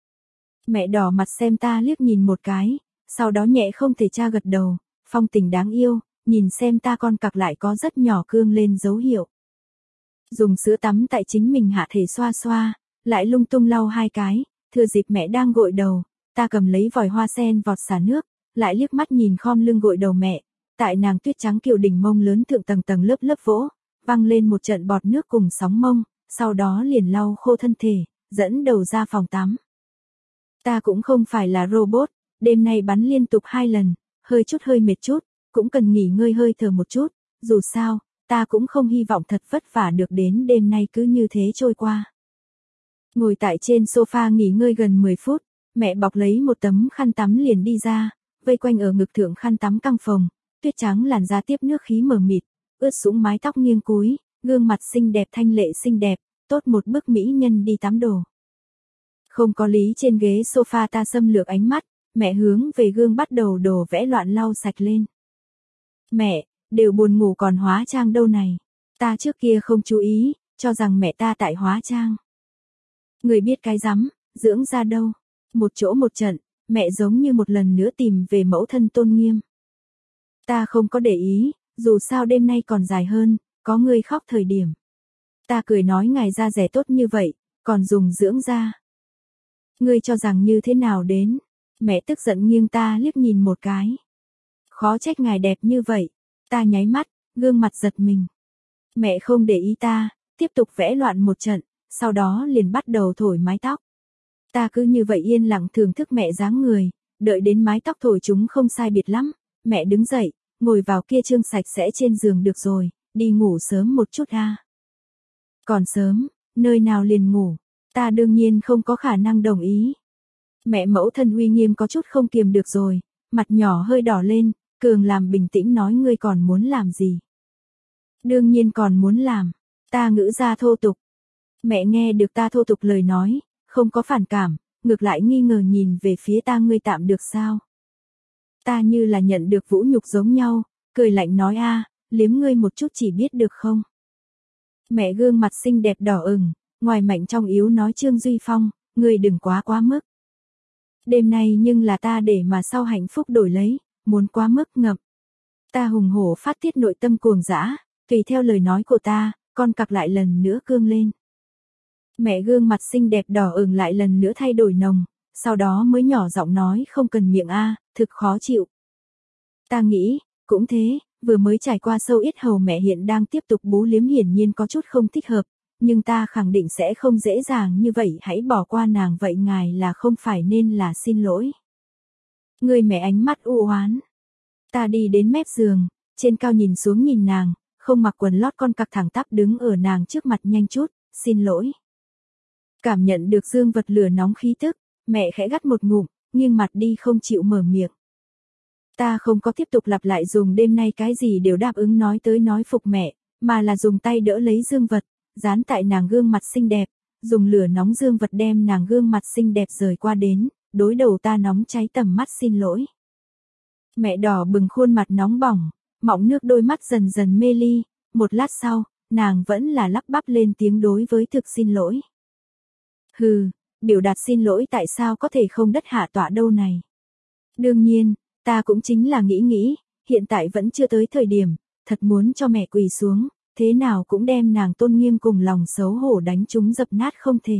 Mẹ đỏ mặt xem ta liếc nhìn một cái, sau đó nhẹ không thể tra gật đầu, phong tình đáng yêu, nhìn xem ta con cặc lại có rất nhỏ cương lên dấu hiệu. Dùng sữa tắm tại chính mình hạ thể xoa xoa, lại lung tung lau hai cái, thừa dịp mẹ đang gội đầu, ta cầm lấy vòi hoa sen vọt xả nước, lại liếc mắt nhìn khom lưng gội đầu mẹ, tại nàng tuyết trắng kiều đỉnh mông lớn thượng tầng tầng lớp lớp vỗ, văng lên một trận bọt nước cùng sóng mông, sau đó liền lau khô thân thể, dẫn đầu ra phòng tắm. Ta cũng không phải là robot, đêm nay bắn liên tục hai lần, hơi chút hơi mệt chút, cũng cần nghỉ ngơi hơi thở một chút, dù sao, ta cũng không hy vọng thật vất vả được đến đêm nay cứ như thế trôi qua. Ngồi tại trên sofa nghỉ ngơi gần mười phút, mẹ bọc lấy một tấm khăn tắm liền đi ra, vây quanh ở ngực thượng khăn tắm căng phồng, tuyết trắng làn da tiếp nước khí mờ mịt, ướt sũng mái tóc nghiêng cúi, gương mặt xinh đẹp thanh lệ xinh đẹp, tốt một bức mỹ nhân đi tắm đồ. Không có lý trên ghế sofa ta xâm lược ánh mắt, mẹ hướng về gương bắt đầu đổ vẽ loạn lau sạch lên. Mẹ, đều buồn ngủ còn hóa trang đâu này. Ta trước kia không chú ý, cho rằng mẹ ta tại hóa trang. Người biết cái rắm, dưỡng ra đâu. Một chỗ một trận, mẹ giống như một lần nữa tìm về mẫu thân tôn nghiêm. Ta không có để ý, dù sao đêm nay còn dài hơn, có người khóc thời điểm. Ta cười nói ngài da rẻ tốt như vậy, còn dùng dưỡng da. Ngươi cho rằng như thế nào đến? Mẹ tức giận nghiêng ta liếc nhìn một cái. Khó trách ngài đẹp như vậy. Ta nháy mắt, gương mặt giật mình. Mẹ không để ý ta, tiếp tục vẽ loạn một trận, sau đó liền bắt đầu thổi mái tóc. Ta cứ như vậy yên lặng thưởng thức mẹ dáng người, đợi đến mái tóc thổi chúng không sai biệt lắm. Mẹ đứng dậy, ngồi vào kia trương sạch sẽ trên giường được rồi, đi ngủ sớm một chút ha. Còn sớm, nơi nào liền ngủ, ta đương nhiên không có khả năng đồng ý. Mẹ mẫu thân uy nghiêm có chút không kiềm được rồi, mặt nhỏ hơi đỏ lên, cường làm bình tĩnh nói ngươi còn muốn làm gì. Đương nhiên còn muốn làm, ta ngữ ra thô tục. Mẹ nghe được ta thô tục lời nói, không có phản cảm, ngược lại nghi ngờ nhìn về phía ta ngươi tạm được sao. Ta như là nhận được vũ nhục giống nhau, cười lạnh nói a, liếm ngươi một chút chỉ biết được không. Mẹ gương mặt xinh đẹp đỏ ửng, ngoài mạnh trong yếu nói Trương Duy Phong, ngươi đừng quá quá mức. Đêm nay nhưng là ta để mà sau hạnh phúc đổi lấy, muốn quá mức ngập. Ta hùng hổ phát tiết nội tâm cuồng dã, tùy theo lời nói của ta, con cặc lại lần nữa cương lên. Mẹ gương mặt xinh đẹp đỏ ửng lại lần nữa thay đổi nồng, sau đó mới nhỏ giọng nói không cần miệng a, thực khó chịu. Ta nghĩ, cũng thế, vừa mới trải qua sâu yết hầu mẹ hiện đang tiếp tục bú liếm hiển nhiên có chút không thích hợp, nhưng ta khẳng định sẽ không dễ dàng như vậy hãy bỏ qua nàng vậy ngài là không phải nên là xin lỗi. Người mẹ ánh mắt u oán. Ta đi đến mép giường, trên cao nhìn xuống nhìn nàng, không mặc quần lót con cặc thẳng tắp đứng ở nàng trước mặt nhanh chút, xin lỗi. Cảm nhận được dương vật lửa nóng khí tức, mẹ khẽ gắt một ngụm, nghiêng mặt đi không chịu mở miệng. Ta không có tiếp tục lặp lại dùng đêm nay cái gì đều đáp ứng nói tới nói phục mẹ, mà là dùng tay đỡ lấy dương vật, dán tại nàng gương mặt xinh đẹp, dùng lửa nóng dương vật đem nàng gương mặt xinh đẹp rời qua đến, đối đầu ta nóng cháy tầm mắt xin lỗi. Mẹ đỏ bừng khuôn mặt nóng bỏng, mọng nước đôi mắt dần dần mê ly, một lát sau, nàng vẫn là lắp bắp lên tiếng đối với thực xin lỗi. Hừ, biểu đạt xin lỗi tại sao có thể không đất hạ tọa đâu này. Đương nhiên, ta cũng chính là nghĩ nghĩ, hiện tại vẫn chưa tới thời điểm, thật muốn cho mẹ quỳ xuống, thế nào cũng đem nàng tôn nghiêm cùng lòng xấu hổ đánh chúng dập nát không thể.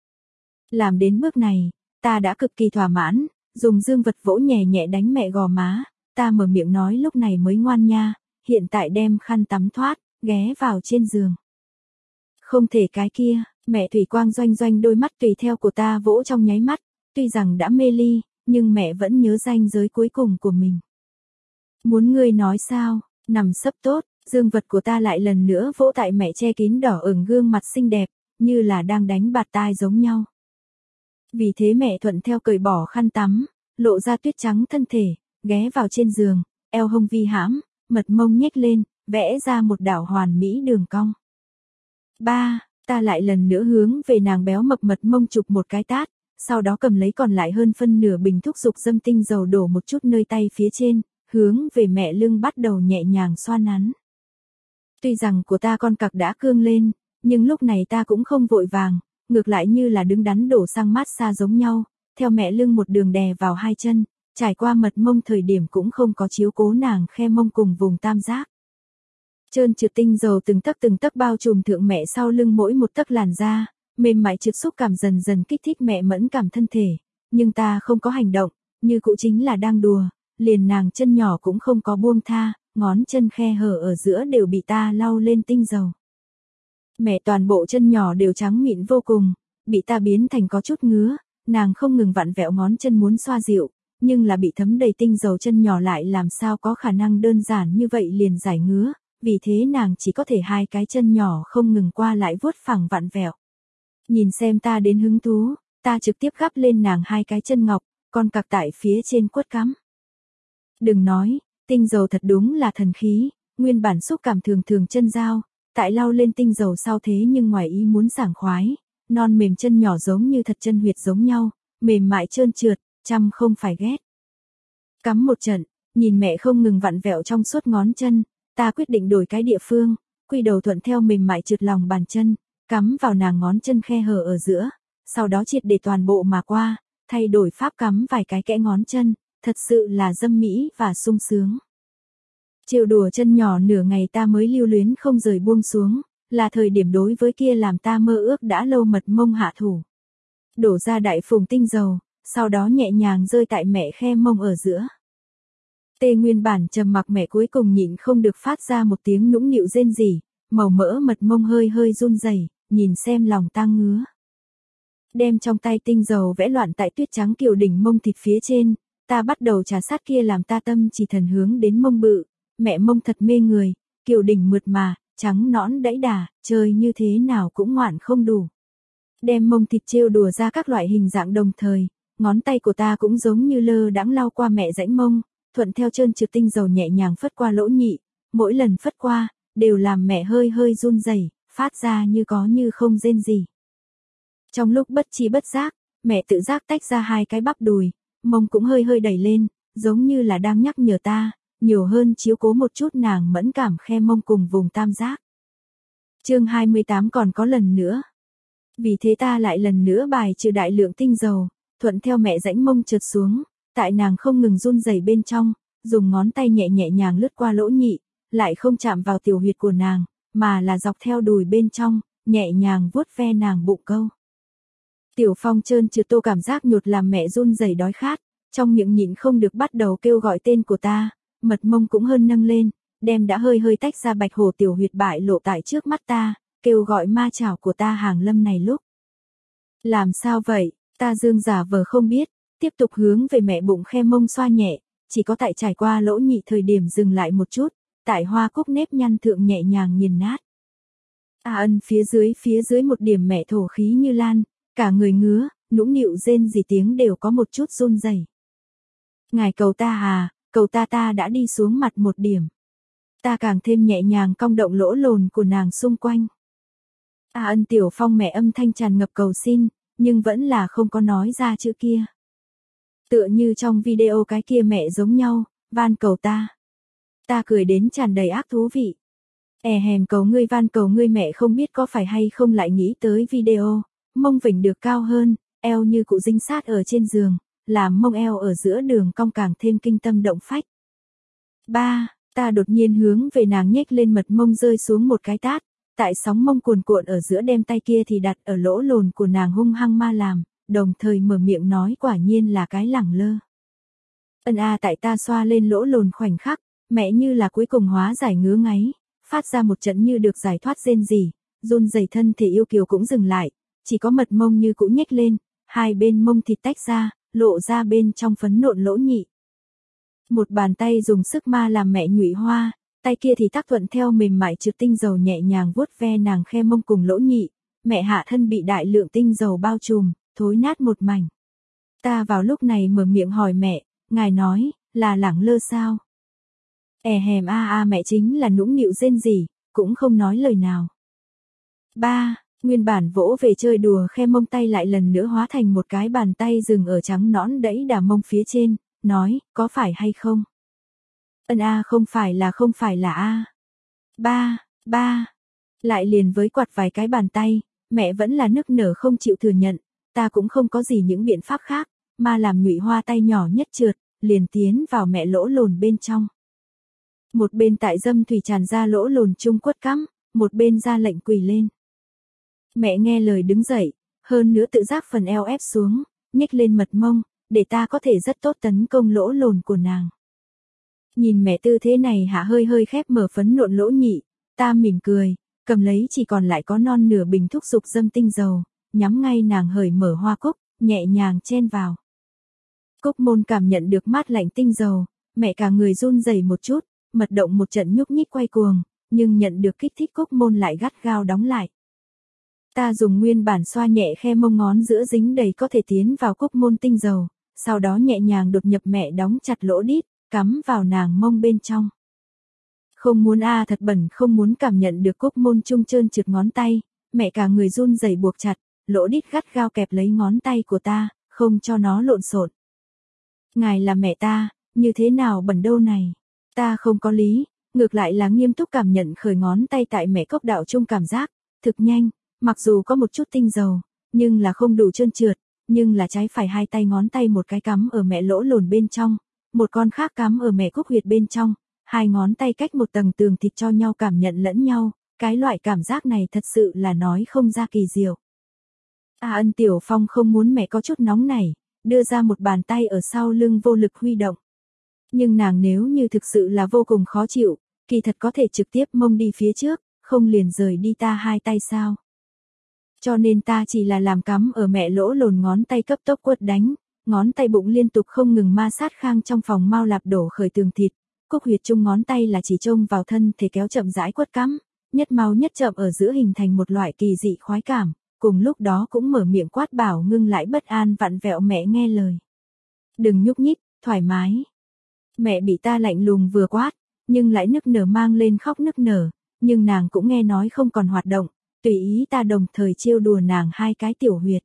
Làm đến bước này, ta đã cực kỳ thỏa mãn, dùng dương vật vỗ nhẹ nhẹ đánh mẹ gò má, ta mở miệng nói lúc này mới ngoan nha, hiện tại đem khăn tắm thoát, ghé vào trên giường. Không thể cái kia, mẹ thủy quang doanh doanh đôi mắt tùy theo của ta vỗ trong nháy mắt, tuy rằng đã mê ly, nhưng mẹ vẫn nhớ ranh giới cuối cùng của mình. Muốn ngươi nói sao, nằm sấp tốt, dương vật của ta lại lần nữa vỗ tại mẹ che kín đỏ ửng gương mặt xinh đẹp, như là đang đánh bạt tai giống nhau. Vì thế mẹ thuận theo cởi bỏ khăn tắm, lộ ra tuyết trắng thân thể, ghé vào trên giường, eo hông vi hãm, mật mông nhếch lên, vẽ ra một đảo hoàn mỹ đường cong. Ba, ta lại lần nữa hướng về nàng béo mập mật mông chụp một cái tát, sau đó cầm lấy còn lại hơn phân nửa bình thuốc dục dâm tinh dầu đổ một chút nơi tay phía trên, hướng về mẹ lưng bắt đầu nhẹ nhàng xoa nắn. Tuy rằng của ta con cặc đã cương lên, nhưng lúc này ta cũng không vội vàng, ngược lại như là đứng đắn đổ sang mát xa giống nhau, theo mẹ lưng một đường đè vào hai chân, trải qua mật mông thời điểm cũng không có chiếu cố nàng khe mông cùng vùng tam giác. Trơn trượt tinh dầu từng tấc từng tấc bao trùm thượng mẹ sau lưng mỗi một tấc làn da, mềm mại trượt xúc cảm dần dần kích thích mẹ mẫn cảm thân thể, nhưng ta không có hành động, như cụ chính là đang đùa, liền nàng chân nhỏ cũng không có buông tha, ngón chân khe hở ở giữa đều bị ta lau lên tinh dầu. Mẹ toàn bộ chân nhỏ đều trắng mịn vô cùng, bị ta biến thành có chút ngứa, nàng không ngừng vặn vẹo ngón chân muốn xoa dịu, nhưng là bị thấm đầy tinh dầu chân nhỏ lại làm sao có khả năng đơn giản như vậy liền giải ngứa, vì thế nàng chỉ có thể hai cái chân nhỏ không ngừng qua lại vuốt phẳng vặn vẹo. Nhìn xem ta đến hứng thú, ta trực tiếp gắp lên nàng hai cái chân ngọc, con cặc tại phía trên quất cắm. Đừng nói, tinh dầu thật đúng là thần khí, nguyên bản xúc cảm thường thường chân dao, tại lau lên tinh dầu sau thế nhưng ngoài ý muốn sảng khoái, non mềm chân nhỏ giống như thật chân huyệt giống nhau, mềm mại trơn trượt, chăm không phải ghét. Cắm một trận, nhìn mẹ không ngừng vặn vẹo trong suốt ngón chân, ta quyết định đổi cái địa phương, quy đầu thuận theo mềm mại trượt lòng bàn chân, cắm vào nàng ngón chân khe hở ở giữa, sau đó triệt để toàn bộ mà qua, thay đổi pháp cắm vài cái kẽ ngón chân, thật sự là dâm mỹ và sung sướng. Trêu đùa chân nhỏ nửa ngày ta mới lưu luyến không rời buông xuống, là thời điểm đối với kia làm ta mơ ước đã lâu mật mông hạ thủ. Đổ ra đại phùng tinh dầu, sau đó nhẹ nhàng rơi tại mẹ khe mông ở giữa. Tê nguyên bản trầm mặc mẹ cuối cùng nhịn không được phát ra một tiếng nũng nịu rên rỉ, màu mỡ mật mông hơi hơi run rẩy, nhìn xem lòng ta ngứa. Đem trong tay tinh dầu vẽ loạn tại tuyết trắng kiều đỉnh mông thịt phía trên, ta bắt đầu trà sát kia làm ta tâm chỉ thần hướng đến mông bự, mẹ mông thật mê người, kiều đỉnh mượt mà, trắng nõn đẫy đà, chơi như thế nào cũng ngoạn không đủ. Đem mông thịt trêu đùa ra các loại hình dạng đồng thời, ngón tay của ta cũng giống như lơ đãng lau qua mẹ rãnh mông, thuận theo trơn trượt tinh dầu nhẹ nhàng phất qua lỗ nhị, mỗi lần phất qua, đều làm mẹ hơi hơi run rẩy, phát ra như có như không rên gì. Trong lúc bất chi bất giác, mẹ tự giác tách ra hai cái bắp đùi, mông cũng hơi hơi đẩy lên, giống như là đang nhắc nhở ta, nhiều hơn chiếu cố một chút nàng mẫn cảm khe mông cùng vùng tam giác. Chương hai mươi tám còn có lần nữa. Vì thế ta lại lần nữa bài trừ đại lượng tinh dầu, thuận theo mẹ rãnh mông trượt xuống, tại nàng không ngừng run rẩy bên trong, dùng ngón tay nhẹ nhẹ nhàng lướt qua lỗ nhị, lại không chạm vào tiểu huyệt của nàng, mà là dọc theo đùi bên trong, nhẹ nhàng vuốt ve nàng bụng câu. Tiểu Phong trơn trượt tô cảm giác nhột làm mẹ run rẩy đói khát, trong miệng nhịn không được bắt đầu kêu gọi tên của ta, mật mông cũng hơn nâng lên, đem đã hơi hơi tách ra bạch hổ tiểu huyệt bại lộ tại trước mắt ta, kêu gọi ma chảo của ta hàng lâm này lúc. Làm sao vậy, ta dương giả vờ không biết, tiếp tục hướng về mẹ bụng khe mông xoa nhẹ, chỉ có tại trải qua lỗ nhị thời điểm dừng lại một chút, tại hoa cúc nếp nhăn thượng nhẹ nhàng nghiền nát. Ta ân phía dưới phía dưới một điểm mẹ thổ khí như lan, cả người ngứa, nũng nịu rên gì tiếng đều có một chút run rẩy. Ngài cầu ta à, cầu ta ta đã đi xuống mặt một điểm. Ta càng thêm nhẹ nhàng cong động lỗ lồn của nàng xung quanh. Ta ân Tiểu Phong mẹ âm thanh tràn ngập cầu xin, nhưng vẫn là không có nói ra chữ kia. Tựa như trong video cái kia mẹ giống nhau, van cầu ta. Ta cười đến tràn đầy ác thú vị. E hèn cầu ngươi van cầu ngươi mẹ không biết có phải hay không lại nghĩ tới video, mông vỉnh được cao hơn, eo như cụ dinh sát ở trên giường, làm mông eo ở giữa đường cong càng thêm kinh tâm động phách. Ba, ta đột nhiên hướng về nàng nhếch lên mật mông rơi xuống một cái tát, tại sóng mông cuồn cuộn ở giữa đem tay kia thì đặt ở lỗ lồn của nàng hung hăng ma làm, đồng thời mở miệng nói quả nhiên là cái lẳng lơ. Ân a tại ta xoa lên lỗ lồn khoảnh khắc, mẹ như là cuối cùng hóa giải ngứa ngáy, phát ra một trận như được giải thoát rên rỉ, run rẩy thân thể yêu kiều cũng dừng lại, chỉ có mật mông như cũ nhếch lên, hai bên mông thịt tách ra, lộ ra bên trong phấn nộn lỗ nhị. Một bàn tay dùng sức ma làm mẹ nhụy hoa, tay kia thì tác thuận theo mềm mại trượt tinh dầu nhẹ nhàng vuốt ve nàng khe mông cùng lỗ nhị, mẹ hạ thân bị đại lượng tinh dầu bao trùm, thối nát một mảnh. Ta vào lúc này mở miệng hỏi mẹ, ngài nói, là lẳng lơ sao? E hèm a a mẹ chính là nũng nịu rên rỉ, cũng không nói lời nào. Ba, nguyên bản vỗ về chơi đùa khe mông tay lại lần nữa hóa thành một cái bàn tay dừng ở trắng nõn đẫy đà mông phía trên, nói, có phải hay không? Ân a không phải là không phải là a. Ba, ba. Lại liền với quạt vài cái bàn tay, mẹ vẫn là nức nở không chịu thừa nhận, ta cũng không có gì những biện pháp khác, mà làm Nhụy Hoa tay nhỏ nhất trượt, liền tiến vào mẹ lỗ lồn bên trong. Một bên tại dâm thủy tràn ra lỗ lồn chung quất cắm, một bên ra lệnh quỳ lên. Mẹ nghe lời đứng dậy, hơn nữa tự giác phần eo ép xuống, nhếch lên mật mông, để ta có thể rất tốt tấn công lỗ lồn của nàng. Nhìn mẹ tư thế này hạ hơi hơi khép mở phấn nộn lỗ nhị, ta mỉm cười, cầm lấy chỉ còn lại có non nửa bình thúc dục dâm tinh dầu, nhắm ngay nàng hởi mở hoa cúc, nhẹ nhàng chen vào. Cúc môn cảm nhận được mát lạnh tinh dầu, mẹ cả người run rẩy một chút, mật động một trận nhúc nhích quay cuồng, nhưng nhận được kích thích cúc môn lại gắt gao đóng lại. Ta dùng nguyên bản xoa nhẹ khe mông ngón giữa dính đầy có thể tiến vào cúc môn tinh dầu, sau đó nhẹ nhàng đột nhập mẹ đóng chặt lỗ đít, cắm vào nàng mông bên trong. Không muốn a à, thật bẩn, không muốn cảm nhận được cúc môn trung trơn trượt ngón tay, mẹ cả người run rẩy buộc chặt, lỗ đít gắt gao kẹp lấy ngón tay của ta, không cho nó lộn xộn. Ngài là mẹ ta, như thế nào bẩn đâu này? Ta không có lý, ngược lại là nghiêm túc cảm nhận khởi ngón tay tại mẹ cốc đạo chung cảm giác, thực nhanh, mặc dù có một chút tinh dầu, nhưng là không đủ trơn trượt, nhưng là trái phải hai tay ngón tay một cái cắm ở mẹ lỗ lồn bên trong, một con khác cắm ở mẹ cúc huyệt bên trong, hai ngón tay cách một tầng tường thịt cho nhau cảm nhận lẫn nhau, cái loại cảm giác này thật sự là nói không ra kỳ diệu. A Ân Tiểu Phong không muốn mẹ có chút nóng này, đưa ra một bàn tay ở sau lưng vô lực huy động. Nhưng nàng nếu như thực sự là vô cùng khó chịu, kỳ thật có thể trực tiếp mông đi phía trước, không liền rời đi ta hai tay sao. Cho nên ta chỉ là làm cắm ở mẹ lỗ lồn ngón tay cấp tốc quất đánh, ngón tay bụng liên tục không ngừng ma sát khang trong phòng mau lạp đổ khởi tường thịt, cúc huyệt chung ngón tay là chỉ trông vào thân thể kéo chậm rãi quất cắm, nhất mau nhất chậm ở giữa hình thành một loại kỳ dị khoái cảm, cùng lúc đó cũng mở miệng quát bảo ngưng lại bất an vặn vẹo mẹ nghe lời. Đừng nhúc nhích, thoải mái. Mẹ bị ta lạnh lùng vừa quát, nhưng lại nức nở mang lên khóc nức nở, nhưng nàng cũng nghe nói không còn hoạt động, tùy ý ta đồng thời trêu đùa nàng hai cái tiểu huyệt.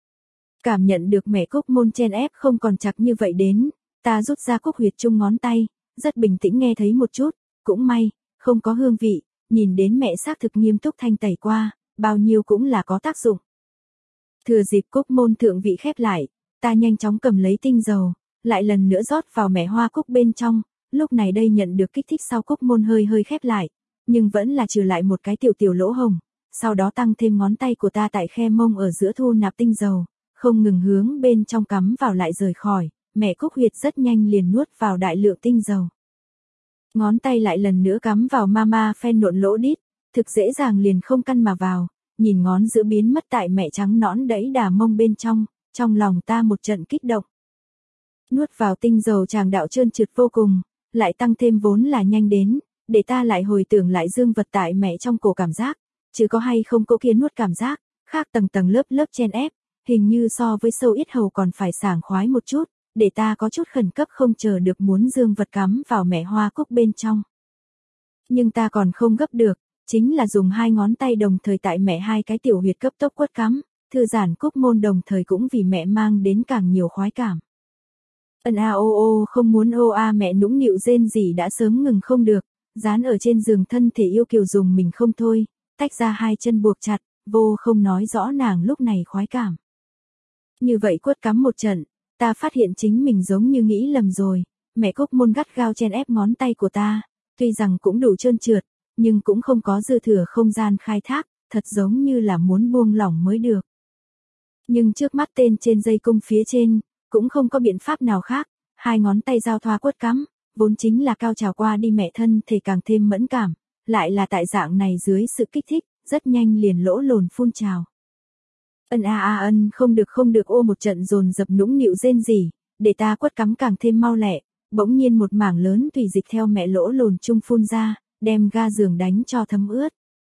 Cảm nhận được mẹ cúc môn chen ép không còn chặt như vậy đến, ta rút ra cúc huyệt chung ngón tay, rất bình tĩnh nghe thấy một chút, cũng may, không có hương vị, nhìn đến mẹ xác thực nghiêm túc thanh tẩy qua, bao nhiêu cũng là có tác dụng. Thừa dịp cúc môn thượng vị khép lại, ta nhanh chóng cầm lấy tinh dầu, lại lần nữa rót vào mẹ hoa cúc bên trong, lúc này đây nhận được kích thích sau cúc môn hơi hơi khép lại, nhưng vẫn là trừ lại một cái tiểu tiểu lỗ hồng, sau đó tăng thêm ngón tay của ta tại khe mông ở giữa thu nạp tinh dầu, không ngừng hướng bên trong cắm vào lại rời khỏi, mẹ cúc huyệt rất nhanh liền nuốt vào đại lượng tinh dầu. Ngón tay lại lần nữa cắm vào mama phen nộn lỗ đít, thực dễ dàng liền không căn mà vào, nhìn ngón giữa biến mất tại mẹ trắng nõn đẫy đà mông bên trong, trong lòng ta một trận kích động. Nuốt vào tinh dầu tràng đạo trơn trượt vô cùng, lại tăng thêm vốn là nhanh đến, để ta lại hồi tưởng lại dương vật tại mẹ trong cổ cảm giác, chứ có hay không cỗ kia nuốt cảm giác, khác tầng tầng lớp lớp chen ép, hình như so với sâu yết hầu còn phải sảng khoái một chút, để ta có chút khẩn cấp không chờ được muốn dương vật cắm vào mẹ hoa cúc bên trong. Nhưng ta còn không gấp được, chính là dùng hai ngón tay đồng thời tại mẹ hai cái tiểu huyệt cấp tốc quất cắm, thư giãn cúc môn đồng thời cũng vì mẹ mang đến càng nhiều khoái cảm. Ân a ô ô không muốn ô a mẹ nũng nịu rên gì đã sớm ngừng không được, dán ở trên giường thân thể yêu kiều dùng mình không thôi, tách ra hai chân buộc chặt, vô không nói rõ nàng lúc này khoái cảm. Như vậy quất cắm một trận, ta phát hiện chính mình giống như nghĩ lầm rồi, mẹ cúc môn gắt gao chen ép ngón tay của ta, tuy rằng cũng đủ trơn trượt, nhưng cũng không có dư thừa không gian khai thác, thật giống như là muốn buông lỏng mới được. Nhưng trước mắt tên trên dây cung phía trên, cũng không có biện pháp nào khác, hai ngón tay giao thoa quất cắm, vốn chính là cao trào qua đi mẹ thân thể càng thêm mẫn cảm, lại là tại dạng này dưới sự kích thích, rất nhanh liền lỗ lồn phun trào. Ân a a ân không được không được ô một trận dồn dập nũng nịu rên rỉ, để ta quất cắm càng thêm mau lẹ, bỗng nhiên một mảng lớn tùy dịch theo mẹ lỗ lồn chung phun ra, đem ga giường đánh cho thấm ướt.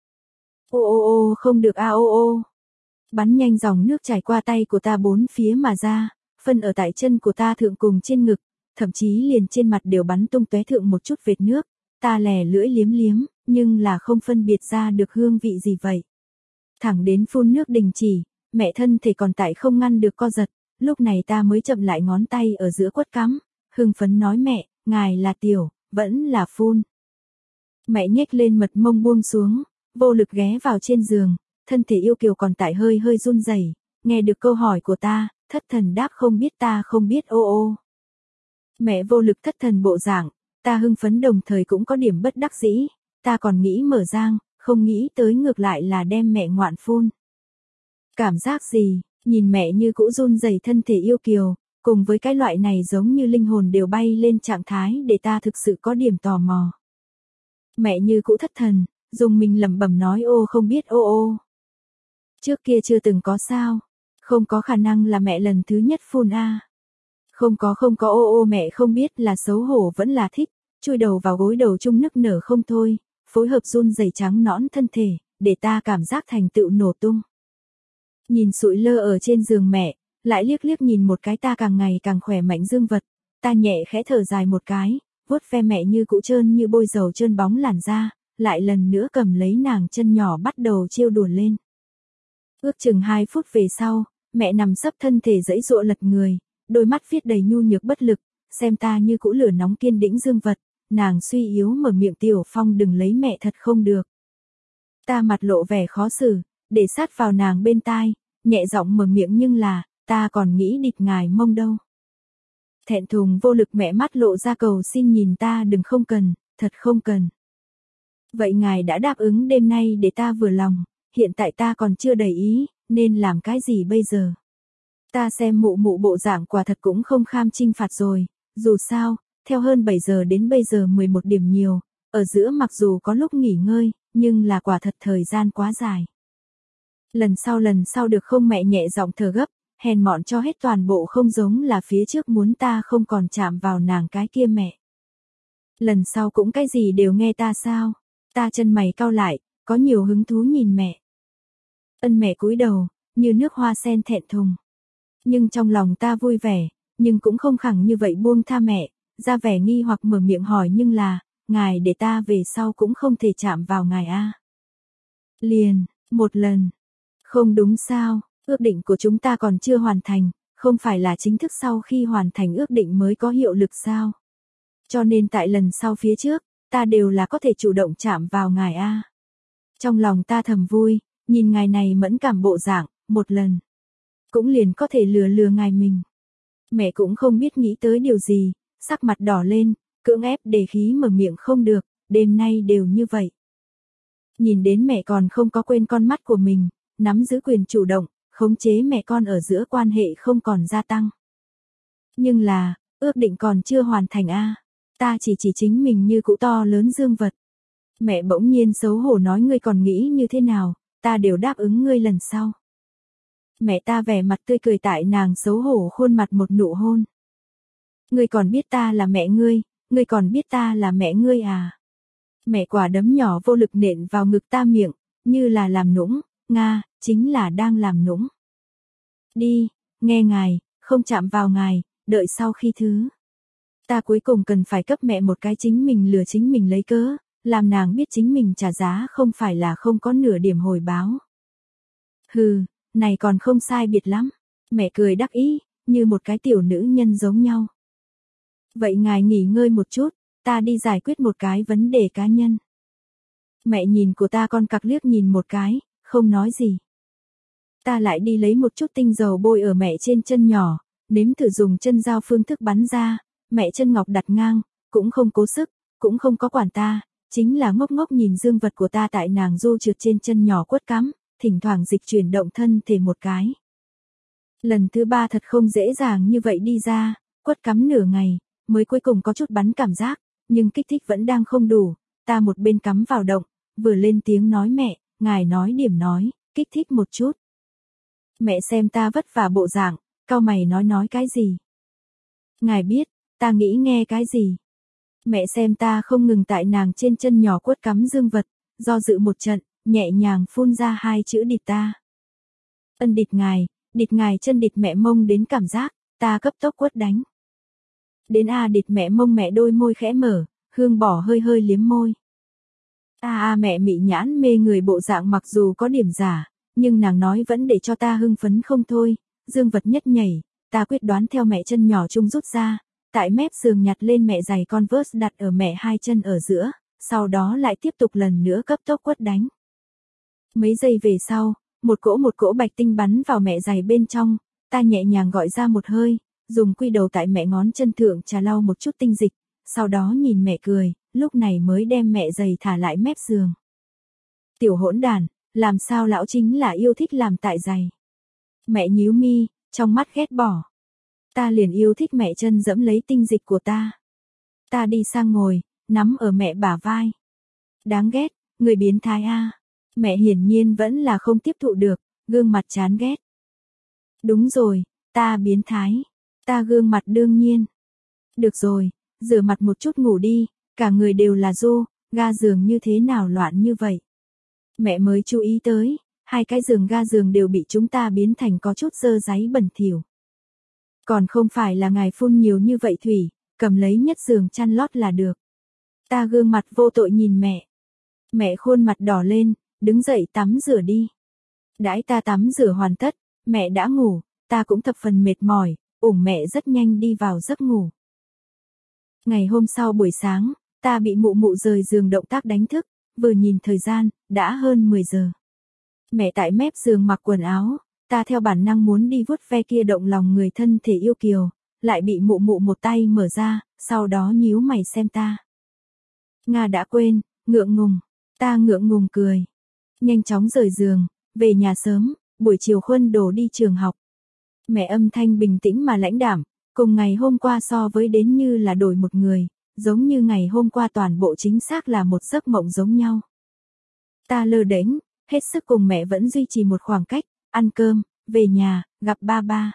Ô ô ô không được a ô ô. Bắn nhanh dòng nước chảy qua tay của ta bốn phía mà ra, phân ở tại chân của ta thượng cùng trên ngực, thậm chí liền trên mặt đều bắn tung tóe thượng một chút vệt nước, ta lè lưỡi liếm liếm, nhưng là không phân biệt ra được hương vị gì vậy. Thẳng đến phun nước đình chỉ, mẹ thân thể còn tại không ngăn được co giật, lúc này ta mới chậm lại ngón tay ở giữa quất cắm, hưng phấn nói mẹ, ngài là tiểu, vẫn là phun. Mẹ nhếch lên mật mông buông xuống, vô lực ghé vào trên giường, thân thể yêu kiều còn tại hơi hơi run rẩy. Nghe được câu hỏi của ta, thất thần đáp không biết ta không biết ô ô. Mẹ vô lực thất thần bộ dạng, ta hưng phấn đồng thời cũng có điểm bất đắc dĩ, ta còn nghĩ mở giang, không nghĩ tới ngược lại là đem mẹ ngoạn phun. Cảm giác gì, nhìn mẹ như cũ run rẩy thân thể yêu kiều, cùng với cái loại này giống như linh hồn đều bay lên trạng thái để ta thực sự có điểm tò mò. Mẹ như cũ thất thần, dùng mình lẩm bẩm nói ô không biết ô ô. Trước kia chưa từng có sao, không có khả năng là mẹ lần thứ nhất phun a. Không có không có ô ô mẹ không biết là xấu hổ vẫn là thích, chui đầu vào gối đầu chung nức nở không thôi, phối hợp run rẩy trắng nõn thân thể, để ta cảm giác thành tựu nổ tung. Nhìn sụi lơ ở trên giường mẹ, lại liếc liếc nhìn một cái ta càng ngày càng khỏe mạnh dương vật, ta nhẹ khẽ thở dài một cái, vuốt ve mẹ như cũ trơn như bôi dầu trơn bóng làn da, lại lần nữa cầm lấy nàng chân nhỏ bắt đầu trêu đùa lên. Ước chừng hai phút về sau, mẹ nằm sấp thân thể giãy giụa lật người, đôi mắt viết đầy nhu nhược bất lực, xem ta như cũ lửa nóng kiên đĩnh dương vật, nàng suy yếu mở miệng Tiểu Phong đừng lấy mẹ thật không được. Ta mặt lộ vẻ khó xử, để sát vào nàng bên tai, nhẹ giọng mở miệng nhưng là, ta còn nghĩ địch ngài mông đâu. Thẹn thùng vô lực mẹ mắt lộ ra cầu xin nhìn ta đừng không cần, thật không cần. Vậy ngài đã đáp ứng đêm nay để ta vừa lòng, hiện tại ta còn chưa đầy ý, nên làm cái gì bây giờ? Ta xem mụ mụ bộ dạng quả thật cũng không kham trinh phạt rồi, dù sao, theo hơn bảy giờ đến bây giờ mười một điểm nhiều, ở giữa mặc dù có lúc nghỉ ngơi, nhưng là quả thật thời gian quá dài. Lần sau lần sau được không mẹ nhẹ giọng thở gấp, hèn mọn cho hết toàn bộ không giống là phía trước muốn ta không còn chạm vào nàng cái kia mẹ. Lần sau cũng cái gì đều nghe ta sao, ta chân mày cau lại, có nhiều hứng thú nhìn mẹ. Ân mẹ cúi đầu, như nước hoa sen thẹn thùng. Nhưng trong lòng ta vui vẻ, nhưng cũng không khẳng như vậy buông tha mẹ, ra vẻ nghi hoặc mở miệng hỏi nhưng là, ngài để ta về sau cũng không thể chạm vào ngài a. Liền, một lần. Không đúng sao, ước định của chúng ta còn chưa hoàn thành, không phải là chính thức sau khi hoàn thành ước định mới có hiệu lực sao. Cho nên tại lần sau phía trước, ta đều là có thể chủ động chạm vào ngài a. Trong lòng ta thầm vui, nhìn ngài này mẫn cảm bộ dạng, một lần. Cũng liền có thể lừa lừa ngài mình. Mẹ cũng không biết nghĩ tới điều gì, sắc mặt đỏ lên, cưỡng ép đề khí mở miệng không được, đêm nay đều như vậy. Nhìn đến mẹ còn không có quên con mắt của mình, nắm giữ quyền chủ động, khống chế mẹ con ở giữa quan hệ không còn gia tăng. Nhưng là, ước định còn chưa hoàn thành a. Ta chỉ chỉ chính mình như cũ to lớn dương vật. Mẹ bỗng nhiên xấu hổ nói ngươi còn nghĩ như thế nào, ta đều đáp ứng ngươi lần sau. Mẹ ta vẻ mặt tươi cười tại nàng xấu hổ khuôn mặt một nụ hôn. Ngươi còn biết ta là mẹ ngươi, ngươi còn biết ta là mẹ ngươi à. Mẹ quả đấm nhỏ vô lực nện vào ngực ta miệng, như là làm nũng, nga, chính là đang làm nũng. Đi, nghe ngài, không chạm vào ngài, đợi sau khi thứ. Ta cuối cùng cần phải cấp mẹ một cái chính mình lừa chính mình lấy cớ, làm nàng biết chính mình trả giá không phải là không có nửa điểm hồi báo. Hừ, này còn không sai biệt lắm. Mẹ cười đắc ý, như một cái tiểu nữ nhân giống nhau. Vậy ngài nghỉ ngơi một chút, ta đi giải quyết một cái vấn đề cá nhân. Mẹ nhìn của ta con cặc liếc nhìn một cái, không nói gì. Ta lại đi lấy một chút tinh dầu bôi ở mẹ trên chân nhỏ, nếm thử dùng chân dao phương thức bắn ra, mẹ chân ngọc đặt ngang, cũng không cố sức, cũng không có quản ta, chính là ngốc ngốc nhìn dương vật của ta tại nàng du trượt trên chân nhỏ quất cắm, thỉnh thoảng dịch chuyển động thân thể một cái. Lần thứ ba thật không dễ dàng như vậy đi ra, quất cắm nửa ngày, mới cuối cùng có chút bắn cảm giác, nhưng kích thích vẫn đang không đủ, ta một bên cắm vào động, vừa lên tiếng nói mẹ, ngài nói điểm nói, kích thích một chút. Mẹ xem ta vất vả bộ dạng, cau mày nói nói cái gì. Ngài biết, ta nghĩ nghe cái gì. Mẹ xem ta không ngừng tại nàng trên chân nhỏ quất cắm dương vật, do dự một trận, nhẹ nhàng phun ra hai chữ địt ta. Ân địt ngài, địt ngài chân địt mẹ mông đến cảm giác, ta cấp tốc quất đánh. Đến a địt mẹ mông mẹ đôi môi khẽ mở, hương bỏ hơi hơi liếm môi. A a mẹ mị nhãn mê người bộ dạng mặc dù có điểm giả, nhưng nàng nói vẫn để cho ta hưng phấn không thôi, dương vật nhất nhảy, ta quyết đoán theo mẹ chân nhỏ chung rút ra, tại mép giường nhặt lên mẹ giày Converse đặt ở mẹ hai chân ở giữa, sau đó lại tiếp tục lần nữa cấp tốc quất đánh. Mấy giây về sau, một cỗ một cỗ bạch tinh bắn vào mẹ giày bên trong, ta nhẹ nhàng gọi ra một hơi, dùng quy đầu tại mẹ ngón chân thượng trà lau một chút tinh dịch, sau đó nhìn mẹ cười, lúc này mới đem mẹ giày thả lại mép giường. Tiểu hỗn đàn, làm sao lão chính là yêu thích làm tại giày. Mẹ nhíu mi, trong mắt ghét bỏ. Ta liền yêu thích mẹ chân dẫm lấy tinh dịch của ta. Ta đi sang ngồi, nắm ở mẹ bả vai. Đáng ghét, người biến thái a. Mẹ hiển nhiên vẫn là không tiếp thụ được, gương mặt chán ghét. Đúng rồi, ta biến thái. Ta gương mặt đương nhiên. Được rồi, rửa mặt một chút ngủ đi, cả người đều là rô, ga giường như thế nào loạn như vậy. Mẹ mới chú ý tới, hai cái giường ga giường đều bị chúng ta biến thành có chút dơ dáy bẩn thỉu. Còn không phải là ngài phun nhiều như vậy thủy, cầm lấy nhất giường chăn lót là được. Ta gương mặt vô tội nhìn mẹ. Mẹ khuôn mặt đỏ lên, đứng dậy tắm rửa đi. Đãi ta tắm rửa hoàn tất, mẹ đã ngủ, ta cũng thập phần mệt mỏi, ủng mẹ rất nhanh đi vào giấc ngủ. Ngày hôm sau buổi sáng, ta bị mụ mụ rời giường động tác đánh thức, vừa nhìn thời gian, đã hơn mười giờ. Mẹ tại mép giường mặc quần áo, ta theo bản năng muốn đi vuốt ve kia động lòng người thân thể yêu kiều, lại bị mụ mụ một tay mở ra, sau đó nhíu mày xem ta. Nga đã quên, ngượng ngùng, ta ngượng ngùng cười. Nhanh chóng rời giường, về nhà sớm, buổi chiều khuân đồ đi trường học. Mẹ âm thanh bình tĩnh mà lãnh đạm, cùng ngày hôm qua so với đến như là đổi một người, giống như ngày hôm qua toàn bộ chính xác là một giấc mộng giống nhau. Ta lơ đễnh, hết sức cùng mẹ vẫn duy trì một khoảng cách, ăn cơm, về nhà, gặp ba ba.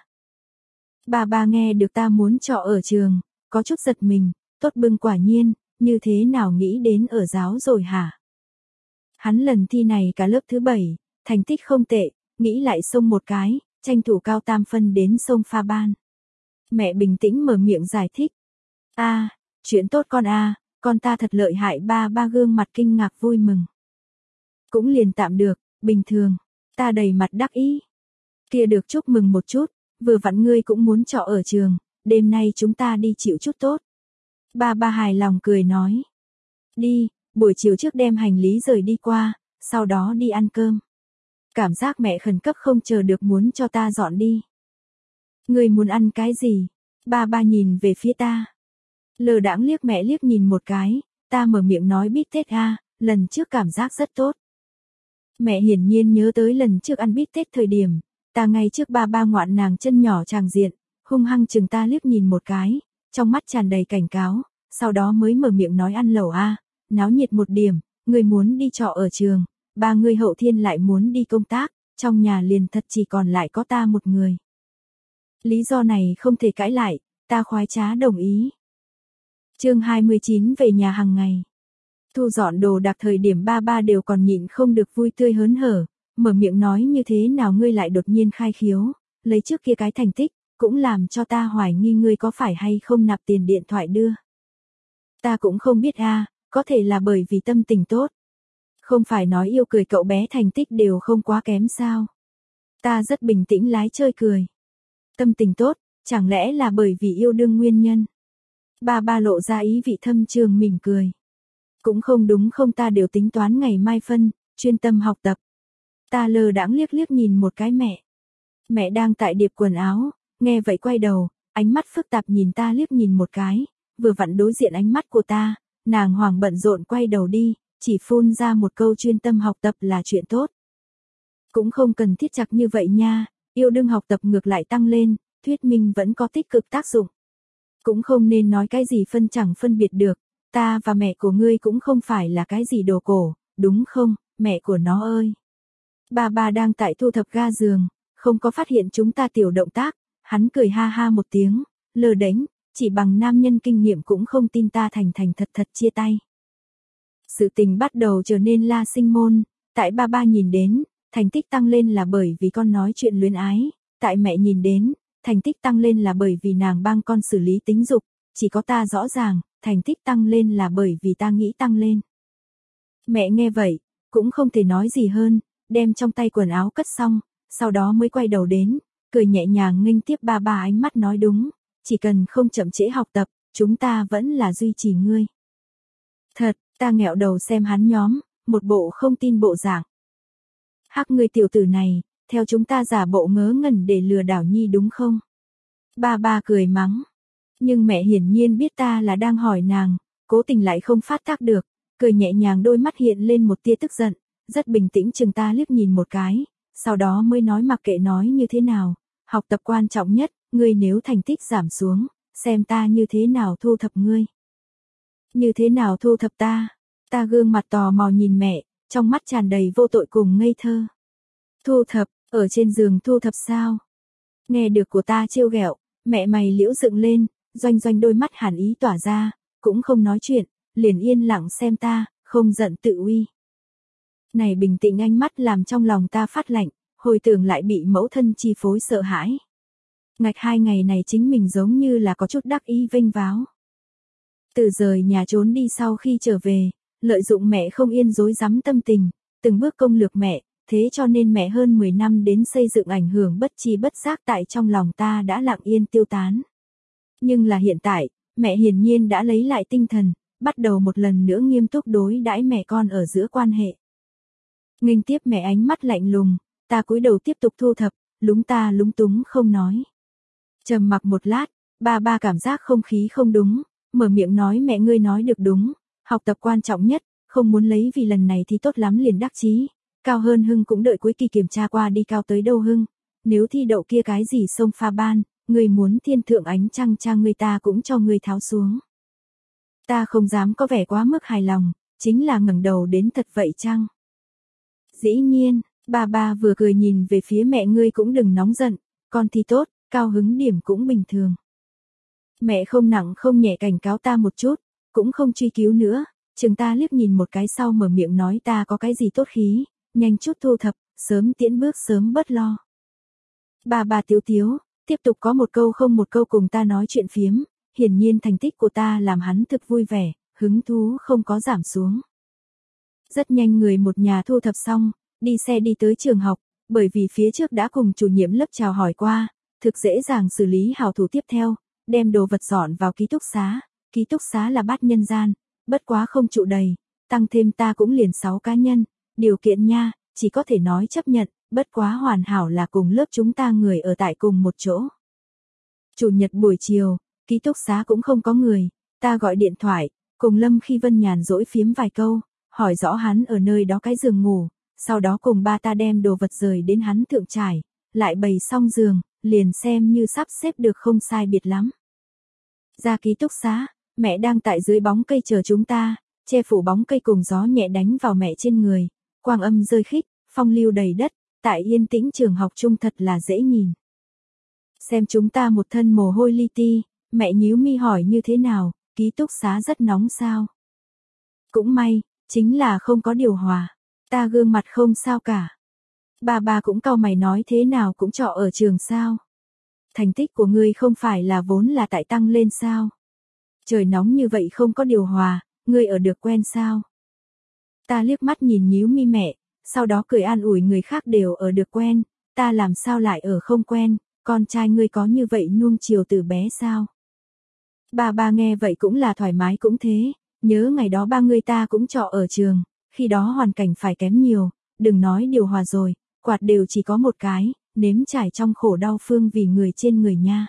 Ba ba nghe được ta muốn trọ ở trường, có chút giật mình, tốt bưng quả nhiên, như thế nào nghĩ đến ở giáo rồi hả? Hắn lần thi này cả lớp thứ bảy, thành tích không tệ, nghĩ lại xông một cái, tranh thủ cao tam phân đến sông pha ban. Mẹ bình tĩnh mở miệng giải thích. A, à, chuyện tốt con a, à, con ta thật lợi hại. Ba ba gương mặt kinh ngạc vui mừng. Cũng liền tạm được, bình thường, ta đầy mặt đắc ý. Kia được chúc mừng một chút, vừa vặn ngươi cũng muốn trọ ở trường, đêm nay chúng ta đi chịu chút tốt. Ba ba hài lòng cười nói. Đi, buổi chiều trước đem hành lý rời đi qua, sau đó đi ăn cơm. Cảm giác mẹ khẩn cấp không chờ được muốn cho ta dọn đi. Ngươi muốn ăn cái gì? Ba ba nhìn về phía ta. Lờ đãng liếc mẹ liếc nhìn một cái, ta mở miệng nói bít tết a, lần trước cảm giác rất tốt. Mẹ hiển nhiên nhớ tới lần trước ăn bít tết thời điểm, ta ngay trước ba ba ngoạn nàng chân nhỏ tràng diện, hung hăng chừng ta liếc nhìn một cái, trong mắt tràn đầy cảnh cáo, sau đó mới mở miệng nói ăn lẩu a, náo nhiệt một điểm, người muốn đi trọ ở trường, ba người hậu thiên lại muốn đi công tác, trong nhà liền thật chỉ còn lại có ta một người. Lý do này không thể cãi lại, ta khoái trá đồng ý. Chương hai mươi chín về nhà hàng ngày. Thu dọn đồ đạc thời điểm ba ba đều còn nhịn không được vui tươi hớn hở, mở miệng nói như thế nào ngươi lại đột nhiên khai khiếu, lấy trước kia cái thành tích, cũng làm cho ta hoài nghi ngươi có phải hay không nạp tiền điện thoại đưa. Ta cũng không biết a, à, có thể là bởi vì tâm tình tốt. Không phải nói yêu cười cậu bé thành tích đều không quá kém sao. Ta rất bình tĩnh lái chơi cười. Tâm tình tốt, chẳng lẽ là bởi vì yêu đương nguyên nhân. Ba ba lộ ra ý vị thâm trường mỉm cười. Cũng không đúng không, ta đều tính toán ngày mai phân, chuyên tâm học tập. Ta lờ đãng liếc liếc nhìn một cái mẹ. Mẹ đang tại điệp quần áo, nghe vậy quay đầu, ánh mắt phức tạp nhìn ta liếc nhìn một cái, vừa vặn đối diện ánh mắt của ta, nàng hoảng bận rộn quay đầu đi, chỉ phun ra một câu chuyên tâm học tập là chuyện tốt. Cũng không cần thiết chặt như vậy nha, yêu đương học tập ngược lại tăng lên, thuyết minh vẫn có tích cực tác dụng. Cũng không nên nói cái gì phân chẳng phân biệt được, ta và mẹ của ngươi cũng không phải là cái gì đồ cổ, đúng không, mẹ của nó ơi. Ba ba đang tại thu thập ga giường, không có phát hiện chúng ta tiểu động tác, hắn cười ha ha một tiếng, lờ đánh, chỉ bằng nam nhân kinh nghiệm cũng không tin ta thành thành thật thật chia tay. Sự tình bắt đầu trở nên la sinh môn, tại ba ba nhìn đến, thành tích tăng lên là bởi vì con nói chuyện luyến ái, tại mẹ nhìn đến, thành tích tăng lên là bởi vì nàng bang con xử lý tính dục, chỉ có ta rõ ràng, thành tích tăng lên là bởi vì ta nghĩ tăng lên. Mẹ nghe vậy, cũng không thể nói gì hơn, đem trong tay quần áo cất xong, sau đó mới quay đầu đến, cười nhẹ nhàng nghênh tiếp ba ba, ánh mắt nói đúng, chỉ cần không chậm trễ học tập, chúng ta vẫn là duy trì ngươi. Thật, ta nghẹo đầu xem hắn nhóm, một bộ không tin bộ dạng. Hắc ngươi tiểu tử này, theo chúng ta giả bộ ngớ ngẩn để lừa đảo Nhi đúng không? Ba ba cười mắng. Nhưng mẹ hiển nhiên biết ta là đang hỏi nàng, cố tình lại không phát tác được, cười nhẹ nhàng, đôi mắt hiện lên một tia tức giận, rất bình tĩnh chừng ta liếc nhìn một cái, sau đó mới nói mặc kệ nói như thế nào, học tập quan trọng nhất, ngươi nếu thành tích giảm xuống, xem ta như thế nào thu thập ngươi. Như thế nào thu thập ta? Ta gương mặt tò mò nhìn mẹ, trong mắt tràn đầy vô tội cùng ngây thơ. Thu thập, ở trên giường thu thập sao? Nghe được của ta trêu ghẹo, mẹ mày liễu dựng lên, doanh doanh đôi mắt hàn ý tỏa ra, cũng không nói chuyện, liền yên lặng xem ta, không giận tự uy. Này bình tĩnh ánh mắt làm trong lòng ta phát lạnh, hồi tưởng lại bị mẫu thân chi phối sợ hãi. Ngạch hai ngày này chính mình giống như là có chút đắc ý vênh váo. Từ rời nhà trốn đi sau khi trở về, lợi dụng mẹ không yên dối rắm tâm tình, từng bước công lược mẹ, thế cho nên mẹ hơn mười năm đến xây dựng ảnh hưởng bất chi bất giác tại trong lòng ta đã lặng yên tiêu tán. Nhưng là hiện tại, mẹ hiển nhiên đã lấy lại tinh thần, bắt đầu một lần nữa nghiêm túc đối đãi mẹ con ở giữa quan hệ. Nghênh tiếp mẹ ánh mắt lạnh lùng, ta cúi đầu tiếp tục thu thập, lúng ta lúng túng không nói. Trầm mặc một lát, ba ba cảm giác không khí không đúng, mở miệng nói mẹ ngươi nói được đúng, học tập quan trọng nhất, không muốn lấy vì lần này thì tốt lắm liền đắc chí. Cao hơn Hưng cũng đợi cuối kỳ kiểm tra qua đi, cao tới đâu Hưng, nếu thi đậu kia cái gì sông pha ban, người muốn thiên thượng ánh trăng trang người ta cũng cho người tháo xuống. Ta không dám có vẻ quá mức hài lòng, chính là ngẩng đầu đến thật vậy chăng? Dĩ nhiên, ba ba vừa cười nhìn về phía mẹ, ngươi cũng đừng nóng giận, con thi tốt, cao hứng điểm cũng bình thường. Mẹ không nặng không nhẹ cảnh cáo ta một chút, cũng không truy cứu nữa, chừng ta liếc nhìn một cái sau mở miệng nói ta có cái gì tốt khí, nhanh chút thu thập, sớm tiễn bước sớm bớt lo. Bà bà tiếu tiếu, tiếp tục có một câu không một câu cùng ta nói chuyện phiếm, hiển nhiên thành tích của ta làm hắn thực vui vẻ, hứng thú không có giảm xuống. Rất nhanh người một nhà thu thập xong, đi xe đi tới trường học, bởi vì phía trước đã cùng chủ nhiệm lớp chào hỏi qua, thực dễ dàng xử lý hảo thủ tiếp theo, đem đồ vật dọn vào ký túc xá, ký túc xá là bát nhân gian, bất quá không trụ đầy, tăng thêm ta cũng liền sáu cá nhân, điều kiện nha, chỉ có thể nói chấp nhận, bất quá hoàn hảo là cùng lớp chúng ta người ở tại cùng một chỗ. Chủ nhật buổi chiều, ký túc xá cũng không có người, ta gọi điện thoại, cùng Lâm Khi Vân nhàn dỗi phiếm vài câu, hỏi rõ hắn ở nơi đó cái giường ngủ, sau đó cùng ba ta đem đồ vật rời đến hắn thượng trải, lại bày xong giường, liền xem như sắp xếp được không sai biệt lắm. Ra ký túc xá, mẹ đang tại dưới bóng cây chờ chúng ta, che phủ bóng cây cùng gió nhẹ đánh vào mẹ trên người, quang âm rơi khích, phong lưu đầy đất, tại yên tĩnh trường học chung thật là dễ nhìn. Xem chúng ta một thân mồ hôi li ti, mẹ nhíu mi hỏi như thế nào, ký túc xá rất nóng sao? Cũng may, chính là không có điều hòa, ta gương mặt không sao cả. Bà bà cũng cau mày nói thế nào cũng trọ ở trường sao? Thành tích của ngươi không phải là vốn là tại tăng lên sao? Trời nóng như vậy không có điều hòa, ngươi ở được quen sao? Ta liếc mắt nhìn nhíu mi mẹ, sau đó cười an ủi người khác đều ở được quen, ta làm sao lại ở không quen, con trai ngươi có như vậy nuông chiều từ bé sao? Bà bà nghe vậy cũng là thoải mái cũng thế, nhớ ngày đó ba người ta cũng trọ ở trường, khi đó hoàn cảnh phải kém nhiều, đừng nói điều hòa rồi, quạt đều chỉ có một cái, nếm trải trong khổ đau phương vì người trên người nha.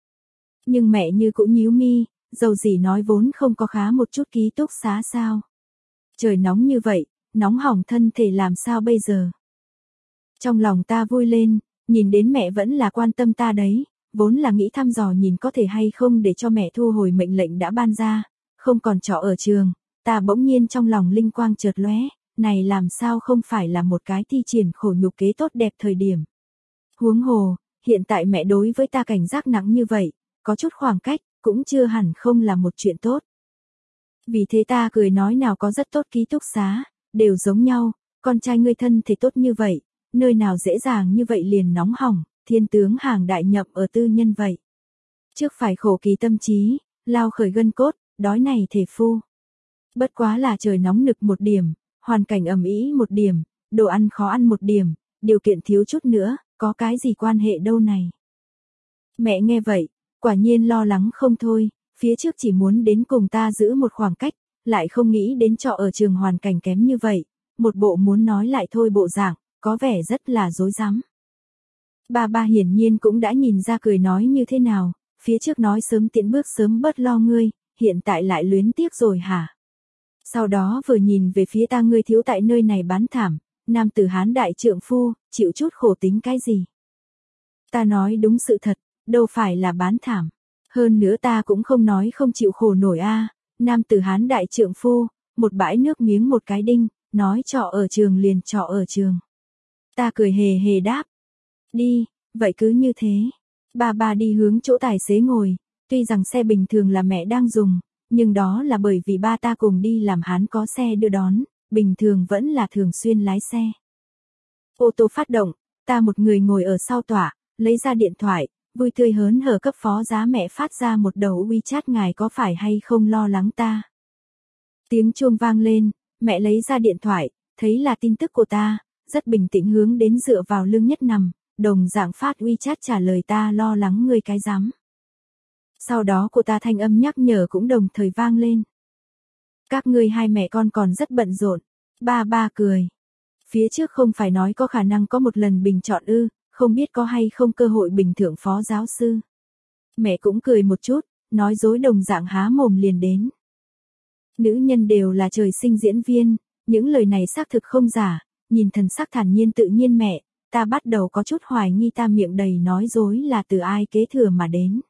Nhưng mẹ như cũng nhíu mi, dầu gì nói vốn không có khá một chút ký túc xá sao? Trời nóng như vậy, nóng hỏng thân thể làm sao bây giờ? Trong lòng ta vui lên, nhìn đến mẹ vẫn là quan tâm ta đấy, vốn là nghĩ thăm dò nhìn có thể hay không để cho mẹ thu hồi mệnh lệnh đã ban ra, không còn trọ ở trường, ta bỗng nhiên trong lòng linh quang chợt lóe, này làm sao không phải là một cái thi triển khổ nhục kế tốt đẹp thời điểm. Huống hồ, hiện tại mẹ đối với ta cảnh giác nặng như vậy, có chút khoảng cách, cũng chưa hẳn không là một chuyện tốt. Vì thế ta cười nói nào có rất tốt ký túc xá, đều giống nhau, con trai ngươi thân thể tốt như vậy, nơi nào dễ dàng như vậy liền nóng hỏng, thiên tướng hàng đại nhậm ở tư nhân vậy. Trước phải khổ kỳ tâm trí, lao khởi gân cốt, đói này thể phu. Bất quá là trời nóng nực một điểm, hoàn cảnh ẩm ý một điểm, đồ ăn khó ăn một điểm, điều kiện thiếu chút nữa, có cái gì quan hệ đâu này. Mẹ nghe vậy, Quả nhiên lo lắng không thôi, phía trước chỉ muốn đến cùng ta giữ một khoảng cách, lại không nghĩ đến trọ ở trường hoàn cảnh kém như vậy, một bộ muốn nói lại thôi bộ dạng, có vẻ rất là dối rắm. Ba ba hiển nhiên cũng đã nhìn ra cười nói như thế nào, phía trước nói sớm tiện bước sớm bớt lo ngươi, hiện tại lại luyến tiếc rồi hả? Sau đó vừa nhìn về phía ta ngươi thiếu tại nơi này bán thảm, nam tử Hán đại trượng phu, chịu chút khổ tính cái gì? Ta nói đúng sự thật, đâu phải là bán thảm. Hơn nữa ta cũng không nói không chịu khổ nổi a. Nam tử Hán đại trượng phu, một bãi nước miếng một cái đinh, nói trọ ở trường liền trọ ở trường. Ta cười hề hề đáp. Đi, vậy cứ như thế. Ba ba đi hướng chỗ tài xế ngồi, tuy rằng xe bình thường là mẹ đang dùng, nhưng đó là bởi vì ba ta cùng đi làm Hán có xe đưa đón, bình thường vẫn là thường xuyên lái xe. Ô tô phát động, ta một người ngồi ở sau tọa, lấy ra điện thoại, vui tươi hớn hở cấp phó giá mẹ phát ra một đầu WeChat ngài có phải hay không lo lắng ta. Tiếng chuông vang lên, mẹ lấy ra điện thoại, thấy là tin tức của ta, rất bình tĩnh hướng đến dựa vào lưng nhất nằm, đồng dạng phát WeChat trả lời ta lo lắng ngươi cái rắm. Sau đó cô ta thanh âm nhắc nhở cũng đồng thời vang lên. Các ngươi hai mẹ con còn rất bận rộn, ba ba cười. Phía trước không phải nói có khả năng có một lần bình chọn ư, không biết có hay không cơ hội bình thượng phó giáo sư. Mẹ cũng cười một chút, nói dối đồng dạng há mồm liền đến. Nữ nhân đều là trời sinh diễn viên, những lời này xác thực không giả, nhìn thần sắc thản nhiên tự nhiên mẹ, ta bắt đầu có chút hoài nghi ta miệng đầy nói dối là từ ai kế thừa mà đến.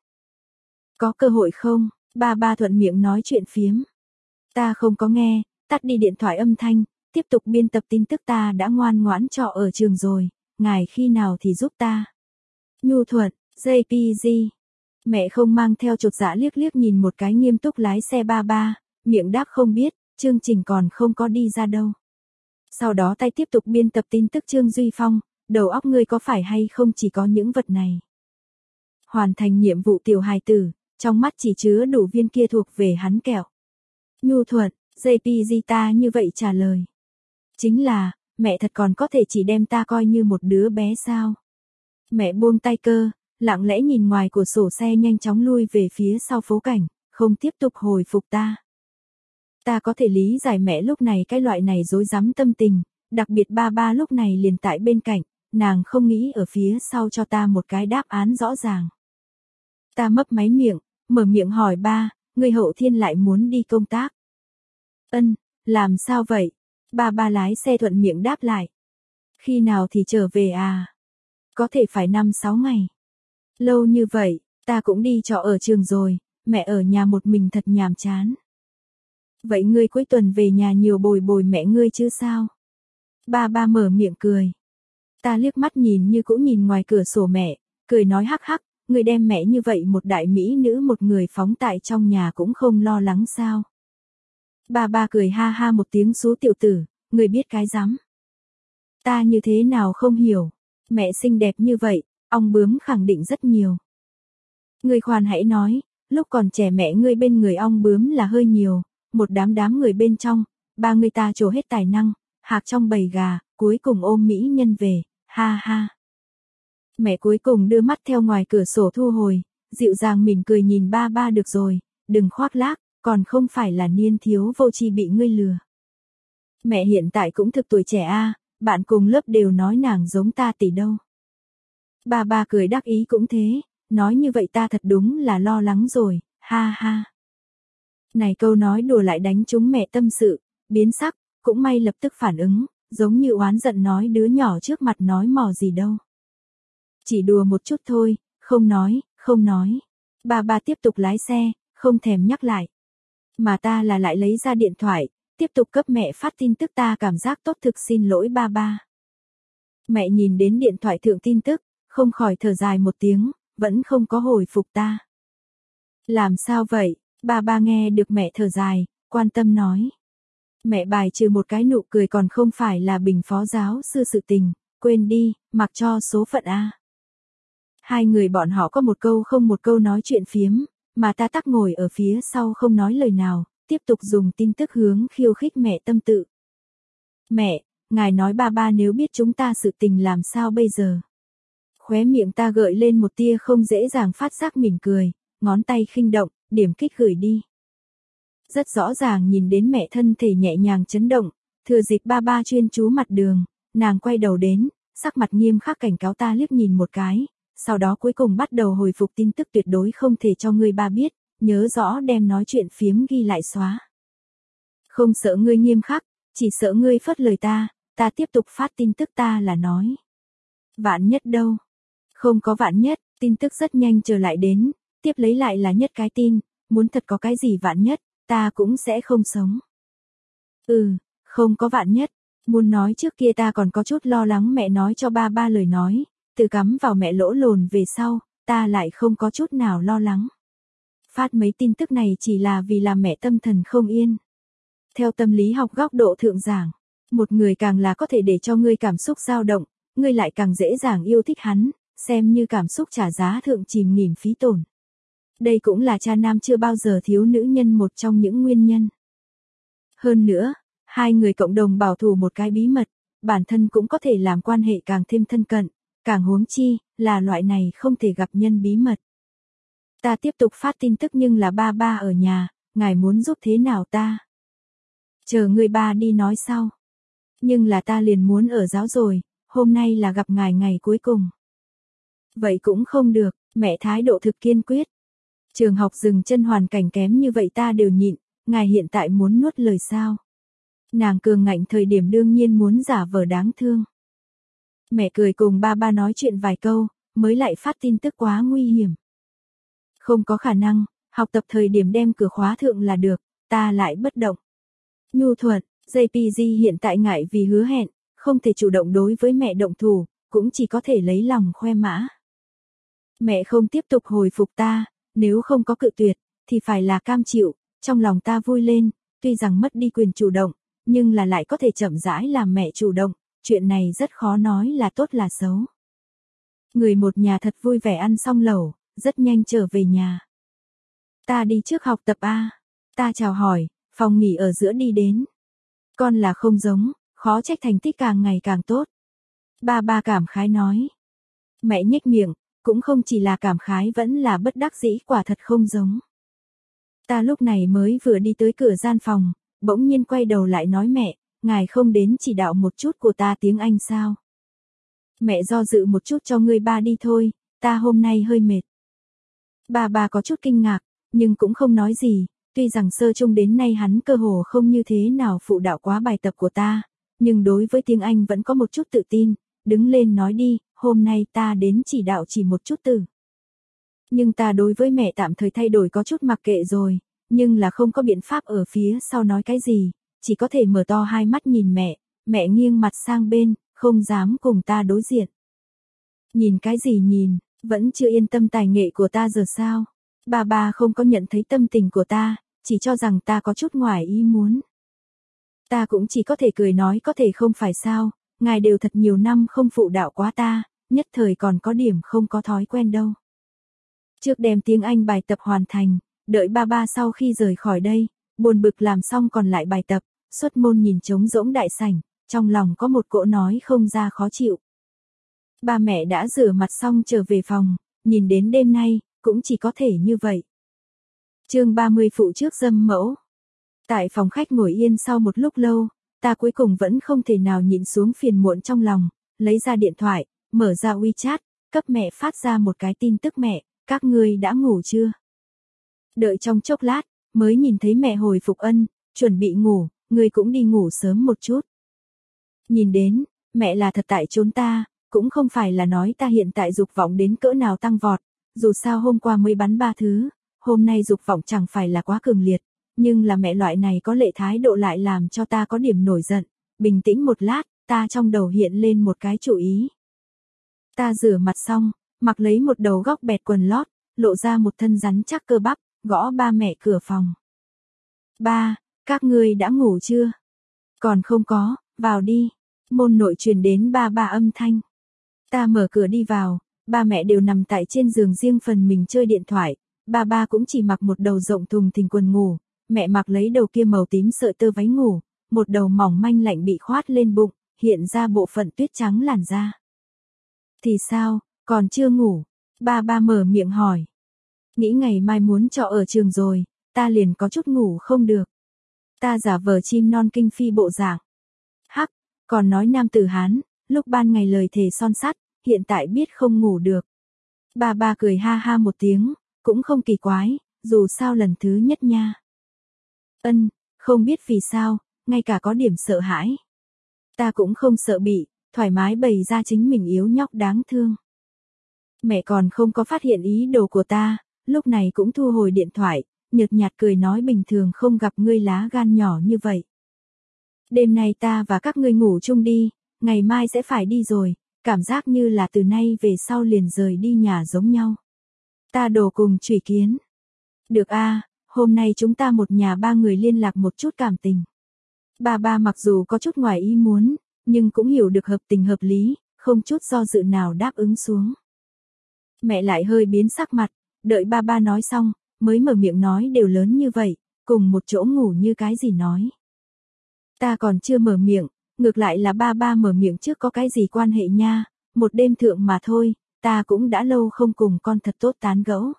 Có cơ hội không? Ba ba thuận miệng nói chuyện phiếm. Ta không có nghe, tắt đi điện thoại âm thanh, tiếp tục biên tập tin tức ta đã ngoan ngoãn trọ ở trường rồi, ngài khi nào thì giúp ta. Nhu thuận, giê pê giê. Mẹ không mang theo chột dạ liếc liếc nhìn một cái nghiêm túc lái xe ba ba, miệng đáp không biết, chương trình còn không có đi ra đâu. Sau đó tay tiếp tục biên tập tin tức Trương Duy Phong, đầu óc ngươi có phải hay không chỉ có những vật này. Hoàn thành nhiệm vụ tiểu hài tử, trong mắt chỉ chứa đủ viên kia thuộc về hắn kẹo. Nhu thuận, giê pê giê ta như vậy trả lời. Chính là, mẹ thật còn có thể chỉ đem ta coi như một đứa bé sao. Mẹ buông tay cơ, lặng lẽ nhìn ngoài của sổ xe nhanh chóng lui về phía sau phố cảnh, không tiếp tục hồi phục ta. Ta có thể lý giải mẹ lúc này cái loại này rối rắm tâm tình, đặc biệt ba ba lúc này liền tại bên cạnh, nàng không nghĩ ở phía sau cho ta một cái đáp án rõ ràng. Ta mấp máy miệng, mở miệng hỏi ba, người hậu thiên lại muốn đi công tác. Ân, làm sao vậy? Ba ba lái xe thuận miệng đáp lại. Khi nào thì trở về à? Có thể phải năm sáu ngày. Lâu như vậy, ta cũng đi trọ ở trường rồi, mẹ ở nhà một mình thật nhàm chán. Vậy ngươi cuối tuần về nhà nhiều bồi bồi mẹ ngươi chứ sao? Ba ba mở miệng cười. Ta liếc mắt nhìn như cũng nhìn ngoài cửa sổ mẹ, cười nói hắc hắc, ngươi đem mẹ như vậy một đại mỹ nữ một người phóng tại trong nhà cũng không lo lắng sao? Ba ba cười ha ha một tiếng xú tiểu tử, ngươi biết cái rắm. Ta như thế nào không hiểu, mẹ xinh đẹp như vậy, ong bướm khẳng định rất nhiều. Ngươi khoan hãy nói, lúc còn trẻ mẹ ngươi bên người ong bướm là hơi nhiều, một đám đám người bên trong, ba người ta trổ hết tài năng, hạc trong bầy gà, cuối cùng ôm mỹ nhân về, ha ha. Mẹ cuối cùng đưa mắt theo ngoài cửa sổ thu hồi, dịu dàng mỉm cười nhìn ba ba được rồi, đừng khoác lác, còn không phải là niên thiếu vô tri bị ngươi lừa. Mẹ hiện tại cũng thực tuổi trẻ a, bạn cùng lớp đều nói nàng giống ta tỷ đâu. Ba ba cười đắc ý cũng thế, nói như vậy ta thật đúng là lo lắng rồi, ha ha. Này câu nói đùa lại đánh trúng mẹ tâm sự, biến sắc, cũng may lập tức phản ứng, giống như oán giận nói đứa nhỏ trước mặt nói mò gì đâu. Chỉ đùa một chút thôi, không nói, không nói. Ba ba tiếp tục lái xe, không thèm nhắc lại. Mà ta là lại lấy ra điện thoại, tiếp tục cấp mẹ phát tin tức ta cảm giác tốt thực xin lỗi ba ba. Mẹ nhìn đến điện thoại thượng tin tức, không khỏi thở dài một tiếng, vẫn không có hồi phục ta. Làm sao vậy? Ba ba nghe được mẹ thở dài, quan tâm nói. Mẹ bài trừ một cái nụ cười còn không phải là bình phó giáo sư sự tình, quên đi, mặc cho số phận a. Hai người bọn họ có một câu không một câu nói chuyện phiếm, mà ta tắc ngồi ở phía sau không nói lời nào, tiếp tục dùng tin tức hướng khiêu khích mẹ tâm tự. Mẹ, ngài nói ba ba nếu biết chúng ta sự tình làm sao bây giờ? Khóe miệng ta gợi lên một tia không dễ dàng phát giác mỉm cười, ngón tay khinh động, điểm kích gửi đi. Rất rõ ràng nhìn đến mẹ thân thể nhẹ nhàng chấn động, thừa dịp ba ba chuyên chú mặt đường, nàng quay đầu đến, sắc mặt nghiêm khắc cảnh cáo ta liếc nhìn một cái, sau đó cuối cùng bắt đầu hồi phục tin tức tuyệt đối không thể cho ngươi ba biết, nhớ rõ đem nói chuyện phiếm ghi lại xóa. Không sợ ngươi nghiêm khắc, chỉ sợ ngươi phớt lời ta, ta tiếp tục phát tin tức ta là nói. Vạn nhất đâu? Không có vạn nhất, tin tức rất nhanh trở lại đến, tiếp lấy lại là nhất cái tin, muốn thật có cái gì vạn nhất, ta cũng sẽ không sống. Ừ, không có vạn nhất, muốn nói trước kia ta còn có chút lo lắng mẹ nói cho ba ba lời nói, tự cắm vào mẹ lỗ lồn về sau, ta lại không có chút nào lo lắng. Phát mấy tin tức này chỉ là vì làm mẹ tâm thần không yên. Theo tâm lý học góc độ thượng giảng, một người càng là có thể để cho ngươi cảm xúc dao động, ngươi lại càng dễ dàng yêu thích hắn, xem như cảm xúc trả giá thượng chìm nghỉm phí tổn. Đây cũng là cha nam chưa bao giờ thiếu nữ nhân một trong những nguyên nhân. Hơn nữa, hai người cộng đồng bảo thủ một cái bí mật, bản thân cũng có thể làm quan hệ càng thêm thân cận, càng huống chi, là loại này không thể gặp nhân bí mật. Ta tiếp tục phát tin tức nhưng là ba ba ở nhà, ngài muốn giúp thế nào ta? Chờ người ba đi nói sau. Nhưng là ta liền muốn ở giáo rồi, hôm nay là gặp ngài ngày cuối cùng. Vậy cũng không được, mẹ thái độ thực kiên quyết. Trường học dừng chân hoàn cảnh kém như vậy ta đều nhịn, ngài hiện tại muốn nuốt lời sao? Nàng cường ngạnh thời điểm đương nhiên muốn giả vờ đáng thương. Mẹ cười cùng ba ba nói chuyện vài câu, mới lại phát tin tức quá nguy hiểm. Không có khả năng, học tập thời điểm đem cửa khóa thượng là được, ta lại bất động. Nhu thuận, giê pê giê hiện tại ngại vì hứa hẹn, không thể chủ động đối với mẹ động thủ, cũng chỉ có thể lấy lòng khoe mã. Mẹ không tiếp tục hồi phục ta, nếu không có cự tuyệt, thì phải là cam chịu, trong lòng ta vui lên, tuy rằng mất đi quyền chủ động, nhưng là lại có thể chậm rãi làm mẹ chủ động, chuyện này rất khó nói là tốt là xấu. Người một nhà thật vui vẻ ăn xong lẩu, rất nhanh trở về nhà. Ta đi trước học tập a. Ta chào hỏi, phòng nghỉ ở giữa đi đến. Con là không giống, khó trách thành tích càng ngày càng tốt. Ba ba cảm khái nói. Mẹ nhếch miệng, cũng không chỉ là cảm khái vẫn là bất đắc dĩ quả thật không giống. Ta lúc này mới vừa đi tới cửa gian phòng, bỗng nhiên quay đầu lại nói mẹ, ngài không đến chỉ đạo một chút của ta tiếng Anh sao? Mẹ do dự một chút cho ngươi ba đi thôi, ta hôm nay hơi mệt. Ba ba có chút kinh ngạc, nhưng cũng không nói gì, tuy rằng sơ chung đến nay hắn cơ hồ không như thế nào phụ đạo quá bài tập của ta, nhưng đối với tiếng Anh vẫn có một chút tự tin, đứng lên nói đi, hôm nay ta đến chỉ đạo chỉ một chút từ. Nhưng ta đối với mẹ tạm thời thay đổi có chút mặc kệ rồi, nhưng là không có biện pháp ở phía sau nói cái gì, chỉ có thể mở to hai mắt nhìn mẹ, mẹ nghiêng mặt sang bên, không dám cùng ta đối diện. Nhìn cái gì nhìn, vẫn chưa yên tâm tài nghệ của ta giờ sao? Ba ba không có nhận thấy tâm tình của ta, chỉ cho rằng ta có chút ngoài ý muốn. Ta cũng chỉ có thể cười nói có thể không phải sao, ngài đều thật nhiều năm không phụ đạo quá ta, nhất thời còn có điểm không có thói quen đâu. Trước đem tiếng Anh bài tập hoàn thành, đợi ba ba sau khi rời khỏi đây, buồn bực làm xong còn lại bài tập, xuất môn nhìn trống rỗng đại sảnh, trong lòng có một cỗ nói không ra khó chịu. Ba mẹ đã rửa mặt xong trở về phòng, nhìn đến đêm nay, cũng chỉ có thể như vậy. Chương ba mươi phụ trước dâm mẫu. Tại phòng khách ngồi yên sau một lúc lâu, ta cuối cùng vẫn không thể nào nhịn xuống phiền muộn trong lòng, lấy ra điện thoại, mở ra WeChat, cấp mẹ phát ra một cái tin tức mẹ, các ngươi đã ngủ chưa? Đợi trong chốc lát, mới nhìn thấy mẹ hồi phục ân, chuẩn bị ngủ, ngươi cũng đi ngủ sớm một chút. Nhìn đến, mẹ là thật tại trốn ta, cũng không phải là nói ta hiện tại dục vọng đến cỡ nào tăng vọt, dù sao hôm qua mới bắn ba thứ, hôm nay dục vọng chẳng phải là quá cường liệt, nhưng là mẹ loại này có lệ thái độ lại làm cho ta có điểm nổi giận, bình tĩnh một lát, ta trong đầu hiện lên một cái chủ ý. Ta rửa mặt xong, mặc lấy một đầu góc bẹt quần lót, lộ ra một thân rắn chắc cơ bắp, gõ ba mẹ cửa phòng. Ba, các ngươi đã ngủ chưa? Còn không có, vào đi. Môn nội truyền đến ba ba âm thanh. Ta mở cửa đi vào, ba mẹ đều nằm tại trên giường riêng phần mình chơi điện thoại, ba ba cũng chỉ mặc một đầu rộng thùng thình quần ngủ, mẹ mặc lấy đầu kia màu tím sợi tơ váy ngủ, một đầu mỏng manh lạnh bị khoát lên bụng, hiện ra bộ phận tuyết trắng làn da. Thì sao, còn chưa ngủ? Ba ba mở miệng hỏi. Nghĩ ngày mai muốn trọ ở trường rồi, ta liền có chút ngủ không được. Ta giả vờ chim non kinh phi bộ dạng. Hắc, còn nói nam tử Hán, lúc ban ngày lời thề son sắt, hiện tại biết không ngủ được. Ba ba cười ha ha một tiếng, cũng không kỳ quái, dù sao lần thứ nhất nha. Ân, không biết vì sao, ngay cả có điểm sợ hãi. Ta cũng không sợ bị, thoải mái bày ra chính mình yếu nhóc đáng thương. Mẹ còn không có phát hiện ý đồ của ta, lúc này cũng thu hồi điện thoại, nhợt nhạt cười nói bình thường không gặp ngươi lá gan nhỏ như vậy. Đêm nay ta và các ngươi ngủ chung đi, ngày mai sẽ phải đi rồi, cảm giác như là từ nay về sau liền rời đi nhà giống nhau. Ta đổ cùng Trùy Kiến. Được a, hôm nay chúng ta một nhà ba người liên lạc một chút cảm tình. Ba ba mặc dù có chút ngoài ý muốn, nhưng cũng hiểu được hợp tình hợp lý, không chút do dự nào đáp ứng xuống. Mẹ lại hơi biến sắc mặt, đợi ba ba nói xong, mới mở miệng nói đều lớn như vậy, cùng một chỗ ngủ như cái gì nói. Ta còn chưa mở miệng, ngược lại là ba ba mở miệng trước có cái gì quan hệ nha, một đêm thượng mà thôi, ta cũng đã lâu không cùng con thật tốt tán gẫu.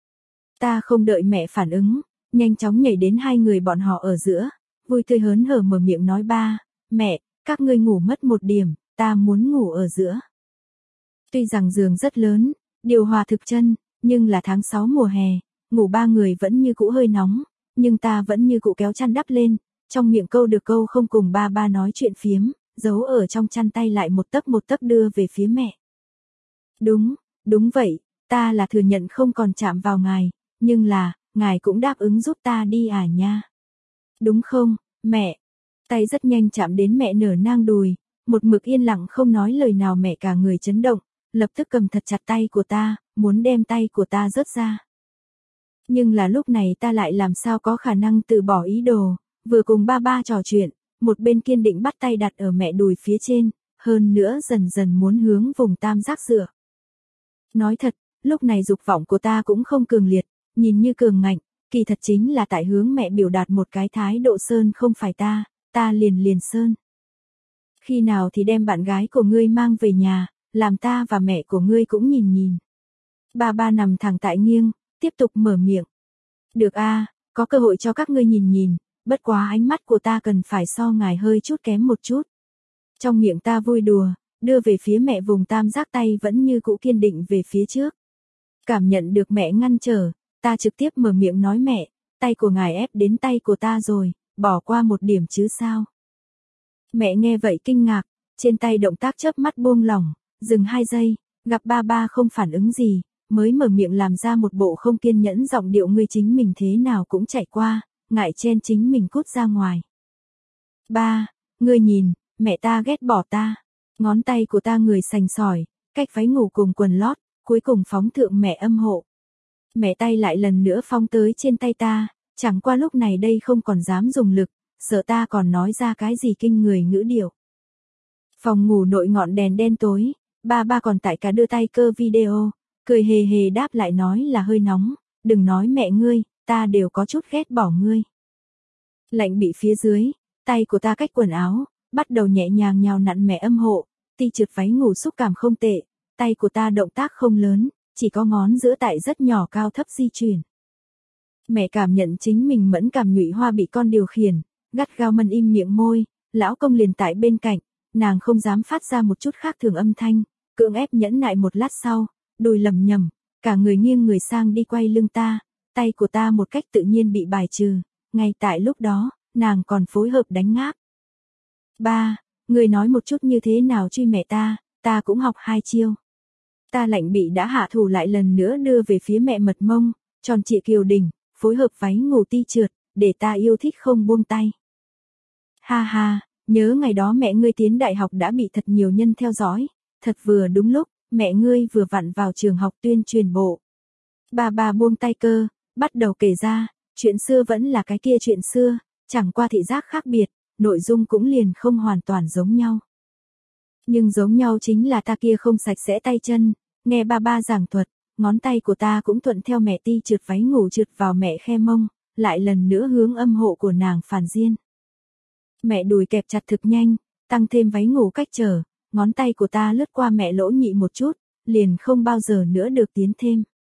Ta không đợi mẹ phản ứng, nhanh chóng nhảy đến hai người bọn họ ở giữa, vui tươi hớn hở mở miệng nói ba, mẹ, các ngươi ngủ mất một điểm, ta muốn ngủ ở giữa. Tuy rằng giường rất lớn, điều hòa thực chân, nhưng là tháng sáu mùa hè, ngủ ba người vẫn như cũ hơi nóng, nhưng ta vẫn như cũ kéo chăn đắp lên, trong miệng câu được câu không cùng ba ba nói chuyện phiếm, giấu ở trong chăn tay lại một tấc một tấc đưa về phía mẹ. Đúng, đúng vậy, ta là thừa nhận không còn chạm vào ngài, nhưng là, ngài cũng đáp ứng giúp ta đi à nha. Đúng không, mẹ? Tay rất nhanh chạm đến mẹ nở nang đùi, một mực yên lặng không nói lời nào mẹ cả người chấn động, lập tức cầm thật chặt tay của ta, muốn đem tay của ta rớt ra. Nhưng là lúc này ta lại làm sao có khả năng từ bỏ ý đồ, vừa cùng ba ba trò chuyện, một bên kiên định bắt tay đặt ở mẹ đùi phía trên, hơn nữa dần dần muốn hướng vùng tam giác dựa. Nói thật, lúc này dục vọng của ta cũng không cường liệt, nhìn như cường ngạnh, kỳ thật chính là tại hướng mẹ biểu đạt một cái thái độ sơn không phải ta, ta liền liền sơn. Khi nào thì đem bạn gái của ngươi mang về nhà, làm ta và mẹ của ngươi cũng nhìn nhìn. Ba ba nằm thẳng tại nghiêng, tiếp tục mở miệng. Được a, có cơ hội cho các ngươi nhìn nhìn, bất quá ánh mắt của ta cần phải so ngài hơi chút kém một chút. Trong miệng ta vui đùa, đưa về phía mẹ vùng tam giác tay vẫn như cũ kiên định về phía trước. Cảm nhận được mẹ ngăn trở, ta trực tiếp mở miệng nói mẹ, tay của ngài ép đến tay của ta rồi, bỏ qua một điểm chứ sao. Mẹ nghe vậy kinh ngạc, trên tay động tác chớp mắt buông lỏng, dừng hai giây, gặp ba ba không phản ứng gì, mới mở miệng làm ra một bộ không kiên nhẫn giọng điệu ngươi chính mình thế nào cũng chạy qua, ngại chen chính mình cút ra ngoài. Ba, ngươi nhìn, mẹ ta ghét bỏ ta, ngón tay của ta người sành sỏi, cách váy ngủ cùng quần lót, cuối cùng phóng thượng mẹ âm hộ. Mẹ tay lại lần nữa phóng tới trên tay ta, chẳng qua lúc này đây không còn dám dùng lực, sợ ta còn nói ra cái gì kinh người ngữ điệu. Phòng ngủ nội ngọn đèn đen tối, ba ba còn tại cả đưa tay cơ video, cười hề hề đáp lại nói là hơi nóng, đừng nói mẹ ngươi, ta đều có chút ghét bỏ ngươi. Lạnh bị phía dưới, tay của ta cách quần áo, bắt đầu nhẹ nhàng nhào nặn mẹ âm hộ, ti trượt váy ngủ xúc cảm không tệ, tay của ta động tác không lớn, chỉ có ngón giữa tại rất nhỏ cao thấp di chuyển. Mẹ cảm nhận chính mình mẫn cảm nhụy hoa bị con điều khiển, gắt gao mân im miệng môi, lão công liền tại bên cạnh, nàng không dám phát ra một chút khác thường âm thanh, cưỡng ép nhẫn nại một lát sau, đùi lầm nhầm, cả người nghiêng người sang đi quay lưng ta, tay của ta một cách tự nhiên bị bài trừ, ngay tại lúc đó, nàng còn phối hợp đánh ngáp. Ba, người nói một chút như thế nào truy mẹ ta, ta cũng học hai chiêu. Ta lạnh bị đã hạ thủ lại lần nữa đưa về phía mẹ mật mông, tròn trịa kiều đỉnh, phối hợp váy ngủ ti trượt, để ta yêu thích không buông tay. Ha ha, nhớ ngày đó mẹ ngươi tiến đại học đã bị thật nhiều nhân theo dõi, thật vừa đúng lúc, mẹ ngươi vừa vặn vào trường học tuyên truyền bộ. Bà bà buông tay cơ, bắt đầu kể ra, chuyện xưa vẫn là cái kia chuyện xưa, chẳng qua thị giác khác biệt, nội dung cũng liền không hoàn toàn giống nhau. Nhưng giống nhau chính là ta kia không sạch sẽ tay chân, nghe ba ba giảng thuật, ngón tay của ta cũng thuận theo mẹ ti trượt váy ngủ trượt vào mẹ khe mông, lại lần nữa hướng âm hộ của nàng phản diên. Mẹ đùi kẹp chặt thực nhanh, tăng thêm váy ngủ cách trở, ngón tay của ta lướt qua mẹ lỗ nhị một chút, liền không bao giờ nữa được tiến thêm.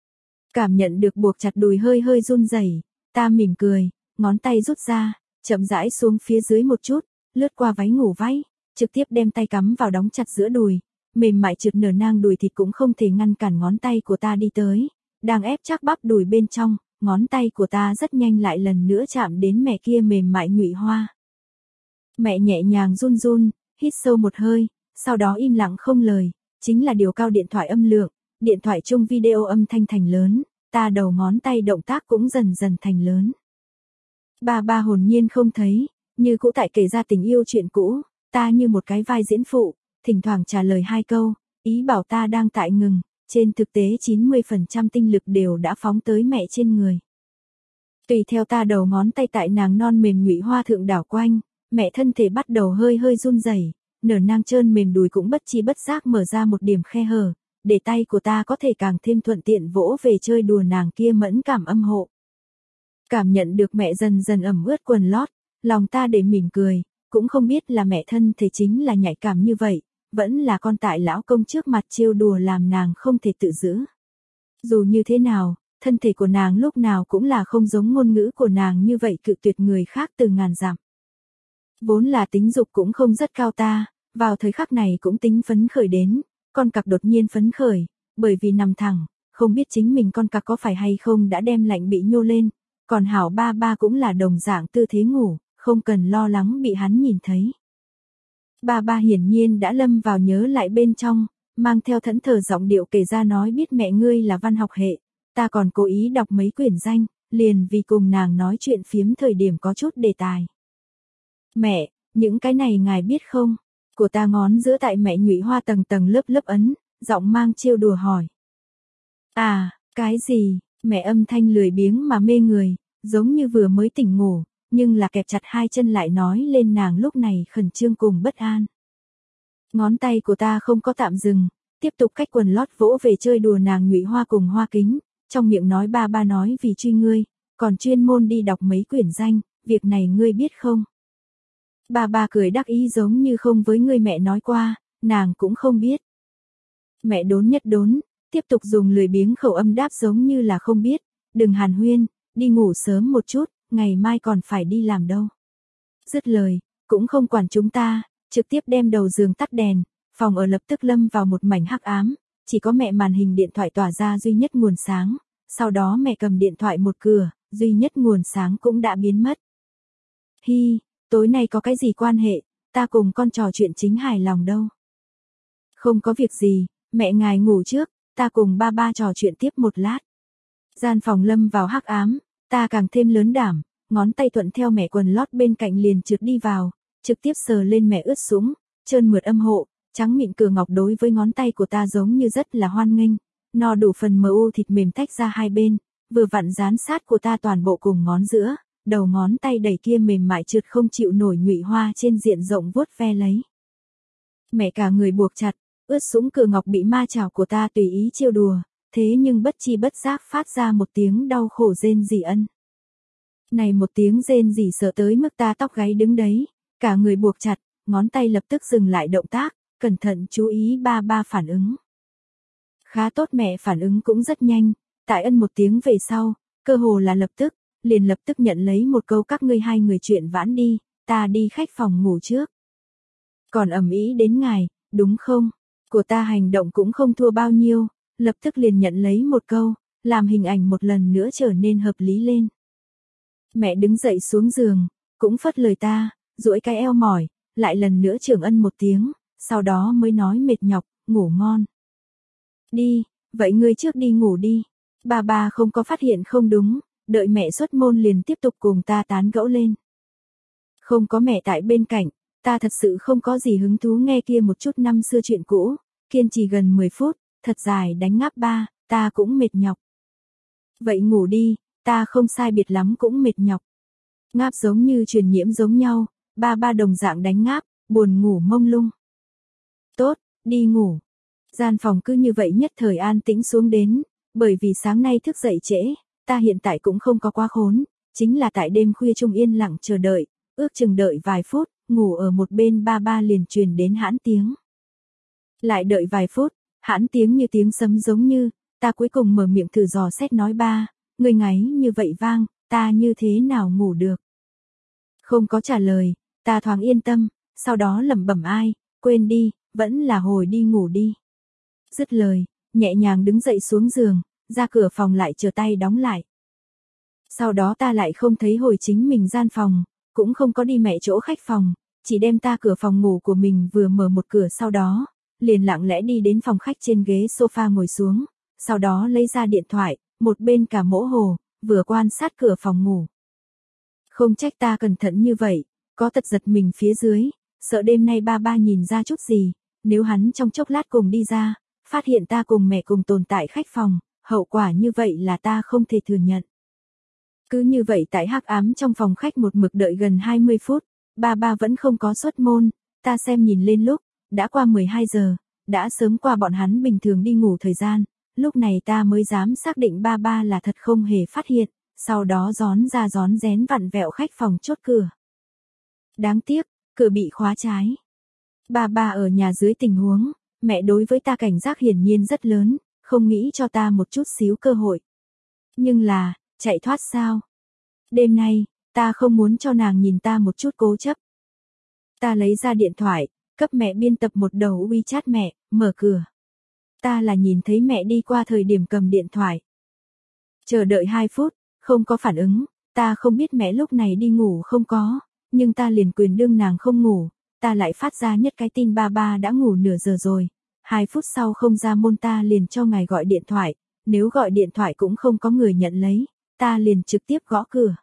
Cảm nhận được buộc chặt đùi hơi hơi run rẩy, ta mỉm cười, ngón tay rút ra, chậm rãi xuống phía dưới một chút, lướt qua váy ngủ váy, trực tiếp đem tay cắm vào đóng chặt giữa đùi, mềm mại trượt nở nang đùi thịt cũng không thể ngăn cản ngón tay của ta đi tới, đang ép chắc bắp đùi bên trong, ngón tay của ta rất nhanh lại lần nữa chạm đến mẹ kia mềm mại nhụy hoa. Mẹ nhẹ nhàng run run, hít sâu một hơi, sau đó im lặng không lời, chính là điều cao điện thoại âm lượng, điện thoại chung video âm thanh thành lớn, ta đầu ngón tay động tác cũng dần dần thành lớn. Ba ba hồn nhiên không thấy, như cũ tại kể ra tình yêu chuyện cũ, ta như một cái vai diễn phụ, thỉnh thoảng trả lời hai câu, ý bảo ta đang tại ngừng, trên thực tế chín mươi phần trăm tinh lực đều đã phóng tới mẹ trên người. Tùy theo ta đầu ngón tay tại nàng non mềm nhụy hoa thượng đảo quanh, mẹ thân thể bắt đầu hơi hơi run rẩy, nở nang trơn mềm đùi cũng bất chi bất giác mở ra một điểm khe hở, để tay của ta có thể càng thêm thuận tiện vỗ về chơi đùa nàng kia mẫn cảm âm hộ. Cảm nhận được mẹ dần dần ẩm ướt quần lót, lòng ta để mỉm cười, cũng không biết là mẹ thân thể chính là nhạy cảm như vậy, vẫn là con tại lão công trước mặt trêu đùa làm nàng không thể tự giữ. Dù như thế nào, thân thể của nàng lúc nào cũng là không giống ngôn ngữ của nàng như vậy cự tuyệt người khác từ ngàn dặm. Vốn là tính dục cũng không rất cao ta, vào thời khắc này cũng tính phấn khởi đến, con cặc đột nhiên phấn khởi, bởi vì nằm thẳng, không biết chính mình con cặc có phải hay không đã đem lạnh bị nhô lên, còn hảo ba ba cũng là đồng dạng tư thế ngủ, không cần lo lắng bị hắn nhìn thấy. Ba ba hiển nhiên đã lâm vào nhớ lại bên trong, mang theo thẫn thờ giọng điệu kể ra nói biết mẹ ngươi là văn học hệ, ta còn cố ý đọc mấy quyển danh, liền vì cùng nàng nói chuyện phiếm thời điểm có chút đề tài. Mẹ, những cái này ngài biết không? Của ta ngón giữa tại mẹ nhụy hoa tầng tầng lớp lớp ấn, giọng mang trêu đùa hỏi. À, cái gì? Mẹ âm thanh lười biếng mà mê người, giống như vừa mới tỉnh ngủ, nhưng là kẹp chặt hai chân lại nói lên nàng lúc này khẩn trương cùng bất an. Ngón tay của ta không có tạm dừng, tiếp tục cách quần lót vỗ về chơi đùa nàng nhụy hoa cùng hoa kính, trong miệng nói ba ba nói vì truy ngươi, còn chuyên môn đi đọc mấy quyển danh, việc này ngươi biết không? Ba ba cười đắc ý giống như không với ngươi mẹ nói qua, nàng cũng không biết. Mẹ đốn nhất đốn, tiếp tục dùng lười biếng khẩu âm đáp giống như là không biết, đừng hàn huyên, đi ngủ sớm một chút, ngày mai còn phải đi làm đâu. Dứt lời, cũng không quản chúng ta, trực tiếp đem đầu giường tắt đèn, phòng ở lập tức lâm vào một mảnh hắc ám, chỉ có mẹ màn hình điện thoại tỏa ra duy nhất nguồn sáng, sau đó mẹ cầm điện thoại một cửa, duy nhất nguồn sáng cũng đã biến mất. Hi, tối nay có cái gì quan hệ, ta cùng con trò chuyện chính hài lòng đâu. Không có việc gì, mẹ ngài ngủ trước, ta cùng ba ba trò chuyện tiếp một lát. Gian phòng lâm vào hắc ám, ta càng thêm lớn đảm, ngón tay thuận theo mẹ quần lót bên cạnh liền trượt đi vào, trực tiếp sờ lên mẹ ướt sũng, trơn mượt âm hộ, trắng mịn cửa ngọc đối với ngón tay của ta giống như rất là hoan nghênh, no đủ phần mờ u thịt mềm tách ra hai bên, vừa vặn dán sát của ta toàn bộ cùng ngón giữa, đầu ngón tay đầy kia mềm mại trượt không chịu nổi nhụy hoa trên diện rộng vuốt ve lấy. Mẹ cả người buộc chặt, ướt sũng cửa ngọc bị ma chảo của ta tùy ý trêu đùa, thế nhưng bất chi bất giác phát ra một tiếng đau khổ rên rỉ ân. Này một tiếng rên rỉ sợ tới mức ta tóc gáy đứng đấy, cả người buộc chặt, ngón tay lập tức dừng lại động tác, cẩn thận chú ý ba ba phản ứng. Khá tốt mẹ phản ứng cũng rất nhanh, tại ân một tiếng về sau, cơ hồ là lập tức, liền lập tức nhận lấy một câu các ngươi hai người chuyện vãn đi, ta đi khách phòng ngủ trước. Còn ầm ĩ đến ngài, đúng không? Của ta hành động cũng không thua bao nhiêu, lập tức liền nhận lấy một câu, làm hình ảnh một lần nữa trở nên hợp lý lên. Mẹ đứng dậy xuống giường, cũng phất lời ta, duỗi cái eo mỏi, lại lần nữa trưởng ân một tiếng, sau đó mới nói mệt nhọc, ngủ ngon. Đi, vậy ngươi trước đi ngủ đi. Bà bà không có phát hiện không đúng, đợi mẹ xuất môn liền tiếp tục cùng ta tán gẫu lên. Không có mẹ tại bên cạnh, ta thật sự không có gì hứng thú nghe kia một chút năm xưa chuyện cũ, kiên trì gần mười phút, thật dài đánh ngáp ba, ta cũng mệt nhọc. Vậy ngủ đi, ta không sai biệt lắm cũng mệt nhọc. Ngáp giống như truyền nhiễm giống nhau, ba ba đồng dạng đánh ngáp, buồn ngủ mông lung. Tốt, đi ngủ. Gian phòng cứ như vậy nhất thời an tĩnh xuống đến, bởi vì sáng nay thức dậy trễ, ta hiện tại cũng không có quá khốn, chính là tại đêm khuya trung yên lặng chờ đợi, ước chừng đợi vài phút, ngủ ở một bên ba ba liền truyền đến hãn tiếng. Lại đợi vài phút, hãn tiếng như tiếng sấm giống như, ta cuối cùng mở miệng thử dò xét nói ba, người ngáy như vậy vang, ta như thế nào ngủ được. Không có trả lời, ta thoáng yên tâm, sau đó lẩm bẩm ai, quên đi, vẫn là hồi đi ngủ đi. Dứt lời, nhẹ nhàng đứng dậy xuống giường, ra cửa phòng lại chờ tay đóng lại. Sau đó ta lại không thấy hồi chính mình gian phòng, cũng không có đi mẹ chỗ khách phòng, chỉ đem ta cửa phòng ngủ của mình vừa mở một cửa sau đó, liền lặng lẽ đi đến phòng khách trên ghế sofa ngồi xuống, sau đó lấy ra điện thoại, một bên cả mỗ hồ, vừa quan sát cửa phòng ngủ. Không trách ta cẩn thận như vậy, có tật giật mình phía dưới, sợ đêm nay ba ba nhìn ra chút gì, nếu hắn trong chốc lát cùng đi ra, phát hiện ta cùng mẹ cùng tồn tại khách phòng, hậu quả như vậy là ta không thể thừa nhận. Cứ như vậy tại hắc ám trong phòng khách một mực đợi gần hai mươi phút, ba ba vẫn không có xuất môn, ta xem nhìn lên lúc, đã qua mười hai giờ, đã sớm qua bọn hắn bình thường đi ngủ thời gian, lúc này ta mới dám xác định ba ba là thật không hề phát hiện, sau đó gión ra gión rén vặn vẹo khách phòng chốt cửa. Đáng tiếc, cửa bị khóa trái. Ba ba ở nhà dưới tình huống, mẹ đối với ta cảnh giác hiển nhiên rất lớn, không nghĩ cho ta một chút xíu cơ hội. Nhưng là, chạy thoát sao? Đêm nay, ta không muốn cho nàng nhìn ta một chút cố chấp. Ta lấy ra điện thoại, cấp mẹ biên tập một đầu WeChat mẹ, mở cửa. Ta là nhìn thấy mẹ đi qua thời điểm cầm điện thoại. Chờ đợi hai phút, không có phản ứng, ta không biết mẹ lúc này đi ngủ không có, nhưng ta liền quyền đương nàng không ngủ, ta lại phát ra nhất cái tin ba ba đã ngủ nửa giờ rồi. Hai phút sau không ra môn ta liền cho ngài gọi điện thoại, nếu gọi điện thoại cũng không có người nhận lấy, ta liền trực tiếp gõ cửa.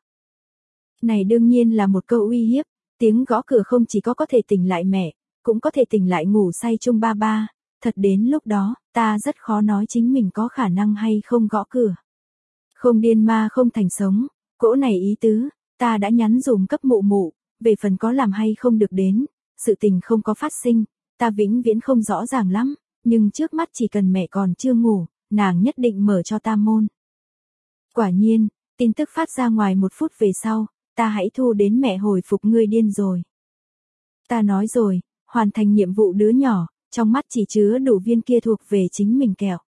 Này đương nhiên là một câu uy hiếp, tiếng gõ cửa không chỉ có có thể tỉnh lại mẹ, cũng có thể tỉnh lại ngủ say chung ba ba, thật đến lúc đó, ta rất khó nói chính mình có khả năng hay không gõ cửa. Không điên ma không thành sống, cỗ này ý tứ, ta đã nhắn dùm cấp mụ mụ, về phần có làm hay không được đến, sự tình không có phát sinh, ta vĩnh viễn không rõ ràng lắm, nhưng trước mắt chỉ cần mẹ còn chưa ngủ, nàng nhất định mở cho ta môn. Quả nhiên, tin tức phát ra ngoài một phút về sau, ta hãy thu đến mẹ hồi phục ngươi điên rồi. Ta nói rồi, hoàn thành nhiệm vụ đứa nhỏ, trong mắt chỉ chứa đủ viên kia thuộc về chính mình kẹo.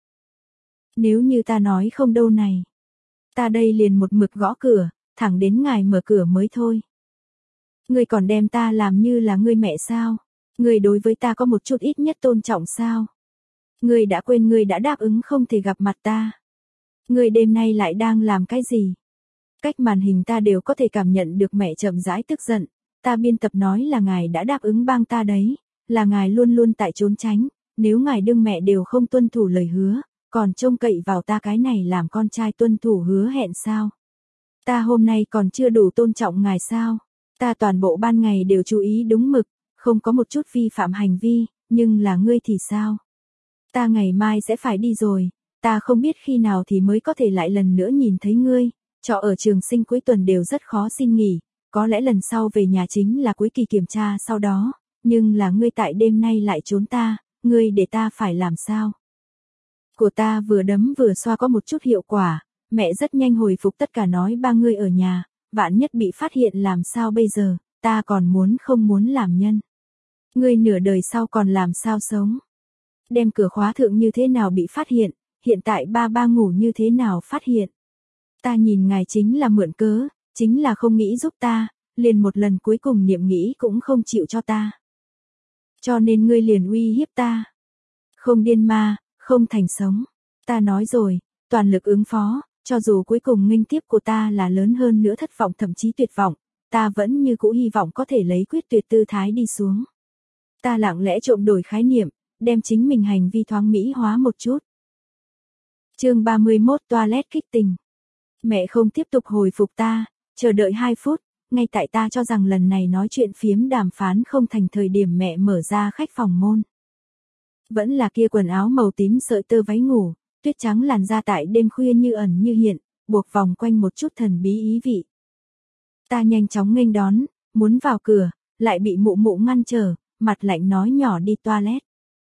Nếu như ta nói không đâu này, ta đây liền một mực gõ cửa, thẳng đến ngài mở cửa mới thôi. Ngươi còn đem ta làm như là ngươi mẹ sao? Ngươi đối với ta có một chút ít nhất tôn trọng sao? Ngươi đã quên ngươi đã đáp ứng không thể gặp mặt ta. Ngươi đêm nay lại đang làm cái gì? Cách màn hình ta đều có thể cảm nhận được mẹ chậm rãi tức giận, ta biên tập nói là ngài đã đáp ứng bang ta đấy, là ngài luôn luôn tại trốn tránh, nếu ngài đương mẹ đều không tuân thủ lời hứa, còn trông cậy vào ta cái này làm con trai tuân thủ hứa hẹn sao? Ta hôm nay còn chưa đủ tôn trọng ngài sao? Ta toàn bộ ban ngày đều chú ý đúng mực, không có một chút vi phạm hành vi, nhưng là ngươi thì sao? Ta ngày mai sẽ phải đi rồi, ta không biết khi nào thì mới có thể lại lần nữa nhìn thấy ngươi, trọ ở trường sinh cuối tuần đều rất khó xin nghỉ, có lẽ lần sau về nhà chính là cuối kỳ kiểm tra sau đó, nhưng là ngươi tại đêm nay lại trốn ta, ngươi để ta phải làm sao? Của ta vừa đấm vừa xoa có một chút hiệu quả, mẹ rất nhanh hồi phục tất cả nói ba ngươi ở nhà, vạn nhất bị phát hiện làm sao bây giờ, ta còn muốn không muốn làm nhân. Ngươi nửa đời sau còn làm sao sống? Đem cửa khóa thượng như thế nào bị phát hiện, hiện tại ba ba ngủ như thế nào phát hiện? Ta nhìn ngài chính là mượn cớ, chính là không nghĩ giúp ta, liền một lần cuối cùng niệm nghĩ cũng không chịu cho ta. Cho nên ngươi liền uy hiếp ta. Không điên ma, không thành sống. Ta nói rồi, toàn lực ứng phó, cho dù cuối cùng nghênh tiếp của ta là lớn hơn nữa thất vọng thậm chí tuyệt vọng, ta vẫn như cũ hy vọng có thể lấy quyết tuyệt tư thái đi xuống. Ta lặng lẽ trộm đổi khái niệm, đem chính mình hành vi thoáng mỹ hóa một chút. Chương ba mươi mốt toilet kích tình. Mẹ không tiếp tục hồi phục ta, chờ đợi hai phút, ngay tại ta cho rằng lần này nói chuyện phiếm đàm phán không thành thời điểm mẹ mở ra khách phòng môn. Vẫn là kia quần áo màu tím sợi tơ váy ngủ, tuyết trắng làn da tại đêm khuya như ẩn như hiện, buộc vòng quanh một chút thần bí ý vị. Ta nhanh chóng nghênh đón, muốn vào cửa, lại bị mụ mụ ngăn trở, mặt lạnh nói nhỏ đi toilet.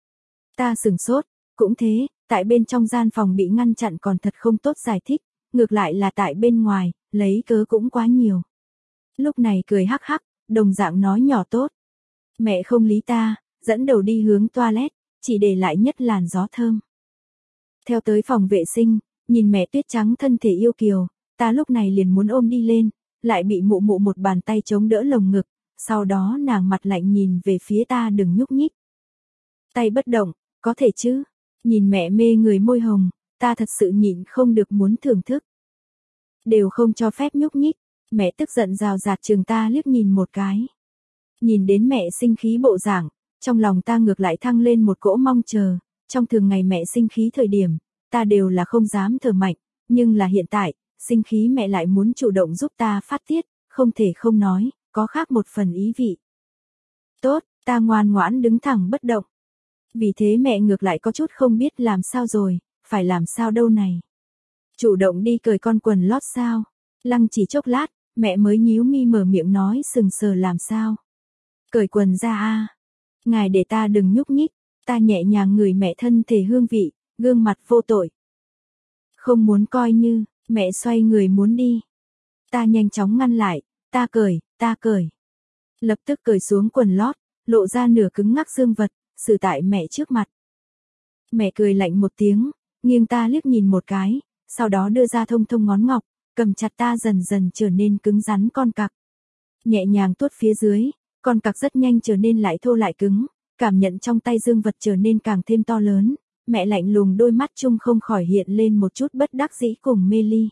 Ta sửng sốt, cũng thế, tại bên trong gian phòng bị ngăn chặn còn thật không tốt giải thích, ngược lại là tại bên ngoài, lấy cớ cũng quá nhiều. Lúc này cười hắc hắc, đồng dạng nói nhỏ tốt. Mẹ không lý ta, dẫn đầu đi hướng toilet, chỉ để lại nhất làn gió thơm. Theo tới phòng vệ sinh, nhìn mẹ tuyết trắng thân thể yêu kiều, ta lúc này liền muốn ôm đi lên, lại bị mụ mụ một bàn tay chống đỡ lồng ngực, sau đó nàng mặt lạnh nhìn về phía ta đừng nhúc nhích. Tay bất động, có thể chứ? Nhìn mẹ mê người môi hồng, ta thật sự nhịn không được muốn thưởng thức. Đều không cho phép nhúc nhích, mẹ tức giận rào rạt chừng ta liếc nhìn một cái. Nhìn đến mẹ sinh khí bộ dạng, trong lòng ta ngược lại thăng lên một cỗ mong chờ, trong thường ngày mẹ sinh khí thời điểm, ta đều là không dám thở mạnh, nhưng là hiện tại, sinh khí mẹ lại muốn chủ động giúp ta phát tiết, không thể không nói, có khác một phần ý vị. Tốt, ta ngoan ngoãn đứng thẳng bất động. Vì thế mẹ ngược lại có chút không biết làm sao rồi, phải làm sao đâu này. Chủ động đi cởi con quần lót sao? Lăng chỉ chốc lát, mẹ mới nhíu mi mở miệng nói sừng sờ làm sao? Cởi quần ra a. Ngài để ta đừng nhúc nhích, ta nhẹ nhàng ngửi mẹ thân thể hương vị, gương mặt vô tội. Không muốn coi như, mẹ xoay người muốn đi. Ta nhanh chóng ngăn lại, ta cởi, ta cởi. Lập tức cởi xuống quần lót, lộ ra nửa cứng ngắc dương vật, xử tại mẹ trước mặt. Mẹ cười lạnh một tiếng, nghiêng ta liếc nhìn một cái, sau đó đưa ra thông thông ngón ngọc, cầm chặt ta dần dần trở nên cứng rắn con cặc. Nhẹ nhàng tuốt phía dưới, con cặc rất nhanh trở nên lại thô lại cứng, cảm nhận trong tay dương vật trở nên càng thêm to lớn, mẹ lạnh lùng đôi mắt chung không khỏi hiện lên một chút bất đắc dĩ cùng mê ly.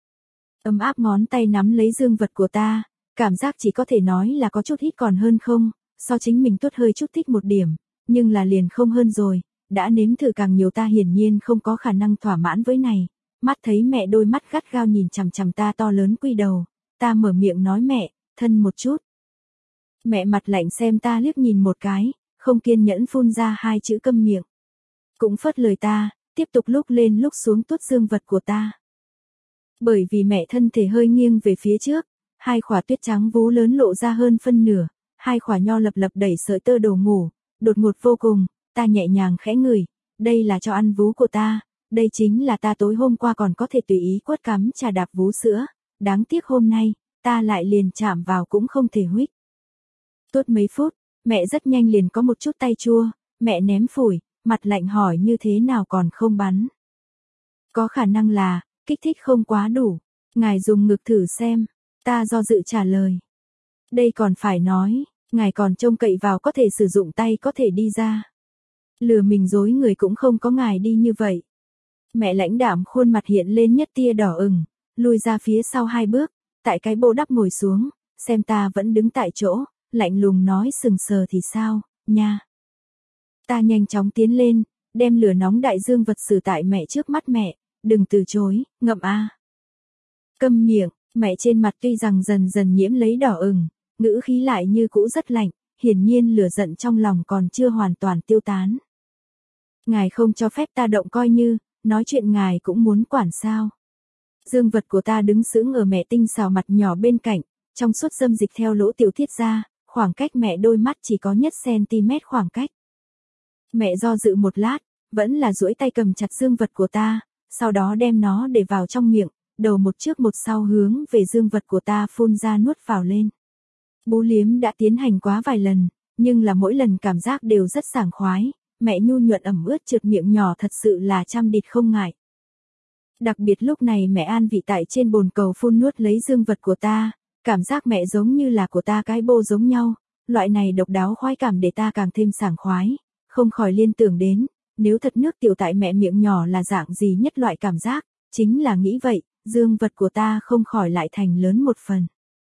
Ấm áp ngón tay nắm lấy dương vật của ta, cảm giác chỉ có thể nói là có chút hít còn hơn không, so chính mình tuốt hơi chút thích một điểm, nhưng là liền không hơn rồi, đã nếm thử càng nhiều ta hiển nhiên không có khả năng thỏa mãn với này. Mắt thấy mẹ đôi mắt gắt gao nhìn chằm chằm ta to lớn quy đầu, ta mở miệng nói mẹ, thân một chút. Mẹ mặt lạnh xem ta liếc nhìn một cái, không kiên nhẫn phun ra hai chữ câm miệng. Cũng phớt lời ta, tiếp tục lúc lên lúc xuống tuốt dương vật của ta. Bởi vì mẹ thân thể hơi nghiêng về phía trước, hai khỏa tuyết trắng vú lớn lộ ra hơn phân nửa, hai khỏa nho lập lập đẩy sợi tơ đồ ngủ, đột ngột vô cùng, ta nhẹ nhàng khẽ ngửi, đây là cho ăn vú của ta. Đây chính là ta tối hôm qua còn có thể tùy ý quất cắm trà đạp vú sữa, đáng tiếc hôm nay, ta lại liền chạm vào cũng không thể huých. Tuốt mấy phút, mẹ rất nhanh liền có một chút tay chua, mẹ ném phủi, mặt lạnh hỏi như thế nào còn không bắn. Có khả năng là, kích thích không quá đủ, ngài dùng ngực thử xem, ta do dự trả lời. Đây còn phải nói, ngài còn trông cậy vào có thể sử dụng tay có thể đi ra. Lừa mình dối người cũng không có ngài đi như vậy. Mẹ lãnh đạm khuôn mặt hiện lên nhất tia đỏ ửng, lùi ra phía sau hai bước, tại cái bộ đắp ngồi xuống, xem ta vẫn đứng tại chỗ, lạnh lùng nói sừng sờ thì sao, nha. Ta nhanh chóng tiến lên, đem lửa nóng đại dương vật xử tại mẹ trước mắt mẹ, đừng từ chối, ngậm a. Câm miệng, mẹ trên mặt tuy rằng dần dần nhiễm lấy đỏ ửng, ngữ khí lại như cũ rất lạnh, hiển nhiên lửa giận trong lòng còn chưa hoàn toàn tiêu tán. Ngài không cho phép ta động coi như, nói chuyện ngài cũng muốn quản sao. Dương vật của ta đứng sững ở mẹ tinh xào mặt nhỏ bên cạnh, trong suốt dâm dịch theo lỗ tiểu thiết ra, khoảng cách mẹ đôi mắt chỉ có nhất cm khoảng cách. Mẹ do dự một lát, vẫn là duỗi tay cầm chặt dương vật của ta, sau đó đem nó để vào trong miệng, đầu một trước một sau hướng về dương vật của ta phun ra nuốt vào lên. Bú liếm đã tiến hành quá vài lần, nhưng là mỗi lần cảm giác đều rất sảng khoái. Mẹ nhu nhuận ẩm ướt trượt miệng nhỏ thật sự là trăm địt không ngại. Đặc biệt lúc này mẹ an vị tại trên bồn cầu phun nuốt lấy dương vật của ta, cảm giác mẹ giống như là của ta cái bô giống nhau, loại này độc đáo khoái cảm để ta càng thêm sảng khoái, không khỏi liên tưởng đến, nếu thật nước tiểu tại mẹ miệng nhỏ là dạng gì nhất loại cảm giác, chính là nghĩ vậy, dương vật của ta không khỏi lại thành lớn một phần.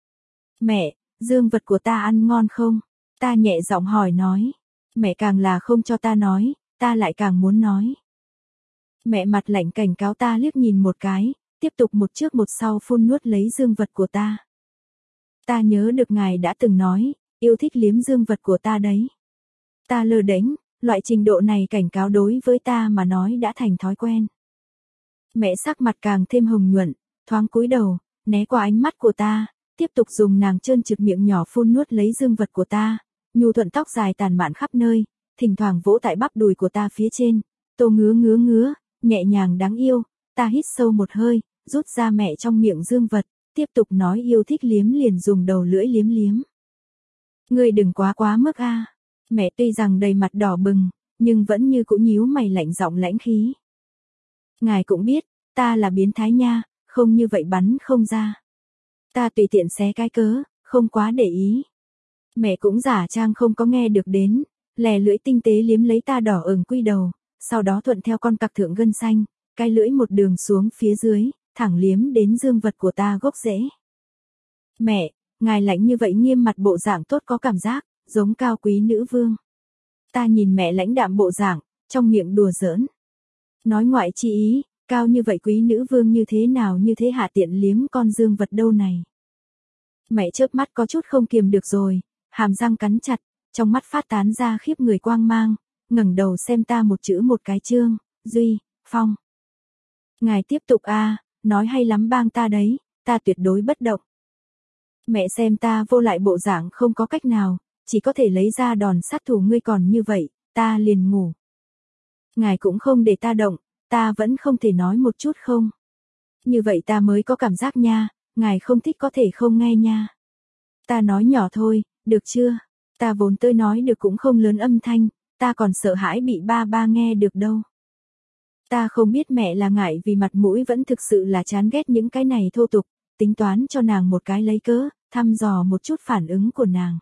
Mẹ, dương vật của ta ăn ngon không? Ta nhẹ giọng hỏi nói. Mẹ càng là không cho ta nói, ta lại càng muốn nói. Mẹ mặt lạnh cảnh cáo ta liếc nhìn một cái, tiếp tục một trước một sau phun nuốt lấy dương vật của ta. Ta nhớ được ngài đã từng nói, yêu thích liếm dương vật của ta đấy. Ta lơ đễnh, loại trình độ này cảnh cáo đối với ta mà nói đã thành thói quen. Mẹ sắc mặt càng thêm hồng nhuận, thoáng cúi đầu, né qua ánh mắt của ta, tiếp tục dùng nàng trơn trượt miệng nhỏ phun nuốt lấy dương vật của ta. Nhu thuận tóc dài tàn mạn khắp nơi, thỉnh thoảng vỗ tại bắp đùi của ta phía trên, tô ngứa ngứa ngứa, nhẹ nhàng đáng yêu, ta hít sâu một hơi, rút ra mẹ trong miệng dương vật, tiếp tục nói yêu thích liếm liền dùng đầu lưỡi liếm liếm. Ngươi đừng quá quá mức a. Mẹ tuy rằng đầy mặt đỏ bừng, nhưng vẫn như cũ nhíu mày lạnh giọng lãnh khí. Ngài cũng biết, ta là biến thái nha, không như vậy bắn không ra. Ta tùy tiện xé cái cớ, không quá để ý. Mẹ cũng giả trang không có nghe được đến, lè lưỡi tinh tế liếm lấy ta đỏ ửng quy đầu, sau đó thuận theo con cặc thượng gân xanh, cái lưỡi một đường xuống phía dưới, thẳng liếm đến dương vật của ta gốc rễ. Mẹ, ngài lạnh như vậy nghiêm mặt bộ dạng tốt có cảm giác, giống cao quý nữ vương. Ta nhìn mẹ lãnh đạm bộ dạng, trong miệng đùa giỡn. Nói ngoại chi ý, cao như vậy quý nữ vương như thế nào như thế hạ tiện liếm con dương vật đâu này. Mẹ chớp mắt có chút không kiềm được rồi, hàm răng cắn chặt, trong mắt phát tán ra khiếp người quang mang, ngẩng đầu xem ta một chữ một cái chương, Duy, Phong. Ngài tiếp tục a, nói hay lắm bang ta đấy, ta tuyệt đối bất động. Mẹ xem ta vô lại bộ dạng không có cách nào, chỉ có thể lấy ra đòn sát thủ ngươi còn như vậy, ta liền ngủ. Ngài cũng không để ta động, ta vẫn không thể nói một chút không. Như vậy ta mới có cảm giác nha, ngài không thích có thể không nghe nha. Ta nói nhỏ thôi, được chưa? Ta vốn tôi nói được cũng không lớn âm thanh, ta còn sợ hãi bị ba ba nghe được đâu. Ta không biết mẹ là ngại vì mặt mũi vẫn thực sự là chán ghét những cái này thô tục, tính toán cho nàng một cái lấy cớ, thăm dò một chút phản ứng của nàng.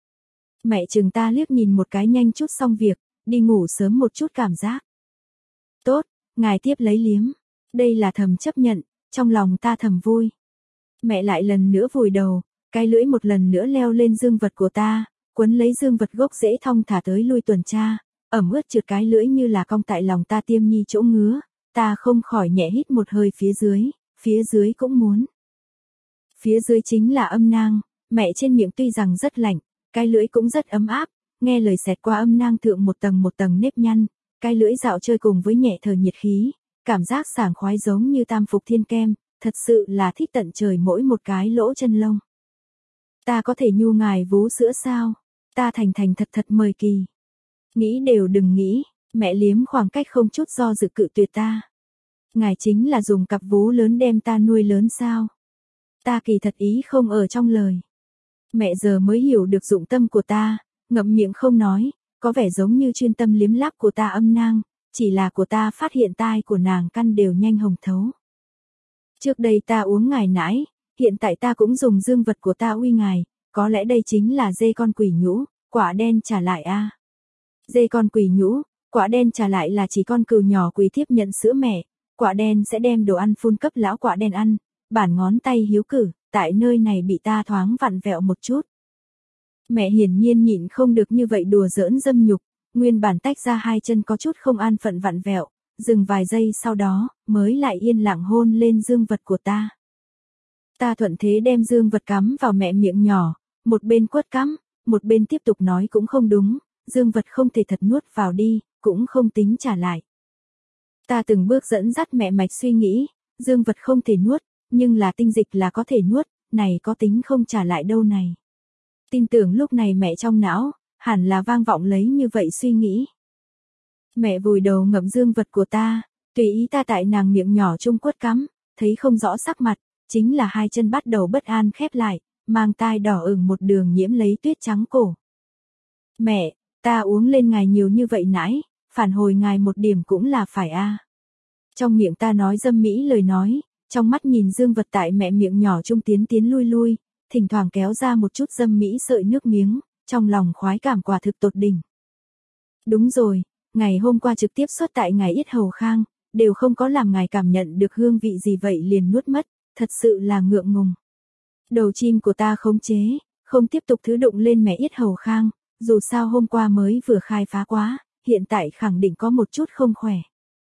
Mẹ chừng ta liếc nhìn một cái nhanh chút xong việc, đi ngủ sớm một chút cảm giác. Tốt, ngài tiếp lấy liếm. Đây là thầm chấp nhận, trong lòng ta thầm vui. Mẹ lại lần nữa vùi đầu, cái lưỡi một lần nữa leo lên dương vật của ta, quấn lấy dương vật gốc rễ thong thả tới lui tuần tra, ẩm ướt trượt cái lưỡi như là cong tại lòng ta tiêm nhi chỗ ngứa, ta không khỏi nhẹ hít một hơi phía dưới, phía dưới cũng muốn. Phía dưới chính là âm nang, mẹ trên miệng tuy rằng rất lạnh, cái lưỡi cũng rất ấm áp, nghe lời xẹt qua âm nang thượng một tầng một tầng nếp nhăn, cái lưỡi dạo chơi cùng với nhẹ thở nhiệt khí, cảm giác sảng khoái giống như tam phục thiên kem, thật sự là thích tận trời mỗi một cái lỗ chân lông. Ta có thể nhu ngài vú sữa sao? Ta thành thành thật thật mời kỳ. Nghĩ đều đừng nghĩ, mẹ liếm khoảng cách không chút do dự cự tuyệt ta. Ngài chính là dùng cặp vú lớn đem ta nuôi lớn sao? Ta kỳ thật ý không ở trong lời. Mẹ giờ mới hiểu được dụng tâm của ta, ngậm miệng không nói, có vẻ giống như chuyên tâm liếm láp của ta âm nang, chỉ là của ta phát hiện tai của nàng căn đều nhanh hồng thấu. Trước đây ta uống ngài nãi, hiện tại ta cũng dùng dương vật của ta uy ngài, có lẽ đây chính là dê con quỷ nhũ, quả đen trả lại a. À. Dê con quỷ nhũ, quả đen trả lại là chỉ con cừu nhỏ quỷ thiếp nhận sữa mẹ, quả đen sẽ đem đồ ăn phun cấp lão quả đen ăn, bản ngón tay hiếu cử, tại nơi này bị ta thoáng vặn vẹo một chút. Mẹ hiển nhiên nhịn không được như vậy đùa giỡn dâm nhục, nguyên bản tách ra hai chân có chút không an phận vặn vẹo, dừng vài giây sau đó, mới lại yên lặng hôn lên dương vật của ta. Ta thuận thế đem dương vật cắm vào mẹ miệng nhỏ, một bên quất cắm, một bên tiếp tục nói cũng không đúng, dương vật không thể thật nuốt vào đi, cũng không tính trả lại. Ta từng bước dẫn dắt mẹ mạch suy nghĩ, dương vật không thể nuốt, nhưng là tinh dịch là có thể nuốt, này có tính không trả lại đâu này. Tin tưởng lúc này mẹ trong não, hẳn là vang vọng lấy như vậy suy nghĩ. Mẹ vùi đầu ngậm dương vật của ta, tùy ý ta tại nàng miệng nhỏ trung quất cắm, thấy không rõ sắc mặt, chính là hai chân bắt đầu bất an khép lại, mang tai đỏ ửng một đường nhiễm lấy tuyết trắng cổ. Mẹ, ta uống lên ngài nhiều như vậy nãy, phản hồi ngài một điểm cũng là phải a. À. Trong miệng ta nói dâm mỹ lời nói, trong mắt nhìn dương vật tại mẹ miệng nhỏ trung tiến tiến lui lui, thỉnh thoảng kéo ra một chút dâm mỹ sợi nước miếng, trong lòng khoái cảm quả thực tột đỉnh. Đúng rồi, ngày hôm qua trực tiếp xuất tại ngài yết hầu khang, đều không có làm ngài cảm nhận được hương vị gì vậy liền nuốt mất, thật sự là ngượng ngùng. Đầu chim của ta khống chế, không tiếp tục thứ đụng lên mẹ yết hầu khang, dù sao hôm qua mới vừa khai phá quá, hiện tại khẳng định có một chút không khỏe.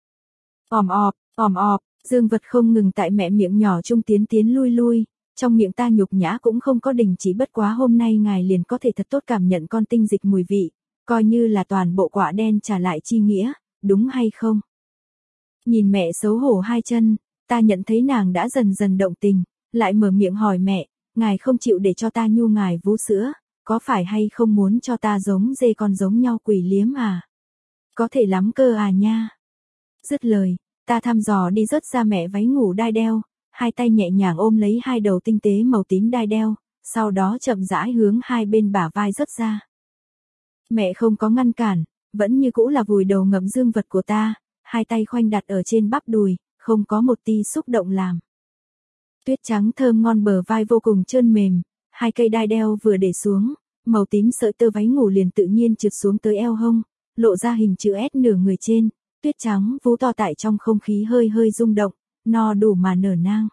Òm ọp, òm ọp, dương vật không ngừng tại mẹ miệng nhỏ trung tiến tiến lui lui, trong miệng ta nhục nhã cũng không có đình chỉ bất quá hôm nay ngài liền có thể thật tốt cảm nhận con tinh dịch mùi vị, coi như là toàn bộ quả đen trả lại chi nghĩa, đúng hay không? Nhìn mẹ xấu hổ hai chân, ta nhận thấy nàng đã dần dần động tình, lại mở miệng hỏi mẹ, ngài không chịu để cho ta nhu ngài vú sữa, có phải hay không muốn cho ta giống dê con giống nhau quỷ liếm à? Có thể lắm cơ à nha. Dứt lời, ta thăm dò đi rớt ra mẹ váy ngủ đai đeo, hai tay nhẹ nhàng ôm lấy hai đầu tinh tế màu tím đai đeo, sau đó chậm rãi hướng hai bên bả vai rớt ra. Mẹ không có ngăn cản, vẫn như cũ là vùi đầu ngậm dương vật của ta, hai tay khoanh đặt ở trên bắp đùi, không có một ti xúc động làm. Tuyết trắng thơm ngon, bờ vai vô cùng trơn mềm, hai cây đai đeo vừa để xuống, màu tím sợi tơ váy ngủ liền tự nhiên trượt xuống tới eo hông, lộ ra hình chữ S nửa người trên, tuyết trắng vú to tại trong không khí hơi hơi rung động, no đủ mà nở nang.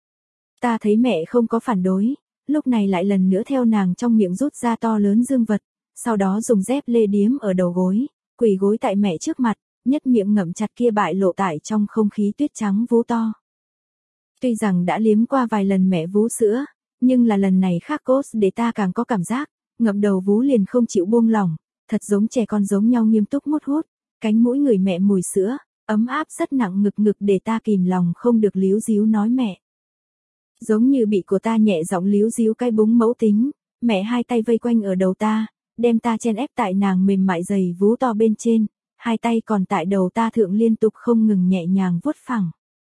Ta thấy mẹ không có phản đối, lúc này lại lần nữa theo nàng trong miệng rút ra to lớn dương vật, sau đó dùng dép lê điếm ở đầu gối, quỳ gối tại mẹ trước mặt, nhất miệng ngậm chặt kia bại lộ tại trong không khí tuyết trắng vú to. Tuy rằng đã liếm qua vài lần mẹ vú sữa, nhưng là lần này khác cốt để ta càng có cảm giác, ngậm đầu vú liền không chịu buông lỏng, thật giống trẻ con giống nhau nghiêm túc mút hút, cánh mũi người mẹ mùi sữa, ấm áp rất nặng ngực ngực để ta kìm lòng không được líu díu nói mẹ. Giống như bị của ta nhẹ giọng líu díu cái búng mẫu tính, mẹ hai tay vây quanh ở đầu ta, đem ta chen ép tại nàng mềm mại dày vú to bên trên, hai tay còn tại đầu ta thượng liên tục không ngừng nhẹ nhàng vuốt phẳng.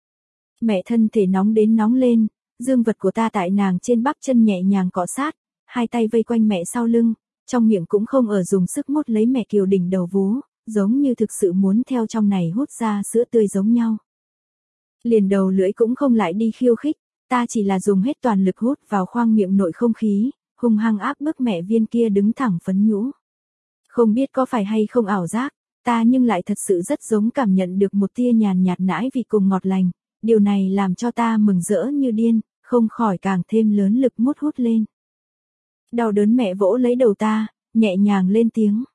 Mẹ thân thể nóng đến nóng lên, dương vật của ta tại nàng trên bắp chân nhẹ nhàng cọ sát, hai tay vây quanh mẹ sau lưng, trong miệng cũng không ở dùng sức mút lấy mẹ kiều đỉnh đầu vú, giống như thực sự muốn theo trong này hút ra sữa tươi giống nhau. Liền đầu lưỡi cũng không lại đi khiêu khích, ta chỉ là dùng hết toàn lực hút vào khoang miệng nội không khí, hung hăng áp bức mẹ viên kia đứng thẳng phấn nhũ. Không biết có phải hay không ảo giác, ta nhưng lại thật sự rất giống cảm nhận được một tia nhàn nhạt nãi vị cùng ngọt lành, điều này làm cho ta mừng rỡ như điên, không khỏi càng thêm lớn lực mút hút lên. Đau đớn mẹ vỗ lấy đầu ta, nhẹ nhàng lên tiếng.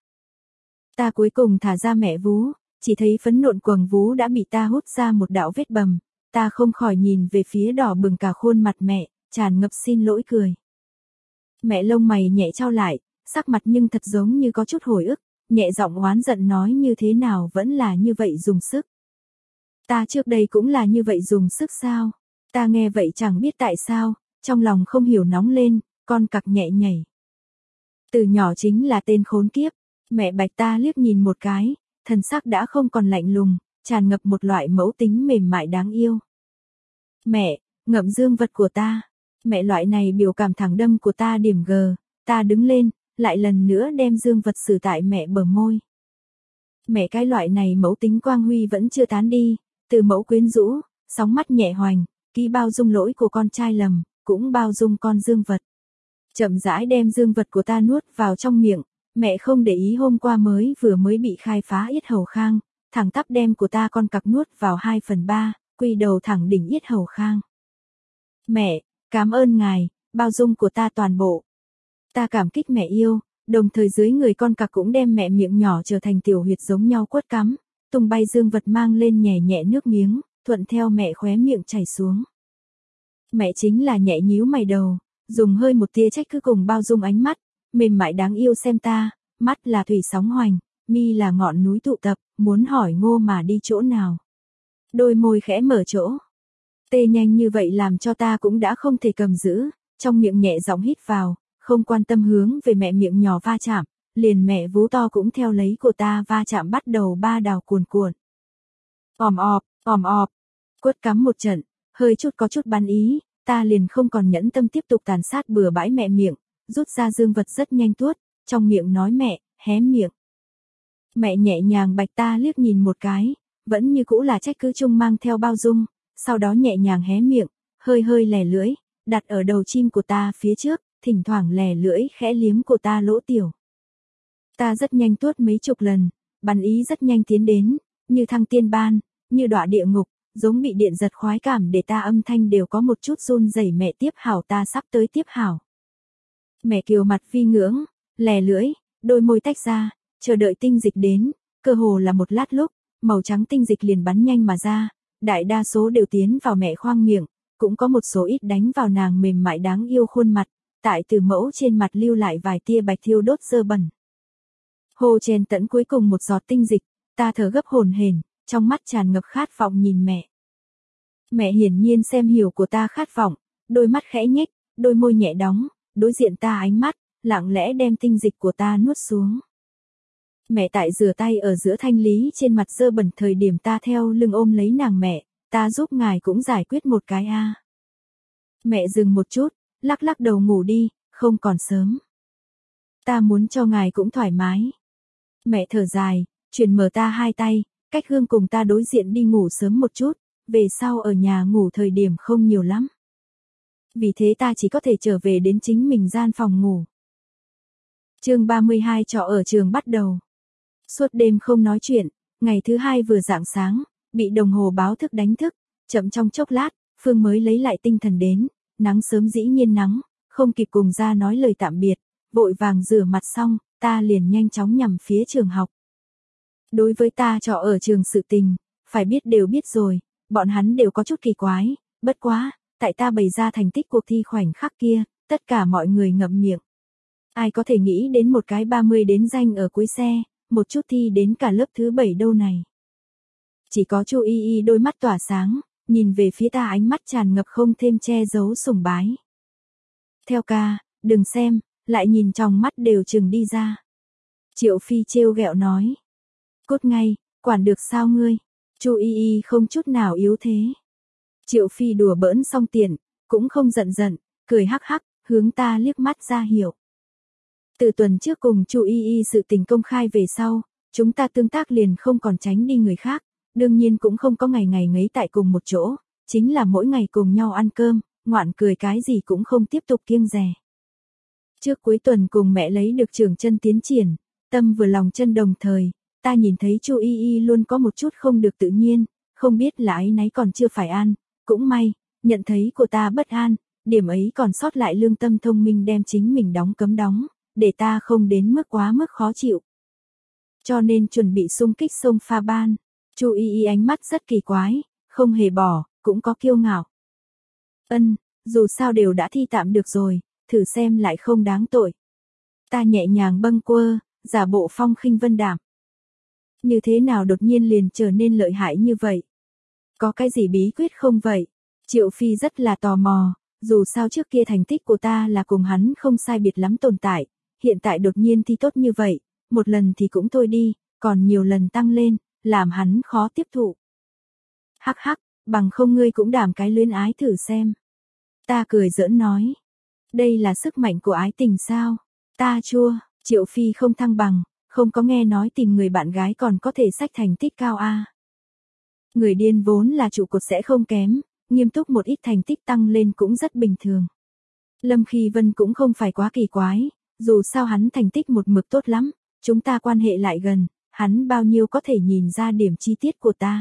Ta cuối cùng thả ra mẹ vú, chỉ thấy phấn nộn quầng vú đã bị ta hút ra một đạo vết bầm, ta không khỏi nhìn về phía đỏ bừng cả khuôn mặt mẹ, tràn ngập xin lỗi cười. Mẹ lông mày nhẹ trao lại, sắc mặt nhưng thật giống như có chút hồi ức, nhẹ giọng oán giận nói như thế nào vẫn là như vậy dùng sức. Ta trước đây cũng là như vậy dùng sức sao? Ta nghe vậy chẳng biết tại sao, trong lòng không hiểu nóng lên, con cặc nhẹ nhảy. Từ nhỏ chính là tên khốn kiếp, mẹ bạch ta liếc nhìn một cái, thần sắc đã không còn lạnh lùng, tràn ngập một loại mẫu tính mềm mại đáng yêu. Mẹ, ngậm dương vật của ta. Mẹ loại này biểu cảm thẳng đâm của ta điểm G, ta đứng lên, lại lần nữa đem dương vật xử tại mẹ bờ môi. Mẹ cái loại này mẫu tính quang huy vẫn chưa tán đi, từ mẫu quyến rũ, sóng mắt nhẹ hoành, ký bao dung lỗi của con trai lầm, cũng bao dung con dương vật. Chậm rãi đem dương vật của ta nuốt vào trong miệng, mẹ không để ý hôm qua mới vừa mới bị khai phá yết hầu khang, thẳng tắp đem của ta con cặc nuốt vào hai phần ba, quy đầu thẳng đỉnh yết hầu khang. Mẹ, cảm ơn ngài, bao dung của ta toàn bộ. Ta cảm kích mẹ yêu, đồng thời dưới người con cặc cũng đem mẹ miệng nhỏ trở thành tiểu huyệt giống nhau quất cắm, tung bay dương vật mang lên nhẹ nhẹ nước miếng, thuận theo mẹ khóe miệng chảy xuống. Mẹ chính là nhẹ nhíu mày đầu, dùng hơi một tia trách cứ cùng bao dung ánh mắt, mềm mại đáng yêu xem ta, mắt là thủy sóng hoành, mi là ngọn núi tụ tập, muốn hỏi ngô mà đi chỗ nào. Đôi môi khẽ mở chỗ. Tê nhanh như vậy làm cho ta cũng đã không thể cầm giữ, trong miệng nhẹ giọng hít vào, không quan tâm hướng về mẹ miệng nhỏ va chạm, liền mẹ vú to cũng theo lấy của ta va chạm bắt đầu ba đào cuồn cuộn. Òm ọp, òm ọp, quất cắm một trận, hơi chút có chút bắn ý, ta liền không còn nhẫn tâm tiếp tục tàn sát bừa bãi mẹ miệng, rút ra dương vật rất nhanh tuốt, trong miệng nói mẹ, hé miệng. Mẹ nhẹ nhàng bạch ta liếc nhìn một cái, vẫn như cũ là trách cứ chung mang theo bao dung, sau đó nhẹ nhàng hé miệng, hơi hơi lè lưỡi, đặt ở đầu chim của ta phía trước, thỉnh thoảng lè lưỡi khẽ liếm của ta lỗ tiểu. Ta rất nhanh tuốt mấy chục lần, bắn ý rất nhanh tiến đến, như thăng tiên ban, như đọa địa ngục, giống bị điện giật khoái cảm để ta âm thanh đều có một chút run rẩy. Mẹ tiếp hảo, ta sắp tới tiếp hảo. Mẹ kiều mặt vi ngưỡng, lè lưỡi, đôi môi tách ra, chờ đợi tinh dịch đến, cơ hồ là một lát lúc, màu trắng tinh dịch liền bắn nhanh mà ra, đại đa số đều tiến vào mẹ khoang miệng, cũng có một số ít đánh vào nàng mềm mại đáng yêu khuôn mặt, tại từ mẫu trên mặt lưu lại vài tia bạch thiêu đốt dơ bẩn. Hồ chèn tận cuối cùng một giọt tinh dịch, ta thở gấp hồn hển, trong mắt tràn ngập khát vọng nhìn mẹ. Mẹ hiển nhiên xem hiểu của ta khát vọng, đôi mắt khẽ nhếch, đôi môi nhẹ đóng, đối diện ta ánh mắt, lặng lẽ đem tinh dịch của ta nuốt xuống. Mẹ tại rửa tay ở giữa thanh lý trên mặt dơ bẩn thời điểm ta theo lưng ôm lấy nàng mẹ, ta giúp ngài cũng giải quyết một cái a. À. Mẹ dừng một chút, lắc lắc đầu ngủ đi, không còn sớm. Ta muốn cho ngài cũng thoải mái. Mẹ thở dài, chuyển mở ta hai tay, cách gương cùng ta đối diện đi ngủ sớm một chút, về sau ở nhà ngủ thời điểm không nhiều lắm. Vì thế ta chỉ có thể trở về đến chính mình gian phòng ngủ. Chương ba mươi hai trọ ở trường bắt đầu. Suốt đêm không nói chuyện, ngày thứ hai vừa rạng sáng, bị đồng hồ báo thức đánh thức, chậm trong chốc lát, Phương mới lấy lại tinh thần đến, nắng sớm dĩ nhiên nắng, không kịp cùng ra nói lời tạm biệt, vội vàng rửa mặt xong, ta liền nhanh chóng nhằm phía trường học. Đối với ta trọ ở trường sự tình, phải biết đều biết rồi, bọn hắn đều có chút kỳ quái, bất quá, tại ta bày ra thành tích cuộc thi khoảnh khắc kia, tất cả mọi người ngậm miệng. Ai có thể nghĩ đến một cái ba mươi đến danh ở cuối xe, một chút thi đến cả lớp thứ bảy đâu này. Chỉ có Chu Y Y đôi mắt tỏa sáng, nhìn về phía ta ánh mắt tràn ngập không thêm che giấu sùng bái. Theo ca, đừng xem, lại nhìn trong mắt đều chừng đi ra. Triệu Phi trêu ghẹo nói. Cút ngay, quản được sao ngươi? Chu Y Y không chút nào yếu thế. Triệu Phi đùa bỡn xong tiền, cũng không giận giận, cười hắc hắc, hướng ta liếc mắt ra hiệu. Từ tuần trước cùng Chu Y Y sự tình công khai về sau, chúng ta tương tác liền không còn tránh đi người khác, đương nhiên cũng không có ngày ngày ngấy tại cùng một chỗ, chính là mỗi ngày cùng nhau ăn cơm, ngoạn cười cái gì cũng không tiếp tục kiêng dè. Trước cuối tuần cùng mẹ lấy được trường chân tiến triển, tâm vừa lòng chân đồng thời, ta nhìn thấy Chu Y Y luôn có một chút không được tự nhiên, không biết là áy náy còn chưa phải an, cũng may, nhận thấy của ta bất an, điểm ấy còn sót lại lương tâm thông minh đem chính mình đóng cấm đóng, để ta không đến mức quá mức khó chịu. Cho nên chuẩn bị xung kích sông pha ban, Chu Y Y ánh mắt rất kỳ quái, không hề bỏ, cũng có kiêu ngạo. Ân, dù sao đều đã thi tạm được rồi, thử xem lại không đáng tội. Ta nhẹ nhàng bâng quơ, giả bộ phong khinh vân đạm. Như thế nào đột nhiên liền trở nên lợi hại như vậy? Có cái gì bí quyết không vậy? Triệu Phi rất là tò mò, dù sao trước kia thành tích của ta là cùng hắn không sai biệt lắm tồn tại, hiện tại đột nhiên thi tốt như vậy, một lần thì cũng thôi đi, còn nhiều lần tăng lên, làm hắn khó tiếp thụ. Hắc hắc, bằng không ngươi cũng đảm cái luyến ái thử xem. Ta cười giỡn nói. Đây là sức mạnh của ái tình sao? Ta chua, Triệu Phi không thăng bằng, không có nghe nói tìm người bạn gái còn có thể xách thành tích cao a. Người điên vốn là trụ cột sẽ không kém, nghiêm túc một ít thành tích tăng lên cũng rất bình thường. Lâm Khi Vân cũng không phải quá kỳ quái, dù sao hắn thành tích một mực tốt lắm, chúng ta quan hệ lại gần, hắn bao nhiêu có thể nhìn ra điểm chi tiết của ta.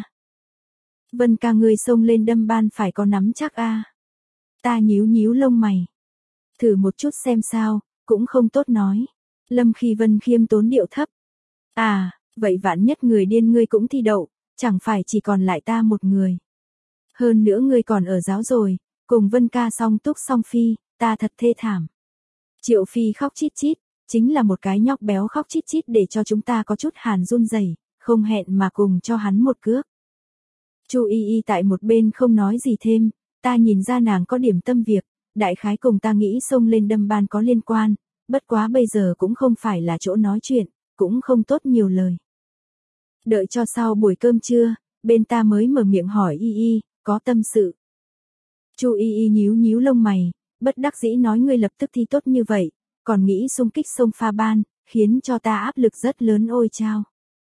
Vân ca ngươi xông lên đâm ban phải có nắm chắc a. Ta nhíu nhíu lông mày. Thử một chút xem sao, cũng không tốt nói. Lâm Khi Vân khiêm tốn điệu thấp. À, vậy vạn nhất người điên ngươi cũng thi đậu, chẳng phải chỉ còn lại ta một người. Hơn nữa ngươi còn ở giáo rồi, cùng Vân ca song túc song phi, ta thật thê thảm. Triệu Phi khóc chít chít, chính là một cái nhóc béo khóc chít chít để cho chúng ta có chút hàn run rẩy, không hẹn mà cùng cho hắn một cước. Chu Y Y tại một bên không nói gì thêm, ta nhìn ra nàng có điểm tâm việc, đại khái cùng ta nghĩ xông lên đâm ban có liên quan, bất quá bây giờ cũng không phải là chỗ nói chuyện, cũng không tốt nhiều lời. Đợi cho sau buổi cơm trưa, bên ta mới mở miệng hỏi Y Y, có tâm sự. Chu Y Y nhíu nhíu lông mày, bất đắc dĩ nói ngươi lập tức thi tốt như vậy, còn nghĩ xung kích sông pha ban, khiến cho ta áp lực rất lớn ôi chao.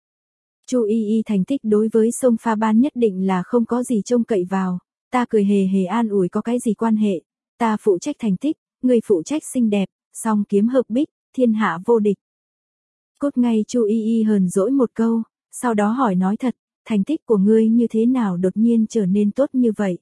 Chu Y Y thành tích đối với sông pha ban nhất định là không có gì trông cậy vào, ta cười hề hề an ủi có cái gì quan hệ, ta phụ trách thành tích, người phụ trách xinh đẹp, song kiếm hợp bích, thiên hạ vô địch. Cốt ngay Chu Y Y hờn dỗi một câu, sau đó hỏi nói thật, thành tích của ngươi như thế nào đột nhiên trở nên tốt như vậy?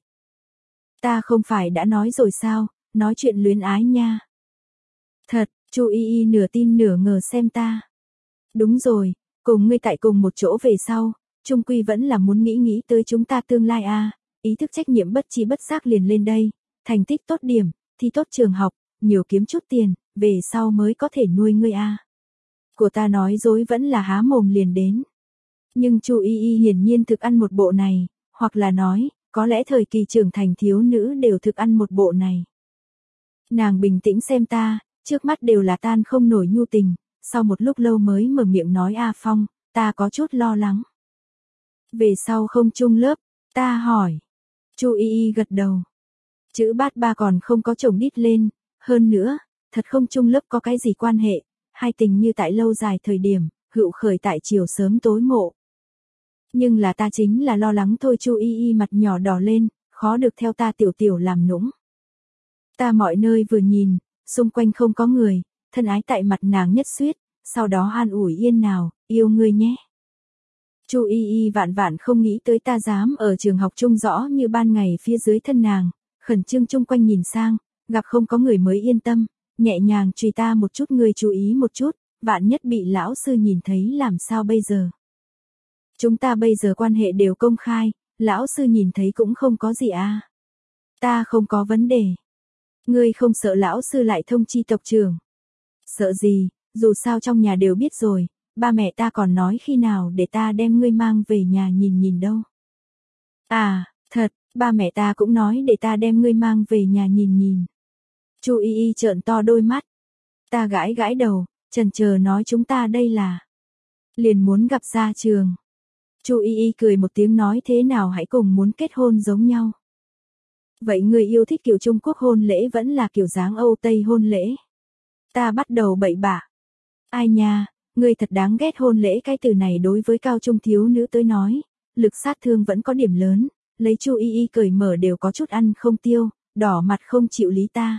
Ta không phải đã nói rồi sao, nói chuyện luyến ái nha. Thật, Chu Y Y nửa tin nửa ngờ xem ta. Đúng rồi, cùng ngươi tại cùng một chỗ về sau, chung quy vẫn là muốn nghĩ nghĩ tới chúng ta tương lai a, à, ý thức trách nhiệm bất chi bất giác liền lên đây, thành tích tốt điểm, thi tốt trường học, nhiều kiếm chút tiền, về sau mới có thể nuôi ngươi a. À. Của ta nói dối vẫn là há mồm liền đến. Nhưng Chu Y Y hiển nhiên thực ăn một bộ này, hoặc là nói, có lẽ thời kỳ trưởng thành thiếu nữ đều thực ăn một bộ này. Nàng bình tĩnh xem ta, trước mắt đều là tan không nổi nhu tình, sau một lúc lâu mới mở miệng nói A Phong, ta có chút lo lắng. Về sau không chung lớp, ta hỏi. Chu Y Y gật đầu. Chữ bát ba còn không có chồng đít lên, hơn nữa, thật không chung lớp có cái gì quan hệ, hai tình như tại lâu dài thời điểm, hữu khởi tại chiều sớm tối mộ. Nhưng là ta chính là lo lắng thôi. Chu Y Y mặt nhỏ đỏ lên, khó được theo ta tiểu tiểu làm nũng. Ta mọi nơi vừa nhìn, xung quanh không có người, thân ái tại mặt nàng nhất xuyết, sau đó an ủi yên nào, yêu ngươi nhé. Chu Y Y vạn vạn không nghĩ tới ta dám ở trường học chung rõ như ban ngày phía dưới thân nàng, khẩn trương chung quanh nhìn sang, gặp không có người mới yên tâm, nhẹ nhàng truy ta một chút, ngươi chú ý một chút, vạn nhất bị lão sư nhìn thấy làm sao bây giờ. Chúng ta bây giờ quan hệ đều công khai, lão sư nhìn thấy cũng không có gì à. Ta không có vấn đề. Ngươi không sợ lão sư lại thông chi tộc trưởng? Sợ gì, dù sao trong nhà đều biết rồi, ba mẹ ta còn nói khi nào để ta đem ngươi mang về nhà nhìn nhìn đâu. À, thật, ba mẹ ta cũng nói để ta đem ngươi mang về nhà nhìn nhìn. Chu Y Y trợn to đôi mắt. Ta gãi gãi đầu, chần chờ nói chúng ta đây là liền muốn gặp ra trường. Chu Y Y cười một tiếng nói thế nào hãy cùng muốn kết hôn giống nhau. Vậy người yêu thích kiểu Trung Quốc hôn lễ vẫn là kiểu dáng Âu Tây hôn lễ? Ta bắt đầu bậy bạ. Ai nha, ngươi thật đáng ghét, hôn lễ cái từ này đối với cao trung thiếu nữ tới nói, lực sát thương vẫn có điểm lớn, lấy Chu Y Y cởi mở đều có chút ăn không tiêu, đỏ mặt không chịu lý ta.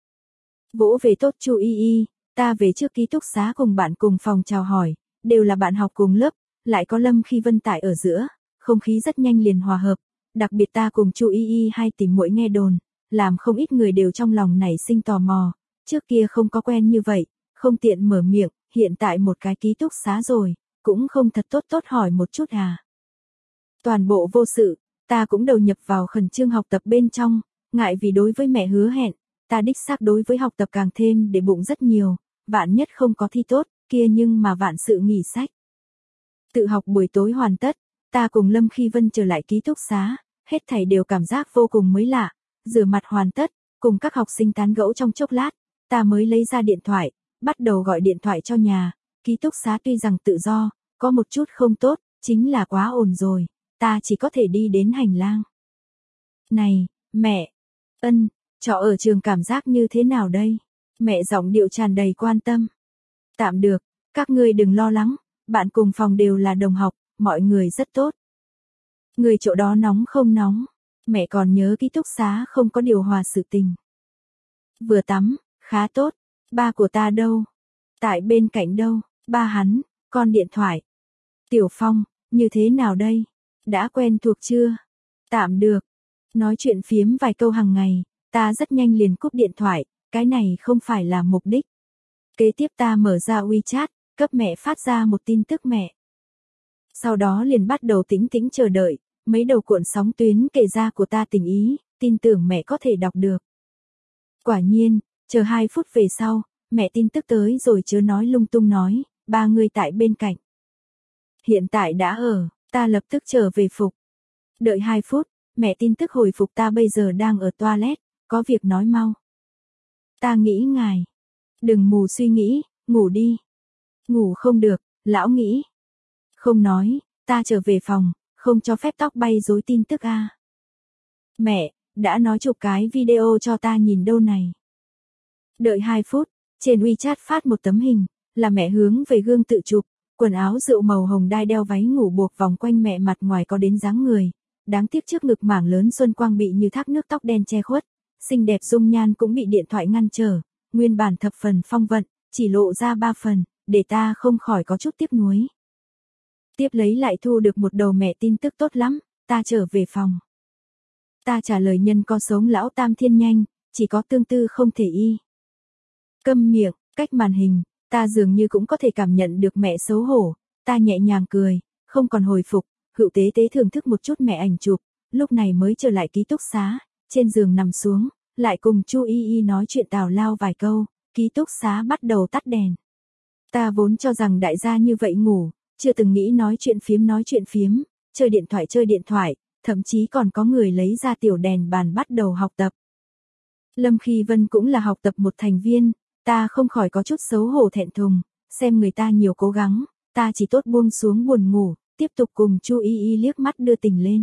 Vỗ về tốt Chu Y Y, ta về trước ký túc xá cùng bạn cùng phòng chào hỏi, đều là bạn học cùng lớp, lại có Lâm Khi Vân tại ở giữa, không khí rất nhanh liền hòa hợp, đặc biệt ta cùng Chu Y Y hai tỷ muội nghe đồn, làm không ít người đều trong lòng nảy sinh tò mò, trước kia không có quen như vậy, không tiện mở miệng, hiện tại một cái ký túc xá rồi, cũng không thật tốt tốt hỏi một chút à. Toàn bộ vô sự, ta cũng đầu nhập vào khẩn trương học tập bên trong, ngại vì đối với mẹ hứa hẹn, ta đích xác đối với học tập càng thêm để bụng rất nhiều, vạn nhất không có thi tốt, kia nhưng mà vạn sự nghỉ sách. Tự học buổi tối hoàn tất, ta cùng Lâm Khi Vân trở lại ký túc xá, hết thảy đều cảm giác vô cùng mới lạ, rửa mặt hoàn tất, cùng các học sinh tán gẫu trong chốc lát, ta mới lấy ra điện thoại, bắt đầu gọi điện thoại cho nhà, ký túc xá tuy rằng tự do, có một chút không tốt, chính là quá ồn rồi, ta chỉ có thể đi đến hành lang. Này, mẹ, ân, trọ ở trường cảm giác như thế nào đây? Mẹ giọng điệu tràn đầy quan tâm. Tạm được, các ngươi đừng lo lắng, bạn cùng phòng đều là đồng học, mọi người rất tốt. Người chỗ đó nóng không nóng? Mẹ còn nhớ ký túc xá không có điều hòa sự tình. Vừa tắm, khá tốt. Ba của ta đâu? Tại bên cạnh đâu? Ba hắn, con điện thoại. Tiểu Phong, như thế nào đây? Đã quen thuộc chưa? Tạm được. Nói chuyện phiếm vài câu hàng ngày, ta rất nhanh liền cúp điện thoại, cái này không phải là mục đích. Kế tiếp ta mở ra WeChat, cấp mẹ phát ra một tin tức mẹ. Sau đó liền bắt đầu tĩnh tĩnh chờ đợi, mấy đầu cuộn sóng tuyến kể ra của ta tình ý, tin tưởng mẹ có thể đọc được. Quả nhiên, chờ hai phút về sau, mẹ tin tức tới rồi chớ nói lung tung nói, ba người tại bên cạnh. Hiện tại đã ở, ta lập tức trở về phục. Đợi hai phút, mẹ tin tức hồi phục ta bây giờ đang ở toilet, có việc nói mau. Ta nghĩ ngài. Đừng mù suy nghĩ, ngủ đi. Ngủ không được, lão nghĩ. Không nói, ta trở về phòng, không cho phép tóc bay rối tin tức a. À. Mẹ, đã nói chụp cái video cho ta nhìn đâu này. Đợi hai phút, trên WeChat phát một tấm hình, là mẹ hướng về gương tự chụp, quần áo rượu màu hồng đai đeo váy ngủ buộc vòng quanh mẹ mặt ngoài có đến dáng người. Đáng tiếc trước ngực mảng lớn xuân quang bị như thác nước tóc đen che khuất, xinh đẹp dung nhan cũng bị điện thoại ngăn trở, nguyên bản thập phần phong vận, chỉ lộ ra ba phần, để ta không khỏi có chút tiếc nuối. Tiếp lấy lại thu được một đầu mẹ tin tức tốt lắm, ta trở về phòng. Ta trả lời nhân có sống lão tam thiên nhanh, chỉ có tương tư không thể y. Câm miệng, cách màn hình, ta dường như cũng có thể cảm nhận được mẹ xấu hổ, ta nhẹ nhàng cười, không còn hồi phục, hữu tế tế thưởng thức một chút mẹ ảnh chụp, lúc này mới trở lại ký túc xá, trên giường nằm xuống, lại cùng Chu Y Y nói chuyện tào lao vài câu, ký túc xá bắt đầu tắt đèn. Ta vốn cho rằng đại gia như vậy ngủ, chưa từng nghĩ nói chuyện phiếm nói chuyện phiếm, chơi điện thoại chơi điện thoại, thậm chí còn có người lấy ra tiểu đèn bàn bắt đầu học tập. Lâm Khi Vân cũng là học tập một thành viên, ta không khỏi có chút xấu hổ thẹn thùng, xem người ta nhiều cố gắng, ta chỉ tốt buông xuống buồn ngủ, tiếp tục cùng Chu Y Y liếc mắt đưa tình lên.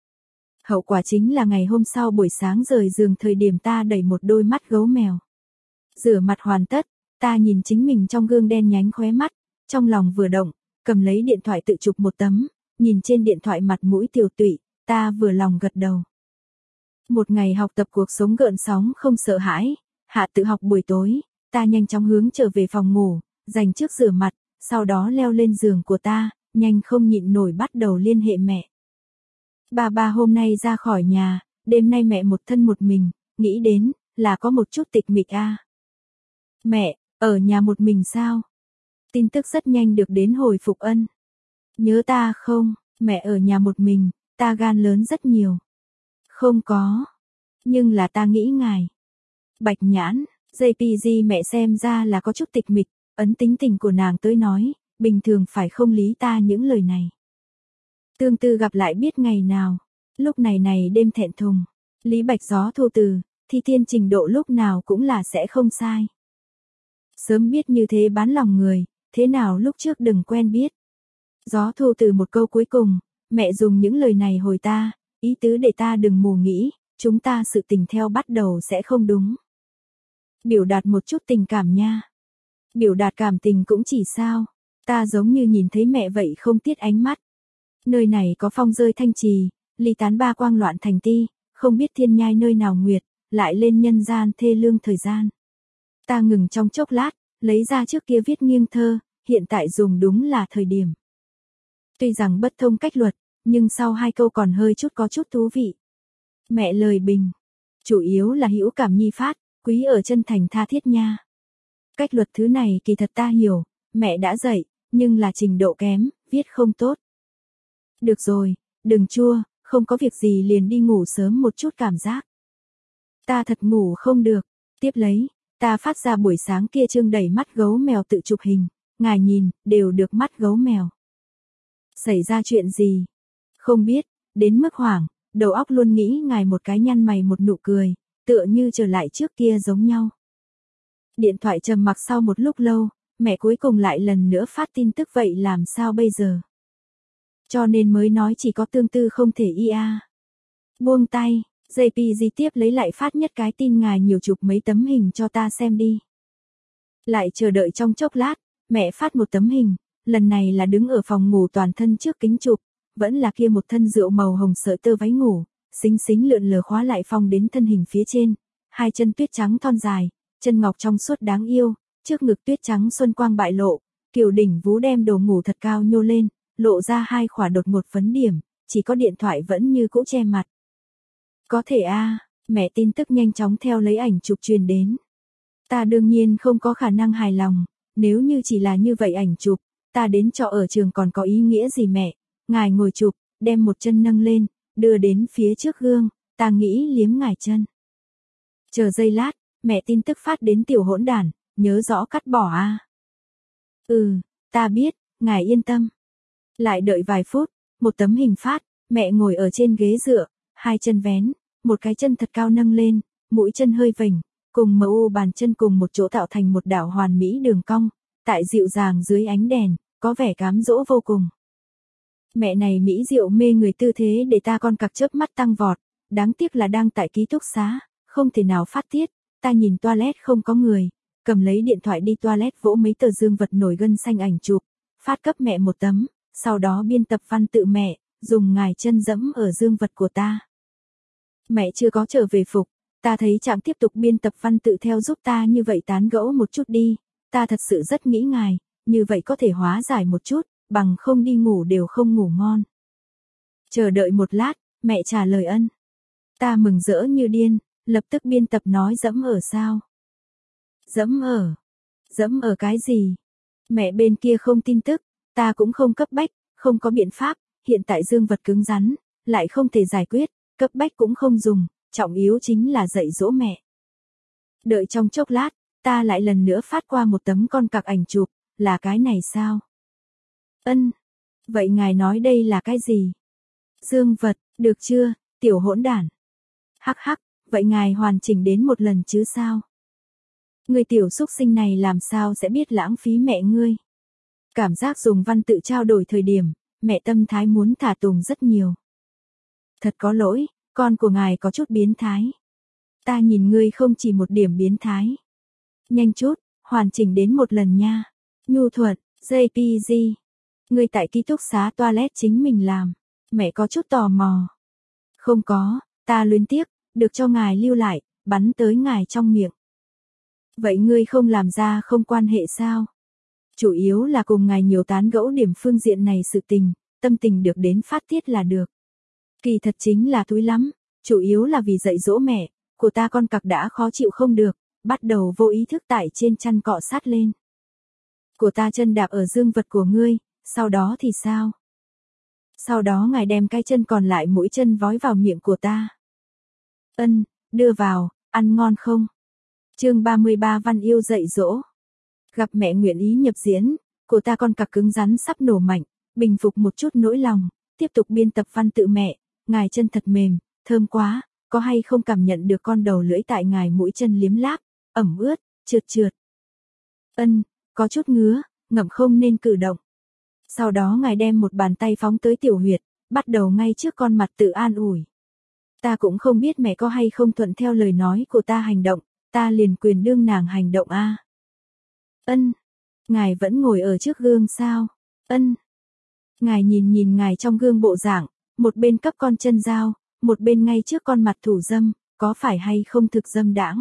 Hậu quả chính là ngày hôm sau buổi sáng rời giường thời điểm ta đẩy một đôi mắt gấu mèo. Rửa mặt hoàn tất, ta nhìn chính mình trong gương đen nhánh khóe mắt, trong lòng vừa động, cầm lấy điện thoại tự chụp một tấm, nhìn trên điện thoại mặt mũi tiều tụy, ta vừa lòng gật đầu. Một ngày học tập cuộc sống gợn sóng không sợ hãi, hạ tự học buổi tối, ta nhanh chóng hướng trở về phòng ngủ, dành trước rửa mặt, sau đó leo lên giường của ta, nhanh không nhịn nổi bắt đầu liên hệ mẹ. Ba ba hôm nay ra khỏi nhà, đêm nay mẹ một thân một mình, nghĩ đến, là có một chút tịch mịch a. À. Mẹ, ở nhà một mình sao? Tin tức rất nhanh được đến hồi phục Ân. Nhớ ta không, mẹ ở nhà một mình, ta gan lớn rất nhiều. Không có, nhưng là ta nghĩ ngài. Bạch nhãn, giê pê giê mẹ xem ra là có chút tịch mịch, ấn tính tình của nàng tới nói, bình thường phải không lý ta những lời này. Tương tư gặp lại biết ngày nào, lúc này này đêm thẹn thùng, Lý Bạch gió thu từ, thi thiên trình độ lúc nào cũng là sẽ không sai. Sớm biết như thế bán lòng người, thế nào lúc trước đừng quen biết. Gió thu từ một câu cuối cùng, mẹ dùng những lời này hồi ta, ý tứ để ta đừng mù nghĩ, chúng ta sự tình theo bắt đầu sẽ không đúng. Biểu đạt một chút tình cảm nha. Biểu đạt cảm tình cũng chỉ sao, ta giống như nhìn thấy mẹ vậy không tiết ánh mắt. Nơi này có phong rơi thanh trì, ly tán ba quang loạn thành ti, không biết thiên nhai nơi nào nguyệt, lại lên nhân gian thê lương thời gian. Ta ngừng trong chốc lát, lấy ra trước kia viết nghiêng thơ, hiện tại dùng đúng là thời điểm. Tuy rằng bất thông cách luật, nhưng sau hai câu còn hơi chút có chút thú vị. Mẹ lời bình, chủ yếu là hữu cảm nhi phát, quý ở chân thành tha thiết nha. Cách luật thứ này kỳ thật ta hiểu, mẹ đã dạy, nhưng là trình độ kém, viết không tốt. Được rồi, đừng chua, không có việc gì liền đi ngủ sớm một chút cảm giác. Ta thật ngủ không được, tiếp lấy, ta phát ra buổi sáng kia trương đầy mắt gấu mèo tự chụp hình, ngài nhìn, đều được mắt gấu mèo. Xảy ra chuyện gì? Không biết, đến mức hoảng, đầu óc luôn nghĩ ngài một cái nhăn mày một nụ cười, tựa như trở lại trước kia giống nhau. Điện thoại trầm mặc sau một lúc lâu, mẹ cuối cùng lại lần nữa phát tin tức vậy làm sao bây giờ? Cho nên mới nói chỉ có tương tư không thể i a. Buông tay, giê pê giê tiếp lấy lại phát nhất cái tin ngài nhiều chụp mấy tấm hình cho ta xem đi. Lại chờ đợi trong chốc lát, mẹ phát một tấm hình, lần này là đứng ở phòng ngủ toàn thân trước kính chụp, vẫn là kia một thân rượu màu hồng sợi tơ váy ngủ, xinh xính lượn lờ khóa lại phong đến thân hình phía trên, hai chân tuyết trắng thon dài, chân ngọc trong suốt đáng yêu, trước ngực tuyết trắng xuân quang bại lộ, kiều đỉnh vú đem đồ ngủ thật cao nhô lên, lộ ra hai khỏa đột một phấn điểm, chỉ có điện thoại vẫn như cũ che mặt. Có thể a, à, mẹ tin tức nhanh chóng theo lấy ảnh chụp truyền đến. Ta đương nhiên không có khả năng hài lòng, nếu như chỉ là như vậy ảnh chụp, ta đến trọ ở trường còn có ý nghĩa gì mẹ, ngài ngồi chụp, đem một chân nâng lên, đưa đến phía trước gương, ta nghĩ liếm ngài chân. Chờ giây lát, mẹ tin tức phát đến tiểu hỗn đản, nhớ rõ cắt bỏ a. À. Ừ, ta biết, ngài yên tâm. Lại đợi vài phút, một tấm hình phát, mẹ ngồi ở trên ghế dựa, hai chân vén, một cái chân thật cao nâng lên, mũi chân hơi vểnh, cùng mờ u bàn chân cùng một chỗ tạo thành một đảo hoàn mỹ đường cong, tại dịu dàng dưới ánh đèn, có vẻ cám dỗ vô cùng. Mẹ này mỹ diệu mê người tư thế để ta con cặc chớp mắt tăng vọt, đáng tiếc là đang tại ký túc xá, không thể nào phát tiết, ta nhìn toilet không có người, cầm lấy điện thoại đi toilet vỗ mấy tờ dương vật nổi gân xanh ảnh chụp, phát cấp mẹ một tấm, sau đó biên tập văn tự mẹ, dùng ngài chân dẫm ở dương vật của ta. Mẹ chưa có trở về phục, ta thấy chạm tiếp tục biên tập văn tự theo giúp ta như vậy tán gẫu một chút đi, ta thật sự rất nghĩ ngài, như vậy có thể hóa giải một chút, bằng không đi ngủ đều không ngủ ngon. Chờ đợi một lát, mẹ trả lời Ân. Ta mừng rỡ như điên, lập tức biên tập nói dẫm ở sao. Dẫm ở. Dẫm ở cái gì? Mẹ bên kia không tin tức, ta cũng không cấp bách, không có biện pháp, hiện tại dương vật cứng rắn, lại không thể giải quyết, cấp bách cũng không dùng, trọng yếu chính là dạy dỗ mẹ. Đợi trong chốc lát, ta lại lần nữa phát qua một tấm con cặc ảnh chụp, là cái này sao? Ân. Vậy ngài nói đây là cái gì? Dương vật, được chưa, tiểu hỗn đản. Hắc hắc, vậy ngài hoàn chỉnh đến một lần chứ sao? Người tiểu xúc sinh này làm sao sẽ biết lãng phí mẹ ngươi? Cảm giác dùng văn tự trao đổi thời điểm, mẹ tâm thái muốn thả tùng rất nhiều. Thật có lỗi, con của ngài có chút biến thái. Ta nhìn ngươi không chỉ một điểm biến thái. Nhanh chút, hoàn chỉnh đến một lần nha. Nhu thuận, giê pê giê. Ngươi tại ký túc xá toilet chính mình làm. Mẹ có chút tò mò. Không có, ta luyến tiếc, được cho ngài lưu lại, bắn tới ngài trong miệng. Vậy ngươi không làm ra không quan hệ sao? Chủ yếu là cùng ngài nhiều tán gẫu điểm phương diện này sự tình, tâm tình được đến phát tiết là được. Kỳ thật chính là túi lắm, chủ yếu là vì dạy dỗ mẹ, của ta con cặc đã khó chịu không được, bắt đầu vô ý thức tại trên chăn cọ sát lên. Của ta chân đạp ở dương vật của ngươi, sau đó thì sao? Sau đó ngài đem cái chân còn lại mũi chân vói vào miệng của ta. Ân, đưa vào, ăn ngon không? Chương ba mươi ba Văn Yêu dạy dỗ. Gặp mẹ nguyện ý nhập diễn, của ta con cặc cứng rắn sắp nổ mạnh, bình phục một chút nỗi lòng, tiếp tục biên tập văn tự mẹ, ngài chân thật mềm, thơm quá, có hay không cảm nhận được con đầu lưỡi tại ngài mũi chân liếm láp, ẩm ướt, trượt trượt. Ân, có chút ngứa, ngậm không nên cử động. Sau đó ngài đem một bàn tay phóng tới tiểu huyệt, bắt đầu ngay trước con mặt tự an ủi. Ta cũng không biết mẹ có hay không thuận theo lời nói của ta hành động, ta liền quyền đương nàng hành động a. Ân, ngài vẫn ngồi ở trước gương sao? Ân. Ngài nhìn nhìn ngài trong gương bộ dạng, một bên cấp con chân dao, một bên ngay trước con mặt thủ dâm, có phải hay không thực dâm đãng?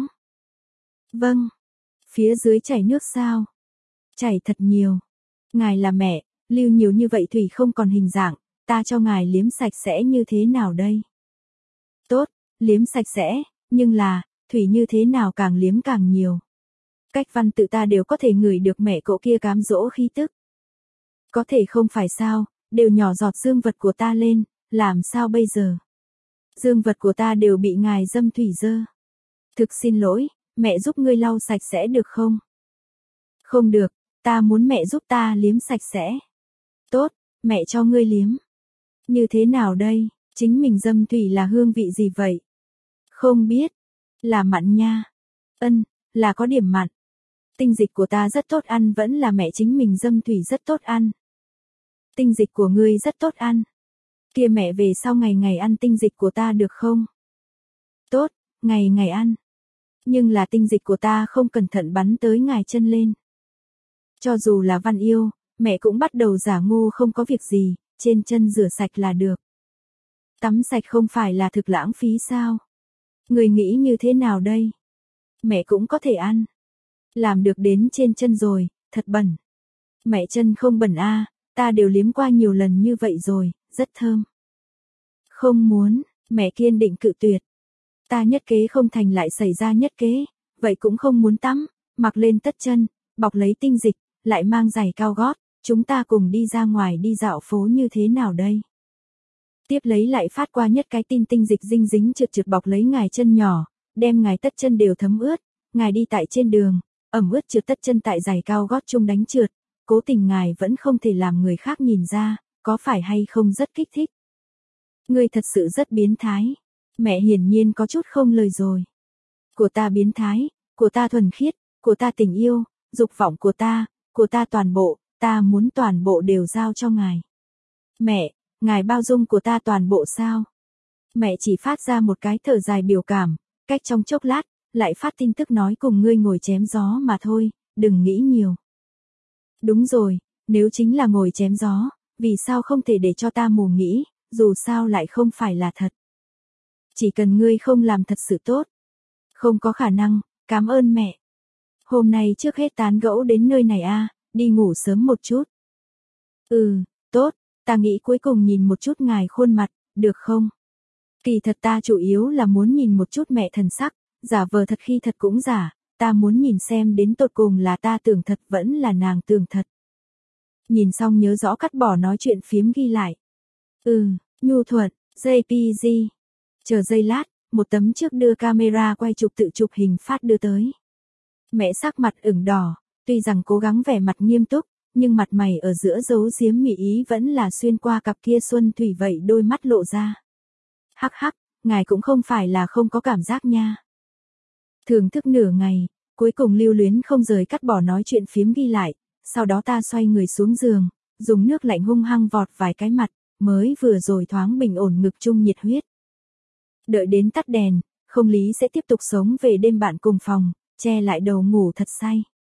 Vâng. Phía dưới chảy nước sao? Chảy thật nhiều. Ngài là mẹ, lưu nhiều như vậy thủy không còn hình dạng, ta cho ngài liếm sạch sẽ như thế nào đây? Tốt, liếm sạch sẽ, nhưng là, thủy như thế nào càng liếm càng nhiều. Cách văn tự ta đều có thể ngửi được mẹ cậu kia cám dỗ khí tức. Có thể không phải sao, đều nhỏ giọt dương vật của ta lên, làm sao bây giờ? Dương vật của ta đều bị ngài dâm thủy dơ. Thực xin lỗi, mẹ giúp ngươi lau sạch sẽ được không? Không được, ta muốn mẹ giúp ta liếm sạch sẽ. Tốt, mẹ cho ngươi liếm. Như thế nào đây, chính mình dâm thủy là hương vị gì vậy? Không biết, là mặn nha. Ân, là có điểm mặn. Tinh dịch của ta rất tốt ăn vẫn là mẹ chính mình dâm thủy rất tốt ăn. Tinh dịch của ngươi rất tốt ăn. Kia mẹ về sau ngày ngày ăn tinh dịch của ta được không? Tốt, ngày ngày ăn. Nhưng là tinh dịch của ta không cẩn thận bắn tới ngài chân lên. Cho dù là Văn Yêu, mẹ cũng bắt đầu giả ngu không có việc gì, trên chân rửa sạch là được. Tắm sạch không phải là thực lãng phí sao? Người nghĩ như thế nào đây? Mẹ cũng có thể ăn. Làm được đến trên chân rồi, thật bẩn. Mẹ chân không bẩn a, ta đều liếm qua nhiều lần như vậy rồi, rất thơm. Không muốn, mẹ kiên định cự tuyệt. Ta nhất kế không thành lại xảy ra nhất kế, vậy cũng không muốn tắm, mặc lên tất chân, bọc lấy tinh dịch, lại mang giày cao gót, chúng ta cùng đi ra ngoài đi dạo phố như thế nào đây? Tiếp lấy lại phát qua nhất cái tin tinh dịch dinh dính trượt trượt bọc lấy ngài chân nhỏ, đem ngài tất chân đều thấm ướt, ngài đi tại trên đường, ẩm ướt trượt tất chân tại giày cao gót chung đánh trượt, cố tình ngài vẫn không thể làm người khác nhìn ra, có phải hay không rất kích thích. Ngươi thật sự rất biến thái. Mẹ hiển nhiên có chút không lời rồi. Của ta biến thái, của ta thuần khiết, của ta tình yêu, dục vọng của ta, của ta toàn bộ, ta muốn toàn bộ đều giao cho ngài. Mẹ, ngài bao dung của ta toàn bộ sao? Mẹ chỉ phát ra một cái thở dài biểu cảm, cách trong chốc lát, lại phát tin tức nói cùng ngươi ngồi chém gió mà thôi, đừng nghĩ nhiều. Đúng rồi, nếu chính là ngồi chém gió, vì sao không thể để cho ta mù nghĩ, dù sao lại không phải là thật. Chỉ cần ngươi không làm thật sự tốt. Không có khả năng, cảm ơn mẹ. Hôm nay trước hết tán gẫu đến nơi này a, đi ngủ sớm một chút. Ừ, tốt, ta nghĩ cuối cùng nhìn một chút ngài khuôn mặt, được không? Kỳ thật ta chủ yếu là muốn nhìn một chút mẹ thần sắc, giả vờ thật khi thật cũng giả, ta muốn nhìn xem đến tột cùng là ta tưởng thật vẫn là nàng tưởng thật. Nhìn xong nhớ rõ cắt bỏ nói chuyện phiếm ghi lại. Ừ, nhu thuận, jê pê giê. Chờ giây lát, một tấm trước đưa camera quay chụp tự chụp hình phát đưa tới. Mẹ sắc mặt ửng đỏ, tuy rằng cố gắng vẻ mặt nghiêm túc, nhưng mặt mày ở giữa giấu giếm mị ý vẫn là xuyên qua cặp kia xuân thủy vậy đôi mắt lộ ra. Hắc hắc, ngài cũng không phải là không có cảm giác nha. Thưởng thức nửa ngày, cuối cùng lưu luyến không rời cắt bỏ nói chuyện phiếm ghi lại, sau đó ta xoay người xuống giường, dùng nước lạnh hung hăng vọt vài cái mặt, mới vừa rồi thoáng bình ổn ngực chung nhiệt huyết. Đợi đến tắt đèn, không lý sẽ tiếp tục sống về đêm bạn cùng phòng, che lại đầu ngủ thật say.